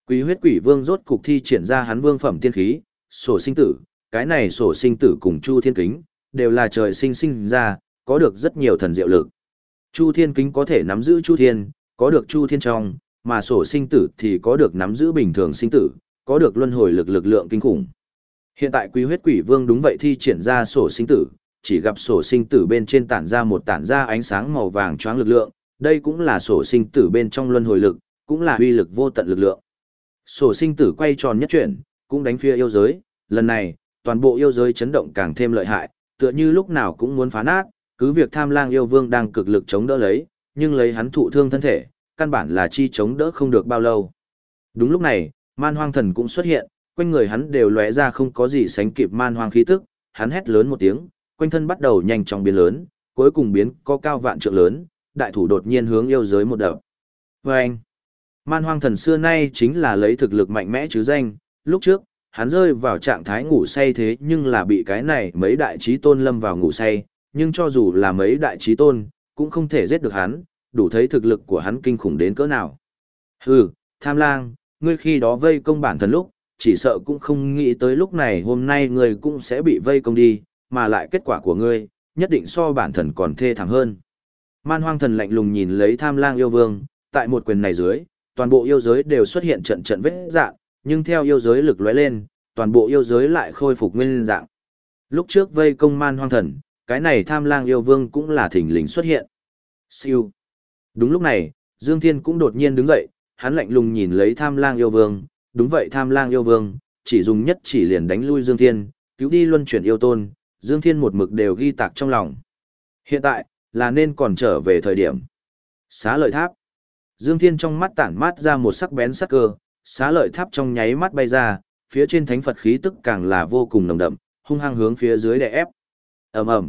Quý huyết quỷ vương rốt cục thi triển ra hắn vương phẩm tiên khí, sổ sinh tử, cái này sổ sinh tử cùng Chu Thiên Kính, đều là trời sinh sinh ra, có được rất nhiều thần diệu lực. Chu Thiên Kính có thể nắm giữ Chu Thiên, có được Chu Thiên trong, mà sổ sinh tử thì có được nắm giữ bình thường sinh tử, có được luân hồi lực lượng kinh khủng. Hiện tại Quý huyết quỷ vương đúng vậy thi triển ra sổ sinh tử, chỉ gặp sổ sinh tử bên trên tản ra ánh sáng màu vàng choáng lực lượng, đây cũng là sổ sinh tử bên trong luân hồi lực, cũng là uy lực vô tận lực lượng. Sổ sinh tử quay tròn nhất chuyển, cũng đánh phía yêu giới, lần này, toàn bộ yêu giới chấn động càng thêm lợi hại, tựa như lúc nào cũng muốn phá nát, cứ việc Tham Lang yêu vương đang cực lực chống đỡ lấy, nhưng lấy hắn thụ thương thân thể, căn bản là chi chống đỡ không được bao lâu. Đúng lúc này, Man Hoang Thần cũng xuất hiện, quanh người hắn đều lóe ra không có gì sánh kịp man hoang khí tức, hắn hét lớn một tiếng, quanh thân bắt đầu nhanh chóng biến lớn, cuối cùng biến có cao vạn trượng lớn, đại thủ đột nhiên hướng yêu giới một đập. Vâng! Man Hoang Thần xưa nay chính là lấy thực lực mạnh mẽ chứ danh, lúc trước, hắn rơi vào trạng thái ngủ say thế nhưng là bị cái này mấy đại chí tôn lâm vào ngủ say, nhưng cho dù là mấy đại chí tôn, cũng không thể giết được hắn, đủ thấy thực lực của hắn kinh khủng đến cỡ nào. Hừ, Tham Lang, ngươi khi đó vây công bản thân lúc, chỉ sợ cũng không nghĩ tới lúc này hôm nay ngươi cũng sẽ bị vây công đi, mà lại kết quả của ngươi, nhất định so bản thần còn thê thảm hơn. Man Hoang Thần lạnh lùng nhìn lấy Tham Lang yêu vương, tại một quyền này dưới, toàn bộ yêu giới đều xuất hiện trận trận vết rạn, nhưng theo yêu giới lực lóe lên, toàn bộ yêu giới lại khôi phục nguyên dạng. Lúc trước vây công Man Hoang Thần, cái này Tham Lang yêu vương cũng là thình lình xuất hiện. Siêu. Đúng lúc này, Dương Thiên cũng đột nhiên đứng dậy, hắn lạnh lùng nhìn lấy Tham Lang yêu vương, đúng vậy Tham Lang yêu vương, chỉ dùng nhất chỉ liền đánh lui Dương Thiên, cứu đi luân chuyển yêu tôn, Dương Thiên một mực đều ghi tạc trong lòng. Hiện tại, là nên còn trở về thời điểm. Xá lợi tháp. Dương Thiên trong mắt tản mát ra một sắc bén sắc cơ, xá lợi tháp trong nháy mắt bay ra, phía trên thánh Phật khí tức càng là vô cùng nồng đậm, hung hăng hướng phía dưới đè ép. Ầm ầm.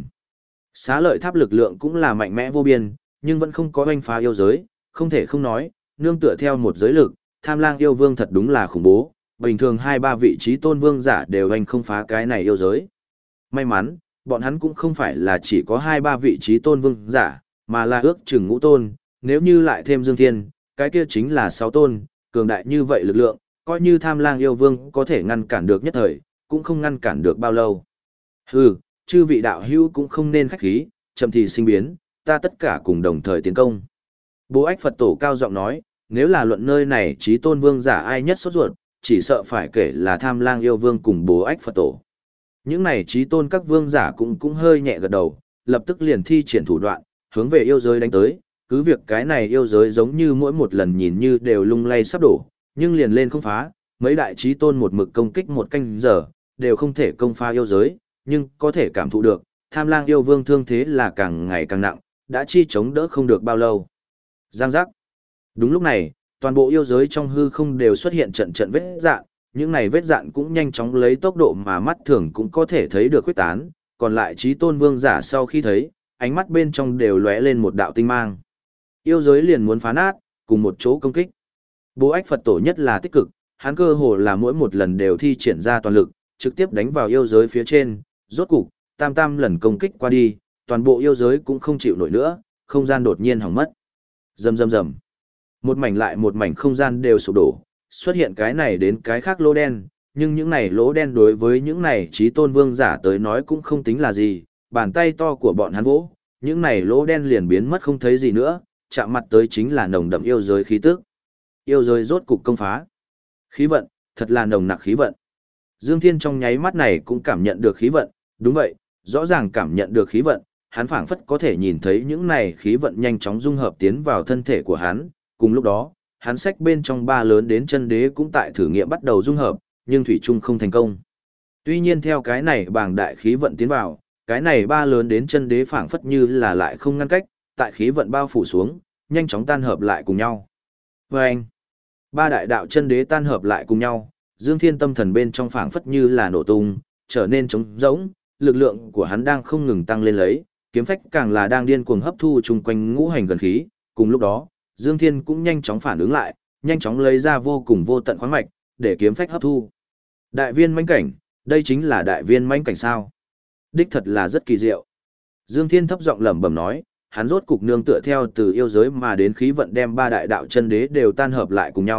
Xá lợi tháp lực lượng cũng là mạnh mẽ vô biên, nhưng vẫn không có oanh phá yêu giới, không thể không nói, nương tựa theo một giới lực, Tham Lang yêu vương thật đúng là khủng bố, bình thường 2-3 vị trí tôn vương giả đều oanh không phá cái này yêu giới. May mắn, bọn hắn cũng không phải là chỉ có 2-3 vị trí tôn vương giả, mà là ước chừng ngũ tôn, nếu như lại thêm Dương Thiên, cái kia chính là 6 tôn, cường đại như vậy lực lượng, coi như Tham Lang yêu vương có thể ngăn cản được nhất thời, cũng không ngăn cản được bao lâu. Hừ, chư vị đạo hữu cũng không nên khách khí, chậm thì sinh biến, ta tất cả cùng đồng thời tiến công. Bố Ách Phật Tổ cao giọng nói, nếu là luận nơi này trí tôn vương giả ai nhất sốt ruột, chỉ sợ phải kể là Tham Lang yêu vương cùng Bố Ách Phật Tổ. Những này trí tôn các vương giả cũng hơi nhẹ gật đầu, lập tức liền thi triển thủ đoạn, hướng về yêu giới đánh tới, cứ việc cái này yêu giới giống như mỗi một lần nhìn như đều lung lay sắp đổ, nhưng liền lên không phá, mấy đại trí tôn một mực công kích một canh giờ, đều không thể công phá yêu giới, nhưng có thể cảm thụ được, Tham Lang yêu vương thương thế là càng ngày càng nặng, đã chi chống đỡ không được bao lâu. Giang giác. Đúng lúc này, toàn bộ yêu giới trong hư không đều xuất hiện trận trận vết dạn, những này vết dạn cũng nhanh chóng lấy tốc độ mà mắt thường cũng có thể thấy được khuếch tán, còn lại trí tôn vương giả sau khi thấy, ánh mắt bên trong đều lóe lên một đạo tinh mang. Yêu giới liền muốn phá nát, cùng một chỗ công kích. Bố Ách Phật Tổ nhất là tích cực, hắn cơ hồ là mỗi một lần đều thi triển ra toàn lực, trực tiếp đánh vào yêu giới phía trên, rốt cục, tam lần công kích qua đi, toàn bộ yêu giới cũng không chịu nổi nữa, không gian đột nhiên hỏng mất. Rầm rầm rầm. Một mảnh lại một mảnh không gian đều sụp đổ, xuất hiện cái này đến cái khác lỗ đen, nhưng những này lỗ đen đối với những này trí tôn vương giả tới nói cũng không tính là gì, bàn tay to của bọn hắn vỗ, những này lỗ đen liền biến mất không thấy gì nữa, chạm mặt tới chính là nồng đậm yêu giới khí tức. Yêu giới rốt cục công phá. Khí vận, thật là nồng nặc khí vận. Dương Thiên trong nháy mắt này cũng cảm nhận được khí vận, đúng vậy, rõ ràng cảm nhận được khí vận, hắn phảng phất có thể nhìn thấy những này khí vận nhanh chóng dung hợp tiến vào thân thể của hắn, cùng lúc đó, hắn sách bên trong 3 lớn đến chân đế cũng tại thử nghiệm bắt đầu dung hợp, nhưng thủy chung không thành công. Tuy nhiên theo cái này bàng đại khí vận tiến vào, cái này 3 lớn đến chân đế phảng phất như là lại không ngăn cách, tại khí vận bao phủ xuống, nhanh chóng tan hợp lại cùng nhau. Và anh, 3 đại đạo chân đế tan hợp lại cùng nhau, Dương Thiên tâm thần bên trong phảng phất như là nổ tung, trở nên trống rỗng, lực lượng của hắn đang không ngừng tăng lên lấy, kiếm phách càng là đang điên cuồng hấp thu chung quanh ngũ hành gần khí, cùng lúc đó, Dương Thiên cũng nhanh chóng phản ứng lại, nhanh chóng lấy ra vô cùng vô tận khoáng mạch, để kiếm phách hấp thu. Đại viên mãnh cảnh, đây chính là đại viên mãnh cảnh sao? Đích thật là rất kỳ diệu. Dương Thiên thấp giọng lẩm bẩm nói, hắn rốt cục nương tựa theo từ yêu giới mà đến khí vận đem 3 đại đạo chân đế đều tan hợp lại cùng nhau,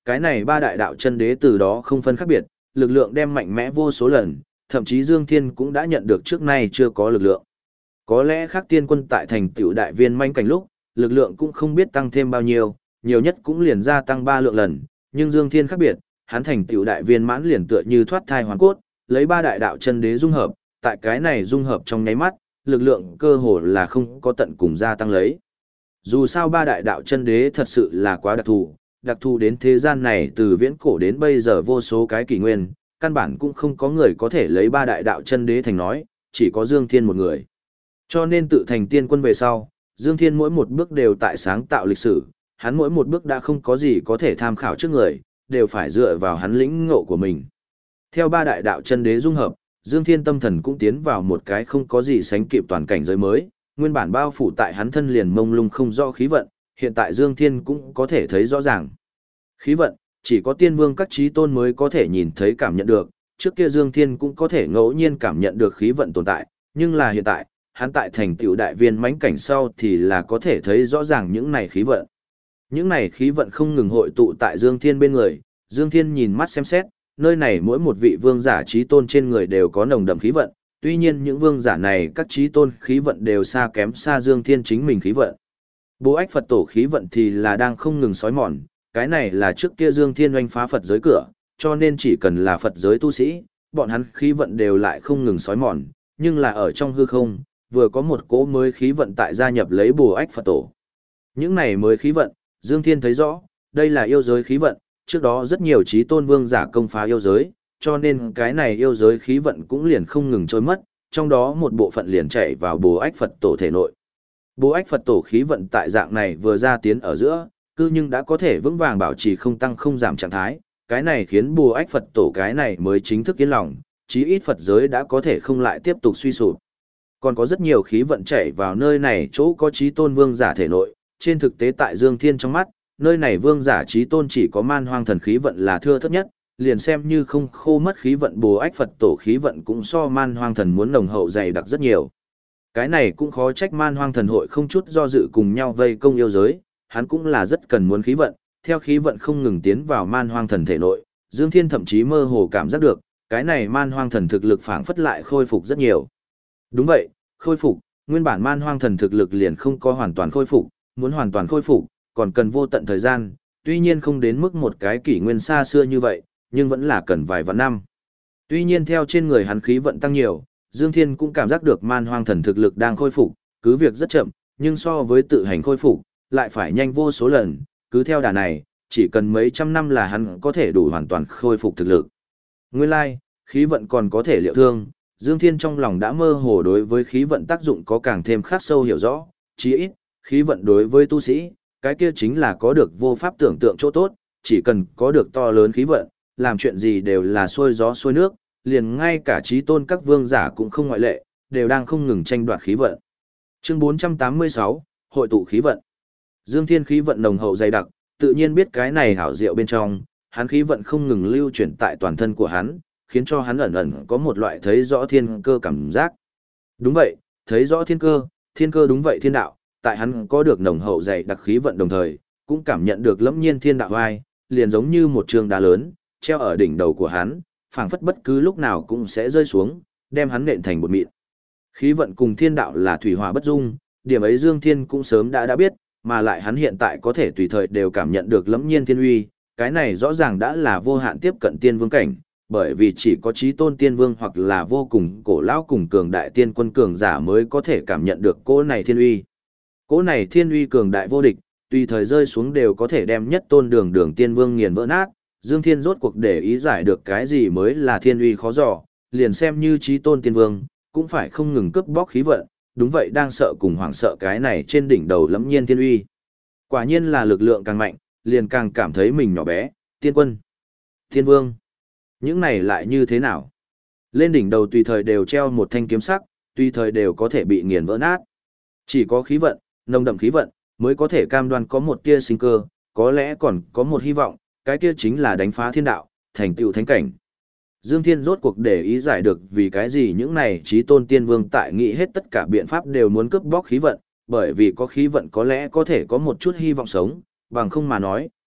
Cái này ba đại đạo chân đế từ đó không phân khác biệt, lực lượng đem mạnh mẽ vô số lần, thậm chí Dương Thiên cũng đã nhận được trước nay chưa có lực lượng. Có lẽ khác tiên quân tại thành tựu đại viên manh cảnh lúc, lực lượng cũng không biết tăng thêm bao nhiêu, nhiều nhất cũng liền gia tăng 3 lượng lần, nhưng Dương Thiên khác biệt, hắn thành tựu đại viên mãn liền tựa như thoát thai hoàn cốt, lấy ba đại đạo chân đế dung hợp, tại cái này dung hợp trong nháy mắt, lực lượng cơ hồ là không có tận cùng gia tăng lấy. Dù sao ba đại đạo chân đế thật sự là quá đặc thù đến thế gian này từ viễn cổ đến bây giờ vô số cái kỷ nguyên, căn bản cũng không có người có thể lấy ba đại đạo chân đế thành nói, chỉ có Dương Thiên một người. Cho nên tự thành tiên quân về sau, Dương Thiên mỗi một bước đều tại sáng tạo lịch sử, hắn mỗi một bước đã không có gì có thể tham khảo trước người, đều phải dựa vào hắn lĩnh ngộ của mình. Theo ba đại đạo chân đế dung hợp, Dương Thiên tâm thần cũng tiến vào một cái không có gì sánh kịp toàn cảnh giới mới, nguyên bản bao phủ tại hắn thân liền mông lung không rõ khí vận, hiện tại Dương Thiên cũng có thể thấy rõ ràng. Khí vận, chỉ có tiên vương các trí tôn mới có thể nhìn thấy cảm nhận được, trước kia Dương Thiên cũng có thể ngẫu nhiên cảm nhận được khí vận tồn tại, nhưng là hiện tại, hắn tại thành tựu đại viên mãnh cảnh sau thì là có thể thấy rõ ràng những này khí vận. Những này khí vận không ngừng hội tụ tại Dương Thiên bên người, Dương Thiên nhìn mắt xem xét, nơi này mỗi một vị vương giả trí tôn trên người đều có nồng đậm khí vận, tuy nhiên những vương giả này các trí tôn khí vận đều xa kém xa Dương Thiên chính mình khí vận. Bố Ách Phật tổ khí vận thì là đang không ngừng sói mòn, cái này là trước kia Dương Thiên oanh phá Phật giới cửa, cho nên chỉ cần là Phật giới tu sĩ, bọn hắn khí vận đều lại không ngừng sói mòn, nhưng là ở trong hư không, vừa có một cỗ mới khí vận tại gia nhập lấy Bồ Ách Phật tổ. Những này mới khí vận, Dương Thiên thấy rõ, đây là yêu giới khí vận, trước đó rất nhiều trí tôn vương giả công phá yêu giới, cho nên cái này yêu giới khí vận cũng liền không ngừng trôi mất, trong đó một bộ phận liền chạy vào Bồ Ách Phật tổ thể nội. Bồ Ách Phật tổ khí vận tại dạng này vừa ra tiến ở giữa, cư nhưng đã có thể vững vàng bảo trì không tăng không giảm trạng thái, cái này khiến Bồ Ách Phật tổ cái này mới chính thức yên lòng, chí ít Phật giới đã có thể không lại tiếp tục suy sụp. Còn có rất nhiều khí vận chảy vào nơi này chỗ có trí tôn vương giả thể nội, trên thực tế tại Dương Thiên trong mắt, nơi này vương giả trí tôn chỉ có man hoang thần khí vận là thưa thớt nhất, liền xem như không khô mất khí vận Bồ Ách Phật tổ khí vận cũng so man hoang thần muốn nồng hậu dày đặc rất nhiều. Cái này cũng khó trách man hoang thần hội không chút do dự cùng nhau vây công yêu giới, hắn cũng là rất cần muốn khí vận, theo khí vận không ngừng tiến vào man hoang thần thể nội, Dương Thiên thậm chí mơ hồ cảm giác được, cái này man hoang thần thực lực phảng phất lại khôi phục rất nhiều. Đúng vậy, khôi phục, nguyên bản man hoang thần thực lực liền không có hoàn toàn khôi phục, muốn hoàn toàn khôi phục, còn cần vô tận thời gian, tuy nhiên không đến mức một cái kỷ nguyên xa xưa như vậy, nhưng vẫn là cần vài vạn năm. Tuy nhiên theo trên người hắn khí vận tăng nhiều, Dương Thiên cũng cảm giác được man hoang thần thực lực đang khôi phục, cứ việc rất chậm, nhưng so với tự hành khôi phục, lại phải nhanh vô số lần, cứ theo đà này, chỉ cần mấy trăm năm là hắn có thể đủ hoàn toàn khôi phục thực lực. Nguyên lai, khí vận còn có thể liệu thương, Dương Thiên trong lòng đã mơ hồ đối với khí vận tác dụng có càng thêm khắc sâu hiểu rõ, chí ít, khí vận đối với tu sĩ, cái kia chính là có được vô pháp tưởng tượng chỗ tốt, chỉ cần có được to lớn khí vận, làm chuyện gì đều là xuôi gió xuôi nước, liền ngay cả chí tôn các vương giả cũng không ngoại lệ, đều đang không ngừng tranh đoạt khí vận. Chương 486, hội tụ khí vận. Dương Thiên khí vận nồng hậu dày đặc, tự nhiên biết cái này hảo diệu bên trong, hắn khí vận không ngừng lưu chuyển tại toàn thân của hắn, khiến cho hắn ẩn ẩn có một loại thấy rõ thiên cơ cảm giác. Đúng vậy, thấy rõ thiên cơ đúng vậy thiên đạo, tại hắn có được nồng hậu dày đặc khí vận đồng thời, cũng cảm nhận được lẫm nhiên thiên đạo vai, liền giống như một trường đá lớn, treo ở đỉnh đầu của hắn, phảng phất bất cứ lúc nào cũng sẽ rơi xuống, đem hắn nện thành bột mịn. Khí vận cùng thiên đạo là thủy hỏa bất dung, điểm ấy Dương Thiên cũng sớm đã biết, mà lại hắn hiện tại có thể tùy thời đều cảm nhận được lẫm nhiên thiên uy, cái này rõ ràng đã là vô hạn tiếp cận tiên vương cảnh, bởi vì chỉ có chí tôn tiên vương hoặc là vô cùng cổ lão cùng cường đại tiên quân cường giả mới có thể cảm nhận được cỗ này thiên uy. Cỗ này thiên uy cường đại vô địch, tùy thời rơi xuống đều có thể đem nhất tôn đường đường tiên vương nghiền vỡ nát. Dương Thiên rốt cuộc để ý giải được cái gì mới là thiên uy khó dò, liền xem như chí tôn tiên vương, cũng phải không ngừng cướp bóc khí vận, đúng vậy đang sợ cùng hoảng sợ cái này trên đỉnh đầu lẫm nhiên thiên uy. Quả nhiên là lực lượng càng mạnh, liền càng cảm thấy mình nhỏ bé, tiên quân, thiên vương. Những này lại như thế nào? Lên đỉnh đầu tùy thời đều treo một thanh kiếm sắc, tùy thời đều có thể bị nghiền vỡ nát. Chỉ có khí vận, nồng đậm khí vận, mới có thể cam đoan có một tia sinh cơ, có lẽ còn có một hy vọng, cái kia chính là đánh phá thiên đạo, thành tựu thánh cảnh. Dương Thiên rốt cuộc để ý giải được vì cái gì những này chí tôn tiên vương tại nghĩ hết tất cả biện pháp đều muốn cướp bóc khí vận, bởi vì có khí vận có lẽ có thể có một chút hy vọng sống, bằng không mà nói,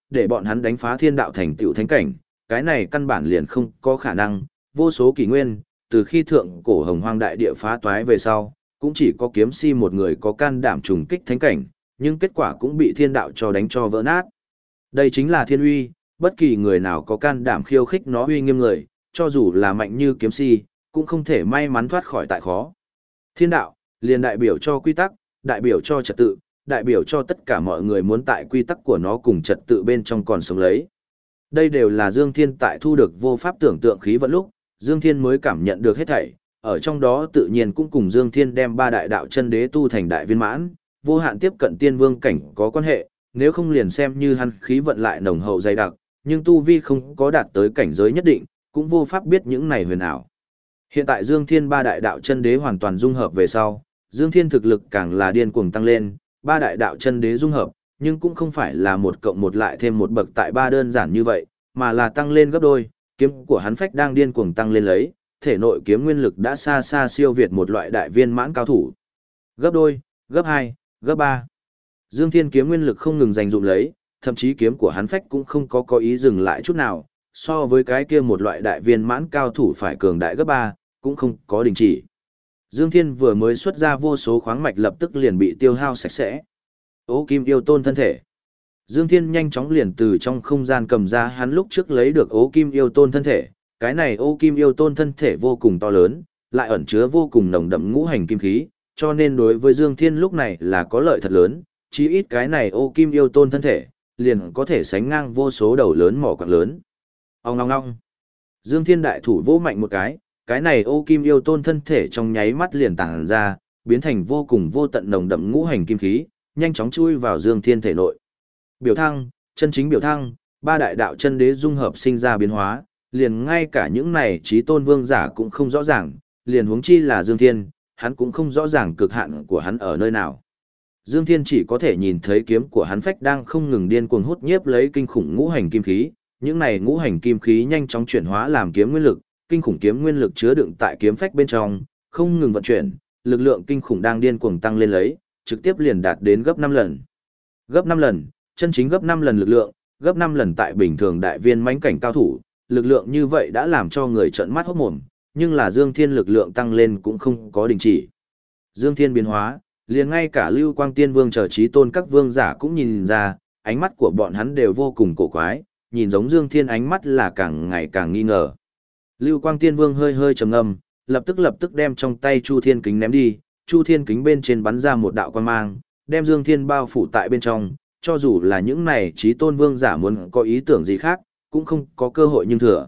để bọn hắn đánh phá thiên đạo thành tựu thánh cảnh, cái này căn bản liền không có khả năng, vô số kỷ nguyên, từ khi thượng cổ hồng hoang đại địa phá toái về sau, cũng chỉ có kiếm si một người có can đảm trùng kích thánh cảnh, nhưng kết quả cũng bị thiên đạo cho đánh cho vỡ nát. Đây chính là thiên uy, bất kỳ người nào có can đảm khiêu khích nó uy nghiêm người, cho dù là mạnh như kiếm si, cũng không thể may mắn thoát khỏi tại khó. Thiên đạo, liền đại biểu cho quy tắc, đại biểu cho trật tự, đại biểu cho tất cả mọi người muốn tại quy tắc của nó cùng trật tự bên trong còn sống lấy. Đây đều là Dương Thiên tại thu được vô pháp tưởng tượng khí vận lúc, Dương Thiên mới cảm nhận được hết thảy, ở trong đó tự nhiên cũng cùng Dương Thiên đem ba đại đạo chân đế tu thành đại viên mãn, vô hạn tiếp cận tiên vương cảnh có quan hệ, nếu không liền xem như hắn khí vận lại nồng hậu dày đặc, nhưng tu vi không có đạt tới cảnh giới nhất định, cũng vô pháp biết những này huyền ảo. Hiện tại Dương Thiên ba đại đạo chân đế hoàn toàn dung hợp về sau, Dương Thiên thực lực càng là điên cuồng tăng lên, ba đại đạo chân đế dung hợp, nhưng cũng không phải là 1+1 lại thêm một bậc tại ba đơn giản như vậy, mà là tăng lên gấp đôi, kiếm của hắn phách đang điên cuồng tăng lên lấy, thể nội kiếm nguyên lực đã xa xa siêu việt một loại đại viên mãn cao thủ. Gấp đôi, gấp 2, gấp 3. Dương Thiên kiếm nguyên lực không ngừng dành dụm lấy, thậm chí kiếm của hắn phách cũng không có ý dừng lại chút nào, so với cái kia một loại đại viên mãn cao thủ phải cường đại gấp 3, cũng không có đình chỉ. Dương Thiên vừa mới xuất ra vô số khoáng mạch lập tức liền bị tiêu hao sạch sẽ. Ô Kim Yêu Tôn thân thể. Dương Thiên nhanh chóng liền từ trong không gian cầm ra hắn lúc trước lấy được Ô Kim Yêu Tôn thân thể. Cái này Ô Kim Yêu Tôn thân thể vô cùng to lớn, lại ẩn chứa vô cùng nồng đậm ngũ hành kim khí, cho nên đối với Dương Thiên lúc này là có lợi thật lớn, chí ít cái này Ô Kim Yêu Tôn thân thể, liền có thể sánh ngang vô số đầu lớn mỏ quặng lớn. Ong ong ong. Dương Thiên đại thủ vỗ mạnh một cái này Ô Kim Yêu Tôn thân thể trong nháy mắt liền tàng ra, biến thành vô cùng vô tận nồng đậm ngũ hành kim khí, nhanh chóng chui vào Dương Thiên thể nội. Biểu thăng, chân chính biểu thăng, ba đại đạo chân đế dung hợp sinh ra biến hóa, liền ngay cả những này chí tôn vương giả cũng không rõ ràng, liền huống chi là Dương Thiên, hắn cũng không rõ ràng cực hạn của hắn ở nơi nào. Dương Thiên chỉ có thể nhìn thấy kiếm của hắn phách đang không ngừng điên cuồng hút nhiếp lấy kinh khủng ngũ hành kim khí, những này ngũ hành kim khí nhanh chóng chuyển hóa làm kiếm nguyên lực, kinh khủng kiếm nguyên lực chứa đựng tại kiếm phách bên trong, không ngừng vận chuyển, lực lượng kinh khủng đang điên cuồng tăng lên lấy, trực tiếp liền đạt đến gấp 5 lần. Gấp 5 lần, chân chính gấp 5 lần lực lượng, gấp 5 lần tại bình thường đại viên mãnh cảnh cao thủ, lực lượng như vậy đã làm cho người trợn mắt hốt mồm, nhưng là Dương Thiên lực lượng tăng lên cũng không có đình chỉ. Dương Thiên biến hóa, liền ngay cả Lưu Quang Tiên Vương trở chí tôn các vương giả cũng nhìn ra, ánh mắt của bọn hắn đều vô cùng cổ quái, nhìn giống Dương Thiên ánh mắt là càng ngày càng nghi ngờ. Lưu Quang Tiên Vương hơi hơi trầm ngâm, lập tức đem trong tay Chu Thiên Kính ném đi, Chu Thiên Kính bên trên bắn ra một đạo quang mang, đem Dương Thiên bao phủ tại bên trong, cho dù là những này chí tôn vương giả muốn có ý tưởng gì khác, cũng không có cơ hội nhưng thừa.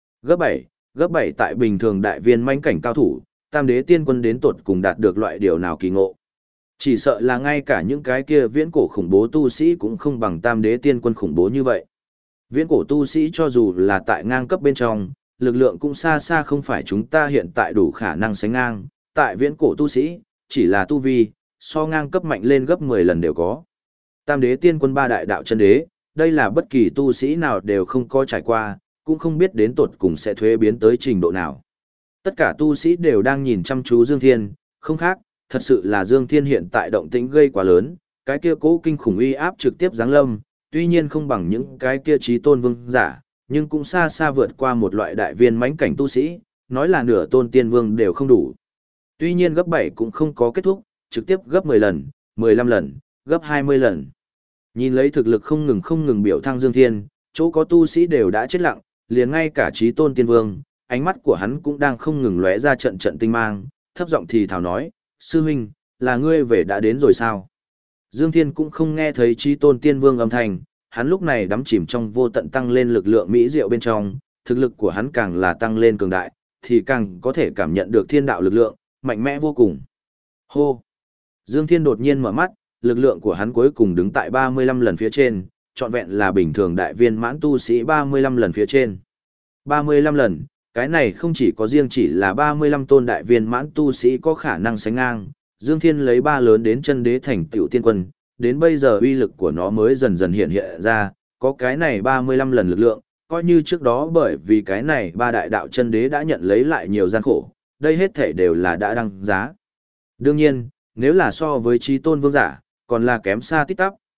Gấp 7 tại bình thường đại viên mãnh cảnh cao thủ, Tam Đế Tiên Quân đến tột cùng đạt được loại điều nào kỳ ngộ. Chỉ sợ là ngay cả những cái kia viễn cổ khủng bố tu sĩ cũng không bằng Tam Đế Tiên Quân khủng bố như vậy. Viễn cổ tu sĩ cho dù là tại ngang cấp bên trong, lực lượng cũng xa xa không phải chúng ta hiện tại đủ khả năng sánh ngang, tại viễn cổ tu sĩ, chỉ là tu vi, so ngang cấp mạnh lên gấp 10 lần đều có. Tam Đế Tiên Quân ba đại đạo chân đế, đây là bất kỳ tu sĩ nào đều không có trải qua, cũng không biết đến tột cùng sẽ thuế biến tới trình độ nào. Tất cả tu sĩ đều đang nhìn chăm chú Dương Thiên, không khác, thật sự là Dương Thiên hiện tại động tĩnh gây quá lớn, cái kia cố kinh khủng uy áp trực tiếp giáng lâm, tuy nhiên không bằng những cái kia chí tôn vương giả, nhưng cũng xa xa vượt qua một loại đại viên mãnh cảnh tu sĩ, nói là nửa tôn tiên vương đều không đủ. Tuy nhiên gấp 7 cũng không có kết thúc, trực tiếp gấp 10 lần, 15 lần, gấp 20 lần. Nhìn lấy thực lực không ngừng biểu thăng Dương Thiên, chỗ có tu sĩ đều đã chết lặng, liền ngay cả chí tôn tiên vương, ánh mắt của hắn cũng đang không ngừng lóe ra trận trận tinh mang, thấp giọng thì thào nói, sư huynh, là ngươi về đã đến rồi sao? Dương Thiên cũng không nghe thấy chí tôn tiên vương âm thanh, hắn lúc này đắm chìm trong vô tận tăng lên lực lượng mỹ diệu bên trong, thực lực của hắn càng là tăng lên cường đại, thì càng có thể cảm nhận được thiên đạo lực lượng, mạnh mẽ vô cùng. Hô! Dương Thiên đột nhiên mở mắt, lực lượng của hắn cuối cùng đứng tại 35 lần phía trên, trọn vẹn là bình thường đại viên mãn tu sĩ 35 lần phía trên. 35 lần, cái này không chỉ có riêng chỉ là 35 tôn đại viên mãn tu sĩ có khả năng sánh ngang, Dương Thiên lấy ba lớn đến chân đế thành tiểu tiên quân, đến bây giờ uy lực của nó mới dần dần hiện hiện ra, có cái này 35 lần lực lượng, coi như trước đó bởi vì cái này ba đại đạo chân đế đã nhận lấy lại nhiều gian khổ, đây hết thể đều là đã đăng giá. Đương nhiên, nếu là so với chí tôn vương giả, còn là kém xa tít tắp,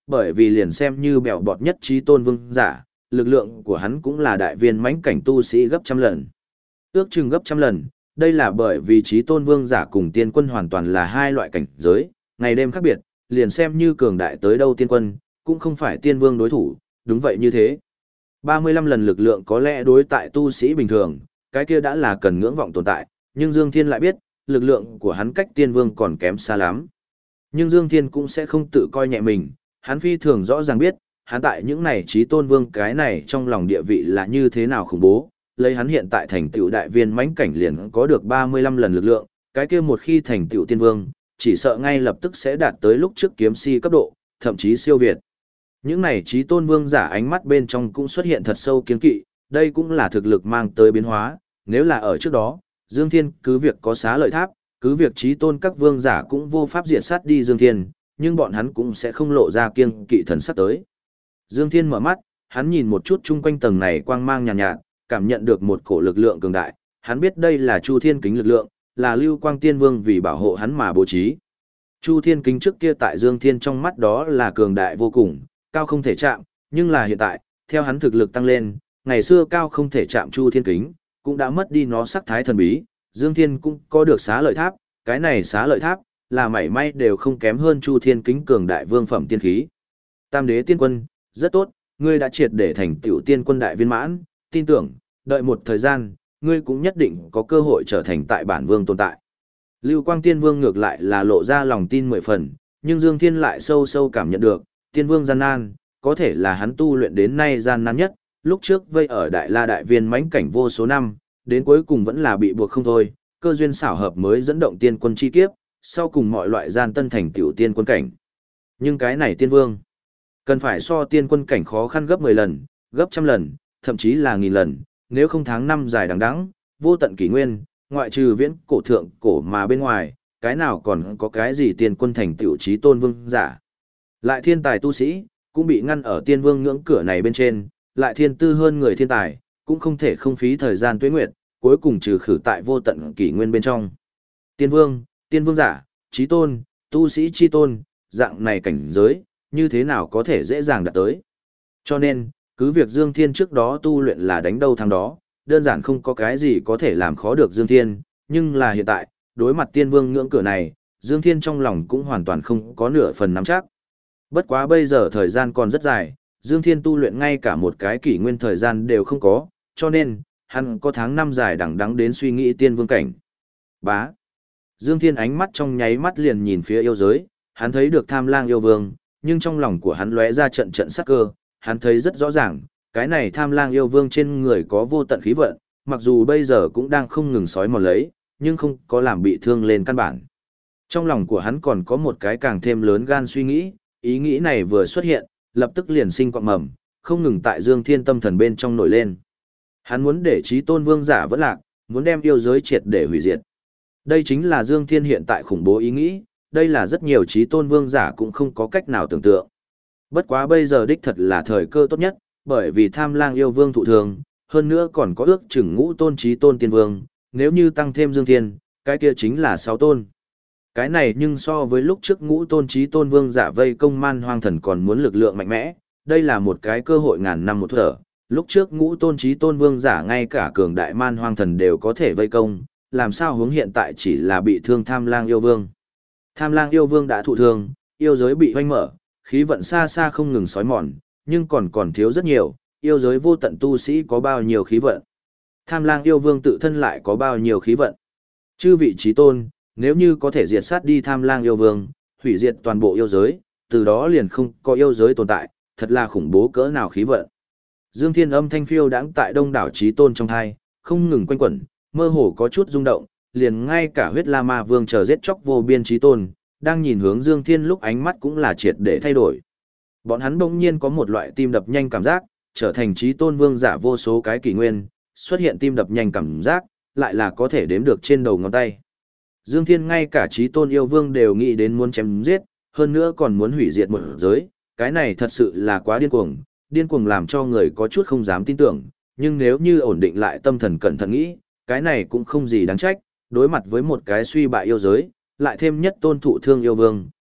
Bởi vì liền xem như bèo bọt nhất trí tôn vương giả, lực lượng của hắn cũng là đại viên mãnh cảnh tu sĩ gấp trăm lần. Ước chừng gấp trăm lần, đây là bởi vì trí tôn vương giả cùng tiên quân hoàn toàn là hai loại cảnh giới, ngày đêm khác biệt, liền xem như cường đại tới đâu tiên quân, cũng không phải tiên vương đối thủ, đúng vậy như thế. 35 lần lực lượng có lẽ đối tại tu sĩ bình thường, cái kia đã là cần ngưỡng vọng tồn tại, nhưng Dương Thiên lại biết, lực lượng của hắn cách tiên vương còn kém xa lắm. Nhưng Dương Thiên cũng sẽ không tự coi nhẹ mình, hắn phi thường rõ ràng biết, hắn tại những này trí tôn vương cái này trong lòng địa vị là như thế nào khủng bố, lấy hắn hiện tại thành tựu đại viên mãnh cảnh liền có được 35 lần lực lượng, cái kia một khi thành tựu tiên vương, chỉ sợ ngay lập tức sẽ đạt tới lúc trước kiếm si cấp độ, thậm chí siêu việt. Những này trí tôn vương giả ánh mắt bên trong cũng xuất hiện thật sâu kiên kỵ, đây cũng là thực lực mang tới biến hóa, nếu là ở trước đó, Dương Thiên cứ việc có xá lợi tháp, cứ việc trí tôn các vương giả cũng vô pháp diệt sát đi Dương Thiên, nhưng bọn hắn cũng sẽ không lộ ra kiên kỵ thần sắc tới. Dương Thiên mở mắt, hắn nhìn một chút chung quanh tầng này quang mang nhàn nhạt, cảm nhận được một cổ lực lượng cường đại, hắn biết đây là Chu Thiên Kính lực lượng, là Lưu Quang Tiên Vương vì bảo hộ hắn mà bố trí. Chu Thiên Kính trước kia tại Dương Thiên trong mắt đó là cường đại vô cùng, cao không thể chạm, nhưng là hiện tại, theo hắn thực lực tăng lên, ngày xưa cao không thể chạm Chu Thiên Kính, cũng đã mất đi nó sắc thái thần bí, Dương Thiên cũng có được xá lợi tháp, cái này xá lợi tháp, là mảy may đều không kém hơn Chu Thiên Kính cường đại vương phẩm tiên khí. Tam đế tiên quân, rất tốt, ngươi đã triệt để thành tiểu tiên quân đại viên mãn, tin tưởng, đợi một thời gian, ngươi cũng nhất định có cơ hội trở thành tại bản vương tồn tại. Lưu Quang Tiên Vương ngược lại là lộ ra lòng tin 10 phần, nhưng Dương Thiên lại sâu sâu cảm nhận được, tiên vương gian nan, có thể là hắn tu luyện đến nay gian nan nhất, lúc trước vây ở Đại La Đại Viên mãnh cảnh vô số năm, đến cuối cùng vẫn là bị buộc không thôi, cơ duyên xảo hợp mới dẫn động tiên quân chi kiếp, sau cùng mọi loại gian tân thành tiểu tiên quân cảnh. Nhưng cái này tiên vương, cần phải so tiên quân cảnh khó khăn gấp 10 lần, gấp trăm lần, thậm chí là nghìn lần, nếu không tháng năm dài đằng đẵng, vô tận kỷ nguyên, ngoại trừ viễn cổ thượng cổ mà bên ngoài, cái nào còn có cái gì tiên quân thành tiểu chí tôn vương giả. Lại thiên tài tu sĩ, cũng bị ngăn ở tiên vương ngưỡng cửa này bên trên, lại thiên tư hơn người thiên tài, cũng không thể không phí thời gian tuế nguyệt, cuối cùng trừ khử tại vô tận kỷ nguyên bên trong. Tiên vương giả, chí tôn, tu sĩ chi tôn, dạng này cảnh giới, như thế nào có thể dễ dàng đạt tới. Cho nên, cứ việc Dương Thiên trước đó tu luyện là đánh đâu thắng đó, đơn giản không có cái gì có thể làm khó được Dương Thiên, nhưng là hiện tại, đối mặt tiên vương ngưỡng cửa này, Dương Thiên trong lòng cũng hoàn toàn không có nửa phần nắm chắc. Bất quá bây giờ thời gian còn rất dài, Dương Thiên tu luyện ngay cả một cái kỷ nguyên thời gian đều không có, cho nên, hắn có tháng năm dài đằng đẵng đến suy nghĩ tiên vương cảnh. Bá. Dương Thiên ánh mắt trong nháy mắt liền nhìn phía yêu giới, hắn thấy được Tham Lang yêu vương, nhưng trong lòng của hắn lóe ra trận trận sắc cơ, hắn thấy rất rõ ràng, cái này Tham Lang yêu vương trên người có vô tận khí vận, mặc dù bây giờ cũng đang không ngừng sói mòn lấy, nhưng không có làm bị thương lên căn bản. Trong lòng của hắn còn có một cái càng thêm lớn gan suy nghĩ, ý nghĩ này vừa xuất hiện, lập tức liền sinh quạng mầm, không ngừng tại Dương Thiên tâm thần bên trong nổi lên. Hắn muốn để chí tôn vương giả vẫn lạc, muốn đem yêu giới triệt để hủy diệt. Đây chính là Dương Thiên hiện tại khủng bố ý nghĩ, đây là rất nhiều chí tôn vương giả cũng không có cách nào tưởng tượng. Bất quá bây giờ đích thật là thời cơ tốt nhất, bởi vì Tham Lang yêu vương thụ thường, hơn nữa còn có ước chừng ngũ tôn chí tôn tiên vương, nếu như tăng thêm Dương Thiên, cái kia chính là 6 tôn. Cái này nhưng so với lúc trước ngũ tôn chí tôn vương giả vây công man hoang thần còn muốn lực lượng mạnh mẽ, đây là một cái cơ hội ngàn năm một thở. Lúc trước ngũ tôn chí tôn vương giả ngay cả cường đại man hoang thần đều có thể vây công, làm sao hướng hiện tại chỉ là bị thương Tham Lang yêu vương. Tham Lang yêu vương đã thụ thương, yêu giới bị hoanh mở, khí vận xa xa không ngừng sói mòn, nhưng còn thiếu rất nhiều, yêu giới vô tận tu sĩ có bao nhiêu khí vận. Tham Lang yêu vương tự thân lại có bao nhiêu khí vận. Chư vị chí tôn, nếu như có thể diệt sát đi Tham Lang yêu vương, hủy diệt toàn bộ yêu giới, từ đó liền không có yêu giới tồn tại, thật là khủng bố cỡ nào khí vận. Dương Thiên âm thanh phiêu đãng tại đông đảo chí tôn trong thai, không ngừng quanh quẩn, mơ hồ có chút rung động, liền ngay cả huyết la ma vương chờ giết chóc vô biên chí tôn, đang nhìn hướng Dương Thiên lúc ánh mắt cũng là triệt để thay đổi. Bọn hắn bỗng nhiên có một loại tim đập nhanh cảm giác, trở thành chí tôn vương giả vô số cái kỷ nguyên, xuất hiện tim đập nhanh cảm giác, lại là có thể đếm được trên đầu ngón tay. Dương Thiên ngay cả chí tôn yêu vương đều nghĩ đến muốn chém giết, hơn nữa còn muốn hủy diệt một giới, cái này thật sự là quá điên cuồng làm cho người có chút không dám tin tưởng, nhưng nếu như ổn định lại tâm thần cẩn thận nghĩ, cái này cũng không gì đáng trách, đối mặt với một cái suy bại yêu giới, lại thêm nhất tôn thụ thương yêu vương,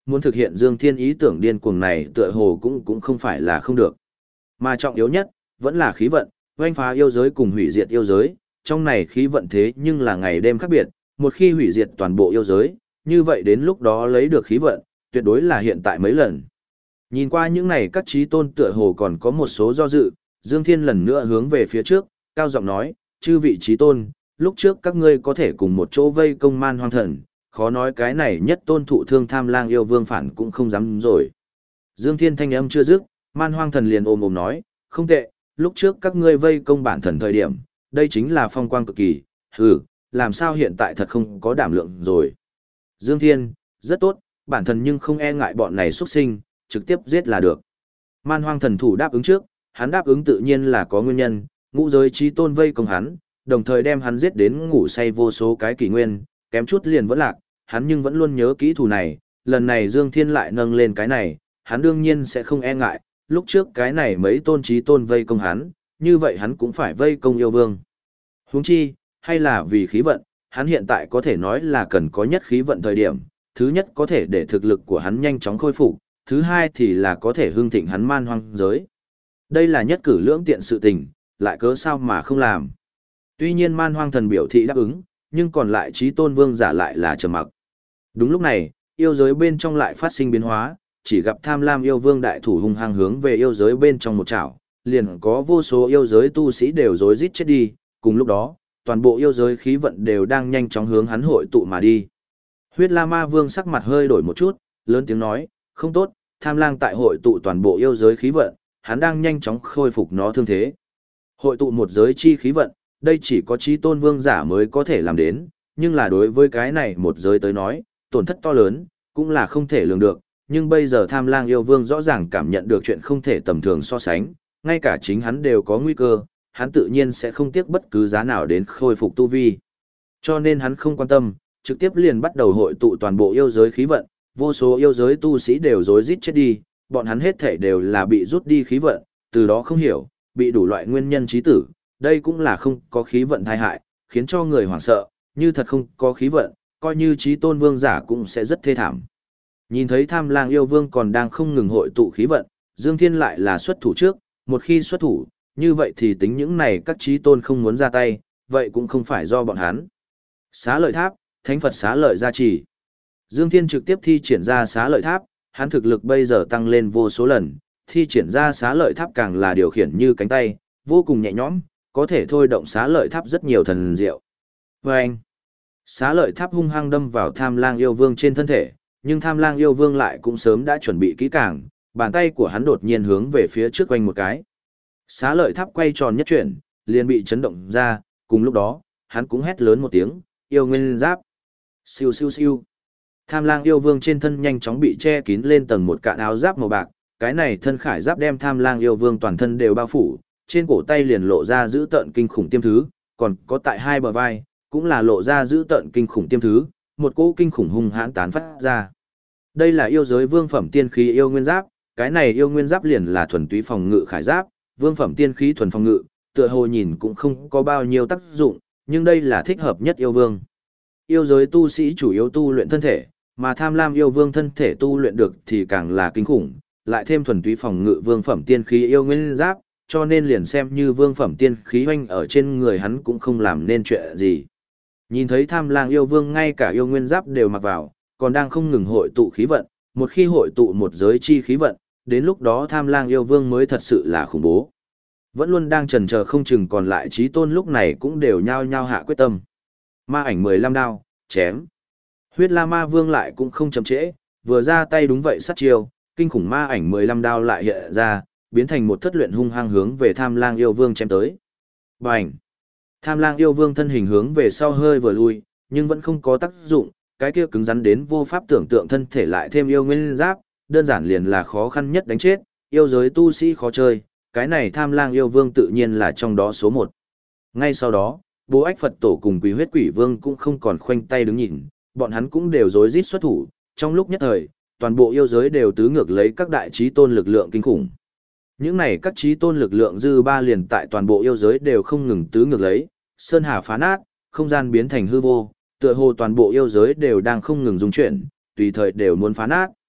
muốn thực hiện Dương Thiên ý tưởng điên cuồng này tựa hồ cũng không phải là không được. Mà trọng yếu nhất, vẫn là khí vận, oanh phá yêu giới cùng hủy diệt yêu giới, trong này khí vận thế nhưng là ngày đêm khác biệt, một khi hủy diệt toàn bộ yêu giới, như vậy đến lúc đó lấy được khí vận, tuyệt đối là hiện tại mấy lần. Nhìn qua những này các trí tôn tựa hồ còn có một số do dự, Dương Thiên lần nữa hướng về phía trước, cao giọng nói, chư vị trí tôn, lúc trước các ngươi có thể cùng một chỗ vây công Man Hoang Thần, khó nói cái này nhất tôn thụ thương Tham Lang yêu vương phản cũng không dám rồi. Dương Thiên thanh âm chưa dứt, Man Hoang Thần liền ôm ôm nói, không tệ, lúc trước các ngươi vây công bản thần thời điểm, đây chính là phong quang cực kỳ, làm sao hiện tại thật không có đảm lượng rồi. Dương Thiên, rất tốt, bản thần nhưng không e ngại bọn này xuất sinh, trực tiếp giết là được. Man Hoang Thần thủ đáp ứng trước, hắn đáp ứng tự nhiên là có nguyên nhân, ngũ giới trí tôn vây công hắn, đồng thời đem hắn giết đến ngủ say vô số cái kỷ nguyên, kém chút liền vẫn lạc, hắn nhưng vẫn luôn nhớ kỹ thù này, lần này Dương Thiên lại nâng lên cái này, hắn đương nhiên sẽ không e ngại, lúc trước cái này mấy tôn trí tôn vây công hắn, như vậy hắn cũng phải vây công yêu vương. Huống chi, hay là vì khí vận, hắn hiện tại có thể nói là cần có nhất khí vận thời điểm, thứ nhất có thể để thực lực của hắn nhanh chóng khôi phục, thứ hai thì là có thể hưng thịnh hắn man hoang giới. Đây là nhất cử lưỡng tiện sự tình, lại cớ sao mà không làm. Tuy nhiên Man Hoang Thần biểu thị đáp ứng, nhưng còn lại trí tôn vương giả lại là trầm mặc. Đúng lúc này, yêu giới bên trong lại phát sinh biến hóa, chỉ gặp Tham Lam yêu vương đại thủ hung hăng hướng về yêu giới bên trong một chảo, liền có vô số yêu giới tu sĩ đều rối rít chết đi, cùng lúc đó, toàn bộ yêu giới khí vận đều đang nhanh chóng hướng hắn hội tụ mà đi. Huyết La Ma Vương sắc mặt hơi đổi một chút, lớn tiếng nói, không tốt, Tham Lang tại hội tụ toàn bộ yêu giới khí vận, hắn đang nhanh chóng khôi phục nó thương thế. Hội tụ một giới chi khí vận, đây chỉ có chí tôn vương giả mới có thể làm đến, nhưng là đối với cái này một giới tới nói, tổn thất to lớn, cũng là không thể lường được, nhưng bây giờ Tham Lang yêu vương rõ ràng cảm nhận được chuyện không thể tầm thường so sánh, ngay cả chính hắn đều có nguy cơ, hắn tự nhiên sẽ không tiếc bất cứ giá nào đến khôi phục tu vi. Cho nên hắn không quan tâm, trực tiếp liền bắt đầu hội tụ toàn bộ yêu giới khí vận, vô số yêu giới tu sĩ đều rối rít chết đi, bọn hắn hết thể đều là bị rút đi khí vận, từ đó không hiểu, bị đủ loại nguyên nhân chí tử, đây cũng là không có khí vận tai hại, khiến cho người hoảng sợ, như thật không có khí vận, coi như chí tôn vương giả cũng sẽ rất thê thảm. Nhìn thấy Tham Lang yêu vương còn đang không ngừng hội tụ khí vận, Dương Thiên lại là xuất thủ trước, một khi xuất thủ, như vậy thì tính những này các chí tôn không muốn ra tay, vậy cũng không phải do bọn hắn. Xá lợi tháp, thánh Phật xá lợi gia trì. Dương Thiên trực tiếp thi triển ra xá lợi tháp, hắn thực lực bây giờ tăng lên vô số lần, thi triển ra xá lợi tháp càng là điều khiển như cánh tay, vô cùng nhẹ nhõm, có thể thôi động xá lợi tháp rất nhiều thần diệu. Vâng! Xá lợi tháp hung hăng đâm vào Tham Lang yêu vương trên thân thể, nhưng Tham Lang yêu vương lại cũng sớm đã chuẩn bị kỹ càng, bàn tay của hắn đột nhiên hướng về phía trước quanh một cái. Xá lợi tháp quay tròn nhất chuyển, liền bị chấn động ra, cùng lúc đó, hắn cũng hét lớn một tiếng, yêu nguyên giáp. Siêu siêu siêu. Tham Lang yêu vương trên thân nhanh chóng bị che kín lên tầng một cạn áo giáp màu bạc, cái này thân khải giáp đem Tham Lang yêu vương toàn thân đều bao phủ, trên cổ tay liền lộ ra dữ tợn kinh khủng tiêm thứ, còn có tại hai bờ vai, cũng là lộ ra dữ tợn kinh khủng tiêm thứ, một cỗ kinh khủng hung hãn tán phát ra. Đây là yêu giới vương phẩm tiên khí yêu nguyên giáp, cái này yêu nguyên giáp liền là thuần túy phòng ngự khải giáp, vương phẩm tiên khí thuần phòng ngự, tựa hồ nhìn cũng không có bao nhiêu tác dụng, nhưng đây là thích hợp nhất yêu vương. Yêu giới tu sĩ chủ yếu tu luyện thân thể, mà Tham Lam yêu vương thân thể tu luyện được thì càng là kinh khủng, lại thêm thuần túy phòng ngự vương phẩm tiên khí yêu nguyên giáp, cho nên liền xem như vương phẩm tiên khí hoanh ở trên người hắn cũng không làm nên chuyện gì. Nhìn thấy Tham Lang yêu vương ngay cả yêu nguyên giáp đều mặc vào, còn đang không ngừng hội tụ khí vận, một khi hội tụ một giới chi khí vận, đến lúc đó Tham Lang yêu vương mới thật sự là khủng bố. Vẫn luôn đang chần chờ không chừng còn lại chí tôn lúc này cũng đều nhao nhao hạ quyết tâm. Ma ảnh 15 đao, chém. Huyết La Ma Vương lại cũng không chậm trễ, vừa ra tay đúng vậy sát chiêu, kinh khủng ma ảnh 15 đao lại hiện ra, biến thành một thất luyện hung hăng hướng về Tham Lang yêu vương chém tới. Bành! Tham Lang yêu vương thân hình hướng về sau hơi vừa lui, nhưng vẫn không có tác dụng, cái kia cứng rắn đến vô pháp tưởng tượng thân thể lại thêm yêu nguyên giáp, đơn giản liền là khó khăn nhất đánh chết, yêu giới tu sĩ khó chơi, cái này Tham Lang yêu vương tự nhiên là trong đó số một. Ngay sau đó, Bố Ách Phật Tổ cùng Quý Huyết Quỷ Vương cũng không còn khoanh tay đứng nhìn, bọn hắn cũng đều rối rít xuất thủ, trong lúc nhất thời, toàn bộ yêu giới đều tứ ngược lấy các đại chí tôn lực lượng kinh khủng. Những này các chí tôn lực lượng dư ba liền tại toàn bộ yêu giới đều không ngừng tứ ngược lấy, sơn hà phá nát, không gian biến thành hư vô, tựa hồ toàn bộ yêu giới đều đang không ngừng rung chuyển, tùy thời đều muốn phá nát.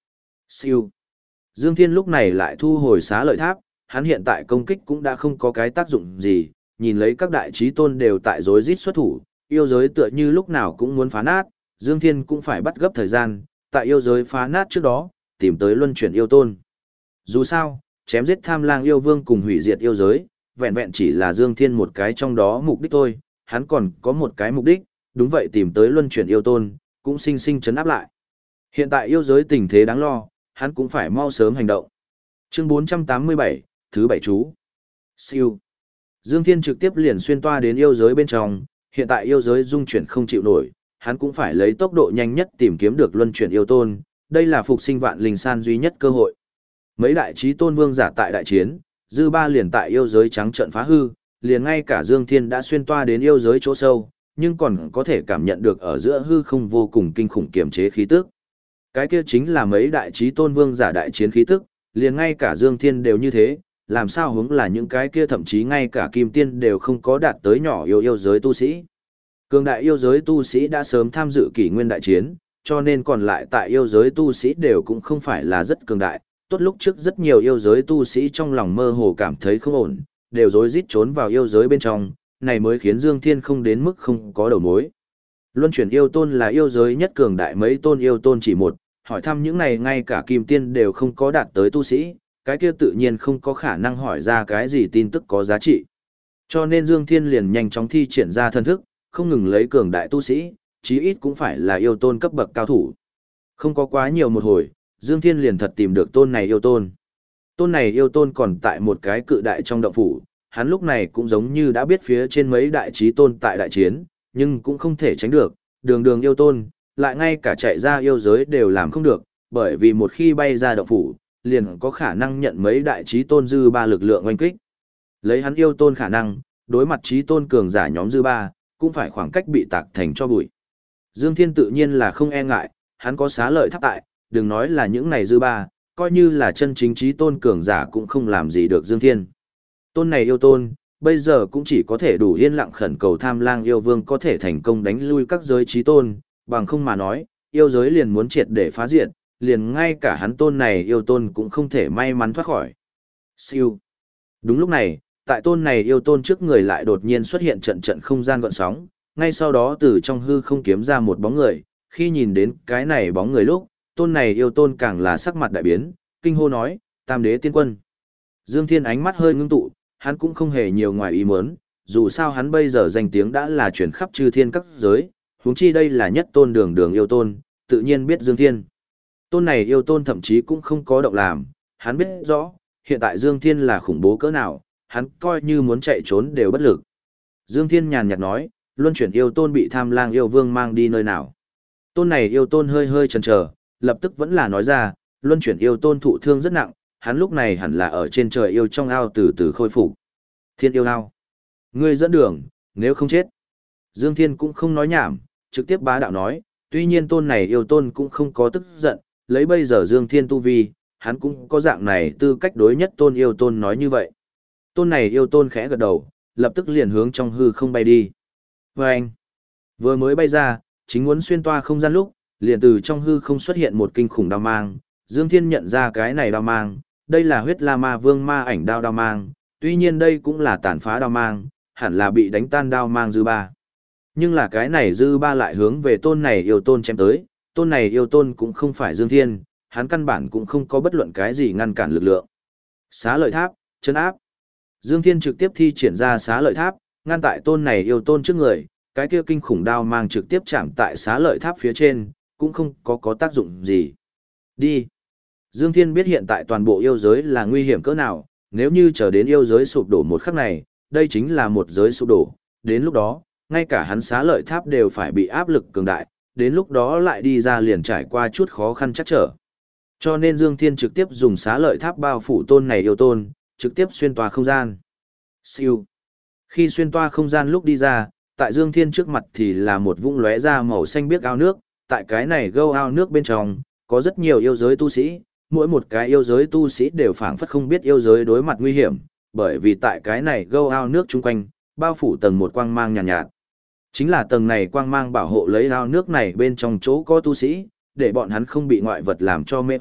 Siêu. Dương Thiên lúc này lại thu hồi xá lợi tháp, hắn hiện tại công kích cũng đã không có cái tác dụng gì, nhìn lấy các đại chí tôn đều tại rối rít xuất thủ, yêu giới tựa như lúc nào cũng muốn phá nát, Dương Thiên cũng phải bắt gấp thời gian, tại yêu giới phá nát trước đó, tìm tới luân chuyển yêu tôn. Dù sao, chém giết Tham Lang yêu vương cùng hủy diệt yêu giới, vẹn vẹn chỉ là Dương Thiên một cái trong đó mục đích thôi, hắn còn có một cái mục đích, đúng vậy tìm tới luân chuyển yêu tôn, cũng sinh sinh chấn áp lại. Hiện tại yêu giới tình thế đáng lo, hắn cũng phải mau sớm hành động. Chương 487, thứ 7 chú. Siêu. Dương Thiên trực tiếp liền xuyên toa đến yêu giới bên trong, hiện tại yêu giới dung chuyển không chịu nổi, hắn cũng phải lấy tốc độ nhanh nhất tìm kiếm được luân chuyển yêu tôn, đây là phục sinh vạn linh san duy nhất cơ hội. Mấy đại chí tôn vương giả tại đại chiến, dư ba liền tại yêu giới trắng trận phá hư, liền ngay cả Dương Thiên đã xuyên toa đến yêu giới chỗ sâu, nhưng còn có thể cảm nhận được ở giữa hư không vô cùng kinh khủng kiềm chế khí tức. Cái kia chính là mấy đại chí tôn vương giả đại chiến khí tức, liền ngay cả Dương Thiên đều như thế, làm sao hướng là những cái kia thậm chí ngay cả kim tiên đều không có đạt tới nhỏ yêu giới tu sĩ. Cường đại yêu giới tu sĩ đã sớm tham dự kỷ nguyên đại chiến, cho nên còn lại tại yêu giới tu sĩ đều cũng không phải là rất cường đại. Tốt lúc trước rất nhiều yêu giới tu sĩ trong lòng mơ hồ cảm thấy không ổn, đều rối rít trốn vào yêu giới bên trong, này mới khiến Dương Thiên không đến mức không có đầu mối. Luân chuyển yêu tôn là yêu giới nhất cường đại mấy tôn yêu tôn chỉ một, hỏi thăm những này ngay cả kim tiên đều không có đạt tới tu sĩ, cái kia tự nhiên không có khả năng hỏi ra cái gì tin tức có giá trị. Cho nên Dương Thiên liền nhanh chóng thi triển ra thân thức, không ngừng lấy cường đại tu sĩ, chí ít cũng phải là yêu tôn cấp bậc cao thủ. Không có quá nhiều một hồi, Dương Thiên liền thật tìm được tôn này yêu tôn. Tôn này yêu tôn còn tại một cái cự đại trong động phủ, hắn lúc này cũng giống như đã biết phía trên mấy đại chí tôn tại đại chiến, nhưng cũng không thể tránh được, đường đường yêu tôn, lại ngay cả chạy ra yêu giới đều làm không được, bởi vì một khi bay ra động phủ, liền có khả năng nhận mấy đại chí tôn dư ba lực lượng oanh kích. Lấy hắn yêu tôn khả năng, đối mặt chí tôn cường giả nhóm dư ba, cũng phải khoảng cách bị tạc thành cho bụi. Dương Thiên tự nhiên là không e ngại, hắn có xá lợi tháp tại, đừng nói là những này dư ba, coi như là chân chính chí tôn cường giả cũng không làm gì được Dương Thiên. Tôn này yêu tôn, bây giờ cũng chỉ có thể đủ yên lặng khẩn cầu Tham Lang yêu vương có thể thành công đánh lui các giới chí tôn, bằng không mà nói, yêu giới liền muốn triệt để phá diệt, liền ngay cả hắn tôn này yêu tôn cũng không thể may mắn thoát khỏi. Siêu. Đúng lúc này, tại tôn này yêu tôn trước người lại đột nhiên xuất hiện trận trận không gian gợn sóng, ngay sau đó từ trong hư không kiếm ra một bóng người, khi nhìn đến cái này bóng người lúc, tôn này yêu tôn càng là sắc mặt đại biến, kinh hô nói, Tam Đế Tiên Quân. Dương Thiên ánh mắt hơi ngưng tụ, hắn cũng không hề nhiều ngoài ý muốn, dù sao hắn bây giờ danh tiếng đã là truyền khắp chư thiên các giới, huống chi đây là nhất tôn đường đường yêu tôn, tự nhiên biết Dương Thiên. Tôn này yêu tôn thậm chí cũng không có động làm, hắn biết rõ, hiện tại Dương Thiên là khủng bố cỡ nào, hắn coi như muốn chạy trốn đều bất lực. Dương Thiên nhàn nhạt nói, luân chuyển yêu tôn bị Tham Lang yêu vương mang đi nơi nào. Tôn này yêu tôn hơi hơi chần chờ, lập tức vẫn là nói ra, luân chuyển yêu tôn thụ thương rất nặng, hắn lúc này hẳn là ở trên trời yêu trong ao từ từ khôi phục. Thiên yêu ao. Ngươi dẫn đường, nếu không chết. Dương Thiên cũng không nói nhảm, trực tiếp bá đạo nói, tuy nhiên tôn này yêu tôn cũng không có tức giận, lấy bây giờ Dương Thiên tu vi, hắn cũng có dạng này tư cách đối nhất tôn yêu tôn nói như vậy. Tôn này yêu tôn khẽ gật đầu, lập tức liền hướng trong hư không bay đi. Và anh, vừa mới bay ra, chính muốn xuyên toa không gian lúc, liền từ trong hư không xuất hiện một kinh khủng đao mang. Dương Thiên nhận ra cái này đao mang, đây là huyết la ma vương ma ảnh đao mang, tuy nhiên đây cũng là tàn phá đao mang, hẳn là bị đánh tan đao mang dư ba. Nhưng là cái này dư ba lại hướng về tôn này yêu tôn chém tới, tôn này yêu tôn cũng không phải Dương Thiên, hắn căn bản cũng không có bất luận cái gì ngăn cản lực lượng. Xá lợi tháp, chân áp. Dương Thiên trực tiếp thi triển ra xá lợi tháp, ngăn tại tôn này yêu tôn trước người, cái kia kinh khủng đao mang trực tiếp chạm tại xá lợi tháp phía trên, cũng không có tác dụng gì. Đi. Dương Thiên biết hiện tại toàn bộ yêu giới là nguy hiểm cỡ nào, nếu như chờ đến yêu giới sụp đổ một khắc này, đây chính là một giới sụp đổ, đến lúc đó, ngay cả hắn xá lợi tháp đều phải bị áp lực cường đại, đến lúc đó lại đi ra liền trải qua chút khó khăn chắc trở. Cho nên Dương Thiên trực tiếp dùng xá lợi tháp bao phủ tôn này yêu tôn, trực tiếp xuyên toa không gian. Siêu. Khi xuyên toa không gian lúc đi ra, tại Dương Thiên trước mặt thì là một vũng lóe ra màu xanh biếc ao nước, tại cái này gâu ao nước bên trong, có rất nhiều yêu giới tu sĩ, mỗi một cái yêu giới tu sĩ đều phảng phất không biết yêu giới đối mặt nguy hiểm, bởi vì tại cái này gâu ao nước chung quanh, bao phủ tầng một quang mang nhàn nhạt. Chính là tầng này quang mang bảo hộ lấy ao nước này bên trong chỗ có tu sĩ, để bọn hắn không bị ngoại vật làm cho mê hoặc,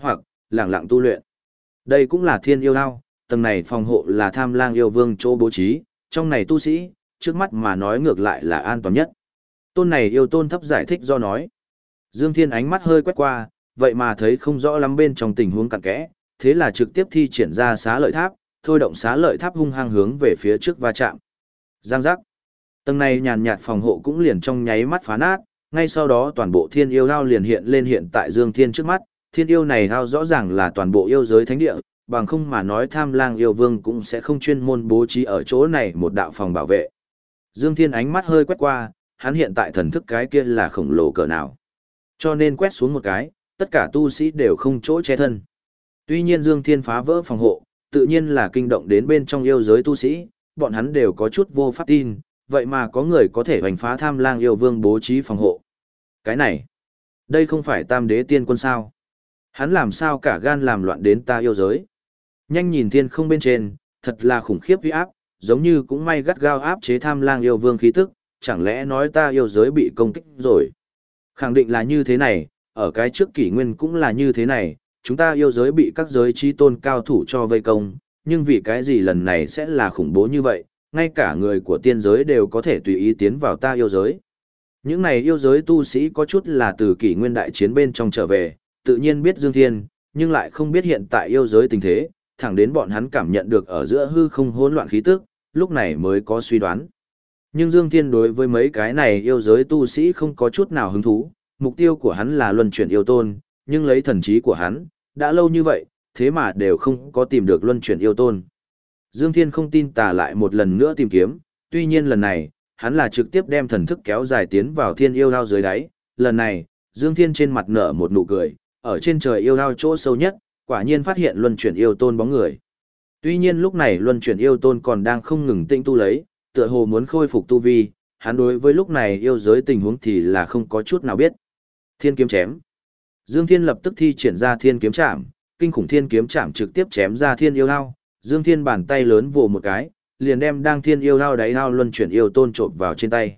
lặng lặng tu luyện. Đây cũng là thiên yêu ao, tầng này phòng hộ là Tham Lang yêu vương chỗ bố trí, trong này tu sĩ, trước mắt mà nói ngược lại là an toàn nhất. Tôn này yêu tôn thấp giải thích do nói. Dương Thiên ánh mắt hơi quét qua, vậy mà thấy không rõ lắm bên trong tình huống cặn kẽ, thế là trực tiếp thi triển ra xá lợi tháp, thôi động xá lợi tháp hung hăng hướng về phía trước va chạm. Giang giác. Tầng này nhàn nhạt phòng hộ cũng liền trong nháy mắt phá nát, ngay sau đó toàn bộ thiên yêu ao liền hiện lên hiện tại Dương Thiên trước mắt, thiên yêu này ao rõ ràng là toàn bộ yêu giới thánh địa, bằng không mà nói Tham Lang yêu vương cũng sẽ không chuyên môn bố trí ở chỗ này một đạo phòng bảo vệ. Dương Thiên ánh mắt hơi quét qua, hắn hiện tại thần thức cái kia là khổng lồ cỡ nào. Cho nên quét xuống một cái, tất cả tu sĩ đều không chỗ che thân. Tuy nhiên Dương Thiên phá vỡ phòng hộ, tự nhiên là kinh động đến bên trong yêu giới tu sĩ, bọn hắn đều có chút vô pháp tin, vậy mà có người có thể hoành phá Tham Lang yêu vương bố trí phòng hộ. Cái này, đây không phải Tam Đế Tiên Quân sao? Hắn làm sao cả gan làm loạn đến ta yêu giới? Nhanh nhìn thiên không bên trên, thật là khủng khiếp uy áp, giống như cũng may gắt gao áp chế Tham Lang yêu vương khí tức, chẳng lẽ nói ta yêu giới bị công kích rồi? Khẳng định là như thế này, ở cái trước kỷ nguyên cũng là như thế này, chúng ta yêu giới bị các giới trí tôn cao thủ cho vây công, nhưng vì cái gì lần này sẽ là khủng bố như vậy, ngay cả người của tiên giới đều có thể tùy ý tiến vào ta yêu giới. Những này yêu giới tu sĩ có chút là từ kỷ nguyên đại chiến bên trong trở về, tự nhiên biết Dương Thiên, nhưng lại không biết hiện tại yêu giới tình thế, thẳng đến bọn hắn cảm nhận được ở giữa hư không hỗn loạn khí tức, lúc này mới có suy đoán. Nhưng Dương Thiên đối với mấy cái này yêu giới tu sĩ không có chút nào hứng thú, mục tiêu của hắn là luân chuyển yêu tôn, nhưng lấy thần trí của hắn, đã lâu như vậy, thế mà đều không có tìm được luân chuyển yêu tôn. Dương Thiên không tin tà lại một lần nữa tìm kiếm, tuy nhiên lần này, hắn là trực tiếp đem thần thức kéo dài tiến vào thiên yêu ao dưới đáy, lần này, Dương Thiên trên mặt nở một nụ cười, ở trên trời yêu ao chỗ sâu nhất, quả nhiên phát hiện luân chuyển yêu tôn bóng người. Tuy nhiên lúc này luân chuyển yêu tôn còn đang không ngừng tinh tu lấy, tựa hồ muốn khôi phục tu vi, hắn đối với lúc này yêu giới tình huống thì là không có chút nào biết. Thiên kiếm chém. Dương Thiên lập tức thi triển ra thiên kiếm chạm, kinh khủng thiên kiếm chạm trực tiếp chém ra thiên yêu ao. Dương Thiên bàn tay lớn vồ một cái, liền đem đang thiên yêu ao đáy ao luân chuyển yêu tôn trộn vào trên tay.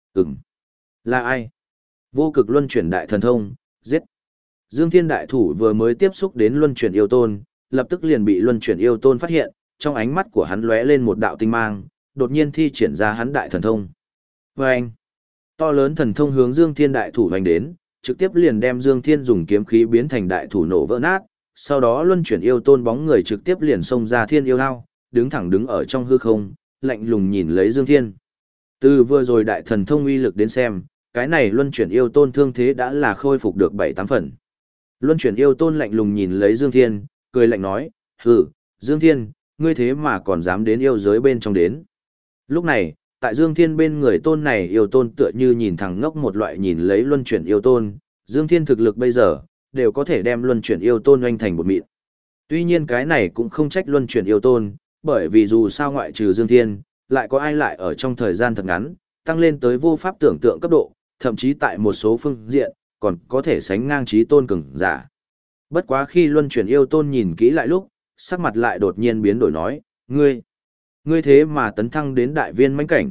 Là ai? Vô cực luân chuyển đại thần thông, giết. Dương Thiên đại thủ vừa mới tiếp xúc đến luân chuyển yêu tôn, lập tức liền bị luân chuyển yêu tôn phát hiện, trong ánh mắt của hắn lóe lên một đạo tinh mang, đột nhiên thi triển ra hắn đại thần thông. Vâng! To lớn thần thông hướng Dương Thiên đại thủ hoành đến, trực tiếp liền đem Dương Thiên dùng kiếm khí biến thành đại thủ nổ vỡ nát, sau đó luân chuyển yêu tôn bóng người trực tiếp liền xông ra thiên yêu ao, đứng thẳng đứng ở trong hư không, lạnh lùng nhìn lấy Dương Thiên. Từ vừa rồi đại thần thông uy lực đến xem, cái này luân chuyển yêu tôn thương thế đã là khôi phục được 7-8 phần. Luân chuyển yêu tôn lạnh lùng nhìn lấy Dương Thiên, cười lạnh nói, hừ, Dương Thiên, ngươi thế mà còn dám đến yêu giới bên trong đến. Lúc này, tại Dương Thiên bên người tôn này yêu tôn tựa như nhìn thằng ngốc một loại nhìn lấy luân chuyển yêu tôn, Dương Thiên thực lực bây giờ, đều có thể đem luân chuyển yêu tôn oanh thành một mịn. Tuy nhiên cái này cũng không trách luân chuyển yêu tôn, bởi vì dù sao ngoại trừ Dương Thiên, lại có ai lại ở trong thời gian thật ngắn, tăng lên tới vô pháp tưởng tượng cấp độ, thậm chí tại một số phương diện, còn có thể sánh ngang trí tôn cường giả. Bất quá khi luân chuyển yêu tôn nhìn kỹ lại lúc, sắc mặt lại đột nhiên biến đổi nói, ngươi thế mà tấn thăng đến đại viên mãnh cảnh.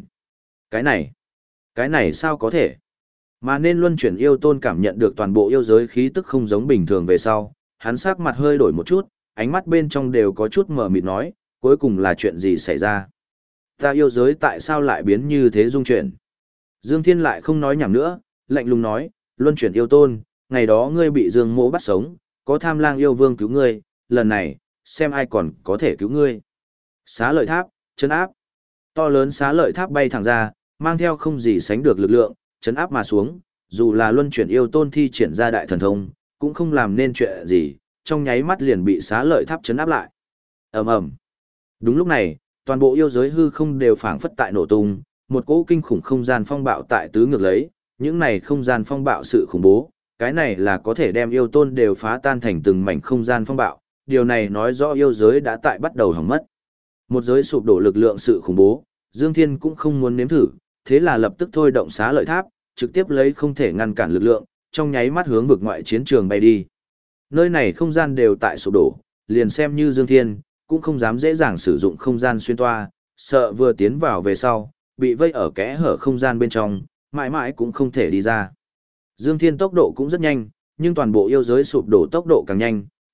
Cái này sao có thể? Mà nên luân chuyển yêu tôn cảm nhận được toàn bộ yêu giới khí tức không giống bình thường về sau, hắn sắc mặt hơi đổi một chút, ánh mắt bên trong đều có chút mờ mịt nói, cuối cùng là chuyện gì xảy ra? Ta yêu giới tại sao lại biến như thế dung chuyển? Dương Thiên lại không nói nhảm nữa, lạnh lùng nói, luân chuyển yêu tôn, ngày đó ngươi bị Dương Mỗ bắt sống, có Tham Lang yêu vương cứu ngươi, lần này, xem ai còn có thể cứu ngươi. Xá lợi tháp, trấn áp. To lớn xá lợi tháp bay thẳng ra, mang theo không gì sánh được lực lượng, trấn áp mà xuống, dù là luân chuyển yêu tôn thi triển ra đại thần thông, cũng không làm nên chuyện gì, trong nháy mắt liền bị xá lợi tháp trấn áp lại. Ầm ầm. Đúng lúc này, toàn bộ yêu giới hư không đều phảng phất tại nổ tung, một cỗ kinh khủng không gian phong bạo tại tứ ngược lấy, những này không gian phong bạo sự khủng bố, cái này là có thể đem yêu tôn đều phá tan thành từng mảnh không gian phong bạo, điều này nói rõ yêu giới đã tại bắt đầu hỏng mất. Một giới sụp đổ lực lượng sự khủng bố, Dương Thiên cũng không muốn nếm thử, thế là lập tức thôi động xá lợi tháp, trực tiếp lấy không thể ngăn cản lực lượng, trong nháy mắt hướng vực ngoại chiến trường bay đi. Nơi này không gian đều tại sụp đổ, liền xem như Dương Thiên, cũng không dám dễ dàng sử dụng không gian xuyên toa, sợ vừa tiến vào về sau, bị vây ở kẽ hở không gian bên trong, mãi mãi cũng không thể đi ra. Dương Thiên tốc độ cũng rất nhanh, nhưng toàn bộ yêu giới sụp đổ tốc độ càng nhanh,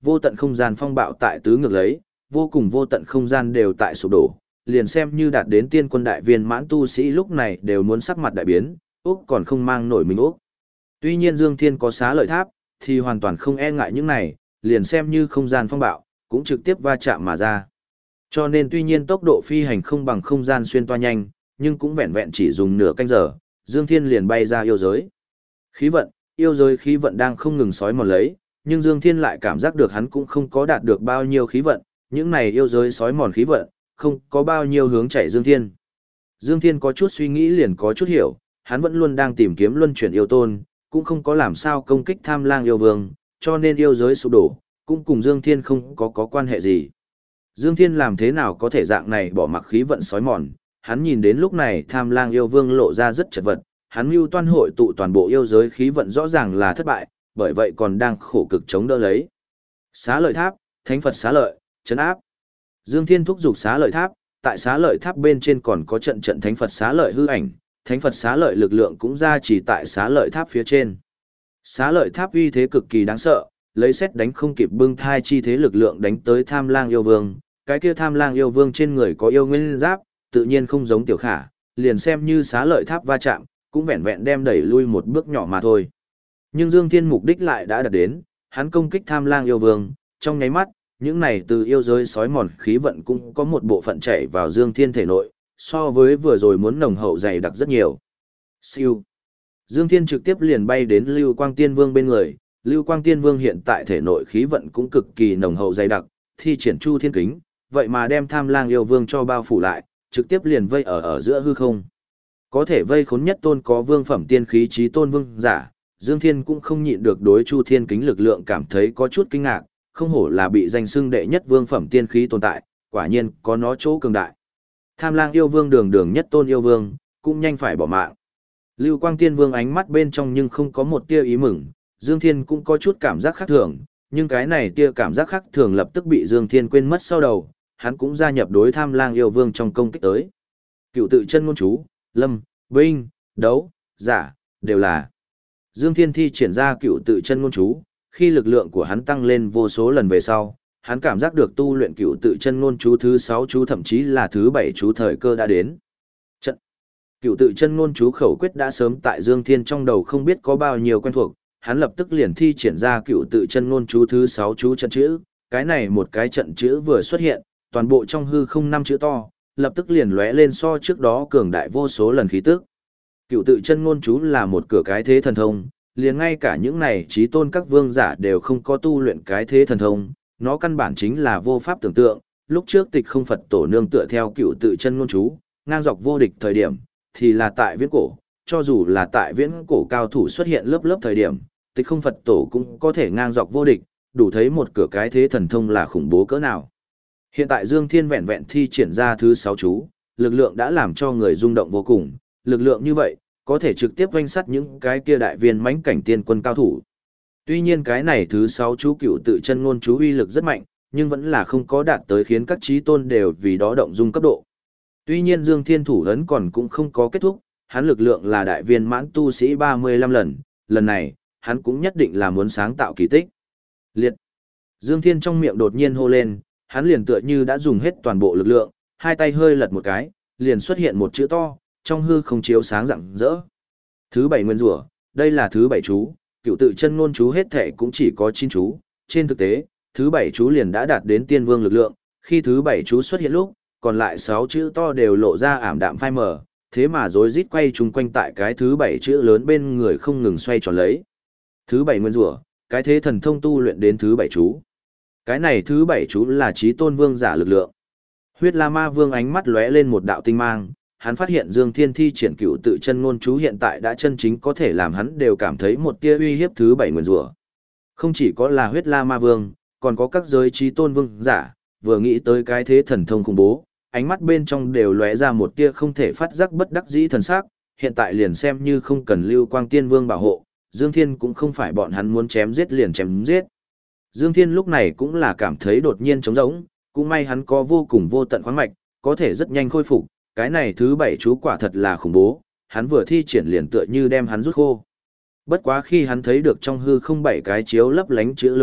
vô tận không gian phong bạo tại tứ ngược lấy, vô cùng vô tận không gian đều tại sụp đổ, liền xem như đạt đến tiên quân đại viên mãn tu sĩ lúc này đều muốn sắc mặt đại biến, Úc còn không mang nổi mình Úc. Tuy nhiên Dương Thiên có xá lợi tháp, thì hoàn toàn không e ngại những này, liền xem như không gian phong bạo, cũng trực tiếp va chạm mà ra. Cho nên tuy nhiên tốc độ phi hành không bằng không gian xuyên toa nhanh, nhưng cũng vẹn vẹn chỉ dùng nửa canh giờ, Dương Thiên liền bay ra yêu giới. Khí vận, yêu giới khí vận đang không ngừng sói mòn lấy, nhưng Dương Thiên lại cảm giác được hắn cũng không có đạt được bao nhiêu khí vận, những này yêu giới sói mòn khí vận, không có bao nhiêu hướng chạy Dương Thiên. Dương Thiên có chút suy nghĩ liền có chút hiểu, hắn vẫn luôn đang tìm kiếm luân chuyển yêu tôn, cũng không có làm sao công kích Tham Lang yêu vương, cho nên yêu giới sụp đổ, cũng cùng Dương Thiên không có quan hệ gì. Dương Thiên làm thế nào có thể dạng này bỏ mặc khí vận sói mòn, hắn nhìn đến lúc này Tham Lang yêu vương lộ ra rất chật vật, hắn mưu toan hội tụ toàn bộ yêu giới khí vận rõ ràng là thất bại, bởi vậy còn đang khổ cực chống đỡ lấy. Xá lợi tháp, thánh Phật xá lợi, trấn áp. Dương Thiên thúc giục xá lợi tháp, tại xá lợi tháp bên trên còn có trận trận thánh Phật xá lợi hư ảnh, thánh Phật xá lợi lực lượng cũng ra chỉ tại xá lợi tháp phía trên. Xá lợi tháp uy thế cực kỳ đáng sợ, lấy xét đánh không kịp bưng thai chi thế lực lượng đánh tới Tham Lang yêu vương, cái kia Tham Lang yêu vương trên người có yêu nguyên giáp, tự nhiên không giống tiểu khả, liền xem như xá lợi tháp va chạm, cũng vẹn vẹn đem đẩy lui một bước nhỏ mà thôi. Nhưng Dương Thiên mục đích lại đã đạt đến, hắn công kích Tham Lang yêu vương, trong nháy mắt, những này từ yêu giới sói mòn khí vận cũng có một bộ phận chảy vào Dương Thiên thể nội, so với vừa rồi muốn nồng hậu dày đặc rất nhiều. Siêu. Dương Thiên trực tiếp liền bay đến Lưu Quang Tiên Vương bên người, Lưu Quang Tiên Vương hiện tại thể nội khí vận cũng cực kỳ nồng hậu dày đặc, thi triển Chu Thiên Kính, vậy mà đem Tham Lang yêu vương cho bao phủ lại, trực tiếp liền vây ở giữa hư không. Có thể vây khốn nhất tôn có vương phẩm tiên khí chí tôn vương giả, Dương Thiên cũng không nhịn được đối Chu Thiên Kính lực lượng cảm thấy có chút kinh ngạc, không hổ là bị danh xưng đệ nhất vương phẩm tiên khí tồn tại, quả nhiên có nó chỗ cường đại. Tham Lang yêu vương đường đường nhất tôn yêu vương, cũng nhanh phải bỏ mạng. Lưu Quang Tiên Vương ánh mắt bên trong nhưng không có một tia ý mừng, Dương Thiên cũng có chút cảm giác khác thường, nhưng cái này tia cảm giác khác thường lập tức bị Dương Thiên quên mất sau đầu, hắn cũng gia nhập đối Tham Lang yêu vương trong công kích tới. Cựu tự chân ngôn chú, lâm, vinh, đấu, giả, đều là. Dương Thiên thi triển ra cựu tự chân ngôn chú, khi lực lượng của hắn tăng lên vô số lần về sau, hắn cảm giác được tu luyện cựu tự chân ngôn chú thứ 6 chú thậm chí là thứ 7 chú thời cơ đã đến. Trận. Cựu tự chân ngôn chú khẩu quyết đã sớm tại Dương Thiên trong đầu không biết có bao nhiêu quen thuộc, hắn lập tức liền thi triển ra cựu tự chân ngôn chú thứ 6 chú trận chữ, cái này một cái trận chữ vừa xuất hiện, toàn bộ trong hư không 5 chữ to, lập tức liền lóe lên so trước đó cường đại vô số lần khí tức. Cựu tự chân ngôn chú là một cửa cái thế thần thông, liền ngay cả những này chí tôn các vương giả đều không có tu luyện cái thế thần thông, nó căn bản chính là vô pháp tưởng tượng, lúc trước Tịch Không Phật tổ nương tựa theo cựu tự chân ngôn chú, ngang dọc vô địch thời điểm, thì là tại viễn cổ, cho dù là tại viễn cổ cao thủ xuất hiện lớp lớp thời điểm, Tịch Không Phật tổ cũng có thể ngang dọc vô địch, đủ thấy một cửa cái thế thần thông là khủng bố cỡ nào. Hiện tại Dương Thiên vẹn vẹn thi triển ra thứ 6 chú, lực lượng đã làm cho người rung động vô cùng, lực lượng như vậy, có thể trực tiếp oanh sắt những cái kia đại viên mãnh cảnh tiên quân cao thủ. Tuy nhiên cái này thứ 6 chú cựu tự chân ngôn chú uy lực rất mạnh, nhưng vẫn là không có đạt tới khiến các chí tôn đều vì đó động dung cấp độ. Tuy nhiên Dương Thiên thủ ấn còn cũng không có kết thúc, hắn lực lượng là đại viên mãn tu sĩ 35 lần, lần này, hắn cũng nhất định là muốn sáng tạo kỳ tích. Liệt. Dương Thiên trong miệng đột nhiên hô lên, hắn liền tựa như đã dùng hết toàn bộ lực lượng, hai tay hơi lật một cái, liền xuất hiện một chữ to, trong hư không chiếu sáng rạng rỡ. Thứ 7 nguyên rủa, đây là thứ 7 chú, cựu tự chân ngôn chú hết thể cũng chỉ có 9 chú, trên thực tế, thứ 7 chú liền đã đạt đến tiên vương lực lượng, khi thứ 7 chú xuất hiện lúc, còn lại 6 chữ to đều lộ ra ảm đạm phai mờ, thế mà rối rít quay chung quanh tại cái thứ 7 chữ lớn bên người không ngừng xoay tròn lấy. Thứ 7 nguyên rủa, cái thế thần thông tu luyện đến thứ 7 chú. Cái này thứ 7 chú là chí tôn vương giả lực lượng. Huyết La Ma Vương ánh mắt lóe lên một đạo tinh mang, hắn phát hiện Dương Thiên thi triển cựu tự chân ngôn chú hiện tại đã chân chính có thể làm hắn đều cảm thấy một tia uy hiếp thứ 7 nguyên rủa. Không chỉ có là Huyết La Ma Vương, còn có các giới chí tôn vương giả, vừa nghĩ tới cái thế thần thông khủng bố, ánh mắt bên trong đều lóe ra một tia không thể phát giác bất đắc dĩ thần sắc, hiện tại liền xem như không cần Lưu Quang Tiên Vương bảo hộ, Dương Thiên cũng không phải bọn hắn muốn chém giết liền chém giết. Dương Thiên lúc này cũng là cảm thấy đột nhiên trống rỗng, cũng may hắn có vô cùng vô tận khoáng mạch, có thể rất nhanh khôi phục, cái này thứ 7 chú quả thật là khủng bố, hắn vừa thi triển liền tựa như đem hắn rút khô. Bất quá khi hắn thấy được trong hư không 7 cái chiếu lấp lánh chữ lớn lúc,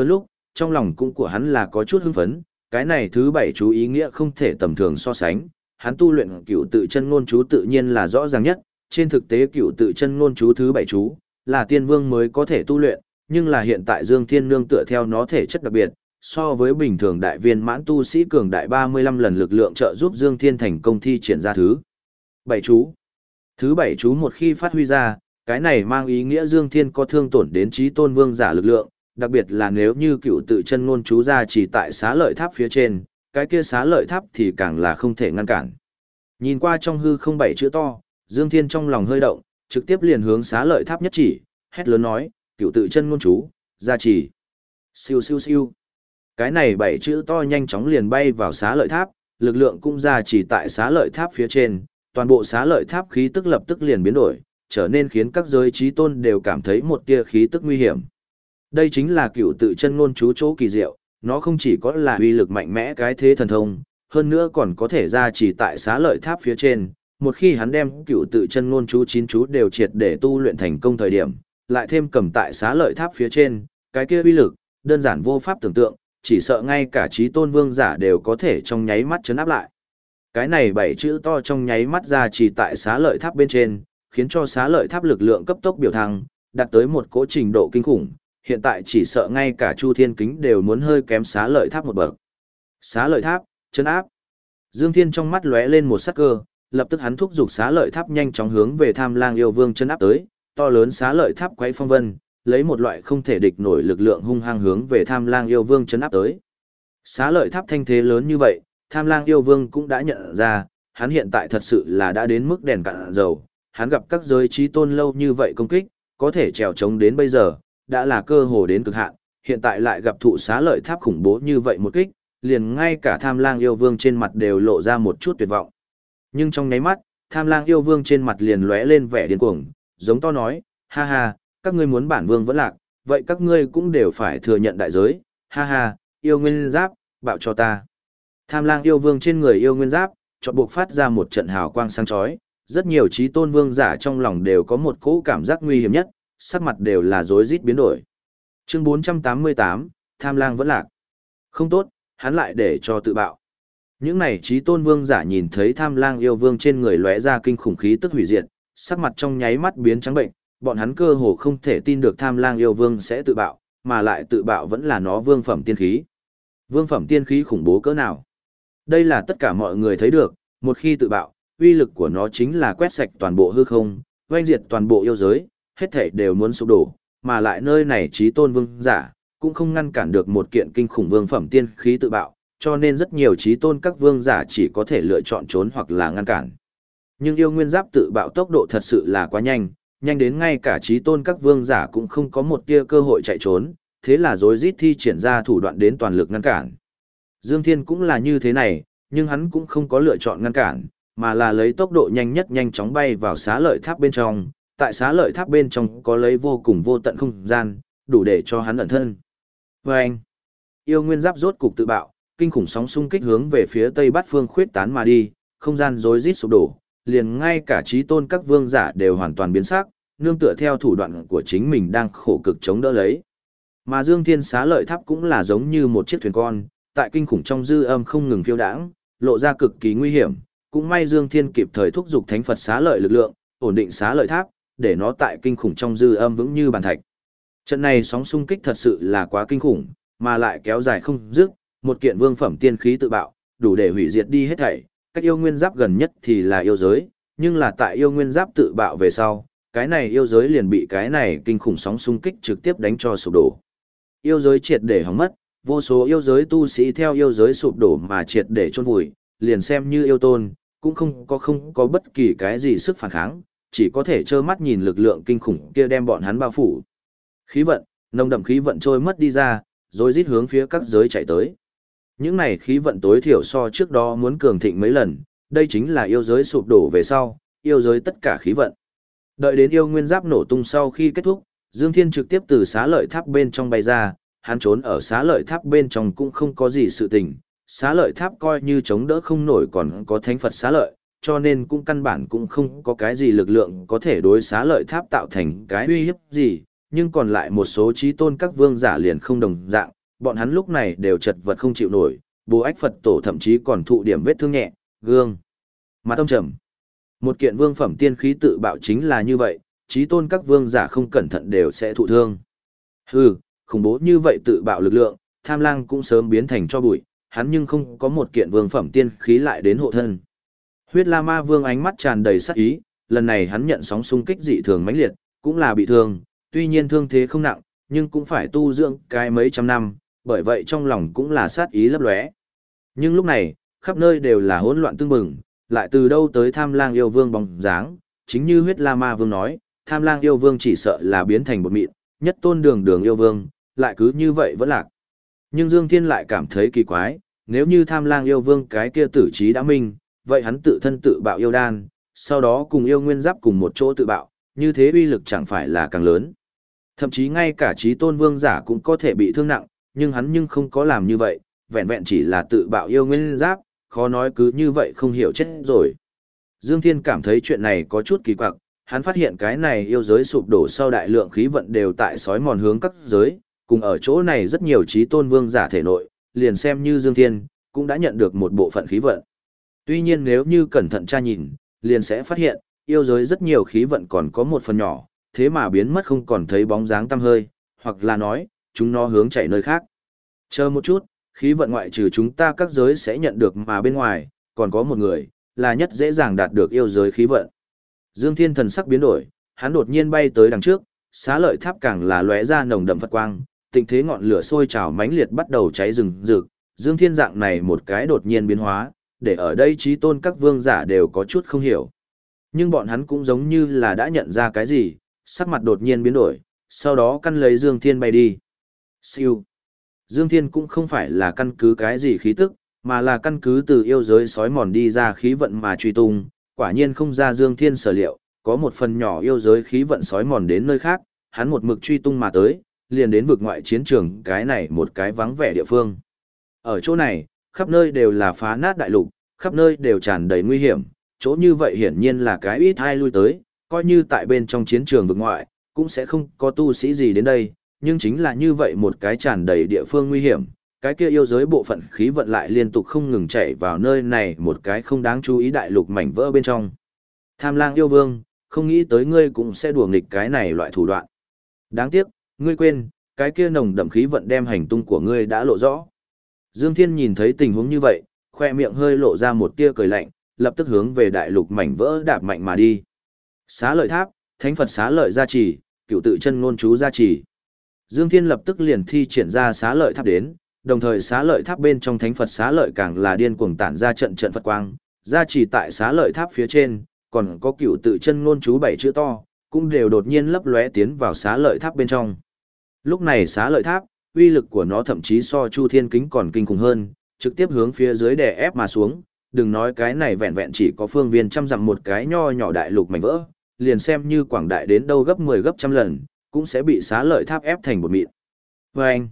trong lòng cũng của hắn là có chút hưng phấn, cái này thứ 7 chú ý nghĩa không thể tầm thường so sánh, hắn tu luyện cửu tự chân ngôn chú tự nhiên là rõ ràng nhất, trên thực tế cửu tự chân ngôn chú thứ 7 chú là tiên vương mới có thể tu luyện, nhưng là hiện tại Dương Thiên nương tựa theo nó thể chất đặc biệt, so với bình thường đại viên mãn tu sĩ cường đại 35 lần lực lượng trợ giúp Dương Thiên thành công thi triển ra thứ 7 chú. Thứ 7 chú một khi phát huy ra, cái này mang ý nghĩa Dương Thiên có thương tổn đến chí tôn vương giả lực lượng, đặc biệt là nếu như cựu tự chân ngôn chú ra chỉ tại xá lợi tháp phía trên, cái kia xá lợi tháp thì càng là không thể ngăn cản. Nhìn qua trong hư không 7 chữ to, Dương Thiên trong lòng hơi động, trực tiếp liền hướng xá lợi tháp nhất chỉ, hét lớn nói, cựu tự chân ngôn chú, ra chỉ. Siêu siêu siêu. Cái này 7 chữ to nhanh chóng liền bay vào xá lợi tháp, lực lượng cũng ra chỉ tại xá lợi tháp phía trên, toàn bộ xá lợi tháp khí tức lập tức liền biến đổi, trở nên khiến các giới trí tôn đều cảm thấy một tia khí tức nguy hiểm. Đây chính là cựu tự chân ngôn chú chỗ kỳ diệu, nó không chỉ có là uy lực mạnh mẽ cái thế thần thông, hơn nữa còn có thể ra chỉ tại xá lợi tháp phía trên. Một khi hắn đem cựu tự chân ngôn chú 9 chú đều triệt để tu luyện thành công thời điểm, lại thêm cầm tại xá lợi tháp phía trên, cái kia uy lực, đơn giản vô pháp tưởng tượng, chỉ sợ ngay cả trí tôn vương giả đều có thể trong nháy mắt chấn áp lại. Cái này 7 chữ to trong nháy mắt ra chỉ tại xá lợi tháp bên trên, khiến cho xá lợi tháp lực lượng cấp tốc biểu thăng, đạt tới một cỗ trình độ kinh khủng, hiện tại chỉ sợ ngay cả Chu Thiên Kính đều muốn hơi kém xá lợi tháp một bậc. Xá lợi tháp, chấn áp. Dương Thiên trong mắt lóe lên một sắc cơ, lập tức hắn thúc giục xá lợi tháp nhanh chóng hướng về Tham Lang yêu vương chấn áp tới, to lớn xá lợi tháp quấy phong vân, lấy một loại không thể địch nổi lực lượng hung hăng hướng về Tham Lang yêu vương chấn áp tới. Xá lợi tháp thanh thế lớn như vậy, Tham Lang yêu vương cũng đã nhận ra, hắn hiện tại thật sự là đã đến mức đèn cạn dầu, hắn gặp các giới trí tôn lâu như vậy công kích, có thể trèo chống đến bây giờ, đã là cơ hồ đến cực hạn, hiện tại lại gặp thụ xá lợi tháp khủng bố như vậy một kích, liền ngay cả Tham Lang yêu vương trên mặt đều lộ ra một chút tuyệt vọng. Nhưng trong nháy mắt, Tham Lang yêu vương trên mặt liền lóe lên vẻ điên cuồng, giống to nói, ha ha, các ngươi muốn bản vương vẫn lạc, vậy các ngươi cũng đều phải thừa nhận đại giới, ha ha, yêu nguyên giáp, bạo cho ta. Tham Lang yêu vương trên người yêu nguyên giáp, chợt buộc phát ra một trận hào quang sáng chói, rất nhiều trí tôn vương giả trong lòng đều có một cỗ cảm giác nguy hiểm nhất, sắc mặt đều là rối rít biến đổi. Chương 488, Tham Lang vẫn lạc. Không tốt, hắn lại để cho tự bạo. Những này trí tôn vương giả nhìn thấy Tham Lang yêu vương trên người lóe ra kinh khủng khí tức hủy diệt, sắc mặt trong nháy mắt biến trắng bệnh, bọn hắn cơ hồ không thể tin được Tham Lang yêu vương sẽ tự bạo, mà lại tự bạo vẫn là nó vương phẩm tiên khí. Vương phẩm tiên khí khủng bố cỡ nào? Đây là tất cả mọi người thấy được, một khi tự bạo, uy lực của nó chính là quét sạch toàn bộ hư không, oanh diệt toàn bộ yêu giới, hết thảy đều muốn sụp đổ, mà lại nơi này chí tôn vương giả, cũng không ngăn cản được một kiện kinh khủng vương phẩm tiên khí tự bạo, cho nên rất nhiều chí tôn các vương giả chỉ có thể lựa chọn trốn hoặc là ngăn cản. Nhưng yêu nguyên giáp tự bạo tốc độ thật sự là quá nhanh, nhanh đến ngay cả chí tôn các vương giả cũng không có một tia cơ hội chạy trốn, thế là rối rít thi triển ra thủ đoạn đến toàn lực ngăn cản. Dương Thiên cũng là như thế này, nhưng hắn cũng không có lựa chọn ngăn cản, mà là lấy tốc độ nhanh nhất nhanh chóng bay vào xá lợi tháp bên trong, tại xá lợi tháp bên trong có lấy vô cùng vô tận không gian, đủ để cho hắn ẩn thân. Và anh, yêu nguyên giáp rốt cục tự bạo, kinh khủng sóng xung kích hướng về phía tây bát phương khuyết tán mà đi, không gian rối rít sụp đổ, liền ngay cả chí tôn các vương giả đều hoàn toàn biến sắc, nương tựa theo thủ đoạn của chính mình đang khổ cực chống đỡ lấy. Mà Dương Thiên xá lợi tháp cũng là giống như một chiếc thuyền con, tại kinh khủng trong dư âm không ngừng phiêu đãng, lộ ra cực kỳ nguy hiểm, cũng may Dương Thiên kịp thời thúc giục Thánh Phật xá lợi lực lượng, ổn định xá lợi tháp, để nó tại kinh khủng trong dư âm vững như bàn thạch. Trận này sóng xung kích thật sự là quá kinh khủng, mà lại kéo dài không dứt, một kiện vương phẩm tiên khí tự bạo, đủ để hủy diệt đi hết thảy, cách yêu nguyên giáp gần nhất thì là yêu giới, nhưng là tại yêu nguyên giáp tự bạo về sau, cái này yêu giới liền bị cái này kinh khủng sóng xung kích trực tiếp đánh cho sụp đổ. Yêu giới triệt để hỏng mất, vô số yêu giới tu sĩ theo yêu giới sụp đổ mà triệt để chôn vùi, liền xem như yêu tôn, cũng không có bất kỳ cái gì sức phản kháng, chỉ có thể trơ mắt nhìn lực lượng kinh khủng kia đem bọn hắn bao phủ. Khí vận, nồng đậm khí vận trôi mất đi ra, rồi rít hướng phía các giới chạy tới. Những này khí vận tối thiểu so trước đó muốn cường thịnh mấy lần, đây chính là yêu giới sụp đổ về sau, yêu giới tất cả khí vận. Đợi đến yêu nguyên giáp nổ tung sau khi kết thúc, Dương Thiên trực tiếp từ xá lợi tháp bên trong bay ra, hắn trốn ở xá lợi tháp bên trong cũng không có gì sự tình, xá lợi tháp coi như chống đỡ không nổi còn có thánh Phật xá lợi, cho nên cũng căn bản cũng không có cái gì lực lượng có thể đối xá lợi tháp tạo thành cái uy hiếp gì, nhưng còn lại một số trí tôn các vương giả liền không đồng dạng, bọn hắn lúc này đều chật vật không chịu nổi, Bồ Ách Phật Tổ thậm chí còn thụ điểm vết thương nhẹ, gương mặt âm trầm. Một kiện vương phẩm tiên khí tự bạo chính là như vậy, chí tôn các vương giả không cẩn thận đều sẽ thụ thương. Hừ, khủng bố như vậy tự bạo lực lượng, Tham Lang cũng sớm biến thành tro bụi, hắn nhưng không có một kiện vương phẩm tiên khí lại đến hộ thân. Huyết La Ma Vương ánh mắt tràn đầy sát ý, lần này hắn nhận sóng xung kích dị thường mãnh liệt, cũng là bị thương, tuy nhiên thương thế không nặng, nhưng cũng phải tu dưỡng cái mấy trăm năm, bởi vậy trong lòng cũng là sát ý lấp lóe. Nhưng lúc này, khắp nơi đều là hỗn loạn tương bừng, lại từ đâu tới Tham Lang yêu vương bóng dáng, chính như Huyết La Ma Vương nói, Tham Lang yêu vương chỉ sợ là biến thành bột mịn, nhất tôn đường đường yêu vương, lại cứ như vậy vẫn lạc. Nhưng Dương Thiên lại cảm thấy kỳ quái, nếu như Tham Lang yêu vương cái kia tử trí đã minh, vậy hắn tự thân tự bạo yêu đan, sau đó cùng yêu nguyên giáp cùng một chỗ tự bạo, như thế uy lực chẳng phải là càng lớn. Thậm chí ngay cả chí tôn vương giả cũng có thể bị thương nặng, nhưng hắn nhưng không có làm như vậy, vẹn vẹn chỉ là tự bạo yêu nguyên giáp, khó nói cứ như vậy không hiểu chết rồi. Dương Thiên cảm thấy chuyện này có chút kỳ quặc, hắn phát hiện cái này yêu giới sụp đổ sau đại lượng khí vận đều tại sói mòn hướng các giới, cùng ở chỗ này rất nhiều chí tôn vương giả thể nội, liền xem như Dương Thiên, cũng đã nhận được một bộ phận khí vận. Tuy nhiên nếu như cẩn thận tra nhìn, liền sẽ phát hiện, yêu giới rất nhiều khí vận còn có một phần nhỏ, thế mà biến mất không còn thấy bóng dáng tăm hơi, hoặc là nói, chúng nó hướng chạy nơi khác. Chờ một chút, khí vận ngoại trừ chúng ta các giới sẽ nhận được mà bên ngoài, còn có một người, là nhất dễ dàng đạt được yêu giới khí vận. Dương Thiên thần sắc biến đổi, hắn đột nhiên bay tới đằng trước, xá lợi tháp càng là lóe ra nồng đậm Phật quang, tình thế ngọn lửa sôi trào mãnh liệt bắt đầu cháy rừng rực. Dương Thiên dạng này một cái đột nhiên biến hóa, để ở đây chí tôn các vương giả đều có chút không hiểu. Nhưng bọn hắn cũng giống như là đã nhận ra cái gì, sắc mặt đột nhiên biến đổi, sau đó căn lấy Dương Thiên bay đi. Siêu. Dương Thiên cũng không phải là căn cứ cái gì khí tức, mà là căn cứ từ yêu giới sói mòn đi ra khí vận mà truy tung, quả nhiên không ra Dương Thiên sở liệu, có một phần nhỏ yêu giới khí vận sói mòn đến nơi khác, hắn một mực truy tung mà tới, liền đến vực ngoại chiến trường cái này một cái vắng vẻ địa phương. Ở chỗ này, khắp nơi đều là phá nát đại lục, khắp nơi đều tràn đầy nguy hiểm, chỗ như vậy hiển nhiên là cái ít ai lui tới, coi như tại bên trong chiến trường vực ngoại, cũng sẽ không có tu sĩ gì đến đây, nhưng chính là như vậy một cái tràn đầy địa phương nguy hiểm, cái kia yêu giới bộ phận khí vận lại liên tục không ngừng chạy vào nơi này một cái không đáng chú ý đại lục mảnh vỡ bên trong. Tham Lang yêu vương, không nghĩ tới ngươi cũng sẽ đùa nghịch cái này loại thủ đoạn. Đáng tiếc, ngươi quên, cái kia nồng đậm khí vận đem hành tung của ngươi đã lộ rõ. Dương Thiên nhìn thấy tình huống như vậy, khoe miệng hơi lộ ra một tia cười lạnh, lập tức hướng về đại lục mảnh vỡ đạp mạnh mà đi. Xá lợi tháp, thánh Phật xá lợi gia trì, cựu tự chân ngôn chú gia trì. Dương Thiên lập tức liền thi triển ra xá lợi tháp đến, đồng thời xá lợi tháp bên trong thánh Phật xá lợi càng là điên cuồng tản ra trận trận Phật quang, gia trì tại xá lợi tháp phía trên, còn có cựu tự chân ngôn chú 7 chữ to, cũng đều đột nhiên lấp lóe tiến vào xá lợi tháp bên trong. Lúc này xá lợi tháp, uy lực của nó thậm chí so Chu Thiên Kính còn kinh khủng hơn, trực tiếp hướng phía dưới đè ép mà xuống, đừng nói cái này vẹn vẹn chỉ có phương viên trăm dặm một cái nho nhỏ đại lục mảnh vỡ, liền xem như quảng đại đến đâu gấp 10 gấp trăm lần, cũng sẽ bị xá lợi tháp ép thành bột mịn. Vâng!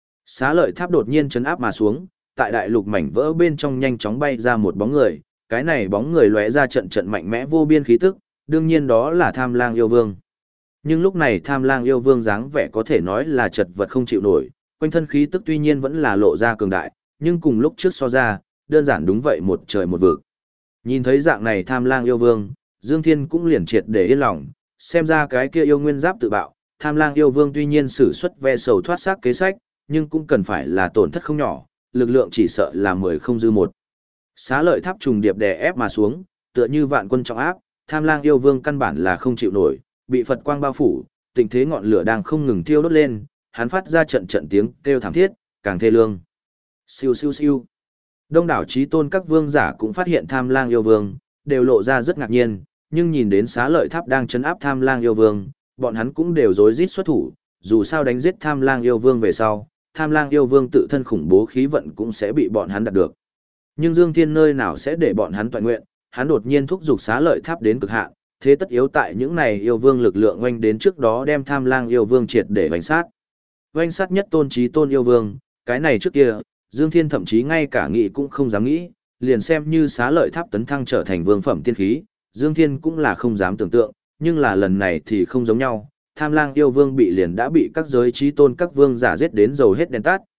Xá lợi tháp đột nhiên chấn áp mà xuống, tại đại lục mảnh vỡ bên trong nhanh chóng bay ra một bóng người, cái này bóng người lóe ra trận trận mạnh mẽ vô biên khí tức, đương nhiên đó là Tham Lang yêu vương. Nhưng lúc này Tham Lang yêu vương dáng vẻ có thể nói là chật vật không chịu nổi, quanh thân khí tức tuy nhiên vẫn là lộ ra cường đại, nhưng cùng lúc trước so ra, đơn giản đúng vậy một trời một vực. Nhìn thấy dạng này Tham Lang yêu vương, Dương Thiên cũng liền triệt để yên lòng, xem ra cái kia yêu nguyên giáp tự bạo, Tham Lang yêu vương tuy nhiên sử xuất ve sầu thoát xác kế sách, nhưng cũng cần phải là tổn thất không nhỏ, lực lượng chỉ sợ là 10 không dư một. Xá lợi tháp trùng điệp đè ép mà xuống, tựa như vạn quân trọng áp, Tham Lang yêu vương căn bản là không chịu nổi, bị Phật quang bao phủ, tình thế ngọn lửa đang không ngừng thiêu đốt lên, hắn phát ra trận trận tiếng kêu thảm thiết, càng thê lương. Siêu siêu siêu. Đông đảo chí tôn các vương giả cũng phát hiện Tham Lang yêu vương, đều lộ ra rất ngạc nhiên, nhưng nhìn đến xá lợi tháp đang trấn áp Tham Lang yêu vương, bọn hắn cũng đều rối rít xuất thủ, dù sao đánh giết Tham Lang yêu vương về sau, Tham Lang yêu vương tự thân khủng bố khí vận cũng sẽ bị bọn hắn đạt được. Nhưng Dương Thiên nơi nào sẽ để bọn hắn toàn nguyện, hắn đột nhiên thúc giục xá lợi tháp đến cực hạn, thế tất yếu tại những này yêu vương lực lượng oanh đến trước đó đem Tham Lang yêu vương triệt để oanh sát. Oanh sát nhất tôn chí tôn yêu vương, cái này trước kia, Dương Thiên thậm chí ngay cả nghĩ cũng không dám nghĩ, liền xem như xá lợi tháp tấn thăng trở thành vương phẩm tiên khí, Dương Thiên cũng là không dám tưởng tượng, nhưng là lần này thì không giống nhau. Tham Lang yêu vương bị liền đã bị các giới chí tôn các vương giả giết đến dầu hết đèn tắt,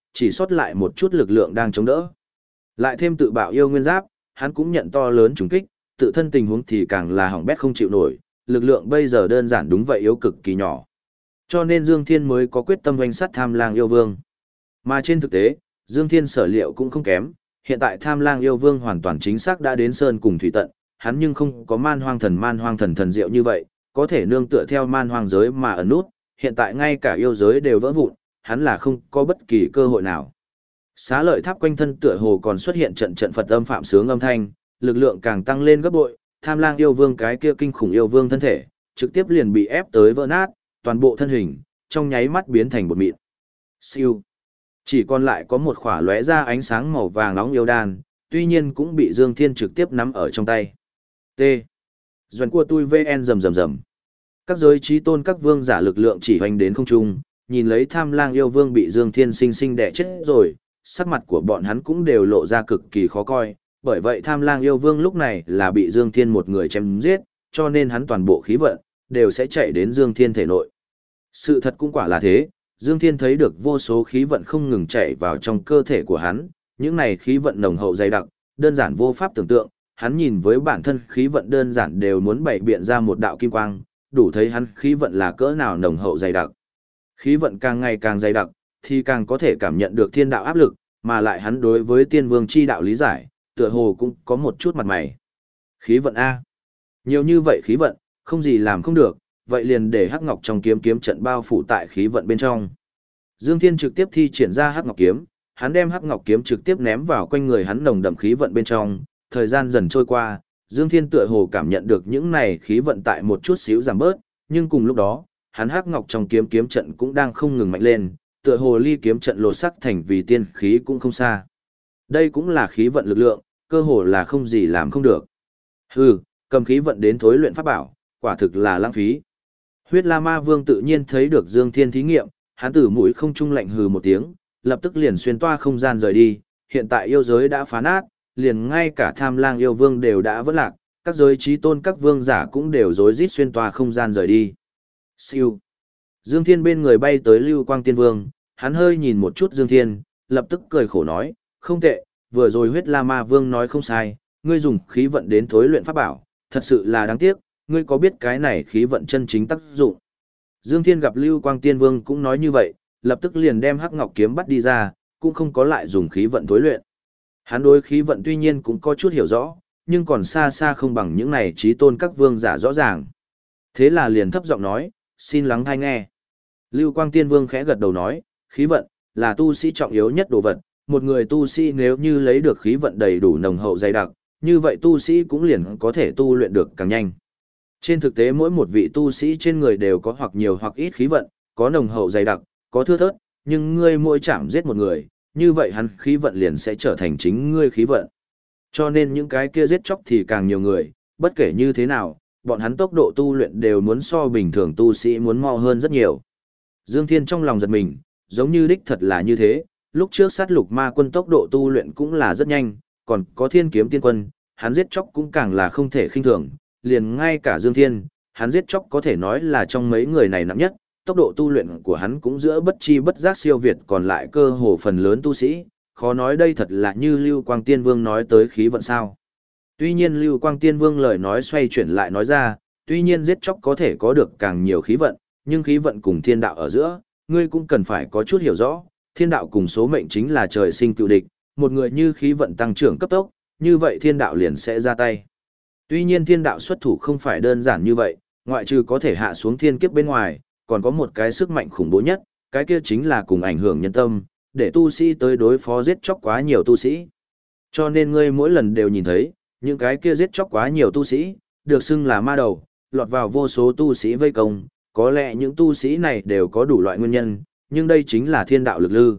chỉ sót lại một chút lực lượng đang chống đỡ. Lại thêm tự bạo yêu nguyên giáp, hắn cũng nhận to lớn trùng kích, tự thân tình huống thì càng là hỏng bét không chịu nổi, lực lượng bây giờ đơn giản đúng vậy yếu cực kỳ nhỏ. Cho nên Dương Thiên mới có quyết tâm oanh sát Tham Lang yêu vương. Mà trên thực tế, Dương Thiên sở liệu cũng không kém, hiện tại Tham Lang yêu vương hoàn toàn chính xác đã đến sơn cùng thủy tận, hắn nhưng không có man hoang thần thần diệu như vậy, có thể nương tựa theo man hoang giới mà ẩn nút, hiện tại ngay cả yêu giới đều vỡ vụn, hắn là không có bất kỳ cơ hội nào. Xá lợi tháp quanh thân tựa hồ còn xuất hiện trận trận Phật âm phạm sướng âm thanh, lực lượng càng tăng lên gấp bội, Tham Lang yêu vương cái kia kinh khủng yêu vương thân thể, trực tiếp liền bị ép tới vỡ nát, toàn bộ thân hình trong nháy mắt biến thành bột mịn. Siêu. Chỉ còn lại có một khỏa lóe ra ánh sáng màu vàng nóng yêu đan, tuy nhiên cũng bị Dương Thiên trực tiếp nắm ở trong tay. T. Doan của tôi VN rầm rầm rầm. Các giới trí tôn các vương giả lực lượng chỉ hoành đến không trung, nhìn lấy Tham Lang yêu vương bị Dương Thiên sinh sinh đè chết rồi, sắc mặt của bọn hắn cũng đều lộ ra cực kỳ khó coi, bởi vậy Tham Lang yêu vương lúc này là bị Dương Thiên một người chém giết, cho nên hắn toàn bộ khí vận đều sẽ chạy đến Dương Thiên thể nội. Sự thật cũng quả là thế, Dương Thiên thấy được vô số khí vận không ngừng chạy vào trong cơ thể của hắn, những này khí vận nồng hậu dày đặc, đơn giản vô pháp tưởng tượng, hắn nhìn với bản thân khí vận đơn giản đều muốn bày biện ra một đạo kim quang, đủ thấy hắn khí vận là cỡ nào nồng hậu dày đặc. Khí vận càng ngày càng dày đặc, thì càng có thể cảm nhận được thiên đạo áp lực, mà lại hắn đối với tiên vương chi đạo lý giải, tựa hồ cũng có một chút mặt mày. Khí vận A. Nhiều như vậy khí vận, không gì làm không được, vậy liền để Hắc Ngọc trong kiếm kiếm trận bao phủ tại khí vận bên trong. Dương Thiên trực tiếp thi triển ra Hắc Ngọc kiếm, hắn đem Hắc Ngọc kiếm trực tiếp ném vào quanh người hắn nồng đậm khí vận bên trong, thời gian dần trôi qua, Dương Thiên tựa hồ cảm nhận được những này khí vận tại một chút xíu giảm bớt, nhưng cùng lúc đó, hắn Hắc Ngọc trong kiếm kiếm trận cũng đang không ngừng mạnh lên, tựa hồ ly kiếm trận lột sắc thành vì tiên khí cũng không xa. Đây cũng là khí vận lực lượng, cơ hồ là không gì làm không được. Hừ, cầm khí vận đến thối luyện pháp bảo, quả thực là lãng phí. Huyết La Ma Vương tự nhiên thấy được Dương Thiên thí nghiệm, hắn từ mũi không trung lạnh hừ một tiếng, lập tức liền xuyên toa không gian rời đi, hiện tại yêu giới đã phá nát, liền ngay cả Tham Lang yêu vương đều đã vỡ lạc, các giới trí tôn các vương giả cũng đều rối rít xuyên toa không gian rời đi. Siêu. Dương Thiên bên người bay tới Lưu Quang Tiên Vương, hắn hơi nhìn một chút Dương Thiên, lập tức cười khổ nói, không tệ, vừa rồi Huyết La Ma Vương nói không sai, ngươi dùng khí vận đến thối luyện pháp bảo, thật sự là đáng tiếc, ngươi có biết cái này khí vận chân chính tác dụng. Dương Thiên gặp Lưu Quang Tiên Vương cũng nói như vậy, lập tức liền đem Hắc Ngọc kiếm bắt đi ra, cũng không có lại dùng khí vận thối luyện. Hắn đối khí vận tuy nhiên cũng có chút hiểu rõ, nhưng còn xa xa không bằng những này trí tôn các vương giả rõ ràng. Thế là liền thấp giọng nói, xin lắng tai nghe. Lưu Quang Tiên Vương khẽ gật đầu nói, khí vận là tu sĩ trọng yếu nhất đồ vật, một người tu sĩ nếu như lấy được khí vận đầy đủ nồng hậu dày đặc, như vậy tu sĩ cũng liền có thể tu luyện được càng nhanh. Trên thực tế mỗi một vị tu sĩ trên người đều có hoặc nhiều hoặc ít khí vận, có nồng hậu dày đặc, có thưa thớt, nhưng ngươi mỗi chạm giết một người, như vậy hắn khí vận liền sẽ trở thành chính ngươi khí vận. Cho nên những cái kia giết chóc thì càng nhiều người, bất kể như thế nào, bọn hắn tốc độ tu luyện đều muốn so bình thường tu sĩ muốn mau hơn rất nhiều. Dương Thiên trong lòng giật mình, giống như đích thật là như thế, lúc trước sát lục ma quân tốc độ tu luyện cũng là rất nhanh, còn có thiên kiếm tiên quân, hắn giết chóc cũng càng là không thể khinh thường, liền ngay cả Dương Thiên, hắn giết chóc có thể nói là trong mấy người này nặng nhất, tốc độ tu luyện của hắn cũng giữa bất chi bất giác siêu việt còn lại cơ hồ phần lớn tu sĩ, khó nói đây thật là như Lưu Quang Tiên Vương nói tới khí vận sao. Tuy nhiên Lưu Quang Tiên Vương lời nói xoay chuyển lại nói ra, tuy nhiên giết chóc có thể có được càng nhiều khí vận, nhưng khí vận cùng thiên đạo ở giữa, ngươi cũng cần phải có chút hiểu rõ, thiên đạo cùng số mệnh chính là trời sinh cựu địch, một người như khí vận tăng trưởng cấp tốc, như vậy thiên đạo liền sẽ ra tay. Tuy nhiên thiên đạo xuất thủ không phải đơn giản như vậy, ngoại trừ có thể hạ xuống thiên kiếp bên ngoài, còn có một cái sức mạnh khủng bố nhất, cái kia chính là cùng ảnh hưởng nhân tâm, để tu sĩ tới đối phó giết chóc quá nhiều tu sĩ. Cho nên ngươi mỗi lần đều nhìn thấy, những cái kia giết chóc quá nhiều tu sĩ, được xưng là ma đầu, lọt vào vô số tu sĩ vây công, có lẽ những tu sĩ này đều có đủ loại nguyên nhân, nhưng đây chính là thiên đạo lực lư.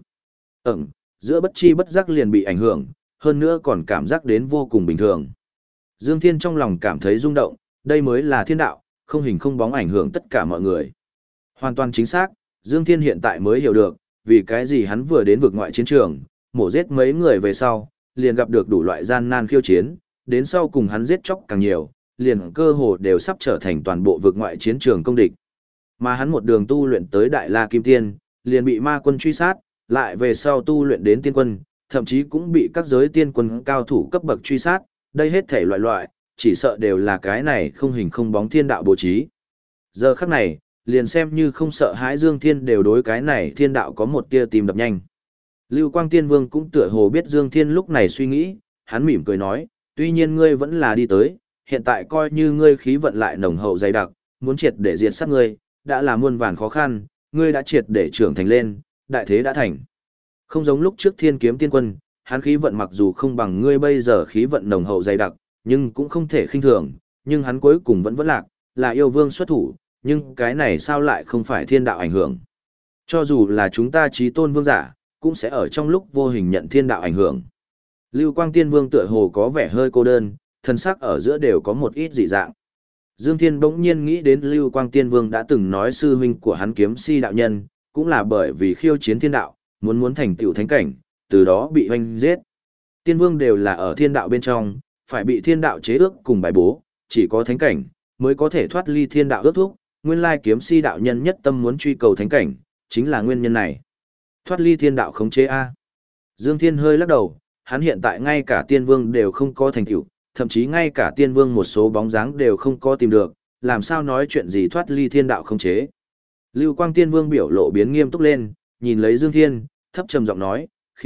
Giữa bất chi bất giác liền bị ảnh hưởng, hơn nữa còn cảm giác đến vô cùng bình thường. Dương Thiên trong lòng cảm thấy rung động, đây mới là thiên đạo, không hình không bóng ảnh hưởng tất cả mọi người. Hoàn toàn chính xác, Dương Thiên hiện tại mới hiểu được, vì cái gì hắn vừa đến vực ngoại chiến trường, mổ giết mấy người về sau, liền gặp được đủ loại gian nan khiêu chiến, đến sau cùng hắn giết chóc càng nhiều, liền cơ hồ đều sắp trở thành toàn bộ vực ngoại chiến trường công địch. Mà hắn một đường tu luyện tới Đại La Kim Tiên, liền bị ma quân truy sát, lại về sau tu luyện đến tiên quân, thậm chí cũng bị các giới tiên quân cao thủ cấp bậc truy sát, đây hết thể loại loại, chỉ sợ đều là cái này không hình không bóng thiên đạo bố trí. Giờ khắc này, liền xem như không sợ hãi Dương Thiên đều đối cái này thiên đạo có một tia tim đập nhanh. Lưu Quang Tiên Vương cũng tựa hồ biết Dương Thiên lúc này suy nghĩ, hắn mỉm cười nói, tuy nhiên ngươi vẫn là đi tới, hiện tại coi như ngươi khí vận lại nồng hậu dày đặc, muốn triệt để diệt sát ngươi, đã là muôn vàn khó khăn, ngươi đã triệt để trưởng thành lên, đại thế đã thành. Không giống lúc trước Thiên Kiếm Tiên Quân, hắn khí vận mặc dù không bằng ngươi bây giờ khí vận nồng hậu dày đặc, nhưng cũng không thể khinh thường, nhưng hắn cuối cùng vẫn lạc, là yêu vương xuất thủ, nhưng cái này sao lại không phải thiên đạo ảnh hưởng. Cho dù là chúng ta chí tôn vương giả, cũng sẽ ở trong lúc vô hình nhận thiên đạo ảnh hưởng. Lưu Quang Tiên Vương tựa hồ có vẻ hơi cô đơn, thân sắc ở giữa đều có một ít dị dạng. Dương Thiên bỗng nhiên nghĩ đến Lưu Quang Tiên Vương đã từng nói sư huynh của hắn Kiếm Si đạo nhân, cũng là bởi vì khiêu chiến thiên đạo, muốn thành tựu thánh cảnh, từ đó bị hoanh giết. Tiên Vương đều là ở thiên đạo bên trong, phải bị thiên đạo chế ước cùng bài bố, chỉ có thánh cảnh mới có thể thoát ly thiên đạo ước thúc, nguyên lai Kiếm Si đạo nhân nhất tâm muốn truy cầu thánh cảnh, chính là nguyên nhân này. Thoát ly thiên đạo khống chế a. Dương Thiên hơi lắc đầu, hắn hiện tại ngay cả tiên vương đều không có thành tựu, thậm chí ngay cả tiên vương một số bóng dáng đều không có tìm được, làm sao nói chuyện gì thoát ly thiên đạo khống chế. Lưu Quang Tiên Vương biểu lộ biến nghiêm túc lên, nhìn lấy Dương Thiên, thấp trầm giọng nói,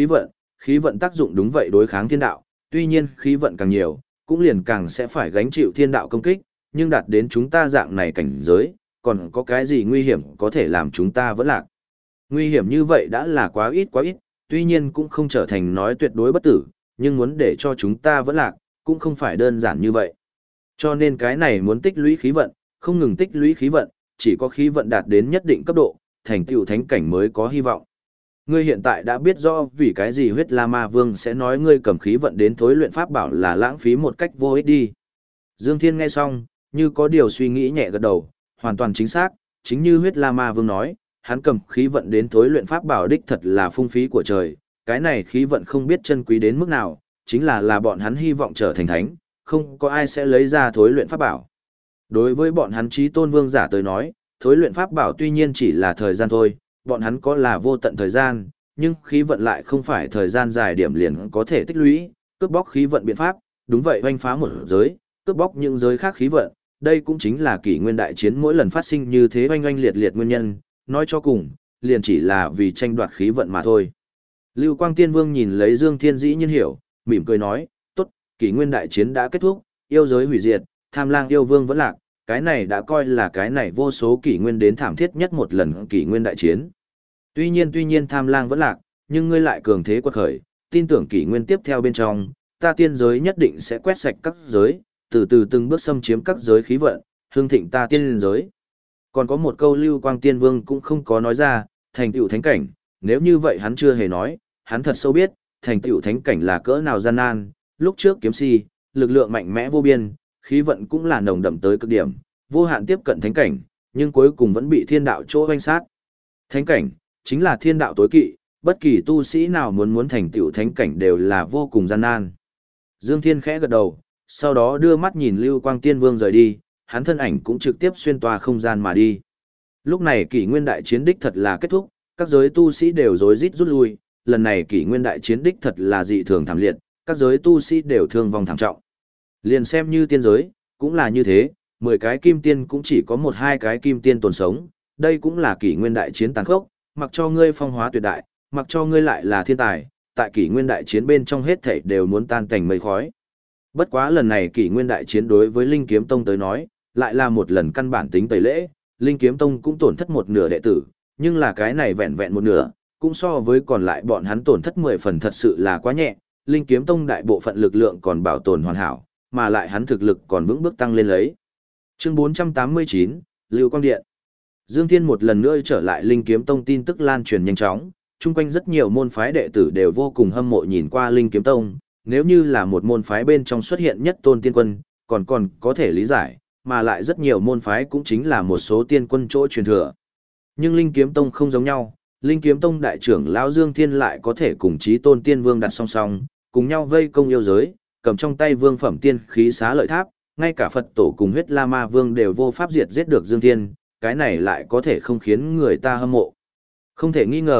khí vận tác dụng đúng vậy đối kháng thiên đạo, tuy nhiên khí vận càng nhiều, cũng liền càng sẽ phải gánh chịu thiên đạo công kích, nhưng đạt đến chúng ta dạng này cảnh giới, còn có cái gì nguy hiểm có thể làm chúng ta vẫn lạc. Nguy hiểm như vậy đã là quá ít, tuy nhiên cũng không trở thành nói tuyệt đối bất tử, nhưng muốn để cho chúng ta vẫn lạc, cũng không phải đơn giản như vậy. Cho nên cái này muốn tích lũy khí vận, không ngừng tích lũy khí vận, chỉ có khí vận đạt đến nhất định cấp độ, thành tựu thánh cảnh mới có hy vọng. Ngươi hiện tại đã biết rõ vì cái gì huyết La Ma Vương sẽ nói ngươi cầm khí vận đến thối luyện pháp bảo là lãng phí một cách vô ích đi. Dương Thiên nghe xong, như có điều suy nghĩ nhẹ gật đầu, hoàn toàn chính xác, chính như huyết La Ma Vương nói, hắn cầm khí vận đến thối luyện pháp bảo đích thật là phung phí của trời, cái này khí vận không biết chân quý đến mức nào, chính là bọn hắn hy vọng trở thành thánh, không có ai sẽ lấy ra thối luyện pháp bảo. Đối với bọn hắn chí tôn vương giả tới nói, thối luyện pháp bảo tuy nhiên chỉ là thời gian thôi, bọn hắn có là vô tận thời gian, nhưng khí vận lại không phải thời gian dài điểm liền có thể tích lũy, cướp bóc khí vận biện pháp, đúng vậy hoành phá một giới, cướp bóc những giới khác khí vận, đây cũng chính là kỷ nguyên đại chiến mỗi lần phát sinh như thế oanh liệt liệt nguyên nhân, nói cho cùng, liền chỉ là vì tranh đoạt khí vận mà thôi. Lưu Quang Tiên Vương nhìn lấy Dương Thiên dĩ nhiên hiểu, mỉm cười nói, tốt, kỷ nguyên đại chiến đã kết thúc, yêu giới hủy diệt, Tham Lang yêu vương vẫn lạc, cái này đã coi là cái này vô số kỷ nguyên đến thảm thiết nhất một lần kỷ nguyên đại chiến. Tuy nhiên Tham Lang vẫn lạc, nhưng ngươi lại cường thế quật khởi, tin tưởng kỷ nguyên tiếp theo bên trong, ta tiên giới nhất định sẽ quét sạch các giới, từ từ từng bước xâm chiếm các giới khí vận, hương thịnh ta tiên giới. Còn có một câu Lưu Quang Tiên Vương cũng không có nói ra, thành tựu thánh cảnh, nếu như vậy hắn chưa hề nói, hắn thật sâu biết, thành tựu thánh cảnh là cỡ nào gian nan, lúc trước Kiếm Si, lực lượng mạnh mẽ vô biên, khí vận cũng là nồng đậm tới cực điểm, vô hạn tiếp cận thánh cảnh, nhưng cuối cùng vẫn bị thiên đạo chỗ hoanh sát. Thánh cảnh, chính là thiên đạo tối kỵ, bất kỳ tu sĩ nào muốn thành tựu thánh cảnh đều là vô cùng gian nan. Dương Thiên khẽ gật đầu, sau đó đưa mắt nhìn Lưu Quang Tiên Vương rời đi, hắn thân ảnh cũng trực tiếp xuyên toa không gian mà đi. Lúc này kỷ nguyên đại chiến đích thật là kết thúc, các giới tu sĩ đều rối rít rút lui, lần này kỷ nguyên đại chiến đích thật là dị thường thảm liệt, các giới tu sĩ đều thương vong thảm trọng. Liền xem như tiên giới, cũng là như thế, 10 cái kim tiên cũng chỉ có 1-2 cái kim tiên tồn sống, đây cũng là kỷ nguyên đại chiến tàn khốc, mặc cho ngươi phong hóa tuyệt đại, mặc cho ngươi lại là thiên tài, tại kỷ nguyên đại chiến bên trong hết thảy đều muốn tan thành mây khói. Bất quá lần này kỷ nguyên đại chiến đối với Linh Kiếm Tông tới nói, lại là một lần căn bản tính tẩy lễ, Linh Kiếm Tông cũng tổn thất một nửa đệ tử, nhưng là cái này vẹn vẹn một nửa, cũng so với còn lại bọn hắn tổn thất 10 phần thật sự là quá nhẹ, Linh Kiếm Tông đại bộ phận lực lượng còn bảo tồn hoàn hảo, mà lại hắn thực lực còn vững bước tăng lên lấy. Chương 489, Lưu Quang Điện. Dương Thiên một lần nữa trở lại Linh Kiếm Tông tin tức lan truyền nhanh chóng, chung quanh rất nhiều môn phái đệ tử đều vô cùng hâm mộ nhìn qua Linh Kiếm Tông, nếu như là một môn phái bên trong xuất hiện nhất tôn tiên quân, còn có thể lý giải, mà lại rất nhiều môn phái cũng chính là một số tiên quân chỗ truyền thừa. Nhưng Linh Kiếm Tông không giống nhau, Linh Kiếm Tông đại trưởng lão Dương Thiên lại có thể cùng Chí Tôn Tiên Vương đặt song song, cùng nhau vây công yêu giới, cầm trong tay vương phẩm tiên khí xá lợi tháp, ngay cả Phật tổ cùng huyết La Ma Vương đều vô pháp diệt giết được Dương Thiên, cái này lại có thể không khiến người ta hâm mộ. Không thể nghi ngờ,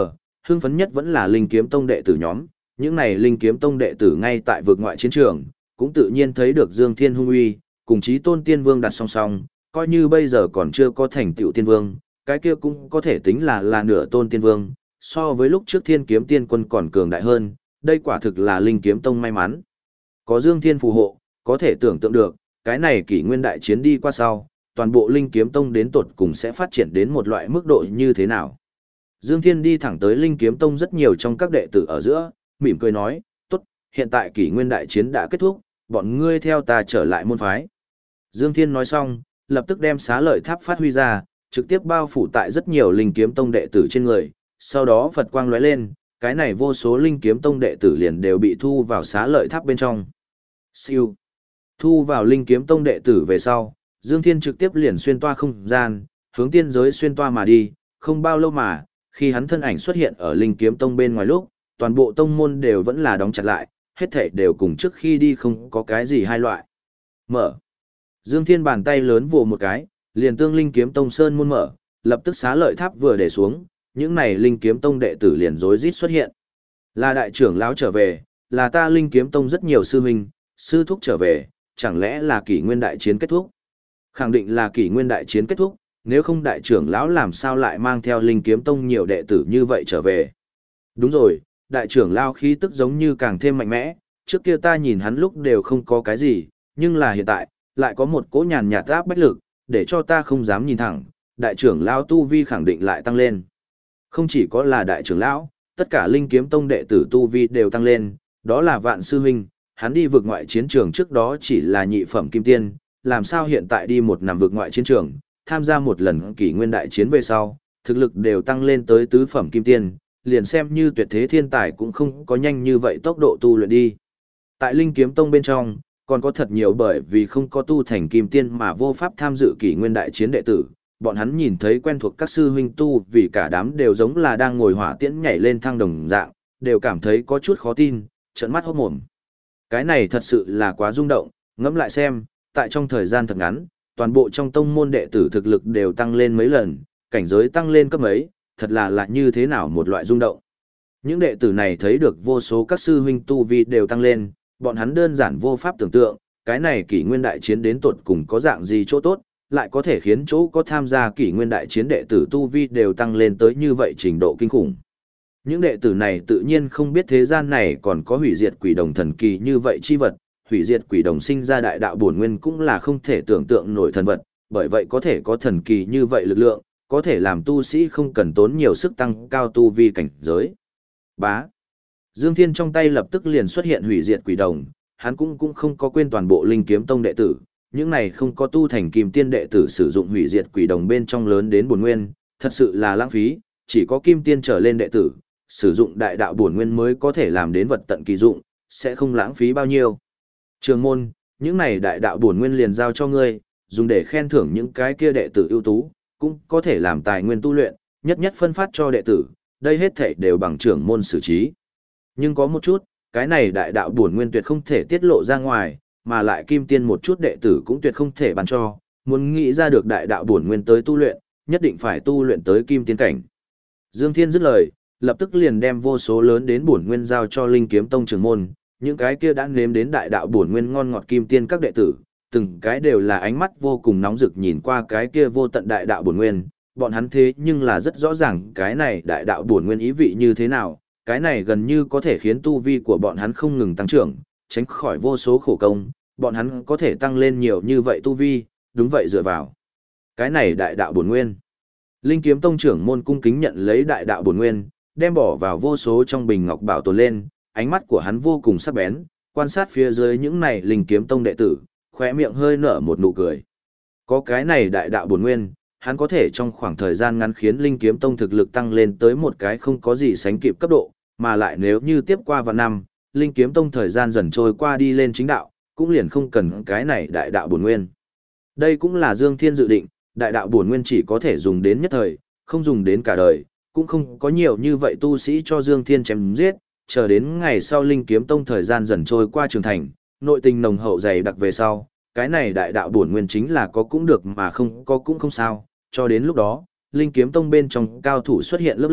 hưng phấn nhất vẫn là Linh Kiếm Tông đệ tử nhóm, những này Linh Kiếm Tông đệ tử ngay tại vực ngoại chiến trường, cũng tự nhiên thấy được Dương Thiên hung uy, cùng Chí Tôn Tiên Vương đặt song song, coi như bây giờ còn chưa có thành tựu Tiên Vương, cái kia cũng có thể tính là nửa tôn Tiên Vương, so với lúc trước Thiên Kiếm Tiên Quân còn cường đại hơn, đây quả thực là Linh Kiếm Tông may mắn. Có Dương Thiên phù hộ, có thể tưởng tượng được, cái này kỷ nguyên đại chiến đi qua sau, toàn bộ Linh Kiếm Tông đến tột cùng sẽ phát triển đến một loại mức độ như thế nào. Dương Thiên đi thẳng tới Linh Kiếm Tông rất nhiều trong các đệ tử ở giữa, mỉm cười nói, tốt, hiện tại kỷ nguyên đại chiến đã kết thúc, bọn ngươi theo ta trở lại môn phái. Dương Thiên nói xong, lập tức đem xá lợi tháp phát huy ra, trực tiếp bao phủ tại rất nhiều Linh Kiếm Tông đệ tử trên người, sau đó Phật quang lóe lên, cái này vô số Linh Kiếm Tông đệ tử liền đều bị thu vào xá lợi tháp bên trong. Siêu. Thu vào Linh Kiếm Tông đệ tử về sau, Dương Thiên trực tiếp liền xuyên toa không gian, hướng tiên giới xuyên toa mà đi, không bao lâu mà, khi hắn thân ảnh xuất hiện ở Linh Kiếm Tông bên ngoài lúc, toàn bộ tông môn đều vẫn là đóng chặt lại, hết thảy đều cùng trước khi đi không có cái gì hai loại. Mở. Dương Thiên bàn tay lớn vồ một cái, liền tương Linh Kiếm Tông sơn môn mở, lập tức xá lợi tháp vừa để xuống, những này Linh Kiếm Tông đệ tử liền rối rít xuất hiện. Là đại trưởng lão trở về, là ta Linh Kiếm Tông rất nhiều sư huynh, sư thúc trở về, chẳng lẽ là kỷ nguyên đại chiến kết thúc? Khẳng định là kỷ nguyên đại chiến kết thúc, nếu không đại trưởng lão làm sao lại mang theo Linh Kiếm Tông nhiều đệ tử như vậy trở về. Đúng rồi, đại trưởng lão khí tức giống như càng thêm mạnh mẽ, trước kia ta nhìn hắn lúc đều không có cái gì, nhưng là hiện tại, lại có một cỗ nhàn nhạt áp bách lực, để cho ta không dám nhìn thẳng, đại trưởng lão tu vi khẳng định lại tăng lên. Không chỉ có là đại trưởng lão, tất cả Linh Kiếm Tông đệ tử tu vi đều tăng lên, đó là Vạn sư huynh, hắn đi vượt ngoại chiến trường trước đó chỉ là nhị phẩm kim tiên, làm sao hiện tại đi một nằm vượt ngoại chiến trường, tham gia một lần kỷ nguyên đại chiến về sau, thực lực đều tăng lên tới tứ phẩm kim tiên, liền xem như tuyệt thế thiên tài cũng không có nhanh như vậy tốc độ tu luyện đi. Tại Linh Kiếm Tông bên trong, còn có thật nhiều bởi vì không có tu thành kim tiên mà vô pháp tham dự kỷ nguyên đại chiến đệ tử, bọn hắn nhìn thấy quen thuộc các sư huynh tu vì cả đám đều giống là đang ngồi hỏa tiễn nhảy lên thang đồng dạng, đều cảm thấy có chút khó tin, trợn mắt hốt mồm. Cái này thật sự là quá rung động, ngẫm lại xem, tại trong thời gian thật ngắn, toàn bộ trong tông môn đệ tử thực lực đều tăng lên mấy lần, cảnh giới tăng lên cấp mấy, thật là như thế nào một loại rung động. Những đệ tử này thấy được vô số các sư huynh tu vi đều tăng lên, bọn hắn đơn giản vô pháp tưởng tượng, cái này kỷ nguyên đại chiến đến tột cùng có dạng gì chỗ tốt, lại có thể khiến chỗ có tham gia kỷ nguyên đại chiến đệ tử tu vi đều tăng lên tới như vậy trình độ kinh khủng. Những đệ tử này tự nhiên không biết thế gian này còn có hủy diệt quỷ đồng thần kỳ như vậy chi vật, hủy diệt quỷ đồng sinh ra đại đạo bổn nguyên cũng là không thể tưởng tượng nổi thần vật, bởi vậy có thể có thần kỳ như vậy lực lượng, có thể làm tu sĩ không cần tốn nhiều sức tăng cao tu vi cảnh giới. Bá. Dương Thiên trong tay lập tức liền xuất hiện hủy diệt quỷ đồng, hắn cũng không có quên toàn bộ Linh Kiếm Tông đệ tử, những này không có tu thành kim tiên đệ tử sử dụng hủy diệt quỷ đồng bên trong lớn đến bổn nguyên, thật sự là lãng phí, chỉ có kim tiên trở lên đệ tử, sử dụng đại đạo bổn nguyên mới có thể làm đến vật tận kỳ dụng, sẽ không lãng phí bao nhiêu. Trường môn, những này đại đạo bổn nguyên liền giao cho ngươi, dùng để khen thưởng những cái kia đệ tử ưu tú, cũng có thể làm tài nguyên tu luyện, nhất nhất phân phát cho đệ tử, đây hết thảy đều bằng trưởng môn xử trí. Nhưng có một chút, cái này đại đạo bổn nguyên tuyệt không thể tiết lộ ra ngoài, mà lại kim tiên một chút đệ tử cũng tuyệt không thể ban cho, muốn nghĩ ra được đại đạo bổn nguyên tới tu luyện, nhất định phải tu luyện tới kim tiên cảnh. Dương Thiên dứt lời, lập tức liền đem vô số lớn đến bổn nguyên giao cho Linh Kiếm Tông trưởng môn, những cái kia đã nếm đến đại đạo bổn nguyên ngon ngọt kim tiên các đệ tử, từng cái đều là ánh mắt vô cùng nóng rực nhìn qua cái kia vô tận đại đạo bổn nguyên, bọn hắn thế nhưng là rất rõ ràng cái này đại đạo bổn nguyên ý vị như thế nào, cái này gần như có thể khiến tu vi của bọn hắn không ngừng tăng trưởng, tránh khỏi vô số khổ công, bọn hắn có thể tăng lên nhiều như vậy tu vi, đúng vậy dựa vào cái này đại đạo bổn nguyên. Linh Kiếm Tông trưởng môn cung kính nhận lấy đại đạo bổn nguyên, đem bỏ vào vô số trong bình ngọc bảo tồn lên, ánh mắt của hắn vô cùng sắc bén, quan sát phía dưới những này Linh Kiếm Tông đệ tử, khóe miệng hơi nở một nụ cười. Có cái này đại đạo bổn nguyên, hắn có thể trong khoảng thời gian ngắn khiến Linh Kiếm Tông thực lực tăng lên tới một cái không có gì sánh kịp cấp độ, mà lại nếu như tiếp qua vạn năm, Linh Kiếm Tông thời gian dần trôi qua đi lên chính đạo, cũng liền không cần cái này đại đạo bổn nguyên. Đây cũng là Dương Thiên dự định, đại đạo bổn nguyên chỉ có thể dùng đến nhất thời, không dùng đến cả đời, cũng không có nhiều như vậy tu sĩ cho Dương Thiên chém giết, chờ đến ngày sau Linh Kiếm Tông thời gian dần trôi qua trưởng thành, nội tình nồng hậu dày đặc về sau, cái này đại đạo bổn nguyên chính là có cũng được mà không có cũng không sao, cho đến lúc đó, Linh Kiếm Tông bên trong cao thủ xuất hiện lớp lớp,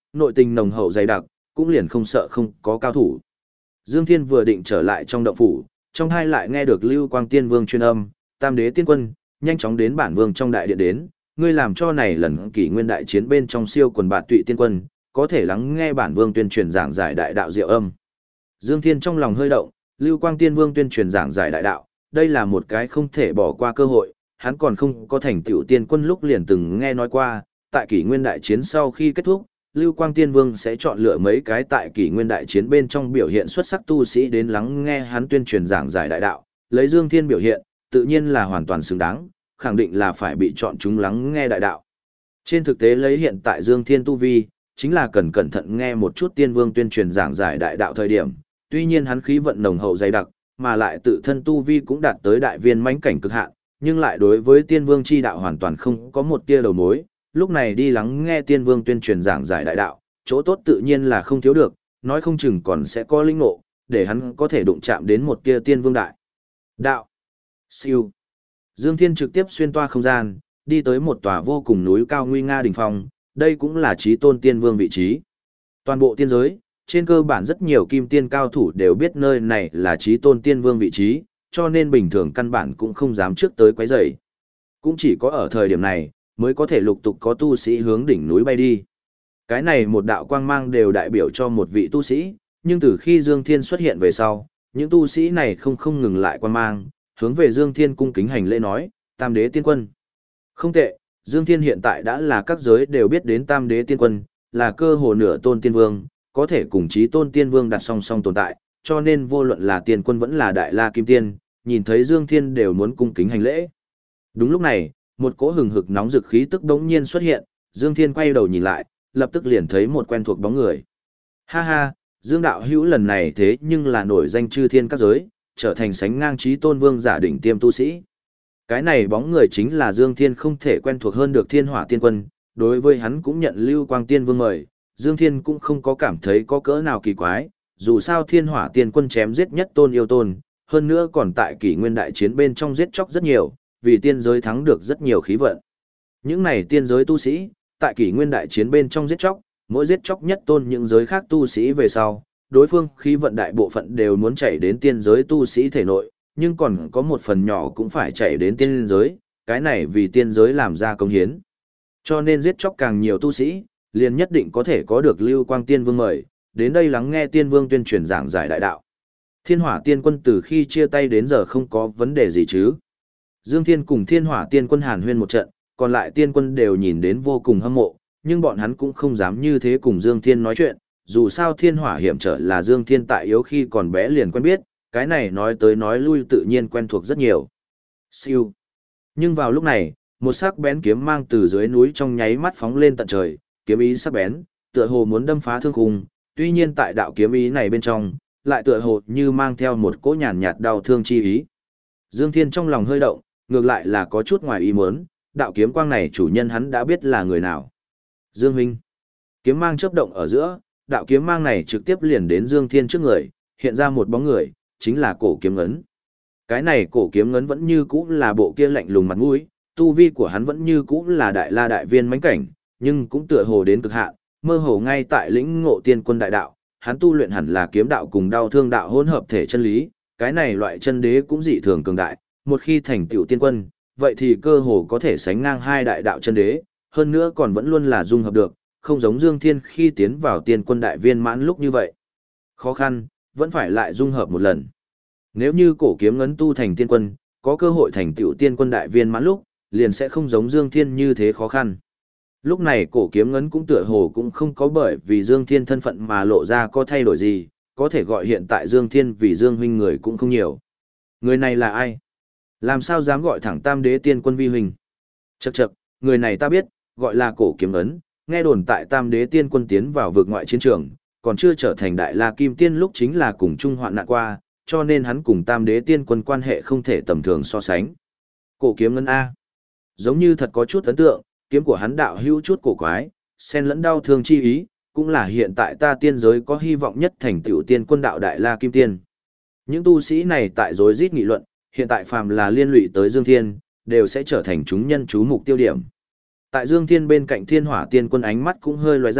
nội tình nồng hậu dày đặc, cũng liền không sợ không có cao thủ. Dương Thiên vừa định trở lại trong động phủ, trong hai lại nghe được Lưu Quang Tiên Vương truyền âm, Tam Đế Tiên Quân, nhanh chóng đến bản vương trong đại điện đến, ngươi làm cho này lần kỷ nguyên đại chiến bên trong siêu quần bạt tụy tiên quân, có thể lắng nghe bản vương tuyên truyền giảng giải đại đạo diệu âm. Dương Thiên trong lòng hơi động, Lưu Quang Tiên Vương tuyên truyền giảng giải đại đạo, đây là một cái không thể bỏ qua cơ hội, hắn còn không có thành tựu tiên quân lúc liền từng nghe nói qua, tại kỷ nguyên đại chiến sau khi kết thúc, Lưu Quang Tiên Vương sẽ chọn lựa mấy cái tại kỷ nguyên đại chiến bên trong biểu hiện xuất sắc tu sĩ đến lắng nghe hắn tuyên truyền giảng giải đại đạo, lấy Dương Thiên biểu hiện, tự nhiên là hoàn toàn xứng đáng, khẳng định là phải bị chọn chúng lắng nghe đại đạo. Trên thực tế lấy hiện tại Dương Thiên tu vi, chính là cần cẩn thận nghe một chút Tiên Vương tuyên truyền giảng giải đại đạo thời điểm, tuy nhiên hắn khí vận nồng hậu dày đặc, mà lại tự thân tu vi cũng đạt tới đại viên mãnh cảnh cực hạn, nhưng lại đối với Tiên Vương chi đạo hoàn toàn không có một tia đầu mối, lúc này đi lắng nghe Tiên Vương tuyên truyền giảng giải đại đạo, chỗ tốt tự nhiên là không thiếu được, nói không chừng còn sẽ có linh ngộ, để hắn có thể đụng chạm đến một tia Tiên Vương đại đạo. Siêu. Dương Thiên trực tiếp xuyên toa không gian, đi tới một tòa vô cùng núi cao nguy nga đỉnh phong, đây cũng là chí tôn tiên vương vị trí. Toàn bộ tiên giới, trên cơ bản rất nhiều kim tiên cao thủ đều biết nơi này là chí tôn tiên vương vị trí, cho nên bình thường căn bản cũng không dám trước tới quấy rầy. Cũng chỉ có ở thời điểm này, mới có thể lục tục có tu sĩ hướng đỉnh núi bay đi. Cái này một đạo quang mang đều đại biểu cho một vị tu sĩ, nhưng từ khi Dương Thiên xuất hiện về sau, những tu sĩ này không ngừng lại quang mang, hướng về Dương Thiên cung kính hành lễ nói, Tam Đế Tiên Quân. Không tệ, Dương Thiên hiện tại đã là các giới đều biết đến Tam Đế Tiên Quân, là cơ hồ nửa tôn tiên vương, có thể cùng chí tôn tiên vương đặt song song tồn tại, cho nên vô luận là tiên quân vẫn là đại la kim tiên, nhìn thấy Dương Thiên đều muốn cung kính hành lễ. Đúng lúc này, một cỗ hừng hực nóng dực khí tức đống nhiên xuất hiện, Dương Thiên quay đầu nhìn lại, lập tức liền thấy một quen thuộc bóng người. Ha ha, Dương đạo hữu lần này thế nhưng là nổi danh chư thiên các giới, trở thành sánh ngang chí tôn vương giả đỉnh tiêm tu sĩ. Cái này bóng người chính là Dương Thiên không thể quen thuộc hơn được Thiên Hỏa Tiên Quân, đối với hắn cũng nhận Lưu Quang Tiên Vương mời, Dương Thiên cũng không có cảm thấy có cỡ nào kỳ quái, dù sao Thiên Hỏa Tiên Quân chém giết nhất tôn yêu tôn, hơn nữa còn tại kỷ nguyên đại chiến bên trong giết chóc rất nhiều, vì tiên giới thắng được rất nhiều khí vận. Những này tiên giới tu sĩ, tại kỷ nguyên đại chiến bên trong giết chóc, mỗi giết chóc nhất tôn những giới khác tu sĩ về sau, đối phương khí vận đại bộ phận đều muốn chạy đến tiên giới tu sĩ thể nội, nhưng còn có một phần nhỏ cũng phải chạy đến tiên giới, cái này vì tiên giới làm ra công hiến. Cho nên giết chóc càng nhiều tu sĩ, liền nhất định có thể có được Lưu Quang Tiên Vương mời, đến đây lắng nghe Tiên Vương tuyên truyền giảng giải đại đạo. Thiên Hỏa Tiên Quân từ khi chia tay đến giờ không có vấn đề gì chứ. Dương Thiên cùng Thiên Hỏa Tiên Quân hàn huyên một trận, còn lại tiên quân đều nhìn đến vô cùng hâm mộ, nhưng bọn hắn cũng không dám như thế cùng Dương Thiên nói chuyện, dù sao Thiên Hỏa hiểm trở là Dương Thiên tại yếu khi còn bé liền quen biết, cái này nói tới nói lui tự nhiên quen thuộc rất nhiều. Siêu. Nhưng vào lúc này, một sắc bén kiếm mang từ dưới núi trong nháy mắt phóng lên tận trời, kiếm ý sắc bén, tựa hồ muốn đâm phá thương khung, tuy nhiên tại đạo kiếm ý này bên trong, lại tựa hồ như mang theo một cỗ nhàn nhạt đau thương chi ý. Dương Thiên trong lòng hơi động, ngược lại là có chút ngoài ý muốn, đạo kiếm quang này chủ nhân hắn đã biết là người nào. Dương huynh. Kiếm mang chớp động ở giữa, đạo kiếm mang này trực tiếp liền đến Dương Thiên trước người, hiện ra một bóng người, chính là cổ kiếm ngấn. Cái này cổ kiếm ngấn vẫn như cũ là bộ kia lạnh lùng mặt mũi, tu vi của hắn vẫn như cũ là đại la đại viên mãnh cảnh, nhưng cũng tựa hồ đến cực hạn, mơ hồ ngay tại lĩnh ngộ tiên quân đại đạo, hắn tu luyện hẳn là kiếm đạo cùng đau thương đạo hỗn hợp thể chân lý, cái này loại chân đế cũng dị thường cường đại, một khi thành tựu tiên quân, vậy thì cơ hồ có thể sánh ngang hai đại đạo chân đế, hơn nữa còn vẫn luôn là dung hợp được, không giống Dương Thiên khi tiến vào tiên quân đại viên mãn lúc như vậy. Khó khăn, vẫn phải lại dung hợp một lần. Nếu như cổ kiếm ngấn tu thành tiên quân, có cơ hội thành tựu tiên quân đại viên mãn lúc, liền sẽ không giống Dương Thiên như thế khó khăn. Lúc này cổ kiếm ngấn cũng tựa hồ cũng không có bởi vì Dương Thiên thân phận mà lộ ra có thay đổi gì, có thể gọi hiện tại Dương Thiên vì Dương huynh người cũng không nhiều. Người này là ai? Làm sao dám gọi thẳng Tam Đế Tiên Quân vi huynh? Chậc chậc, người này ta biết, gọi là cổ kiếm ấn, nghe đồn tại Tam Đế Tiên Quân tiến vào vực ngoại chiến trường, còn chưa trở thành đại la kim tiên lúc chính là cùng chung hoạn nạn qua, cho nên hắn cùng Tam Đế Tiên Quân quan hệ không thể tầm thường so sánh. Cổ kiếm ấn A. Giống như thật có chút ấn tượng, kiếm của hắn đạo hữu chút cổ quái, xen lẫn đau thương chi ý, cũng là hiện tại ta tiên giới có hy vọng nhất thành tựu tiên quân đạo đại la kim tiên. Những tu sĩ này tại rối rít nghị luận, hiện tại phàm là liên lụy tới Dương Thiên, đều sẽ trở thành chúng nhân chú mục tiêu điểm. Tại Dương Thiên bên cạnh Thiên Hỏa Tiên Quân ánh mắt cũng hơi lóe ra,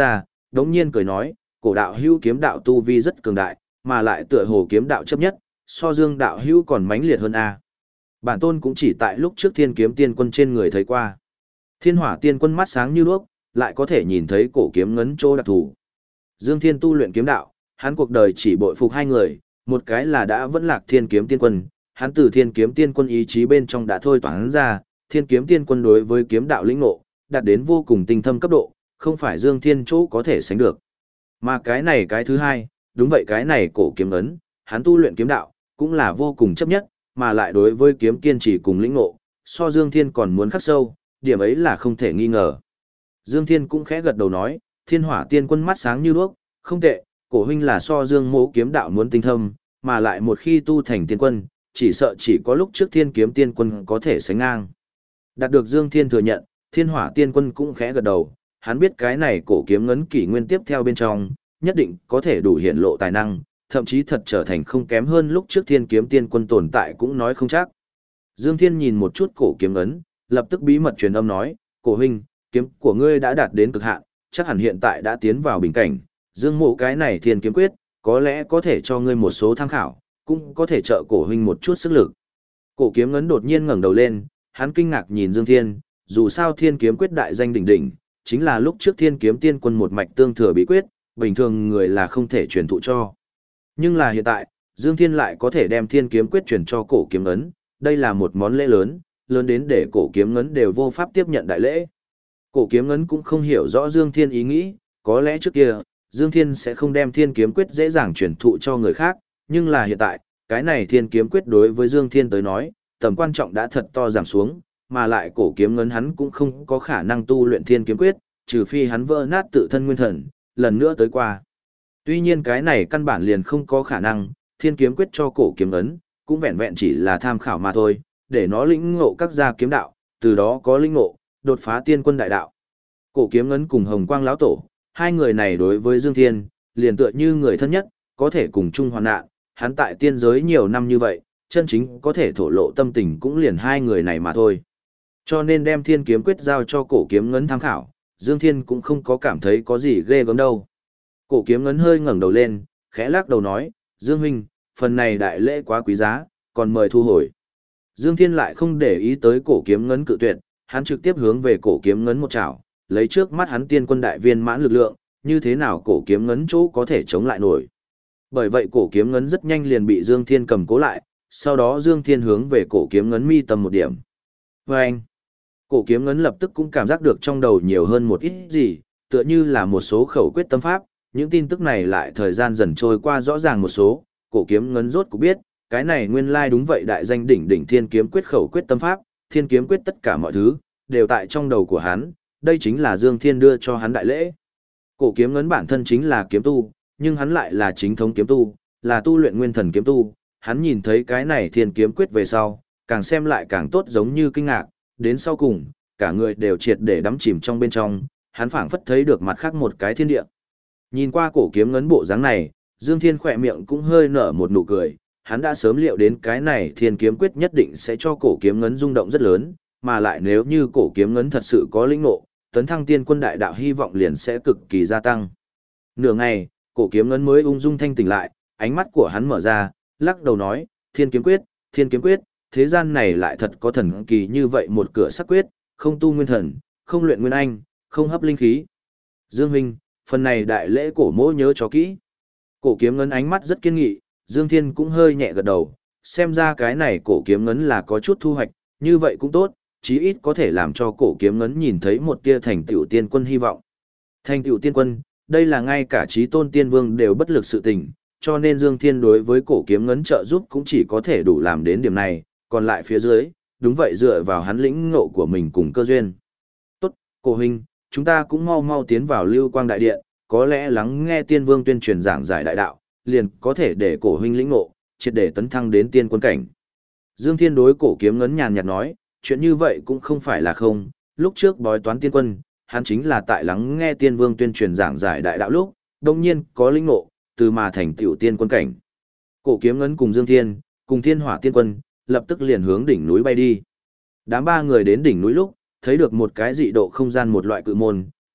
đống nhiên cười nói, cổ đạo hữu kiếm đạo tu vi rất cường đại, mà lại tựa hồ kiếm đạo chấp nhất, so Dương đạo hữu còn mãnh liệt hơn a. Bản tôn cũng chỉ tại lúc trước Thiên Kiếm Tiên Quân trên người thấy qua. Thiên Hỏa Tiên Quân mắt sáng như đuốc, lại có thể nhìn thấy cổ kiếm ngấn chỗ đặc thù. Dương Thiên tu luyện kiếm đạo, hắn cuộc đời chỉ bội phục hai người, một cái là đã vẫn lạc Thiên Kiếm Tiên Quân, hắn từ Thiên Kiếm Tiên Quân ý chí bên trong đã thôi toán ra, Thiên Kiếm Tiên Quân đối với kiếm đạo lĩnh ngộ, đạt đến vô cùng tinh thâm cấp độ, không phải Dương Thiên chỗ có thể sánh được. Mà cái thứ hai, đúng vậy cái này cổ kiếm ấn, hắn tu luyện kiếm đạo, cũng là vô cùng chấp nhất, mà lại đối với kiếm kiên trì cùng lĩnh ngộ, so Dương Thiên còn muốn khắc sâu, điểm ấy là không thể nghi ngờ. Dương Thiên cũng khẽ gật đầu nói, Thiên Hỏa Tiên Quân mắt sáng như đuốc, không tệ, cổ huynh là so Dương Mỗ kiếm đạo muốn tinh thâm, mà lại một khi tu thành tiên quân, chỉ sợ chỉ có lúc trước Thiên Kiếm Tiên Quân có thể sánh ngang. Đạt được Dương Thiên thừa nhận, Thiên Hỏa Tiên Quân cũng khẽ gật đầu, hắn biết cái này cổ kiếm ngấn kỷ nguyên tiếp theo bên trong, nhất định có thể đủ hiện lộ tài năng, thậm chí thật trở thành không kém hơn lúc trước Thiên Kiếm Tiên Quân tồn tại cũng nói không chắc. Dương Thiên nhìn một chút cổ kiếm ấn, lập tức bí mật truyền âm nói, cổ huynh, kiếm của ngươi đã đạt đến cực hạn, chắc hẳn hiện tại đã tiến vào bình cảnh, Dương Mộ cái này Thiên Kiếm Quyết, có lẽ có thể cho ngươi một số tham khảo, cũng có thể trợ cổ huynh một chút sức lực. Cổ kiếm ấn đột nhiên ngẩng đầu lên, hắn kinh ngạc nhìn Dương Thiên, dù sao Thiên Kiếm Quyết đại danh đỉnh đỉnh, chính là lúc trước Thiên Kiếm Tiên Quân một mạch tương thừa bí quyết, bình thường người là không thể truyền thụ cho. Nhưng là hiện tại, Dương Thiên lại có thể đem Thiên Kiếm Quyết truyền cho cổ kiếm ấn, đây là một món lễ lớn, lớn đến để cổ kiếm ấn đều vô pháp tiếp nhận đại lễ. Cổ kiếm ấn cũng không hiểu rõ Dương Thiên ý nghĩ, có lẽ trước kia, Dương Thiên sẽ không đem Thiên Kiếm Quyết dễ dàng truyền thụ cho người khác, nhưng là hiện tại, cái này Thiên Kiếm Quyết đối với Dương Thiên tới nói, tầm quan trọng đã thật to giảm xuống, mà lại cổ kiếm ấn hắn cũng không có khả năng tu luyện Thiên Kiếm Quyết, trừ phi hắn vỡ nát tự thân nguyên thần, lần nữa tới qua. Tuy nhiên cái này căn bản liền không có khả năng, Thiên Kiếm Quyết cho cổ kiếm ấn, cũng vẹn vẹn chỉ là tham khảo mà thôi, để nó lĩnh ngộ các gia kiếm đạo, từ đó có lĩnh ngộ, đột phá tiên quân đại đạo. Cổ kiếm ấn cùng Hồng Quang lão tổ, hai người này đối với Dương Thiên, liền tựa như người thân nhất, có thể cùng chung hoạn nạn, hắn tại tiên giới nhiều năm như vậy, chân chính có thể thổ lộ tâm tình cũng liền hai người này mà thôi. Cho nên đem Thiên Kiếm Quyết giao cho cổ kiếm ấn tham khảo, Dương Thiên cũng không có cảm thấy có gì ghê gớm đâu. Cổ kiếm ấn hơi ngẩng đầu lên, khẽ lắc đầu nói, Dương huynh, phần này đại lễ quá quý giá, còn mời thu hồi. Dương Thiên lại không để ý tới cổ kiếm ngấn cự tuyệt, hắn trực tiếp hướng về cổ kiếm ngấn một chảo, lấy trước mắt hắn tiên quân đại viên mãn lực lượng, như thế nào cổ kiếm ngấn chỗ có thể chống lại nổi. Bởi vậy cổ kiếm ngấn rất nhanh liền bị Dương Thiên cầm cố lại, sau đó Dương Thiên hướng về cổ kiếm ngấn mi tầm một điểm. Vâng! Cổ kiếm ngấn lập tức cũng cảm giác được trong đầu nhiều hơn một ít gì, tựa như là một số khẩu quyết tâm pháp, những tin tức này lại thời gian dần trôi qua rõ ràng một số, cổ kiếm ngấn rốt cũng biết, cái này nguyên lai đúng vậy đại danh đỉnh đỉnh Thiên Kiếm Quyết khẩu quyết tâm pháp, Thiên Kiếm Quyết tất cả mọi thứ, đều tại trong đầu của hắn, đây chính là Dương Thiên đưa cho hắn đại lễ. Cổ kiếm ngấn bản thân chính là kiếm tu, nhưng hắn lại là chính thống kiếm tu, là tu luyện nguyên thần kiếm tu, hắn nhìn thấy cái này Thiên Kiếm Quyết về sau, càng xem lại càng tốt giống như kinh ngạc, đến sau cùng, cả người đều triệt để đắm chìm trong bên trong, hắn phảng phất thấy được mặt khác một cái thiên địa. Nhìn qua cổ kiếm ngấn bộ dáng này, Dương Thiên khỏe miệng cũng hơi nở một nụ cười, hắn đã sớm liệu đến cái này Thiên Kiếm Quyết nhất định sẽ cho cổ kiếm ngấn rung động rất lớn, mà lại nếu như cổ kiếm ngấn thật sự có lĩnh ngộ, tấn thăng tiên quân đại đạo hy vọng liền sẽ cực kỳ gia tăng. Nửa ngày, cổ kiếm ngấn mới ung dung thanh tỉnh lại, ánh mắt của hắn mở ra, lắc đầu nói, Thiên Kiếm Quyết, thế gian này lại thật có thần kỳ như vậy một cửa sắc quyết, không tu nguyên thần, không luyện nguyên anh, không hấp linh khí. Dương huynh, phần này đại lễ cổ mỗ nhớ cho kỹ. Cổ kiếm ngấn ánh mắt rất kiên nghị, Dương Thiên cũng hơi nhẹ gật đầu, xem ra cái này cổ kiếm ngấn là có chút thu hoạch, như vậy cũng tốt, chí ít có thể làm cho cổ kiếm ngấn nhìn thấy một tia thành tựu tiên quân hy vọng. Thành tựu tiên quân, đây là ngay cả chí tôn tiên vương đều bất lực sự tình, cho nên Dương Thiên đối với cổ kiếm ngấn trợ giúp cũng chỉ có thể đủ làm đến điểm này, còn lại phía dưới, đúng vậy dựa vào hắn lĩnh ngộ của mình cùng cơ duyên. Tốt, cổ huynh, chúng ta cũng mau mau tiến vào Lưu Quang Đại Điện, có lẽ lắng nghe tiên vương tuyên truyền giảng giải đại đạo, liền có thể để cổ huynh lĩnh ngộ, triệt để tấn thăng đến tiên quân cảnh. Dương Thiên đối cổ kiếm ngấn nhàn nhạt nói, chuyện như vậy cũng không phải là không, lúc trước bói toán tiên quân, hắn chính là tại lắng nghe tiên vương tuyên truyền giảng giải đại đạo lúc, đồng nhiên có lĩnh ngộ, từ mà thành tiểu tiên quân cảnh. Cổ kiếm ngấn cùng Dương Thiên, cùng Thiên Hỏa tiên quân, lập tức liền hướng đỉnh núi bay đi. Đám ba người đến đỉnh núi lúc, thấy được một cái dị độ không gian một loại cự môn,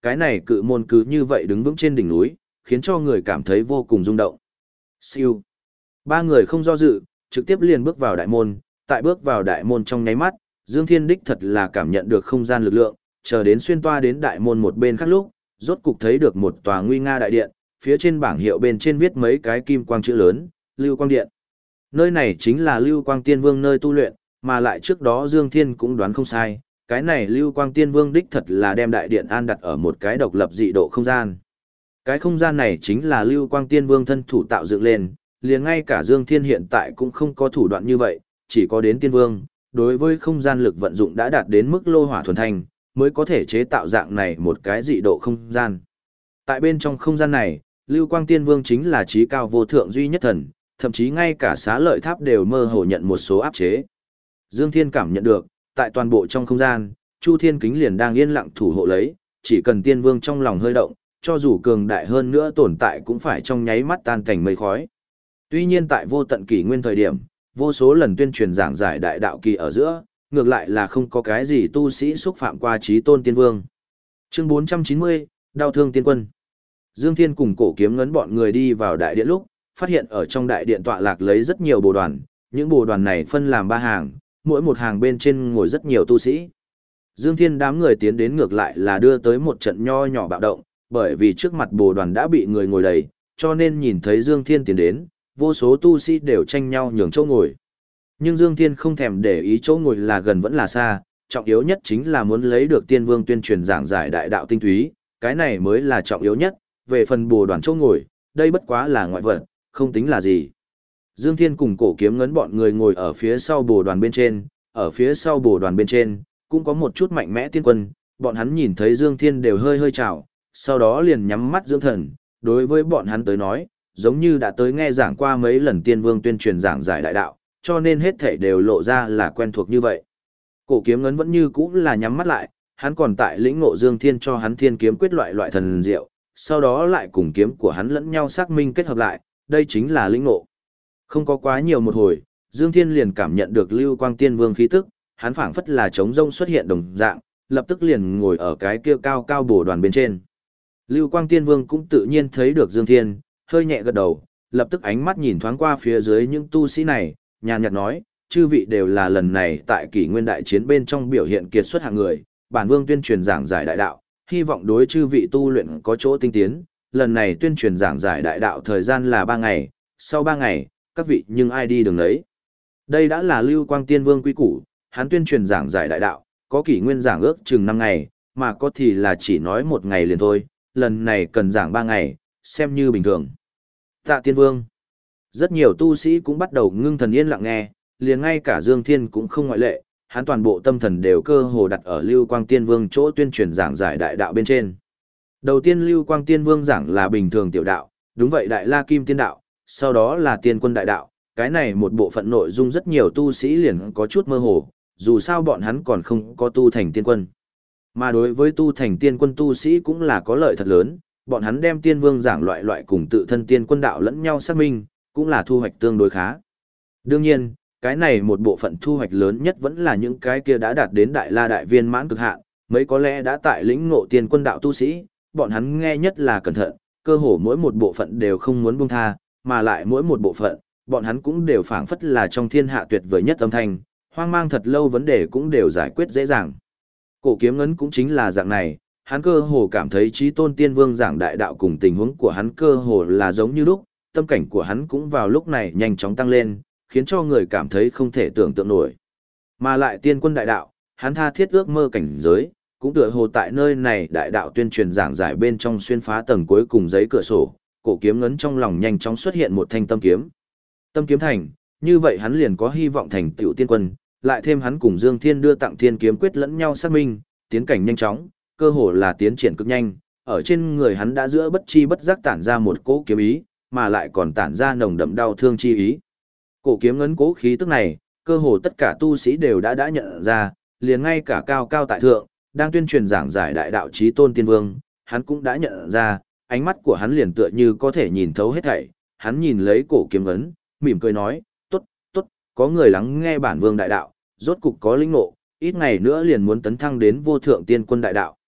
cái này cự môn cứ như vậy đứng vững trên đỉnh núi, khiến cho người cảm thấy vô cùng rung động. Siêu. Ba người không do dự, trực tiếp liền bước vào đại môn, tại bước vào đại môn trong nháy mắt, Dương Thiên đích thật là cảm nhận được không gian lực lượng, chờ đến xuyên toa đến đại môn một bên khác lúc, rốt cục thấy được một tòa nguy nga đại điện, phía trên bảng hiệu bên trên viết mấy cái kim quang chữ lớn, Lưu Quang Điện. Nơi này chính là Lưu Quang Tiên Vương nơi tu luyện, mà lại trước đó Dương Thiên cũng đoán không sai, cái này Lưu Quang Tiên Vương đích thật là đem đại điện an đặt ở một cái độc lập dị độ không gian. Cái không gian này chính là Lưu Quang Tiên Vương thân thủ tạo dựng lên, liền ngay cả Dương Thiên hiện tại cũng không có thủ đoạn như vậy, chỉ có đến Tiên Vương, đối với không gian lực vận dụng đã đạt đến mức lô hỏa thuần thành, mới có thể chế tạo dạng này một cái dị độ không gian. Tại bên trong không gian này, Lưu Quang Tiên Vương chính là trí cao vô thượng duy nhất thần, thậm chí ngay cả xá lợi tháp đều mơ hồ nhận một số áp chế. Dương Thiên cảm nhận được, tại toàn bộ trong không gian, Chu Thiên Kính liền đang yên lặng thủ hộ lấy, chỉ cần Tiên Vương trong lòng hơi động, cho dù cường đại hơn nữa tồn tại cũng phải trong nháy mắt tan thành mây khói. Tuy nhiên tại vô tận kỷ nguyên thời điểm, vô số lần tuyên truyền giảng giải đại đạo kỳ ở giữa, ngược lại là không có cái gì tu sĩ xúc phạm qua chí tôn tiên vương. Chương 490, đau thương tiên quân. Dương Thiên cùng Cổ Kiếm Ngấn bọn người đi vào đại điện lúc, phát hiện ở trong đại điện tọa lạc lấy rất nhiều bồ đoàn, những bồ đoàn này phân làm 3 hàng, mỗi một hàng bên trên ngồi rất nhiều tu sĩ. Dương Thiên đám người tiến đến ngược lại là đưa tới một trận nho nhỏ bạo động, bởi vì trước mặt bồ đoàn đã bị người ngồi đầy, cho nên nhìn thấy Dương Thiên tiến đến, vô số tu sĩ đều tranh nhau nhường chỗ ngồi. Nhưng Dương Thiên không thèm để ý chỗ ngồi là gần vẫn là xa, trọng yếu nhất chính là muốn lấy được Tiên Vương tuyên truyền giảng giải đại đạo tinh túy, cái này mới là trọng yếu nhất, về phần bồ đoàn chỗ ngồi, đây bất quá là ngoại vật, không tính là gì. Dương Thiên cùng Cổ Kiếm Ngấn bọn người ngồi ở phía sau bồ đoàn bên trên, ở phía sau bồ đoàn bên trên, cũng có một chút mạnh mẽ tiên quân, bọn hắn nhìn thấy Dương Thiên đều hơi hơi chào, sau đó liền nhắm mắt dưỡng thần, đối với bọn hắn tới nói, giống như đã tới nghe giảng qua mấy lần Tiên Vương tuyên truyền giảng giải đại đạo, cho nên hết thảy đều lộ ra là quen thuộc như vậy. Cổ Kiếm Ngấn vẫn như cũ là nhắm mắt lại, hắn còn tại lĩnh ngộ Dương Thiên cho hắn Thiên Kiếm quyết loại thần diệu, sau đó lại cùng kiếm của hắn lẫn nhau xác minh kết hợp lại, đây chính là lĩnh ngộ. Không có quá nhiều một hồi, Dương Thiên liền cảm nhận được Lưu Quang Tiên Vương khí tức, hắn phảng phất là trống rông xuất hiện đồng dạng, lập tức liền ngồi ở cái kia cao cao bồ đoàn bên trên. Lưu Quang Tiên Vương cũng tự nhiên thấy được Dương Thiên, hơi nhẹ gật đầu, lập tức ánh mắt nhìn thoáng qua phía dưới những tu sĩ này, nhàn nhạt nói, chư vị đều là lần này tại kỷ nguyên đại chiến bên trong biểu hiện kiệt xuất hạng người, bản vương tuyên truyền giảng giải đại đạo, hy vọng đối chư vị tu luyện có chỗ tinh tiến, lần này tuyên truyền giảng giải đại đạo thời gian là 3 ngày, sau 3 ngày, các vị nhưng ai đi đường đấy. Đây đã là Lưu Quang Tiên Vương quy củ, hắn tuyên truyền giảng giải đại đạo, có kỷ nguyên giảng ước chừng 5 ngày, mà có thì là chỉ nói 1 ngày liền thôi, lần này cần giảng 3 ngày, xem như bình thường. Tạ Tiên Vương. Rất nhiều tu sĩ cũng bắt đầu ngưng thần yên lặng nghe, liền ngay cả Dương Thiên cũng không ngoại lệ, hắn toàn bộ tâm thần đều cơ hồ đặt ở Lưu Quang Tiên Vương chỗ tuyên truyền giảng giải đại đạo bên trên. Đầu tiên Lưu Quang Tiên Vương giảng là bình thường tiểu đạo, đúng vậy Đại La Kim Tiên đạo, sau đó là Tiên Quân đại đạo, cái này một bộ phận nội dung rất nhiều tu sĩ liền có chút mơ hồ, dù sao bọn hắn còn không có tu thành tiên quân. Mà đối với tu thành tiên quân tu sĩ cũng là có lợi thật lớn, bọn hắn đem Tiên Vương giảng loại cùng tự thân tiên quân đạo lẫn nhau xác minh, cũng là thu hoạch tương đối khá. Đương nhiên, cái này một bộ phận thu hoạch lớn nhất vẫn là những cái kia đã đạt đến Đại La Đại Viên mãn cực hạn, mấy có lẽ đã tại lĩnh ngộ tiên quân đạo tu sĩ, bọn hắn nghe nhất là cẩn thận, cơ hồ mỗi một bộ phận đều không muốn buông tha, mà lại mỗi một bộ phận, bọn hắn cũng đều phảng phất là trong thiên hạ tuyệt vời nhất âm thanh, hoang mang thật lâu vấn đề cũng đều giải quyết dễ dàng. Cổ Kiếm Ngấn cũng chính là dạng này, hắn cơ hồ cảm thấy Chí Tôn Tiên Vương giảng đại đạo cùng tình huống của hắn cơ hồ là giống như lúc, tâm cảnh của hắn cũng vào lúc này nhanh chóng tăng lên, khiến cho người cảm thấy không thể tưởng tượng nổi. Mà lại tiên quân đại đạo, hắn tha thiết ước mơ cảnh giới, cũng tựa hồ tại nơi này đại đạo tuyên truyền giảng giải bên trong xuyên phá tầng cuối cùng giấy cửa sổ, Cổ Kiếm Ngấn trong lòng nhanh chóng xuất hiện một thanh tâm kiếm. Tâm kiếm thành, như vậy hắn liền có hy vọng thành tựu tiên quân, lại thêm hắn cùng Dương Thiên đưa tặng Thiên Kiếm quyết lẫn nhau xác minh, tiến cảnh nhanh chóng, cơ hồ là tiến triển cực nhanh, ở trên người hắn đã giữa bất chi bất giác tản ra một cỗ kiếm ý, mà lại còn tản ra nồng đậm đau thương chi ý. Cổ Kiếm Ngấn cố khí tức này, cơ hồ tất cả tu sĩ đều đã nhận ra, liền ngay cả cao cao tại thượng, đang tuyên truyền giảng giải đại đạo chí tôn tiên vương, hắn cũng đã nhận ra, ánh mắt của hắn liền tựa như có thể nhìn thấu hết thảy, hắn nhìn lấy Cổ Kiếm Ngấn, mỉm cười nói, tốt, tốt, có người lắng nghe bản vương đại đạo, rốt cục có linh ngộ, ít ngày nữa liền muốn tấn thăng đến vô thượng tiên quân đại đạo.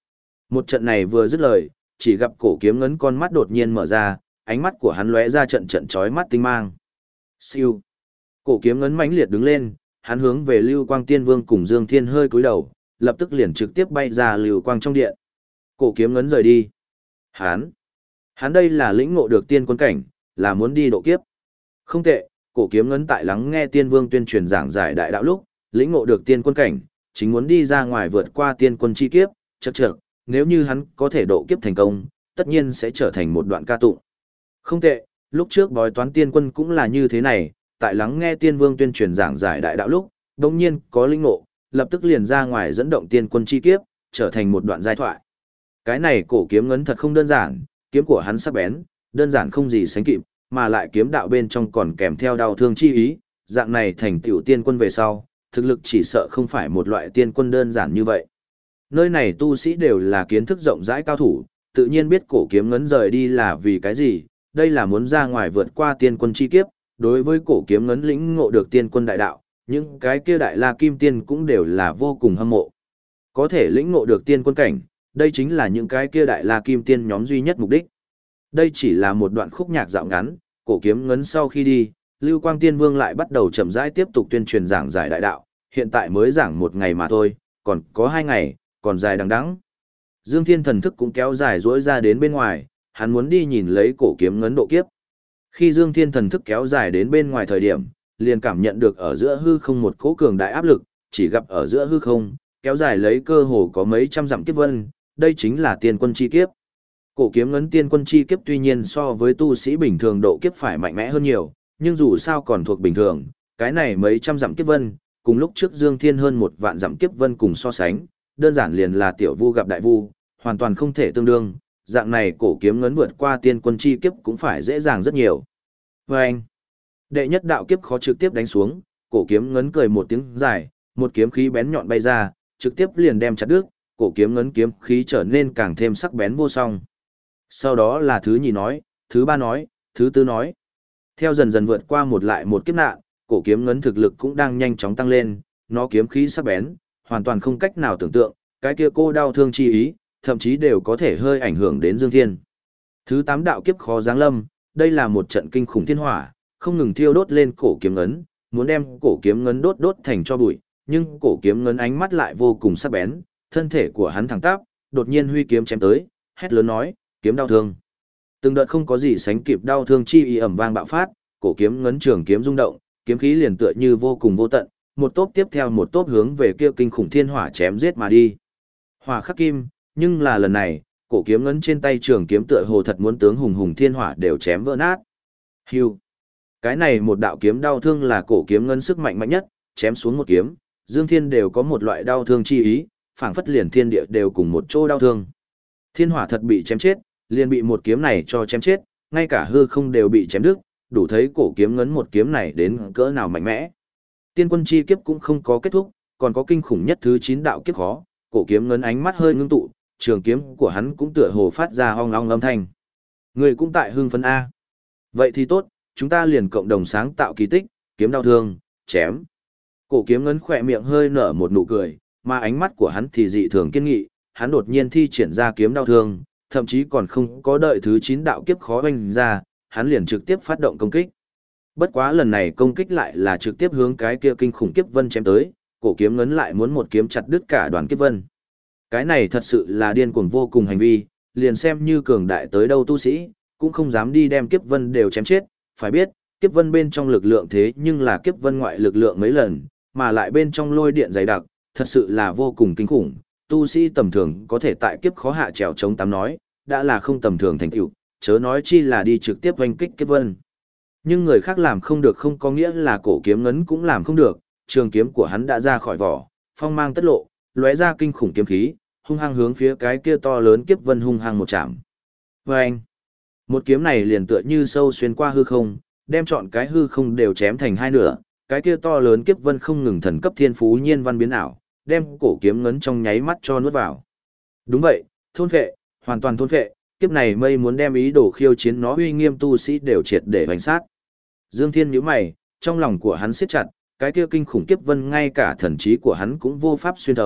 Một trận này vừa dứt lời, chỉ gặp cổ kiếm ngấn con mắt đột nhiên mở ra, ánh mắt của hắn lóe ra trận trận chói mắt tinh mang. Siêu. Cổ kiếm ngấn mãnh liệt đứng lên, hắn hướng về Lưu Quang Tiên Vương cùng Dương Thiên hơi cúi đầu, lập tức liền trực tiếp bay ra lưu quang trong điện. Cổ kiếm ngấn rời đi. Hắn đây là lĩnh ngộ được tiên quân cảnh, là muốn đi độ kiếp. Không tệ, cổ kiếm ngấn tại lắng nghe Tiên Vương tuyên truyền giảng giải đại đạo lúc, lĩnh ngộ được tiên quân cảnh, chính muốn đi ra ngoài vượt qua tiên quân chi kiếp, chậc, nếu như hắn có thể độ kiếp thành công, tất nhiên sẽ trở thành một đoạn ca tụng. Không tệ, lúc trước bói toán tiên quân cũng là như thế này, tại lắng nghe Tiên Vương tuyên truyền giảng giải đại đạo lúc, đồng nhiên có linh ngộ, lập tức liền ra ngoài dẫn động tiên quân chi kiếp, trở thành một đoạn giai thoại. Cái này cổ kiếm ngấn thật không đơn giản, kiếm của hắn sắc bén, đơn giản không gì sánh kịp, mà lại kiếm đạo bên trong còn kèm theo đau thương chi ý, dạng này thành tựu tiên quân về sau, thực lực chỉ sợ không phải một loại tiên quân đơn giản như vậy. Nơi này tu sĩ đều là kiến thức rộng rãi cao thủ, tự nhiên biết cổ kiếm ngấn rời đi là vì cái gì, đây là muốn ra ngoài vượt qua tiên quân chi kiếp, đối với cổ kiếm ngấn lĩnh ngộ được tiên quân đại đạo, những cái kia đại la kim tiên cũng đều là vô cùng hâm mộ. Có thể lĩnh ngộ được tiên quân cảnh, đây chính là những cái kia đại la kim tiên nhóm duy nhất mục đích. Đây chỉ là một đoạn khúc nhạc dạo ngắn, cổ kiếm ngấn sau khi đi, Lưu Quang Tiên Vương lại bắt đầu chậm rãi tiếp tục tuyên truyền giảng giải đại đạo, hiện tại mới giảng một ngày mà thôi, còn có 2 ngày, còn dài đằng đẵng. Dương Thiên thần thức cũng kéo dài dỗi ra đến bên ngoài, hắn muốn đi nhìn lấy cổ kiếm ngấn độ kiếp. Khi Dương Thiên thần thức kéo dài đến bên ngoài thời điểm, liền cảm nhận được ở giữa hư không một cỗ cường đại áp lực, chỉ gặp ở giữa hư không, kéo dài lấy cơ hồ có mấy trăm dặm kiếp vân, đây chính là tiên quân chi kiếp. Cổ kiếm ngấn tiên quân chi kiếp tuy nhiên so với tu sĩ bình thường độ kiếp phải mạnh mẽ hơn nhiều, nhưng dù sao còn thuộc bình thường, cái này mấy trăm dặm kiếp vân, cùng lúc trước Dương Thiên hơn 1 vạn dặm kiếp vân cùng so sánh, đơn giản liền là tiểu vu gặp đại vu, hoàn toàn không thể tương đương, dạng này cổ kiếm ngấn vượt qua tiên quân chi kiếp cũng phải dễ dàng rất nhiều. Và anh, đệ nhất đạo kiếp khó trực tiếp đánh xuống, cổ kiếm ngấn cười một tiếng dài, một kiếm khí bén nhọn bay ra, trực tiếp liền đem chặt đứt, cổ kiếm ngấn kiếm khí trở nên càng thêm sắc bén vô song. Sau đó là thứ nhì nói, thứ ba nói, thứ tư nói. Theo dần dần vượt qua một lại một kiếp nạn, cổ kiếm ngấn thực lực cũng đang nhanh chóng tăng lên, nó kiếm khí sắc bén, hoàn toàn không cách nào tưởng tượng, cái kia cô đau thương chi ý, thậm chí đều có thể hơi ảnh hưởng đến Dương Thiên. Thứ 8 đạo kiếp khó giáng lâm, đây là một trận kinh khủng thiên hỏa, không ngừng thiêu đốt lên cổ kiếm ngấn, muốn đem cổ kiếm ngấn đốt thành cho bụi, nhưng cổ kiếm ngấn ánh mắt lại vô cùng sắc bén, thân thể của hắn thẳng tắp, đột nhiên huy kiếm chém tới, hét lớn nói, kiếm đau thương. Từng đợt không có gì sánh kịp đau thương chi ý ầm vang bạo phát, cổ kiếm ngấn trường kiếm rung động, kiếm khí liền tựa như vô cùng vô tận, một tốp tiếp theo một tốp hướng về kia kinh khủng thiên hỏa chém giết mà đi. Hỏa khắc kim, nhưng là lần này, cổ kiếm ngấn trên tay trường kiếm tựa hồ thật muốn tướng hùng hùng thiên hỏa đều chém vỡ nát. Hưu. Cái này một đạo kiếm đau thương là cổ kiếm ngấn sức mạnh mạnh nhất, chém xuống một kiếm, Dương Thiên đều có một loại đau thương chi ý, phảng phất liền thiên địa đều cùng một chỗ đau thương. Thiên hỏa thật bị chém chết, liền bị một kiếm này cho chém chết, ngay cả hư không đều bị chém đứt, đủ thấy cổ kiếm ngấn một kiếm này đến cỡ nào mạnh mẽ. Tiên quân chi kiếp cũng không có kết thúc, còn có kinh khủng nhất thứ 9 đạo kiếp khó, cổ kiếm ngấn ánh mắt hơi ngưng tụ, trường kiếm của hắn cũng tựa hồ phát ra ong ong âm thanh. Người cũng tại hưng phấn A. Vậy thì tốt, chúng ta liền cộng đồng sáng tạo kỳ tích, kiếm đau thương, chém. Cổ kiếm ngấn khỏe miệng hơi nở một nụ cười, mà ánh mắt của hắn thì dị thường kiên nghị, hắn đột nhiên thi triển ra kiếm đau thương, thậm chí còn không có đợi thứ 9 đạo kiếp khó oanh ra, hắn liền trực tiếp phát động công kích. Bất quá lần này công kích lại là trực tiếp hướng cái kia kinh khủng kiếp vân chém tới, cổ kiếm ngấn lại muốn một kiếm chặt đứt cả đoàn kiếp vân. Cái này thật sự là điên cuồng vô cùng hành vi, liền xem như cường đại tới đâu tu sĩ, cũng không dám đi đem kiếp vân đều chém chết, phải biết, kiếp vân bên trong lực lượng thế nhưng là kiếp vân ngoại lực lượng mấy lần, mà lại bên trong lôi điện dày đặc, thật sự là vô cùng kinh khủng. Tu sĩ tầm thường có thể tại kiếp khó hạ trèo chống tám nói, đã là không tầm thường thành tựu, chớ nói chi là đi trực tiếp oanh kích kiếp vân. Nhưng người khác làm không được không có nghĩa là cổ kiếm ngấn cũng làm không được, trường kiếm của hắn đã ra khỏi vỏ, phong mang tất lộ, lóe ra kinh khủng kiếm khí, hung hăng hướng phía cái kia to lớn kiếp vân hung hăng một chạm. Vâng! Một kiếm này liền tựa như sâu xuyên qua hư không, đem trọn cái hư không đều chém thành hai nửa, cái kia to lớn kiếp vân không ngừng thần cấp thiên phú nhiên văn biến ảo, đem cổ kiếm ngấn trong nháy mắt cho nuốt vào. Đúng vậy, thôn phệ, hoàn toàn thôn phệ, kiếp này mây muốn đem ý đồ khiêu chiến nó uy nghiêm tu sĩ đều triệt để hoành sát. Dương Thiên nhíu mày, trong lòng của hắn siết chặt, cái kia kinh khủng kiếp vân ngay cả thần trí của hắn cũng vô pháp xuyên thấu,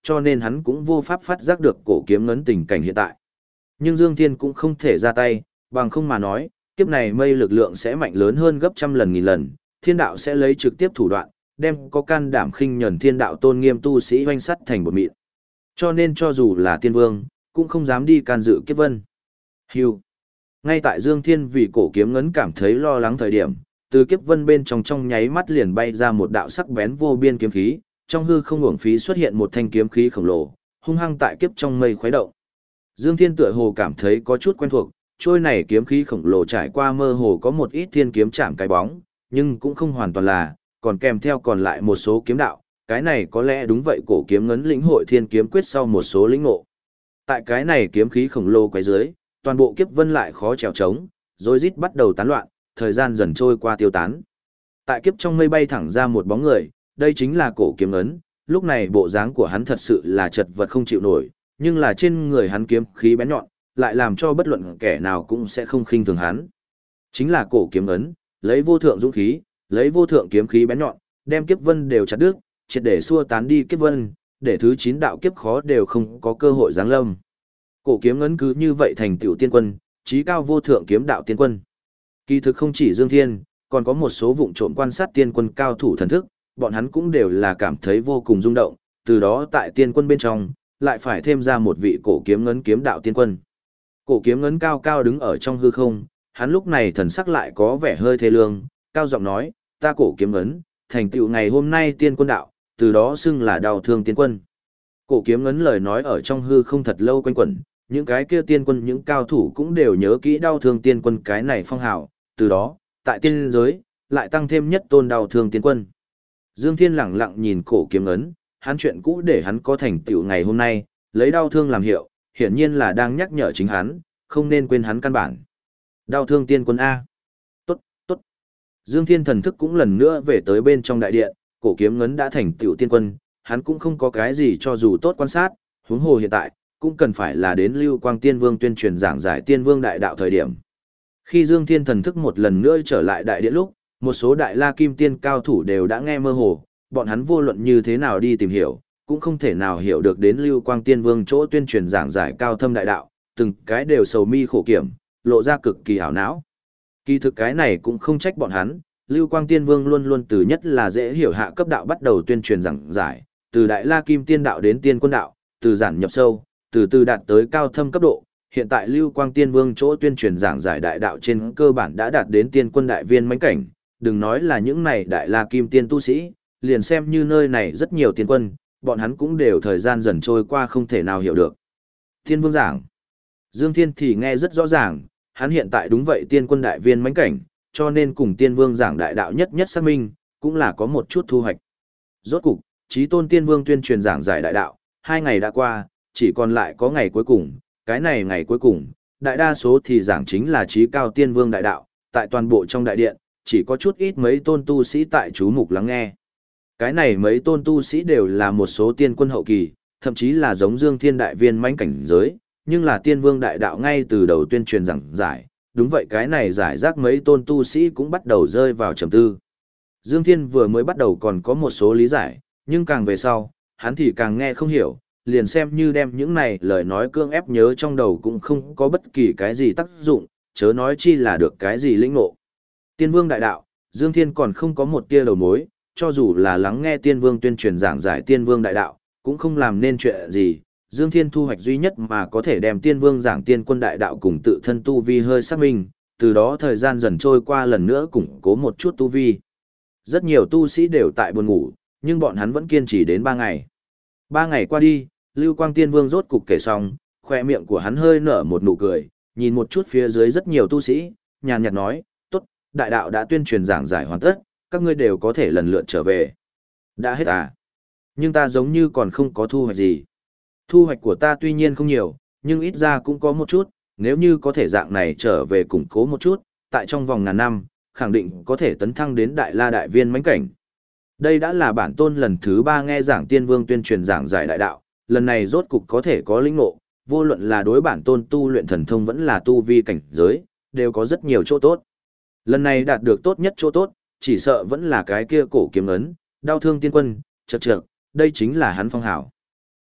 cho nên hắn cũng vô pháp phát giác được cổ kiếm ngấn tình cảnh hiện tại. Nhưng Dương Thiên cũng không thể ra tay, bằng không mà nói, kiếp này mây lực lượng sẽ mạnh lớn hơn gấp trăm lần nghìn lần, thiên đạo sẽ lấy trực tiếp thủ đoạn, đem có can đảm khinh nhẫn thiên đạo tôn nghiêm tu sĩ hoanh sắt thành bột mịn. Cho nên cho dù là tiên vương, cũng không dám đi can dự kiếp vân. Hưu. Ngay tại Dương Thiên vì cổ kiếm ngấn cảm thấy lo lắng thời điểm, từ kiếp vân bên trong nháy mắt liền bay ra một đạo sắc bén vô biên kiếm khí, trong hư không uổng phí xuất hiện một thanh kiếm khí khổng lồ, hung hăng tại kiếp trong mây khuấy động. Dương Thiên tựa hồ cảm thấy có chút quen thuộc, trôi này kiếm khí khổng lồ trải qua mơ hồ có một ít thiên kiếm chạm cái bóng, nhưng cũng không hoàn toàn là, còn kèm theo còn lại một số kiếm đạo, cái này có lẽ đúng vậy cổ kiếm ngấn lĩnh hội thiên kiếm quyết sau một số lĩnh ngộ. Tại cái này kiếm khí khổng lồ quấy dưới, toàn bộ kiếp vân lại khó trèo trống, rối rít bắt đầu tán loạn, thời gian dần trôi qua tiêu tán. Tại kiếp trong mây bay thẳng ra một bóng người, đây chính là cổ kiếm ngấn, lúc này bộ dáng của hắn thật sự là chật vật không chịu nổi, nhưng là trên người hắn kiếm khí bén nhọn, lại làm cho bất luận kẻ nào cũng sẽ không khinh thường hắn. Chính là cổ kiếm ngấn, lấy vô thượng dũng khí, lấy vô thượng kiếm khí bén nhọn, đem kiếp vân đều chặt đứt, triệt để xua tán đi kiếp vân, để thứ 9 đạo kiếp khó đều không có cơ hội giáng lâm. Cổ kiếm ngấn cứ như vậy thành tựu tiên quân, chí cao vô thượng kiếm đạo tiên quân. Kỳ thực không chỉ Dương Thiên, còn có một số vụng trộm quan sát tiên quân cao thủ thần thức, bọn hắn cũng đều là cảm thấy vô cùng rung động, từ đó tại tiên quân bên trong, lại phải thêm ra một vị cổ kiếm ngấn kiếm đạo tiên quân. Cổ kiếm ngấn cao cao đứng ở trong hư không, hắn lúc này thần sắc lại có vẻ hơi thê lương, cao giọng nói, ta cổ kiếm ngấn, thành tựu ngày hôm nay tiên quân đạo, từ đó xưng là đau thương tiên quân. Cổ kiếm ngấn lời nói ở trong hư không thật lâu quanh quẩn, những cái kia tiên quân những cao thủ cũng đều nhớ kỹ đau thương tiên quân cái này phong hào, từ đó, tại tiên giới, lại tăng thêm nhất tôn đau thương tiên quân. Dương Thiên lẳng lặng nhìn cổ kiếm ngấn, hắn chuyện cũ để hắn có thành tựu ngày hôm nay, lấy đau thương làm hiệu, hiển nhiên là đang nhắc nhở chính hắn, không nên quên hắn căn bản. Đau thương tiên quân A. Tốt, tốt. Dương Thiên thần thức cũng lần nữa về tới bên trong đại điện, cổ kiếm ngấn đã thành tựu tiên quân, hắn cũng không có cái gì cho dù tốt quan sát, huống hồ hiện tại, cũng cần phải là đến Lưu Quang Tiên Vương tuyên truyền giảng giải Tiên Vương đại đạo thời điểm. Khi Dương Thiên thần thức một lần nữa trở lại đại điện lúc, một số đại la kim tiên cao thủ đều đã nghe mơ hồ, bọn hắn vô luận như thế nào đi tìm hiểu, cũng không thể nào hiểu được đến Lưu Quang Tiên Vương chỗ tuyên truyền giảng giải cao thâm đại đạo, từng cái đều sầu mi khổ kiểm, lộ ra cực kỳ ảo não. Kỳ thực cái này cũng không trách bọn hắn, Lưu Quang Tiên Vương luôn luôn từ nhất là dễ hiểu hạ cấp đạo bắt đầu tuyên truyền giảng giải, từ đại la kim tiên đạo đến tiên quân đạo, từ giản nhập sâu, từ từ đạt tới cao thâm cấp độ. Hiện tại Lưu Quang Tiên Vương chỗ tuyên truyền giảng giải đại đạo trên cơ bản đã đạt đến tiên quân đại viên mãnh cảnh, đừng nói là những này đại la kim tiên tu sĩ, liền xem như nơi này rất nhiều tiên quân, bọn hắn cũng đều thời gian dần trôi qua không thể nào hiểu được. Tiên Vương giảng, Dương Thiên thì nghe rất rõ ràng, hắn hiện tại đúng vậy tiên quân đại viên mãnh cảnh, cho nên cùng Tiên Vương giảng đại đạo nhất nhất xác minh, cũng là có một chút thu hoạch. Rốt cục, Chí Tôn Tiên Vương tuyên truyền giảng giải đại đạo, 2 ngày đã qua, chỉ còn lại có ngày cuối cùng, cái này ngày cuối cùng, đại đa số thì giảng chính là Chí Cao Tiên Vương đại đạo, tại toàn bộ trong đại điện, chỉ có chút ít mấy tôn tu sĩ tại chú mục lắng nghe. Cái này mấy tôn tu sĩ đều là một số tiên quân hậu kỳ, thậm chí là giống Dương Thiên đại viên mãnh cảnh giới, nhưng là Tiên Vương đại đạo ngay từ đầu tuyên truyền giảng giải, đúng vậy cái này giải rác mấy tôn tu sĩ cũng bắt đầu rơi vào trầm tư. Dương Thiên vừa mới bắt đầu còn có một số lý giải, nhưng càng về sau, hắn thì càng nghe không hiểu, liền xem như đem những này lời nói cưỡng ép nhớ trong đầu cũng không có bất kỳ cái gì tác dụng, chớ nói chi là được cái gì lĩnh ngộ. Tiên Vương đại đạo, Dương Thiên còn không có một tia đầu mối, cho dù là lắng nghe Tiên Vương tuyên truyền giảng giải Tiên Vương đại đạo, cũng không làm nên chuyện gì. Dương Thiên thu hoạch duy nhất mà có thể đem Tiên Vương giảng Tiên quân đại đạo cùng tự thân tu vi hơi xác minh, từ đó thời gian dần trôi qua lần nữa củng cố một chút tu vi. Rất nhiều tu sĩ đều tại buồn ngủ, nhưng bọn hắn vẫn kiên trì đến 3 ngày. 3 ngày qua đi, Lưu Quang Tiên Vương rốt cục kể xong, khoe miệng của hắn hơi nở một nụ cười, nhìn một chút phía dưới rất nhiều tu sĩ, nhàn nhạt nói, tốt, đại đạo đã tuyên truyền giảng giải hoàn tất, các ngươi đều có thể lần lượt trở về. Đã hết à? Nhưng ta giống như còn không có thu hoạch gì. Thu hoạch của ta tuy nhiên không nhiều, nhưng ít ra cũng có một chút, nếu như có thể dạng này trở về củng cố một chút, tại trong vòng ngàn năm, khẳng định có thể tấn thăng đến đại la đại viên mãnh cảnh. Đây đã là bản tôn lần thứ 3 nghe giảng Tiên Vương tuyên truyền giảng giải đại đạo, lần này rốt cục có thể có lĩnh ngộ, vô luận là đối bản tôn tu luyện thần thông vẫn là tu vi cảnh giới, đều có rất nhiều chỗ tốt. Lần này đạt được tốt nhất chỗ tốt, chỉ sợ vẫn là cái kia cổ kiếm ấn, đau thương tiên quân, chậc chậc, đây chính là hắn phong hảo.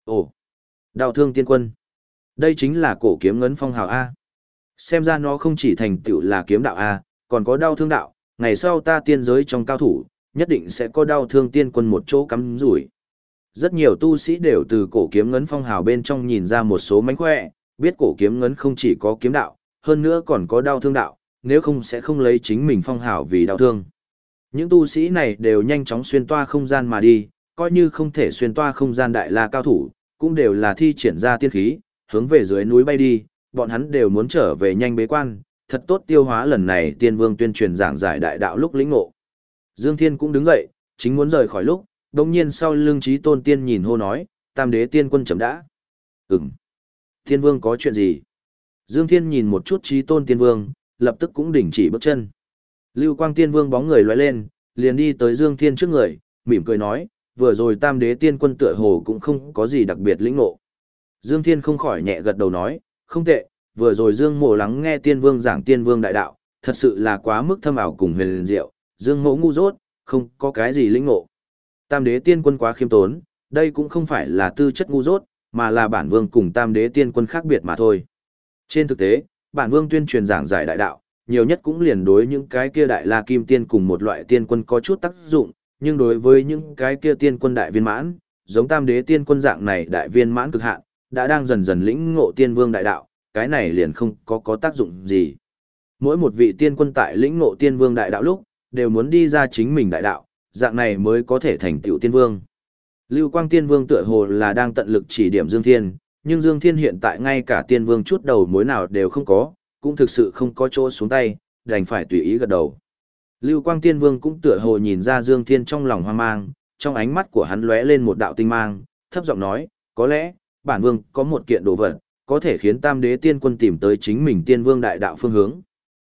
Ồ, đao thương tiên quân. Đây chính là cổ kiếm ngấn phong hào A. Xem ra nó không chỉ thành tựu là kiếm đạo A, còn có đao thương đạo, ngày sau ta tiên giới trong cao thủ, nhất định sẽ có đao thương tiên quân một chỗ cắm rủi. Rất nhiều tu sĩ đều từ cổ kiếm ngấn phong hào bên trong nhìn ra một số mánh khỏe, biết cổ kiếm ngấn không chỉ có kiếm đạo, hơn nữa còn có đao thương đạo, nếu không sẽ không lấy chính mình phong hào vì đao thương. Những tu sĩ này đều nhanh chóng xuyên toa không gian mà đi, coi như không thể xuyên toa không gian đại la cao thủ, cũng đều là thi triển ra tiên khí, hướng về dưới núi bay đi, bọn hắn đều muốn trở về nhanh bế quan, thật tốt tiêu hóa lần này tiên vương tuyên truyền giảng giải đại đạo lúc lĩnh ngộ. Dương Thiên cũng đứng dậy, chính muốn rời khỏi lúc, đồng nhiên sau lưng Chí Tôn Tiên nhìn hô nói, Tam Đế Tiên Quân chấm đã. Tiên Vương có chuyện gì? Dương Thiên nhìn một chút Chí Tôn Tiên Vương, lập tức cũng đình chỉ bước chân. Lưu Quang Tiên Vương bóng người lóe lên, liền đi tới Dương Thiên trước người, mỉm cười nói, vừa rồi Tam Đế Tiên Quân tựa hồ cũng không có gì đặc biệt lĩnh ngộ. Dương Thiên không khỏi nhẹ gật đầu nói, không tệ, vừa rồi Dương Mộ lắng nghe Tiên Vương giảng Tiên Vương đại đạo, thật sự là quá mức thâm ảo cùng huyền diệu, Dương Mộ ngu dốt, không có cái gì lĩnh ngộ. Tam Đế Tiên Quân quá khiêm tốn, đây cũng không phải là tư chất ngu dốt, mà là bản vương cùng Tam Đế Tiên Quân khác biệt mà thôi. Trên thực tế, bản vương tuyên truyền giảng giải đại đạo, nhiều nhất cũng liền đối những cái kia đại la kim tiên cùng một loại tiên quân có chút tác dụng, nhưng đối với những cái kia tiên quân đại viên mãn, giống Tam Đế Tiên Quân dạng này đại viên mãn cực hạn, đã đang dần dần lĩnh ngộ tiên vương đại đạo, cái này liền không có tác dụng gì. Mỗi một vị tiên quân tại lĩnh ngộ tiên vương đại đạo lúc, đều muốn đi ra chính mình đại đạo, dạng này mới có thể thành tựu tiên vương. Lưu Quang Tiên Vương tựa hồ là đang tận lực chỉ điểm Dương Thiên, nhưng Dương Thiên hiện tại ngay cả tiên vương chút đầu mối nào đều không có, cũng thực sự không có chỗ xuống tay, đành phải tùy ý gật đầu. Lưu Quang Tiên Vương cũng tựa hồ nhìn ra Dương Thiên trong lòng hoang mang, trong ánh mắt của hắn lóe lên một đạo tinh mang, thấp giọng nói, có lẽ, bản vương có một kiện đồ vật, có thể khiến Tam Đế Tiên Quân tìm tới chính mình tiên vương đại đạo phương hướng.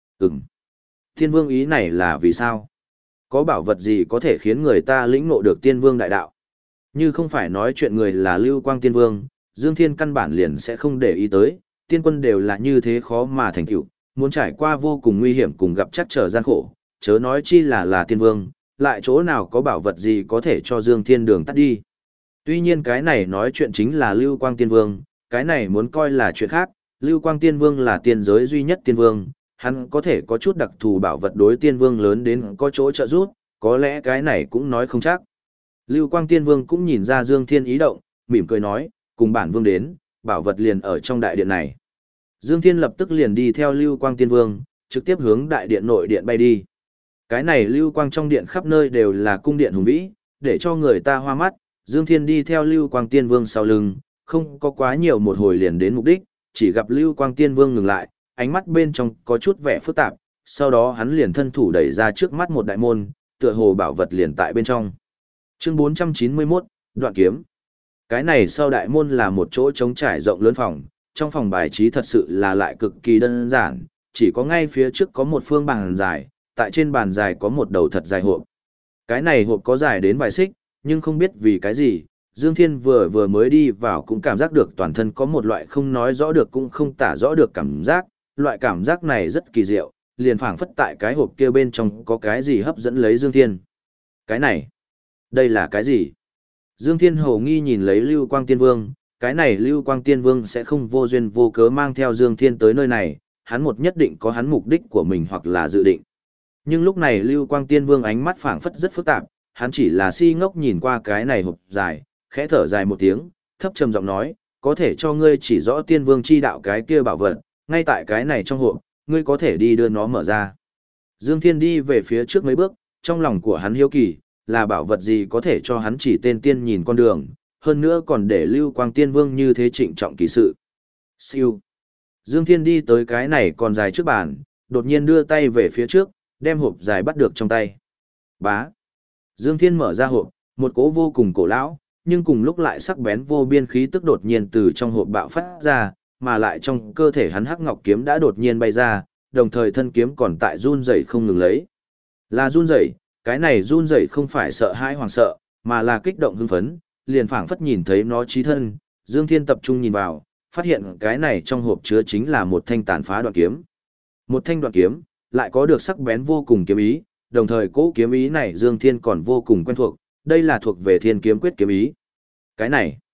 Tiên vương ý này là vì sao? Có bảo vật gì có thể khiến người ta lĩnh ngộ được tiên vương đại đạo? Như không phải nói chuyện người là Lưu Quang Tiên Vương, Dương Thiên căn bản liền sẽ không để ý tới, tiên quân đều là như thế khó mà thành tựu, muốn trải qua vô cùng nguy hiểm cùng gặp chắc trở gian khổ, chớ nói chi là tiên vương, lại chỗ nào có bảo vật gì có thể cho Dương Thiên đường tắt đi. Tuy nhiên cái này nói chuyện chính là Lưu Quang Tiên Vương, cái này muốn coi là chuyện khác, Lưu Quang Tiên Vương là tiên giới duy nhất tiên vương, hắn có thể có chút đặc thù bảo vật đối tiên vương lớn đến có chỗ trợ giúp, có lẽ cái này cũng nói không chắc. Lưu Quang Tiên Vương cũng nhìn ra Dương Thiên ý động, mỉm cười nói, cùng bản vương đến, bảo vật liền ở trong đại điện này. Dương Thiên lập tức liền đi theo Lưu Quang Tiên Vương, trực tiếp hướng đại điện nội điện bay đi. Cái này Lưu Quang trong điện khắp nơi đều là cung điện hùng vĩ, để cho người ta hoa mắt, Dương Thiên đi theo Lưu Quang Tiên Vương sau lưng, không có quá nhiều một hồi liền đến mục đích, chỉ gặp Lưu Quang Tiên Vương ngừng lại, ánh mắt bên trong có chút vẻ phức tạp, sau đó hắn liền thân thủ đẩy ra trước mắt một đại môn, tựa hồ bảo vật liền tại bên trong. Chương 491, Đoạn Kiếm. Cái này sau đại môn là một chỗ trống trải rộng lớn phòng, trong phòng bài trí thật sự là lại cực kỳ đơn giản, chỉ có ngay phía trước có một phương bàn dài, tại trên bàn dài có một đầu thật dài hộp. Cái này hộp có dài đến vài xích, nhưng không biết vì cái gì, Dương Thiên vừa mới đi vào cũng cảm giác được toàn thân có một loại không nói rõ được cũng không tả rõ được cảm giác, loại cảm giác này rất kỳ diệu, liền phảng phất tại cái hộp kia bên trong có cái gì hấp dẫn lấy Dương Thiên. Cái này, đây là cái gì? Dương Thiên hồ nghi nhìn lấy Lưu Quang Tiên Vương, cái này Lưu Quang Tiên Vương sẽ không vô duyên vô cớ mang theo Dương Thiên tới nơi này, hắn một nhất định có hắn mục đích của mình hoặc là dự định. Nhưng lúc này Lưu Quang Tiên Vương ánh mắt phảng phất rất phức tạp, hắn chỉ là si ngốc nhìn qua cái này hộp dài, khẽ thở dài một tiếng, thấp trầm giọng nói, có thể cho ngươi chỉ rõ Tiên Vương chi đạo cái kia bảo vật, ngay tại cái này trong hộp, ngươi có thể đi đưa nó mở ra. Dương Thiên đi về phía trước mấy bước, trong lòng của hắn hiếu kỳ, là bảo vật gì có thể cho hắn chỉ tên tiên nhìn con đường, hơn nữa còn để Lưu Quang Tiên Vương như thế trịnh trọng kỳ sự. Siêu. Dương Thiên đi tới cái này còn dài trước bàn, đột nhiên đưa tay về phía trước, đem hộp dài bắt được trong tay. Bá. Dương Thiên mở ra hộp, một cỗ vô cùng cổ lão, nhưng cùng lúc lại sắc bén vô biên khí tức đột nhiên từ trong hộp bạo phát ra, mà lại trong cơ thể hắn hắc ngọc kiếm đã đột nhiên bay ra, đồng thời thân kiếm còn tại run rẩy không ngừng lấy. Là run rẩy, cái này run rẩy không phải sợ hãi hoàng sợ, mà là kích động hưng phấn, liền phảng phất nhìn thấy nó chí thân, Dương Thiên tập trung nhìn vào, phát hiện cái này trong hộp chứa chính là một thanh tàn phá đoạn kiếm. Một thanh đoạn kiếm, lại có được sắc bén vô cùng kiếm ý, đồng thời cỗ kiếm ý này Dương Thiên còn vô cùng quen thuộc, đây là thuộc về Thiên Kiếm Quyết kiếm ý. Cái này,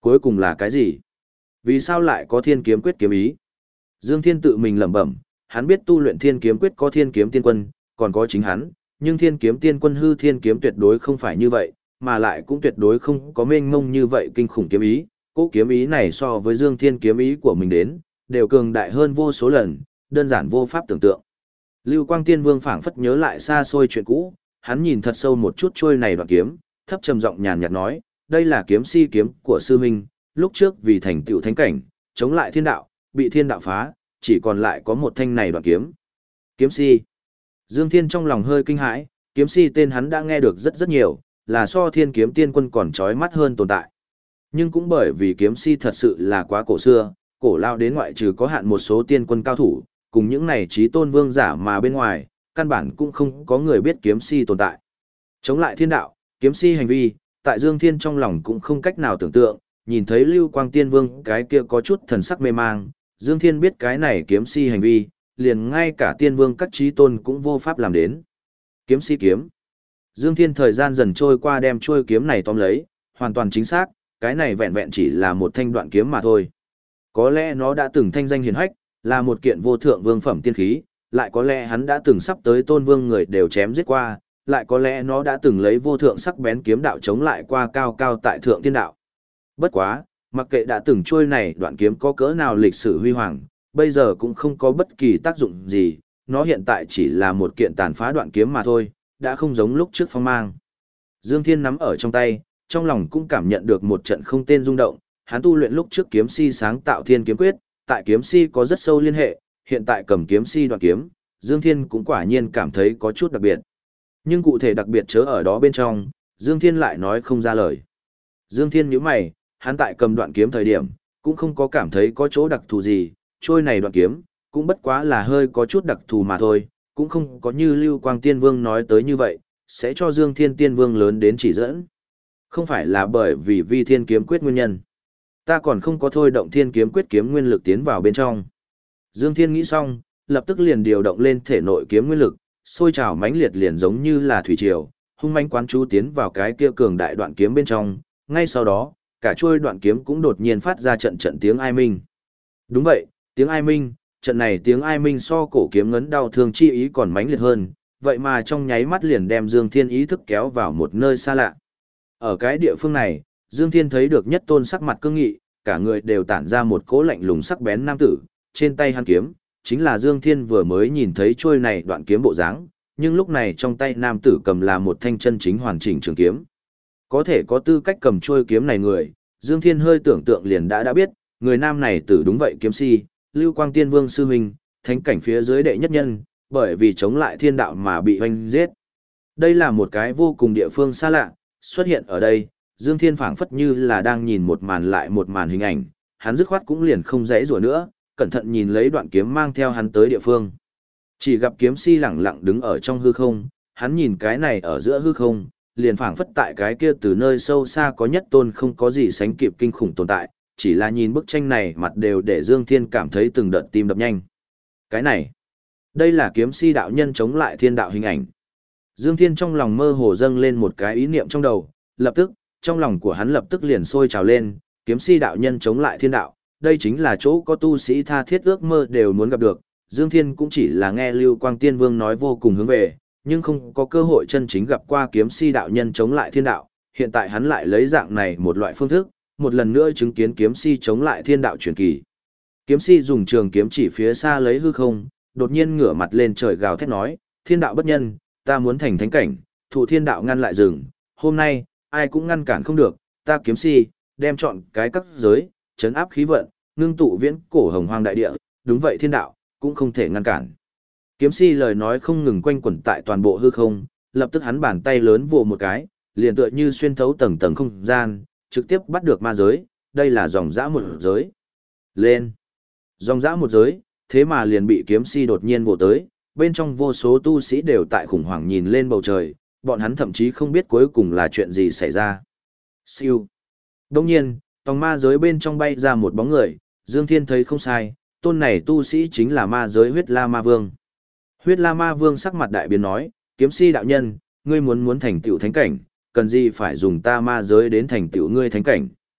Cuối cùng là cái gì? Vì sao lại có thiên kiếm quyết kiếm ý? Dương Thiên tự mình lẩm bẩm, hắn biết tu luyện thiên kiếm quyết có thiên kiếm tiên quân, còn có chính hắn, nhưng thiên kiếm tiên quân hư thiên kiếm tuyệt đối không phải như vậy, mà lại cũng tuyệt đối không có mênh mông như vậy kinh khủng kiếm ý. Cỗ kiếm ý này so với Dương Thiên kiếm ý của mình đến, đều cường đại hơn vô số lần, đơn giản vô pháp tưởng tượng. Lưu Quang Tiên Vương phảng phất nhớ lại xa xôi chuyện cũ, hắn nhìn thật sâu một chút trôi này đoạn kiếm, thấp trầm giọng nhàn nhạt nói, đây là kiếm si kiếm của sư huynh, lúc trước vì thành tựu thánh cảnh, chống lại thiên đạo, bị thiên đạo phá, chỉ còn lại có một thanh này đoạn kiếm. Kiếm si. Dương Thiên trong lòng hơi kinh hãi, kiếm si tên hắn đã nghe được rất rất nhiều, là so thiên kiếm tiên quân còn chói mắt hơn tồn tại. Nhưng cũng bởi vì kiếm si thật sự là quá cổ xưa, cổ lao đến ngoại trừ có hạn một số tiên quân cao thủ, cùng những này trí tôn vương giả mà bên ngoài, căn bản cũng không có người biết kiếm si tồn tại. Chống lại thiên đạo, kiếm si hành vi, tại Dương Thiên trong lòng cũng không cách nào tưởng tượng, nhìn thấy Lưu Quang Tiên Vương cái kia có chút thần sắc mê mang, Dương Thiên biết cái này kiếm si hành vi, liền ngay cả tiên vương các trí tôn cũng vô pháp làm đến. Kiếm si kiếm. Dương Thiên thời gian dần trôi qua đem trôi kiếm này tóm lấy, hoàn toàn chính xác, cái này vẹn vẹn chỉ là một thanh đoạn kiếm mà thôi. Có lẽ nó đã từng thanh danh hiển hách, là một kiện vô thượng vương phẩm tiên khí, lại có lẽ hắn đã từng sắp tới tôn vương người đều chém giết qua, lại có lẽ nó đã từng lấy vô thượng sắc bén kiếm đạo chống lại qua cao cao tại thượng tiên đạo. Bất quá, mặc kệ đã từng trôi này đoạn kiếm có cỡ nào lịch sử huy hoàng, bây giờ cũng không có bất kỳ tác dụng gì, nó hiện tại chỉ là một kiện tàn phá đoạn kiếm mà thôi, đã không giống lúc trước phong mang. Dương Thiên nắm ở trong tay, trong lòng cũng cảm nhận được một trận không tên rung động, hắn tu luyện lúc trước kiếm si sáng tạo thiên kiếm quyết, tại kiếm si có rất sâu liên hệ, hiện tại cầm kiếm si đoạn kiếm, Dương Thiên cũng quả nhiên cảm thấy có chút đặc biệt. Nhưng cụ thể đặc biệt chớ ở đó bên trong, Dương Thiên lại nói không ra lời. Dương Thiên nhíu mày, hắn tại cầm đoạn kiếm thời điểm, cũng không có cảm thấy có chỗ đặc thù gì, trôi này đoạn kiếm, cũng bất quá là hơi có chút đặc thù mà thôi, cũng không có như Lưu Quang Tiên Vương nói tới như vậy, sẽ cho Dương Thiên Tiên Vương lớn đến chỉ dẫn. Không phải là bởi vì vi thiên kiếm quyết nguyên nhân. Ta còn không có thôi động thiên kiếm quyết kiếm nguyên lực tiến vào bên trong. Dương Thiên nghĩ xong, lập tức liền điều động lên thể nội kiếm nguyên lực, sôi trào mãnh liệt liền giống như là thủy triều, hung mãnh quán chú tiến vào cái kia cường đại đoạn kiếm bên trong, ngay sau đó, cả chuôi đoạn kiếm cũng đột nhiên phát ra trận trận tiếng ai minh. Đúng vậy, tiếng ai minh, trận này tiếng ai minh so cổ kiếm ngấn đau thương chi ý còn mãnh liệt hơn, vậy mà trong nháy mắt liền đem Dương Thiên ý thức kéo vào một nơi xa lạ. Ở cái địa phương này, Dương Thiên thấy được nhất tôn sắc mặt cương nghị, cả người đều tản ra một cỗ lạnh lùng sắc bén nam tử, trên tay hắn kiếm, chính là Dương Thiên vừa mới nhìn thấy trôi này đoạn kiếm bộ dáng, nhưng lúc này trong tay nam tử cầm là một thanh chân chính hoàn chỉnh trường kiếm. Có thể có tư cách cầm trôi kiếm này người, Dương Thiên hơi tưởng tượng liền đã biết, người nam này tử đúng vậy kiếm si, Lưu Quang Tiên Vương sư huynh, thánh cảnh phía dưới đệ nhất nhân, bởi vì chống lại thiên đạo mà bị hoanh giết. Đây là một cái vô cùng địa phương xa lạ, xuất hiện ở đây, Dương Thiên phảng phất như là đang nhìn một màn lại một màn hình ảnh, hắn dứt khoát cũng liền không dãy rủa nữa, cẩn thận nhìn lấy đoạn kiếm mang theo hắn tới địa phương. Chỉ gặp kiếm si lẳng lặng đứng ở trong hư không, hắn nhìn cái này ở giữa hư không, liền phảng phất tại cái kia từ nơi sâu xa có nhất tôn không có gì sánh kịp kinh khủng tồn tại, chỉ là nhìn bức tranh này mặt đều để Dương Thiên cảm thấy từng đợt tim đập nhanh. Cái này, đây là kiếm si đạo nhân chống lại thiên đạo hình ảnh. Dương Thiên trong lòng mơ hồ dâng lên một cái ý niệm trong đầu, lập tức, trong lòng của hắn lập tức liền sôi trào lên, kiếm si đạo nhân chống lại thiên đạo, đây chính là chỗ có tu sĩ tha thiết ước mơ đều muốn gặp được. Dương Thiên cũng chỉ là nghe Lưu Quang Tiên Vương nói vô cùng hướng về, nhưng không có cơ hội chân chính gặp qua kiếm si đạo nhân chống lại thiên đạo, hiện tại hắn lại lấy dạng này một loại phương thức, một lần nữa chứng kiến kiếm si chống lại thiên đạo truyền kỳ. Kiếm si dùng trường kiếm chỉ phía xa lấy hư không, đột nhiên ngửa mặt lên trời gào thét nói, thiên đạo bất nhân, ta muốn thành thánh cảnh, thụ thiên đạo ngăn lại rừng, hôm nay, ai cũng ngăn cản không được, ta kiếm si, đem chọn cái các giới, chấn áp khí vận, ngưng tụ viễn cổ hồng hoang đại địa, đúng vậy thiên đạo, cũng không thể ngăn cản. Kiếm si lời nói không ngừng quanh quẩn tại toàn bộ hư không, lập tức hắn bàn tay lớn vồ một cái, liền tựa như xuyên thấu tầng tầng không gian, trực tiếp bắt được ma giới, đây là dòng dã một giới. Lên! Dòng dã một giới, thế mà liền bị kiếm si đột nhiên vồ tới, bên trong vô số tu sĩ đều tại khủng hoảng nhìn lên bầu trời, bọn hắn thậm chí không biết cuối cùng là chuyện gì xảy ra. Siêu! Đông nhiên, tòng ma giới bên trong bay ra một bóng người, Dương Thiên thấy không sai, tôn này tu sĩ chính là ma giới huyết la ma vương. Huyết la ma vương sắc mặt đại biến nói, kiếm si đạo nhân, ngươi muốn thành tựu thánh cảnh, cần gì phải dùng ta ma giới đến thành tựu ngươi thánh cảnh.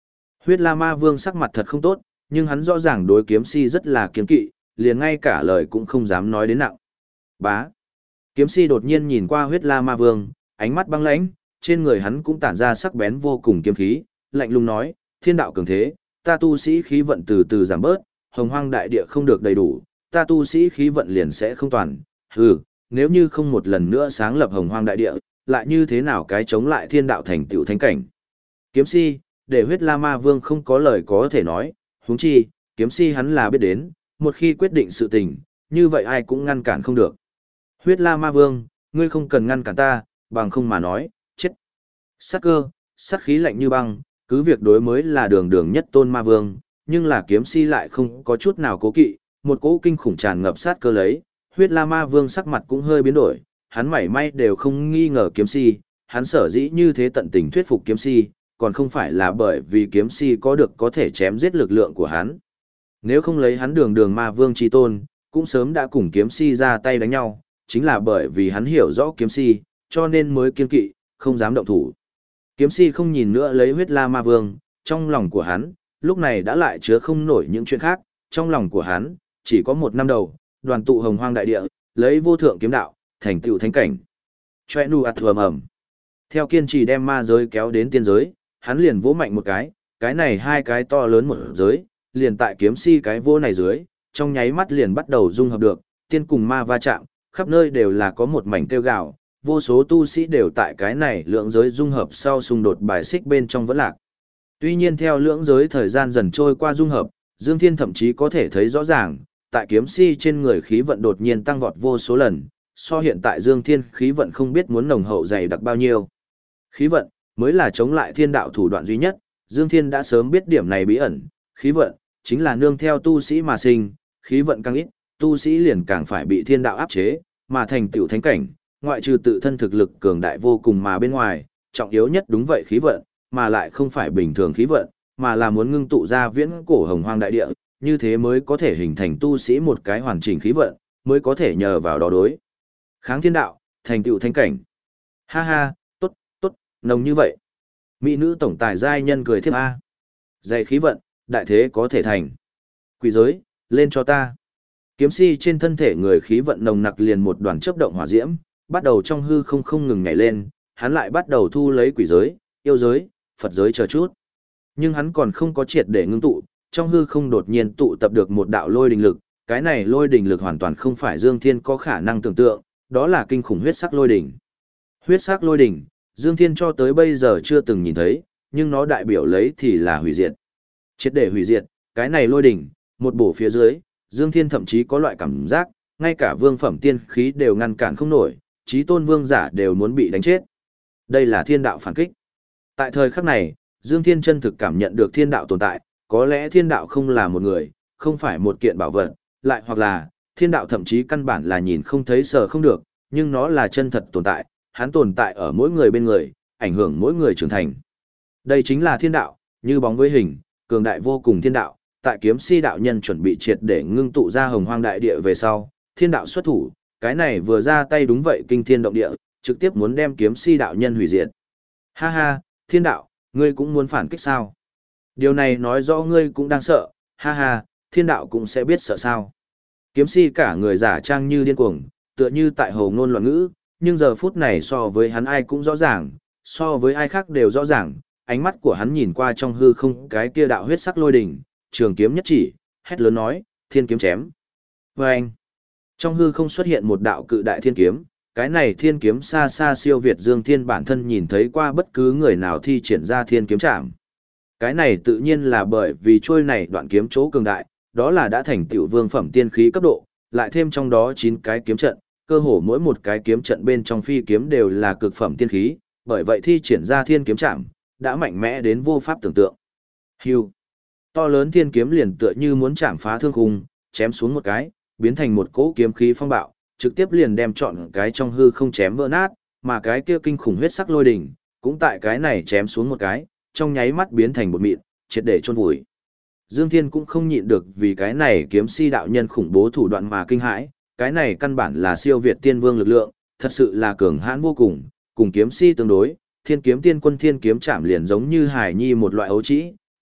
Huyết La Ma Vương sắc mặt thật không tốt, nhưng hắn rõ ràng đối kiếm si rất là kiêng kỵ, liền ngay cả lời cũng không dám nói đến nặng. Bá. Kiếm si đột nhiên nhìn qua Huyết La Ma Vương, ánh mắt băng lãnh, trên người hắn cũng tản ra sắc bén vô cùng kiếm khí, lạnh lùng nói, thiên đạo cường thế, ta tu sĩ khí vận từ từ giảm bớt, hồng hoang đại địa không được đầy đủ, ta tu sĩ khí vận liền sẽ không toàn. Hừ, nếu như không một lần nữa sáng lập hồng hoang đại địa, lại như thế nào cái chống lại thiên đạo thành tựu thánh cảnh. Kiếm si, để Huyết La Ma Vương không có lời có thể nói, huống chi, kiếm si hắn là biết đến, một khi quyết định sự tình, như vậy ai cũng ngăn cản không được. Huyết La Ma Vương, ngươi không cần ngăn cản ta, bằng không mà nói, chết. Sát cơ, sát khí lạnh như băng, cứ việc đối mới là đường đường nhất tôn ma vương, nhưng là kiếm si lại không có chút nào cố kỵ, một cỗ kinh khủng tràn ngập sát cơ lấy, Huyết La Ma Vương sắc mặt cũng hơi biến đổi, hắn mảy may đều không nghi ngờ kiếm si, hắn sở dĩ như thế tận tình thuyết phục kiếm si, còn không phải là bởi vì kiếm si có được có thể chém giết lực lượng của hắn. Nếu không lấy hắn đường đường ma vương chi tôn, cũng sớm đã cùng kiếm si ra tay đánh nhau, chính là bởi vì hắn hiểu rõ kiếm si, cho nên mới kiên kỵ, không dám động thủ. Kiếm si không nhìn nữa lấy Huyết La Ma Vương, trong lòng của hắn, lúc này đã lại chứa không nổi những chuyện khác, trong lòng của hắn, chỉ có một năm đầu, đoàn tụ hồng hoang đại địa, lấy vô thượng kiếm đạo, thành tựu thánh cảnh. Choe nu ạt thùm ẩm. Theo kiên trì đem ma giới kéo đến tiên giới, hắn liền vỗ mạnh một cái này hai cái to lớn một giới, liền tại kiếm si cái vô này dưới, trong nháy mắt liền bắt đầu dung hợp được, tiên cùng ma va chạm, khắp nơi đều là có một mảnh kêu gào, vô số tu sĩ đều tại cái này lượng giới dung hợp sau xung đột bài xích bên trong vẫn lạc. Tuy nhiên theo lượng giới thời gian dần trôi qua dung hợp, Dương Thiên thậm chí có thể thấy rõ ràng, tại kiếm si trên người khí vận đột nhiên tăng vọt vô số lần, so hiện tại Dương Thiên khí vận không biết muốn nồng hậu dày đặc bao nhiêu. Khí vận mới là chống lại thiên đạo thủ đoạn duy nhất, Dương Thiên đã sớm biết điểm này bí ẩn, khí vận chính là nương theo tu sĩ mà sinh, khí vận càng ít, tu sĩ liền càng phải bị thiên đạo áp chế, mà thành tựu thánh cảnh, ngoại trừ tự thân thực lực cường đại vô cùng mà bên ngoài, trọng yếu nhất đúng vậy khí vận, mà lại không phải bình thường khí vận, mà là muốn ngưng tụ ra viễn cổ hồng hoang đại địa, như thế mới có thể hình thành tu sĩ một cái hoàn chỉnh khí vận, mới có thể nhờ vào đó đối kháng thiên đạo, thành tựu thánh cảnh. Ha ha, tốt, tốt, nồng như vậy. Mỹ nữ tổng tài giai nhân cười thiếp a. Dày khí vận, đại thế có thể thành. Quỷ giới, lên cho ta. Kiếm si trên thân thể người khí vận nồng nặc liền một đoàn chớp động hỏa diễm, bắt đầu trong hư không ngừng nhảy lên, hắn lại bắt đầu thu lấy quỷ giới, yêu giới, Phật giới chờ chút. Nhưng hắn còn không có triệt để ngưng tụ, trong hư không đột nhiên tụ tập được một đạo lôi đình lực, cái này lôi đình lực hoàn toàn không phải Dương Thiên có khả năng tưởng tượng, đó là kinh khủng huyết sắc lôi đỉnh. Huyết sắc lôi đỉnh, Dương Thiên cho tới bây giờ chưa từng nhìn thấy, nhưng nó đại biểu lấy thì là hủy diệt. Triệt để hủy diệt, cái này lôi đỉnh, một bổ phía dưới, Dương Thiên thậm chí có loại cảm giác, ngay cả vương phẩm tiên khí đều ngăn cản không nổi, chí tôn vương giả đều muốn bị đánh chết. Đây là thiên đạo phản kích. Tại thời khắc này, Dương Thiên chân thực cảm nhận được thiên đạo tồn tại, có lẽ thiên đạo không là một người, không phải một kiện bảo vật, lại hoặc là, thiên đạo thậm chí căn bản là nhìn không thấy sờ không được, nhưng nó là chân thật tồn tại, hắn tồn tại ở mỗi người bên người, ảnh hưởng mỗi người trưởng thành. Đây chính là thiên đạo, như bóng với hình, cường đại vô cùng thiên đạo, tại kiếm si đạo nhân chuẩn bị triệt để ngưng tụ ra hồng hoang đại địa về sau, thiên đạo xuất thủ, cái này vừa ra tay đúng vậy kinh thiên động địa, trực tiếp muốn đem kiếm si đạo nhân hủy diệt. Ha ha, thiên đạo, ngươi cũng muốn phản kích sao? Điều này nói rõ ngươi cũng đang sợ, ha ha, thiên đạo cũng sẽ biết sợ sao? Kiếm si cả người giả trang như điên cuồng, tựa như tại hồ ngôn loạn ngữ, nhưng giờ phút này so với hắn ai cũng rõ ràng, so với ai khác đều rõ ràng, ánh mắt của hắn nhìn qua trong hư không cái kia đạo huyết sắc lôi đỉnh, trường kiếm nhất chỉ, hét lớn nói, thiên kiếm chém. Và anh, trong hư không xuất hiện một đạo cự đại thiên kiếm, cái này thiên kiếm xa xa siêu việt Dương Thiên bản thân nhìn thấy qua bất cứ người nào thi triển ra thiên kiếm chạm. Cái này tự nhiên là bởi vì trôi này đoạn kiếm chỗ cường đại, đó là đã thành tựu vương phẩm tiên khí cấp độ, lại thêm trong đó 9 cái kiếm trận, cơ hồ mỗi một cái kiếm trận bên trong phi kiếm đều là cực phẩm tiên khí, bởi vậy thi triển ra thiên kiếm chạm, đã mạnh mẽ đến vô pháp tưởng tượng. Hưu. To lớn thiên kiếm liền tựa như muốn chạm phá thương khung, chém xuống một cái, biến thành một cỗ kiếm khí phong bạo, trực tiếp liền đem trọn cái trong hư không chém vỡ nát, mà cái kia kinh khủng huyết sắc lôi đỉnh, cũng tại cái này chém xuống một cái, trong nháy mắt biến thành bột mịn, triệt để chôn vùi. Dương Thiên cũng không nhịn được vì cái này kiếm si đạo nhân khủng bố thủ đoạn mà kinh hãi, cái này căn bản là siêu việt tiên vương lực lượng, thật sự là cường hãn vô cùng, cùng kiếm si tương đối, thiên kiếm tiên quân thiên kiếm chạm liền giống như hải nhi một loại ấu trĩ,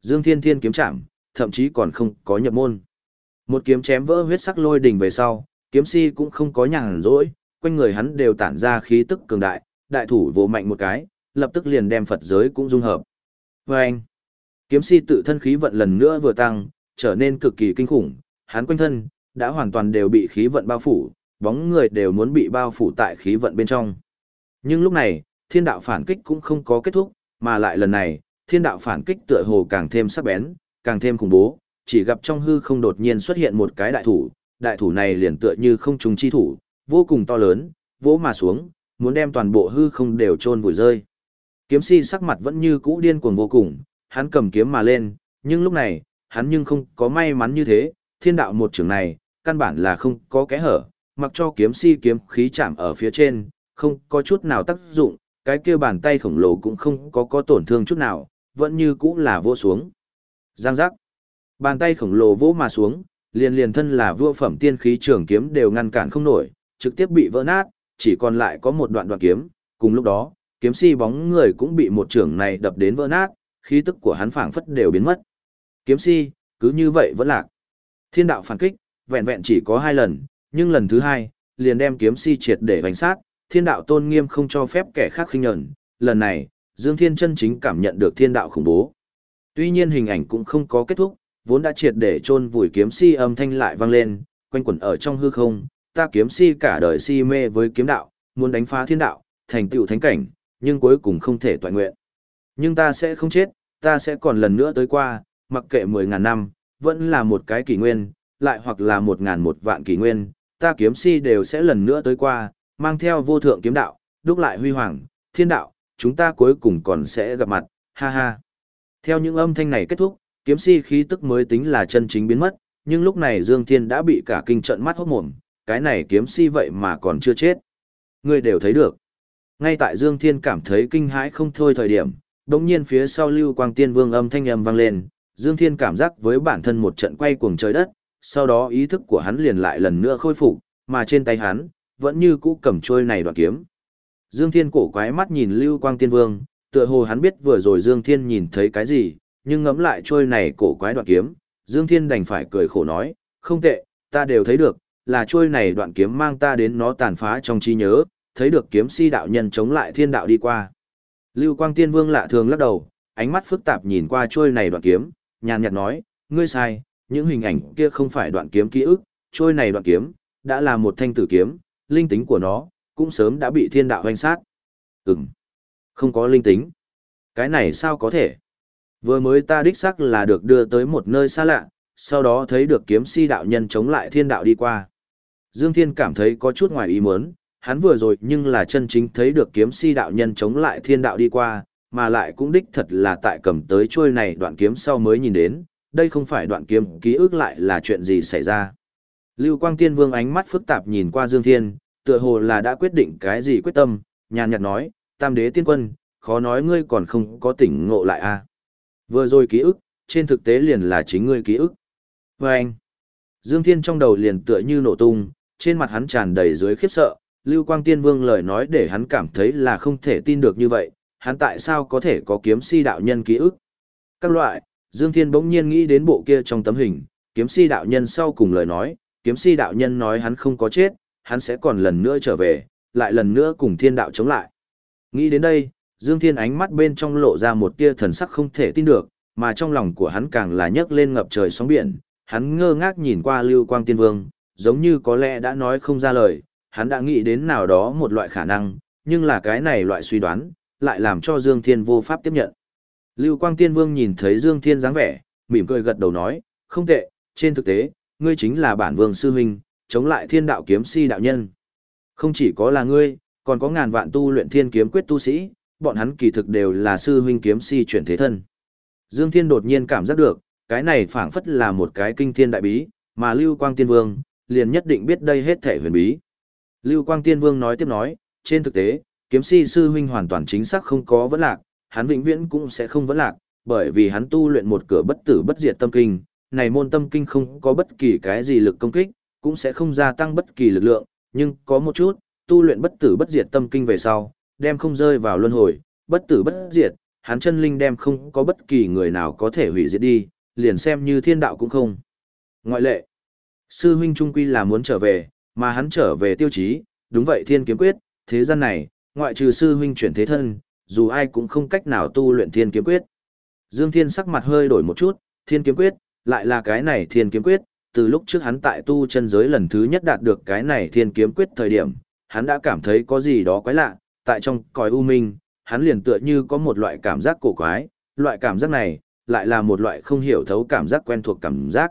Dương Thiên Thiên kiếm chạm, thậm chí còn không có nhập môn. Một kiếm chém vỡ huyết sắc lôi đỉnh về sau, kiếm si cũng không có nhàn rỗi, quanh người hắn đều tản ra khí tức cường đại, đại thủ vỗ mạnh một cái, lập tức liền đem Phật giới cũng dung hợp. Và anh, kiếm si tự thân khí vận lần nữa vừa tăng, trở nên cực kỳ kinh khủng, hắn quanh thân đã hoàn toàn đều bị khí vận bao phủ, bóng người đều muốn bị bao phủ tại khí vận bên trong. Nhưng lúc này, thiên đạo phản kích cũng không có kết thúc, mà lại lần này, thiên đạo phản kích tựa hồ càng thêm sắc bén, càng thêm khủng bố, chỉ gặp trong hư không đột nhiên xuất hiện một cái đại thủ này liền tựa như không trùng chi thủ, vô cùng to lớn, vỗ mà xuống, muốn đem toàn bộ hư không đều chôn vùi rơi. Kiếm si sắc mặt vẫn như cũ điên cuồng vô cùng, hắn cầm kiếm mà lên, nhưng lúc này, hắn nhưng không có may mắn như thế, thiên đạo một trường này, căn bản là không có kẽ hở, mặc cho kiếm si kiếm khí chạm ở phía trên, không có chút nào tác dụng, cái kia bàn tay khổng lồ cũng không có tổn thương chút nào, vẫn như cũ là vỗ xuống. Giang giác. Bàn tay khổng lồ vỗ mà xuống, liền thân là vua phẩm tiên khí trường kiếm đều ngăn cản không nổi, trực tiếp bị vỡ nát, chỉ còn lại có một đoạn kiếm, cùng lúc đó, kiếm si bóng người cũng bị một trường này đập đến vỡ nát, khí tức của hắn phảng phất đều biến mất. Kiếm si, cứ như vậy vẫn lạc. Thiên đạo phản kích, vẹn vẹn chỉ có 2 lần, nhưng lần thứ 2, liền đem kiếm si triệt để vành sát, thiên đạo tôn nghiêm không cho phép kẻ khác khinh nhẫn, lần này, Dương Thiên chân chính cảm nhận được thiên đạo khủng bố. Tuy nhiên hình ảnh cũng không có kết thúc, vốn đã triệt để chôn vùi kiếm si âm thanh lại vang lên, quanh quẩn ở trong hư không, ta kiếm si cả đời si mê với kiếm đạo, muốn đánh phá thiên đạo, thành tựu thánh cảnh, nhưng cuối cùng không thể toại nguyện. Nhưng ta sẽ không chết, ta sẽ còn lần nữa tới qua, mặc kệ 10.000 năm, vẫn là một cái kỷ nguyên, lại hoặc là 1.001 vạn kỷ nguyên, ta kiếm si đều sẽ lần nữa tới qua, mang theo vô thượng kiếm đạo, đúc lại huy hoàng, thiên đạo, chúng ta cuối cùng còn sẽ gặp mặt, ha ha. Theo những âm thanh này kết thúc, kiếm si khí tức mới tính là chân chính biến mất, nhưng lúc này Dương Thiên đã bị cả kinh trận mắt hốt mồm, cái này kiếm si vậy mà còn chưa chết. Người đều thấy được. Ngay tại Dương Thiên cảm thấy kinh hãi không thôi thời điểm, đống nhiên phía sau Lưu Quang Tiên Vương âm thanh vang lên, Dương Thiên cảm giác với bản thân một trận quay cuồng trời đất, sau đó ý thức của hắn liền lại lần nữa khôi phục, mà trên tay hắn vẫn như cũ cầm trôi này đoạn kiếm. Dương Thiên cổ quái mắt nhìn Lưu Quang Tiên Vương, tựa hồ hắn biết vừa rồi Dương Thiên nhìn thấy cái gì, nhưng ngẫm lại trôi này cổ quái đoạn kiếm, Dương Thiên đành phải cười khổ nói, không tệ, ta đều thấy được, là trôi này đoạn kiếm mang ta đến nó tàn phá trong trí nhớ, thấy được kiếm si đạo nhân chống lại thiên đạo đi qua. Lưu Quang Tiên Vương lạ thường lắc đầu, ánh mắt phức tạp nhìn qua trôi này đoạn kiếm, nhàn nhạt nói, ngươi sai, những hình ảnh kia không phải đoạn kiếm ký ức, trôi này đoạn kiếm, đã là một thanh tử kiếm, linh tính của nó, cũng sớm đã bị thiên đạo hoanh sát. Không có linh tính. Cái này sao có thể? Vừa mới ta đích xác là được đưa tới một nơi xa lạ, sau đó thấy được kiếm si đạo nhân chống lại thiên đạo đi qua. Dương Thiên cảm thấy có chút ngoài ý muốn, hắn vừa rồi nhưng là chân chính thấy được kiếm si đạo nhân chống lại thiên đạo đi qua, mà lại cũng đích thật là tại cầm tới chuôi này đoạn kiếm sau mới nhìn đến, đây không phải đoạn kiếm ký ức lại là chuyện gì xảy ra. Lưu Quang Tiên Vương ánh mắt phức tạp nhìn qua Dương Thiên, tựa hồ là đã quyết định cái gì quyết tâm, nhàn nhạt nói, Tam Đế Tiên Quân, khó nói ngươi còn không có tỉnh ngộ lại à. Vừa rồi ký ức, trên thực tế liền là chính ngươi ký ức. Và anh, Dương Thiên trong đầu liền tựa như nổ tung, trên mặt hắn tràn đầy dưới khiếp sợ, Lưu Quang Tiên Vương lời nói để hắn cảm thấy là không thể tin được như vậy, hắn tại sao có thể có kiếm si đạo nhân ký ức. Các loại, Dương Thiên bỗng nhiên nghĩ đến bộ kia trong tấm hình, kiếm si đạo nhân sau cùng lời nói, kiếm si đạo nhân nói hắn không có chết, hắn sẽ còn lần nữa trở về, lại lần nữa cùng thiên đạo chống lại. Nghĩ đến đây, Dương Thiên ánh mắt bên trong lộ ra một tia thần sắc không thể tin được, mà trong lòng của hắn càng là nhấc lên ngập trời sóng biển, hắn ngơ ngác nhìn qua Lưu Quang Tiên Vương, giống như có lẽ đã nói không ra lời, hắn đã nghĩ đến nào đó một loại khả năng, nhưng là cái này loại suy đoán, lại làm cho Dương Thiên vô pháp tiếp nhận. Lưu Quang Tiên Vương nhìn thấy Dương Thiên dáng vẻ, mỉm cười gật đầu nói, không tệ, trên thực tế, ngươi chính là bản vương sư huynh, chống lại thiên đạo kiếm si đạo nhân. Không chỉ có là ngươi, còn có ngàn vạn tu luyện thiên kiếm quyết tu sĩ, bọn hắn kỳ thực đều là sư huynh kiếm si chuyển thế thân. Dương Thiên đột nhiên cảm giác được, cái này phảng phất là một cái kinh thiên đại bí, mà Lưu Quang Tiên Vương, liền nhất định biết đây hết thể huyền bí. Lưu Quang Tiên Vương nói tiếp nói, trên thực tế, kiếm si sư huynh hoàn toàn chính xác không có vấn lạc, hắn vĩnh viễn cũng sẽ không vấn lạc, bởi vì hắn tu luyện một cửa bất tử bất diệt tâm kinh, này môn tâm kinh không có bất kỳ cái gì lực công kích, cũng sẽ không gia tăng bất kỳ lực lượng, nhưng có một chút, tu luyện bất tử bất diệt tâm kinh về sau, đem không rơi vào luân hồi, bất tử bất diệt, hắn chân linh đem không có bất kỳ người nào có thể hủy diệt đi, liền xem như thiên đạo cũng không. Ngoại lệ, sư huynh trung quy là muốn trở về, mà hắn trở về tiêu chí, đúng vậy thiên kiếm quyết, thế gian này, ngoại trừ sư huynh chuyển thế thân, dù ai cũng không cách nào tu luyện thiên kiếm quyết. Dương Thiên sắc mặt hơi đổi một chút, thiên kiếm quyết, lại là cái này thiên kiếm quyết, từ lúc trước hắn tại tu chân giới lần thứ nhất đạt được cái này thiên kiếm quyết thời điểm, hắn đã cảm thấy có gì đó quái lạ, tại trong cõi u minh, hắn liền tựa như có một loại cảm giác cổ quái, loại cảm giác này, lại là một loại không hiểu thấu cảm giác quen thuộc cảm giác.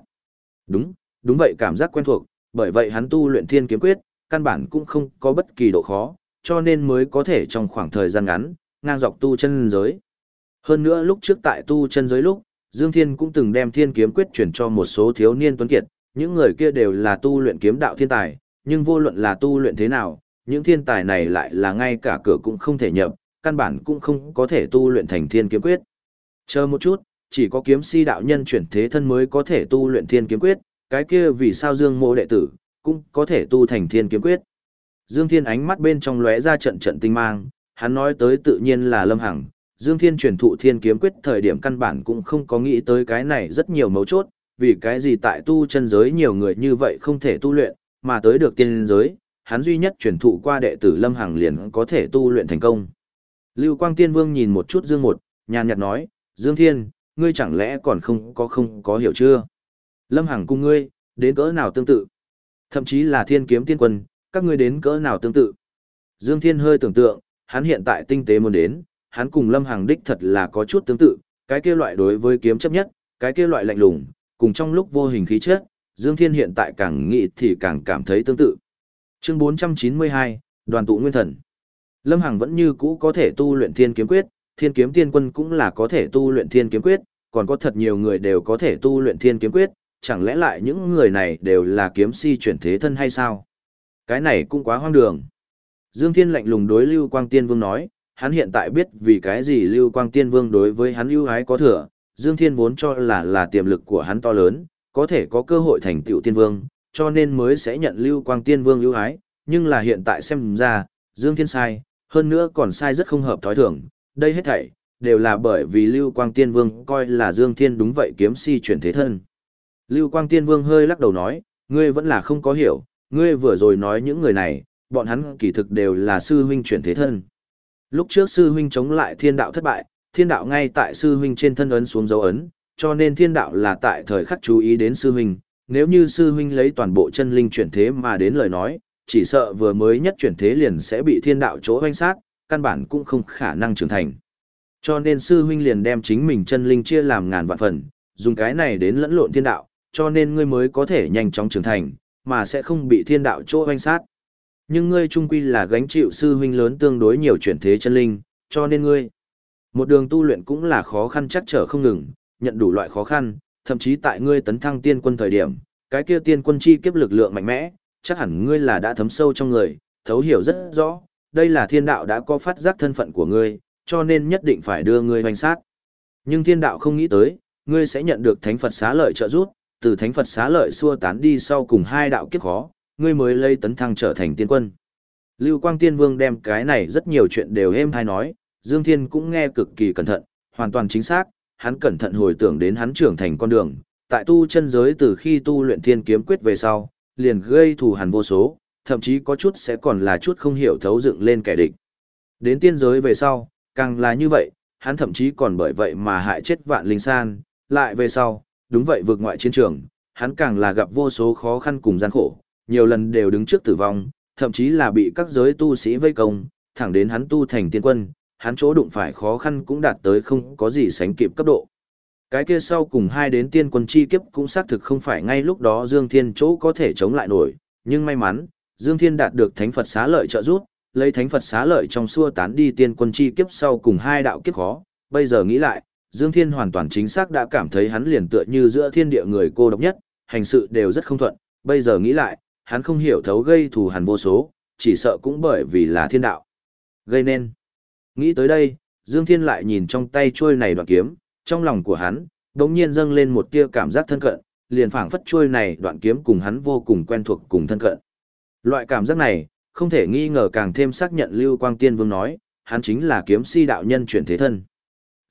Đúng vậy cảm giác quen thuộc, bởi vậy hắn tu luyện thiên kiếm quyết, căn bản cũng không có bất kỳ độ khó, cho nên mới có thể trong khoảng thời gian ngắn, ngang dọc tu chân giới. Hơn nữa lúc trước tại tu chân giới lúc, Dương Thiên cũng từng đem thiên kiếm quyết chuyển cho một số thiếu niên tuấn kiệt, những người kia đều là tu luyện kiếm đạo thiên tài, nhưng vô luận là tu luyện thế nào, những thiên tài này lại là ngay cả cửa cũng không thể nhập, căn bản cũng không có thể tu luyện thành thiên kiếm quyết. Chờ một chút, chỉ có kiếm si đạo nhân chuyển thế thân mới có thể tu luyện thiên kiếm quyết, cái kia vì sao Dương Mộ đệ tử cũng có thể tu thành thiên kiếm quyết. Dương Thiên ánh mắt bên trong lóe ra trận trận tinh mang, hắn nói tới tự nhiên là Lâm Hằng. Dương Thiên truyền thụ thiên kiếm quyết thời điểm căn bản cũng không có nghĩ tới cái này rất nhiều mấu chốt, vì cái gì tại tu chân giới nhiều người như vậy không thể tu luyện, mà tới được tiên giới, hắn duy nhất truyền thụ qua đệ tử Lâm Hằng liền có thể tu luyện thành công. Lưu Quang Tiên Vương nhìn một chút Dương Một, nhàn nhạt nói, Dương Thiên, ngươi chẳng lẽ còn không có hiểu chưa? Lâm Hằng cùng ngươi, đến cỡ nào tương tự? Thậm chí là thiên kiếm tiên quân, các ngươi đến cỡ nào tương tự? Dương Thiên hơi tưởng tượng, hắn hiện tại tinh tế muốn đến, hắn cùng Lâm Hằng đích thật là có chút tương tự, cái kia loại đối với kiếm chấp nhất, cái kia loại lạnh lùng, cùng trong lúc vô hình khí chất, Dương Thiên hiện tại càng nghĩ thì càng cảm thấy tương tự. Chương 492, Đoàn tụ nguyên thần. Lâm Hằng vẫn như cũ có thể tu luyện thiên kiếm quyết, thiên kiếm tiên quân cũng là có thể tu luyện thiên kiếm quyết, còn có thật nhiều người đều có thể tu luyện thiên kiếm quyết, chẳng lẽ lại những người này đều là kiếm si chuyển thế thân hay sao? Cái này cũng quá hoang đường. Dương Thiên lạnh lùng đối Lưu Quang Tiên Vương nói, hắn hiện tại biết vì cái gì Lưu Quang Tiên Vương đối với hắn ưu ái có thừa, Dương Thiên vốn cho là tiềm lực của hắn to lớn, có thể có cơ hội thành tựu tiên vương, cho nên mới sẽ nhận Lưu Quang Tiên Vương ưu ái, nhưng là hiện tại xem ra, Dương Thiên sai, hơn nữa còn sai rất không hợp thói thường, đây hết thảy đều là bởi vì Lưu Quang Tiên Vương coi là Dương Thiên đúng vậy kiếm si chuyển thế thân. Lưu Quang Tiên Vương hơi lắc đầu nói, ngươi vẫn là không có hiểu, ngươi vừa rồi nói những người này, bọn hắn kỳ thực đều là sư huynh chuyển thế thân. Lúc trước sư huynh chống lại thiên đạo thất bại, thiên đạo ngay tại sư huynh trên thân ấn xuống dấu ấn, cho nên thiên đạo là tại thời khắc chú ý đến sư huynh, nếu như sư huynh lấy toàn bộ chân linh chuyển thế mà đến lời nói, chỉ sợ vừa mới nhất chuyển thế liền sẽ bị thiên đạo chỗ hoanh sát, căn bản cũng không khả năng trưởng thành. Cho nên sư huynh liền đem chính mình chân linh chia làm ngàn vạn phần, dùng cái này đến lẫn lộn thiên đạo, cho nên ngươi mới có thể nhanh chóng trưởng thành, mà sẽ không bị thiên đạo chỗ hoanh sát. Nhưng ngươi trung quy là gánh chịu sư huynh lớn tương đối nhiều chuyển thế chân linh, cho nên ngươi một đường tu luyện cũng là khó khăn chắc trở không ngừng, nhận đủ loại khó khăn, thậm chí tại ngươi tấn thăng tiên quân thời điểm, cái kia tiên quân chi kiếp lực lượng mạnh mẽ, chắc hẳn ngươi là đã thấm sâu trong người, thấu hiểu rất rõ, đây là thiên đạo đã có phát giác thân phận của ngươi, cho nên nhất định phải đưa ngươi hoành sát. Nhưng thiên đạo không nghĩ tới, ngươi sẽ nhận được Thánh Phật Xá Lợi trợ giúp, từ Thánh Phật Xá Lợi xua tán đi sau cùng hai đạo kiếp khó, ngươi mới lấy tấn thăng trở thành tiên quân. Lưu Quang Tiên Vương đem cái này rất nhiều chuyện đều êm hay nói, Dương Thiên cũng nghe cực kỳ cẩn thận, hoàn toàn chính xác, hắn cẩn thận hồi tưởng đến hắn trưởng thành con đường, tại tu chân giới từ khi tu luyện thiên kiếm quyết về sau, liền gây thù hằn vô số, thậm chí có chút sẽ còn là chút không hiểu thấu dựng lên kẻ địch. Đến tiên giới về sau, càng là như vậy, hắn thậm chí còn bởi vậy mà hại chết vạn linh san, lại về sau, đúng vậy vượt ngoại chiến trường, hắn càng là gặp vô số khó khăn cùng gian khổ, nhiều lần đều đứng trước tử vong, thậm chí là bị các giới tu sĩ vây công, thẳng đến hắn tu thành tiên quân, hắn chỗ đụng phải khó khăn cũng đạt tới không có gì sánh kịp cấp độ. Cái kia sau cùng hai đến tiên quân chi kiếp cũng xác thực không phải ngay lúc đó Dương Thiên chỗ có thể chống lại nổi, nhưng may mắn, Dương Thiên đạt được Thánh Phật Xá Lợi trợ giúp, lấy Thánh Phật Xá Lợi trong xua tán đi tiên quân chi kiếp sau cùng hai đạo kiếp khó, bây giờ nghĩ lại, Dương Thiên hoàn toàn chính xác đã cảm thấy hắn liền tựa như giữa thiên địa người cô độc nhất, hành sự đều rất không thuận, bây giờ nghĩ lại, hắn không hiểu thấu gây thù hằn vô số, chỉ sợ cũng bởi vì là thiên đạo gây nên. Nghĩ tới đây, Dương Thiên lại nhìn trong tay chuôi này đoạn kiếm, trong lòng của hắn đống nhiên dâng lên một tia cảm giác thân cận, liền phảng phất chuôi này đoạn kiếm cùng hắn vô cùng quen thuộc cùng thân cận. Loại cảm giác này, không thể nghi ngờ càng thêm xác nhận Lưu Quang Tiên Vương nói, hắn chính là kiếm si đạo nhân chuyển thế thân.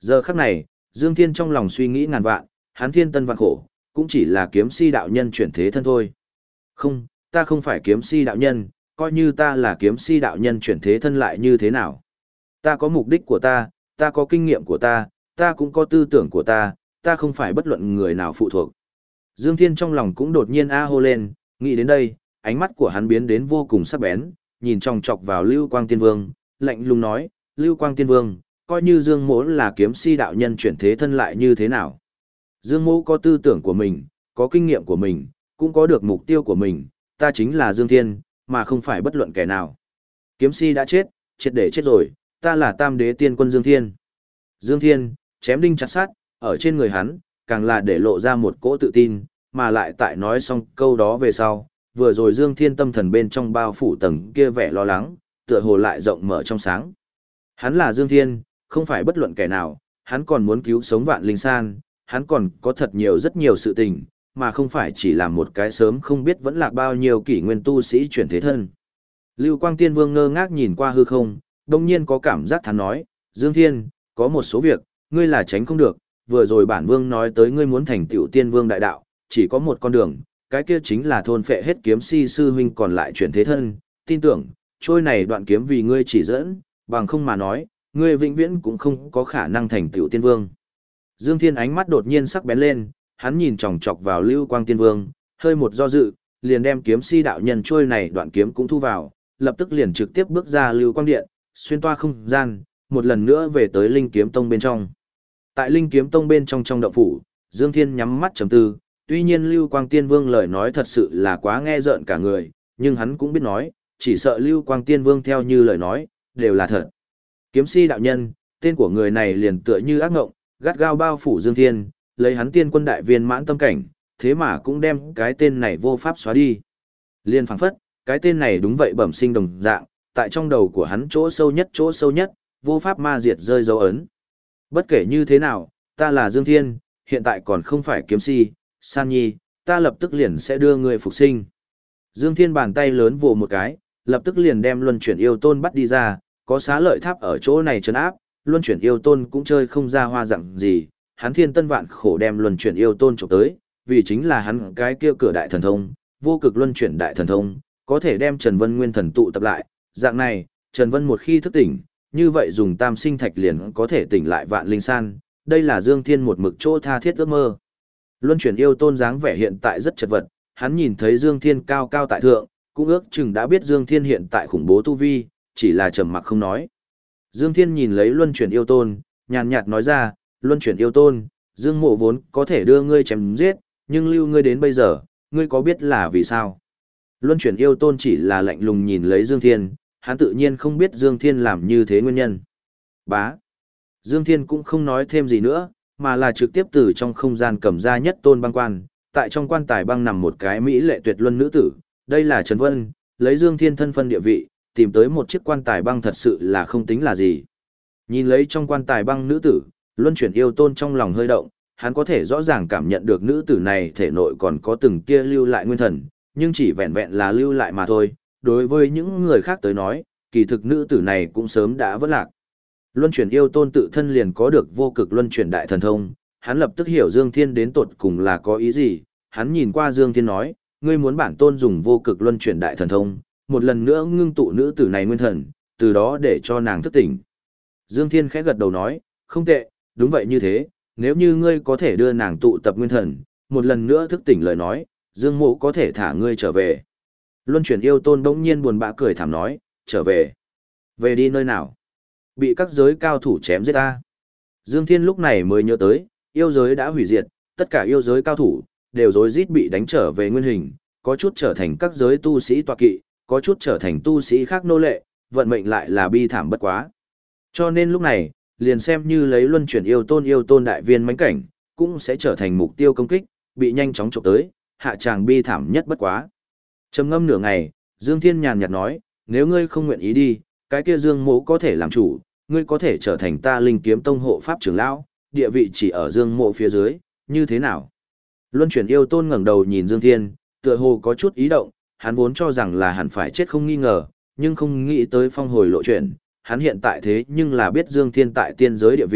Giờ khắc này, Dương Thiên trong lòng suy nghĩ ngàn vạn, hắn thiên tân vạn khổ, cũng chỉ là kiếm si đạo nhân chuyển thế thân thôi. Không, ta không phải kiếm si đạo nhân, coi như ta là kiếm si đạo nhân chuyển thế thân lại như thế nào. Ta có mục đích của ta có kinh nghiệm của ta cũng có tư tưởng của ta không phải bất luận người nào phụ thuộc. Dương Thiên trong lòng cũng đột nhiên hô lên, nghĩ đến đây, ánh mắt của hắn biến đến vô cùng sắc bén, nhìn chòng chọc vào Lưu Quang Tiên Vương, lạnh lùng nói, Lưu Quang Tiên Vương, coi như Dương Mỗ là kiếm si đạo nhân chuyển thế thân lại như thế nào. Dương Mỗ có tư tưởng của mình, có kinh nghiệm của mình, cũng có được mục tiêu của mình, ta chính là Dương Thiên, mà không phải bất luận kẻ nào. Kiếm si đã chết, triệt để chết rồi, ta là Tam Đế Tiên Quân Dương Thiên. Dương Thiên, chém đinh chặt sắt, ở trên người hắn, càng là để lộ ra một cỗ tự tin, mà lại tại nói xong câu đó về sau, vừa rồi Dương Thiên tâm thần bên trong bao phủ tầng kia vẻ lo lắng, tựa hồ lại rộng mở trong sáng. Hắn là Dương Thiên, không phải bất luận kẻ nào, hắn còn muốn cứu sống Vạn Linh San, hắn còn có thật nhiều rất nhiều sự tình, mà không phải chỉ là một cái sớm không biết vẫn lạc bao nhiêu kỷ nguyên tu sĩ chuyển thế thân. Lưu Quang Tiên Vương ngơ ngác nhìn qua hư không, đồng nhiên có cảm giác thán nói, Dương Thiên, có một số việc, ngươi là tránh không được, vừa rồi bản vương nói tới ngươi muốn thành tựu tiên vương đại đạo, chỉ có một con đường, cái kia chính là thôn phệ hết kiếm si sư huynh còn lại chuyển thế thân, tin tưởng, trôi này đoạn kiếm vì ngươi chỉ dẫn, bằng không mà nói, ngươi vĩnh viễn cũng không có khả năng thành tựu tiên vương. Dương Thiên ánh mắt đột nhiên sắc bén lên, hắn nhìn chòng chọc vào Lưu Quang Tiên Vương, hơi một do dự, liền đem kiếm si đạo nhân trôi này đoạn kiếm cũng thu vào, lập tức liền trực tiếp bước ra Lưu Quang Điện, xuyên toa không gian, một lần nữa về tới Linh Kiếm Tông bên trong. Tại Linh Kiếm Tông bên trong động phủ, Dương Thiên nhắm mắt trầm tư, tuy nhiên Lưu Quang Tiên Vương lời nói thật sự là quá nghe rợn cả người, nhưng hắn cũng biết nói, chỉ sợ Lưu Quang Tiên Vương theo như lời nói, đều là thật. Kiếm si đạo nhân, tên của người này liền tựa như ác ngộng, gắt gao bao phủ Dương Thiên, lấy hắn tiên quân đại viên mãn tâm cảnh, thế mà cũng đem cái tên này vô pháp xóa đi. Liên phảng phất, cái tên này đúng vậy bẩm sinh đồng dạng, tại trong đầu của hắn chỗ sâu nhất, vô pháp ma diệt rơi dấu ấn. Bất kể như thế nào, ta là Dương Thiên, hiện tại còn không phải kiếm si, San Nhi, ta lập tức liền sẽ đưa người phục sinh. Dương Thiên bàn tay lớn vồ một cái, lập tức liền đem luân chuyển yêu tôn bắt đi ra, có xá lợi tháp ở chỗ này trấn áp, luân chuyển yêu tôn cũng chơi không ra hoa dạng gì, hắn thiên tân vạn khổ đem luân chuyển yêu tôn chụp tới, vì chính là hắn cái kia cửa đại thần thông, vô cực luân chuyển đại thần thông, có thể đem Trần Vân nguyên thần tụ tập lại, dạng này, Trần Vân một khi thức tỉnh, như vậy dùng tam sinh thạch liền có thể tỉnh lại Vạn Linh San, đây là Dương Thiên một mực chỗ tha thiết ước mơ. Luân chuyển yêu tôn dáng vẻ hiện tại rất chật vật, hắn nhìn thấy Dương Thiên cao cao tại thượng, cũng ước chừng đã biết Dương Thiên hiện tại khủng bố tu vi, chỉ là trầm mặc không nói. Dương Thiên nhìn lấy luân chuyển yêu tôn, nhàn nhạt nói ra, luân chuyển yêu tôn, Dương Mộ vốn có thể đưa ngươi chém giết, nhưng lưu ngươi đến bây giờ, ngươi có biết là vì sao? Luân chuyển yêu tôn chỉ là lạnh lùng nhìn lấy Dương Thiên, hắn tự nhiên không biết Dương Thiên làm như thế nguyên nhân. Bá. Dương Thiên cũng không nói thêm gì nữa, mà là trực tiếp từ trong không gian cầm ra nhất tôn băng quan, tại trong quan tài băng nằm một cái mỹ lệ tuyệt luân nữ tử, đây là Trần Vân, lấy Dương Thiên thân phân địa vị, tìm tới một chiếc quan tài băng thật sự là không tính là gì. Nhìn lấy trong quan tài băng nữ tử, luân chuyển yêu tôn trong lòng hơi động, hắn có thể rõ ràng cảm nhận được nữ tử này thể nội còn có từng kia lưu lại nguyên thần, nhưng chỉ vẹn vẹn là lưu lại mà thôi, đối với những người khác tới nói, kỳ thực nữ tử này cũng sớm đã vỡ lạc. Luân chuyển yêu tôn tự thân liền có được vô cực luân chuyển đại thần thông, hắn lập tức hiểu Dương Thiên đến tột cùng là có ý gì, hắn nhìn qua Dương Thiên nói, ngươi muốn bản tôn dùng vô cực luân chuyển đại thần thông, một lần nữa ngưng tụ nữ tử này nguyên thần, từ đó để cho nàng thức tỉnh. Dương Thiên khẽ gật đầu nói, không tệ, đúng vậy như thế, nếu như ngươi có thể đưa nàng tụ tập nguyên thần, một lần nữa thức tỉnh lời nói, Dương Mộ có thể thả ngươi trở về. Luân chuyển yêu tôn bỗng nhiên buồn bã cười thảm nói, trở về. Về đi nơi nào? Bị các giới cao thủ chém giết ta. Dương Thiên lúc này mới nhớ tới, yêu giới đã hủy diệt, tất cả yêu giới cao thủ, đều rối rít bị đánh trở về nguyên hình, có chút trở thành các giới tu sĩ tọa kỵ, có chút trở thành tu sĩ khác nô lệ, vận mệnh lại là bi thảm bất quá. Cho nên lúc này, liền xem như lấy luân chuyển yêu tôn đại viên mãnh cảnh, cũng sẽ trở thành mục tiêu công kích, bị nhanh chóng chụp tới, hạ tràng bi thảm nhất bất quá. Trầm ngâm nửa ngày, Dương Thiên nhàn nhạt nói, nếu ngươi không nguyện ý đi, cái kia Dương Mộ có thể làm chủ, ngươi có thể trở thành ta Linh Kiếm Tông hộ pháp trưởng lão, địa vị chỉ ở Dương Mộ phía dưới, như thế nào? Luân chuyển yêu tôn ngẩng đầu nhìn Dương Thiên, tựa hồ có chút ý động, hắn vốn cho rằng là hẳn phải chết không nghi ngờ, nhưng không nghĩ tới phong hồi lộ chuyện, hắn hiện tại thế nhưng là biết Dương Thiên tại tiên giới địa vị,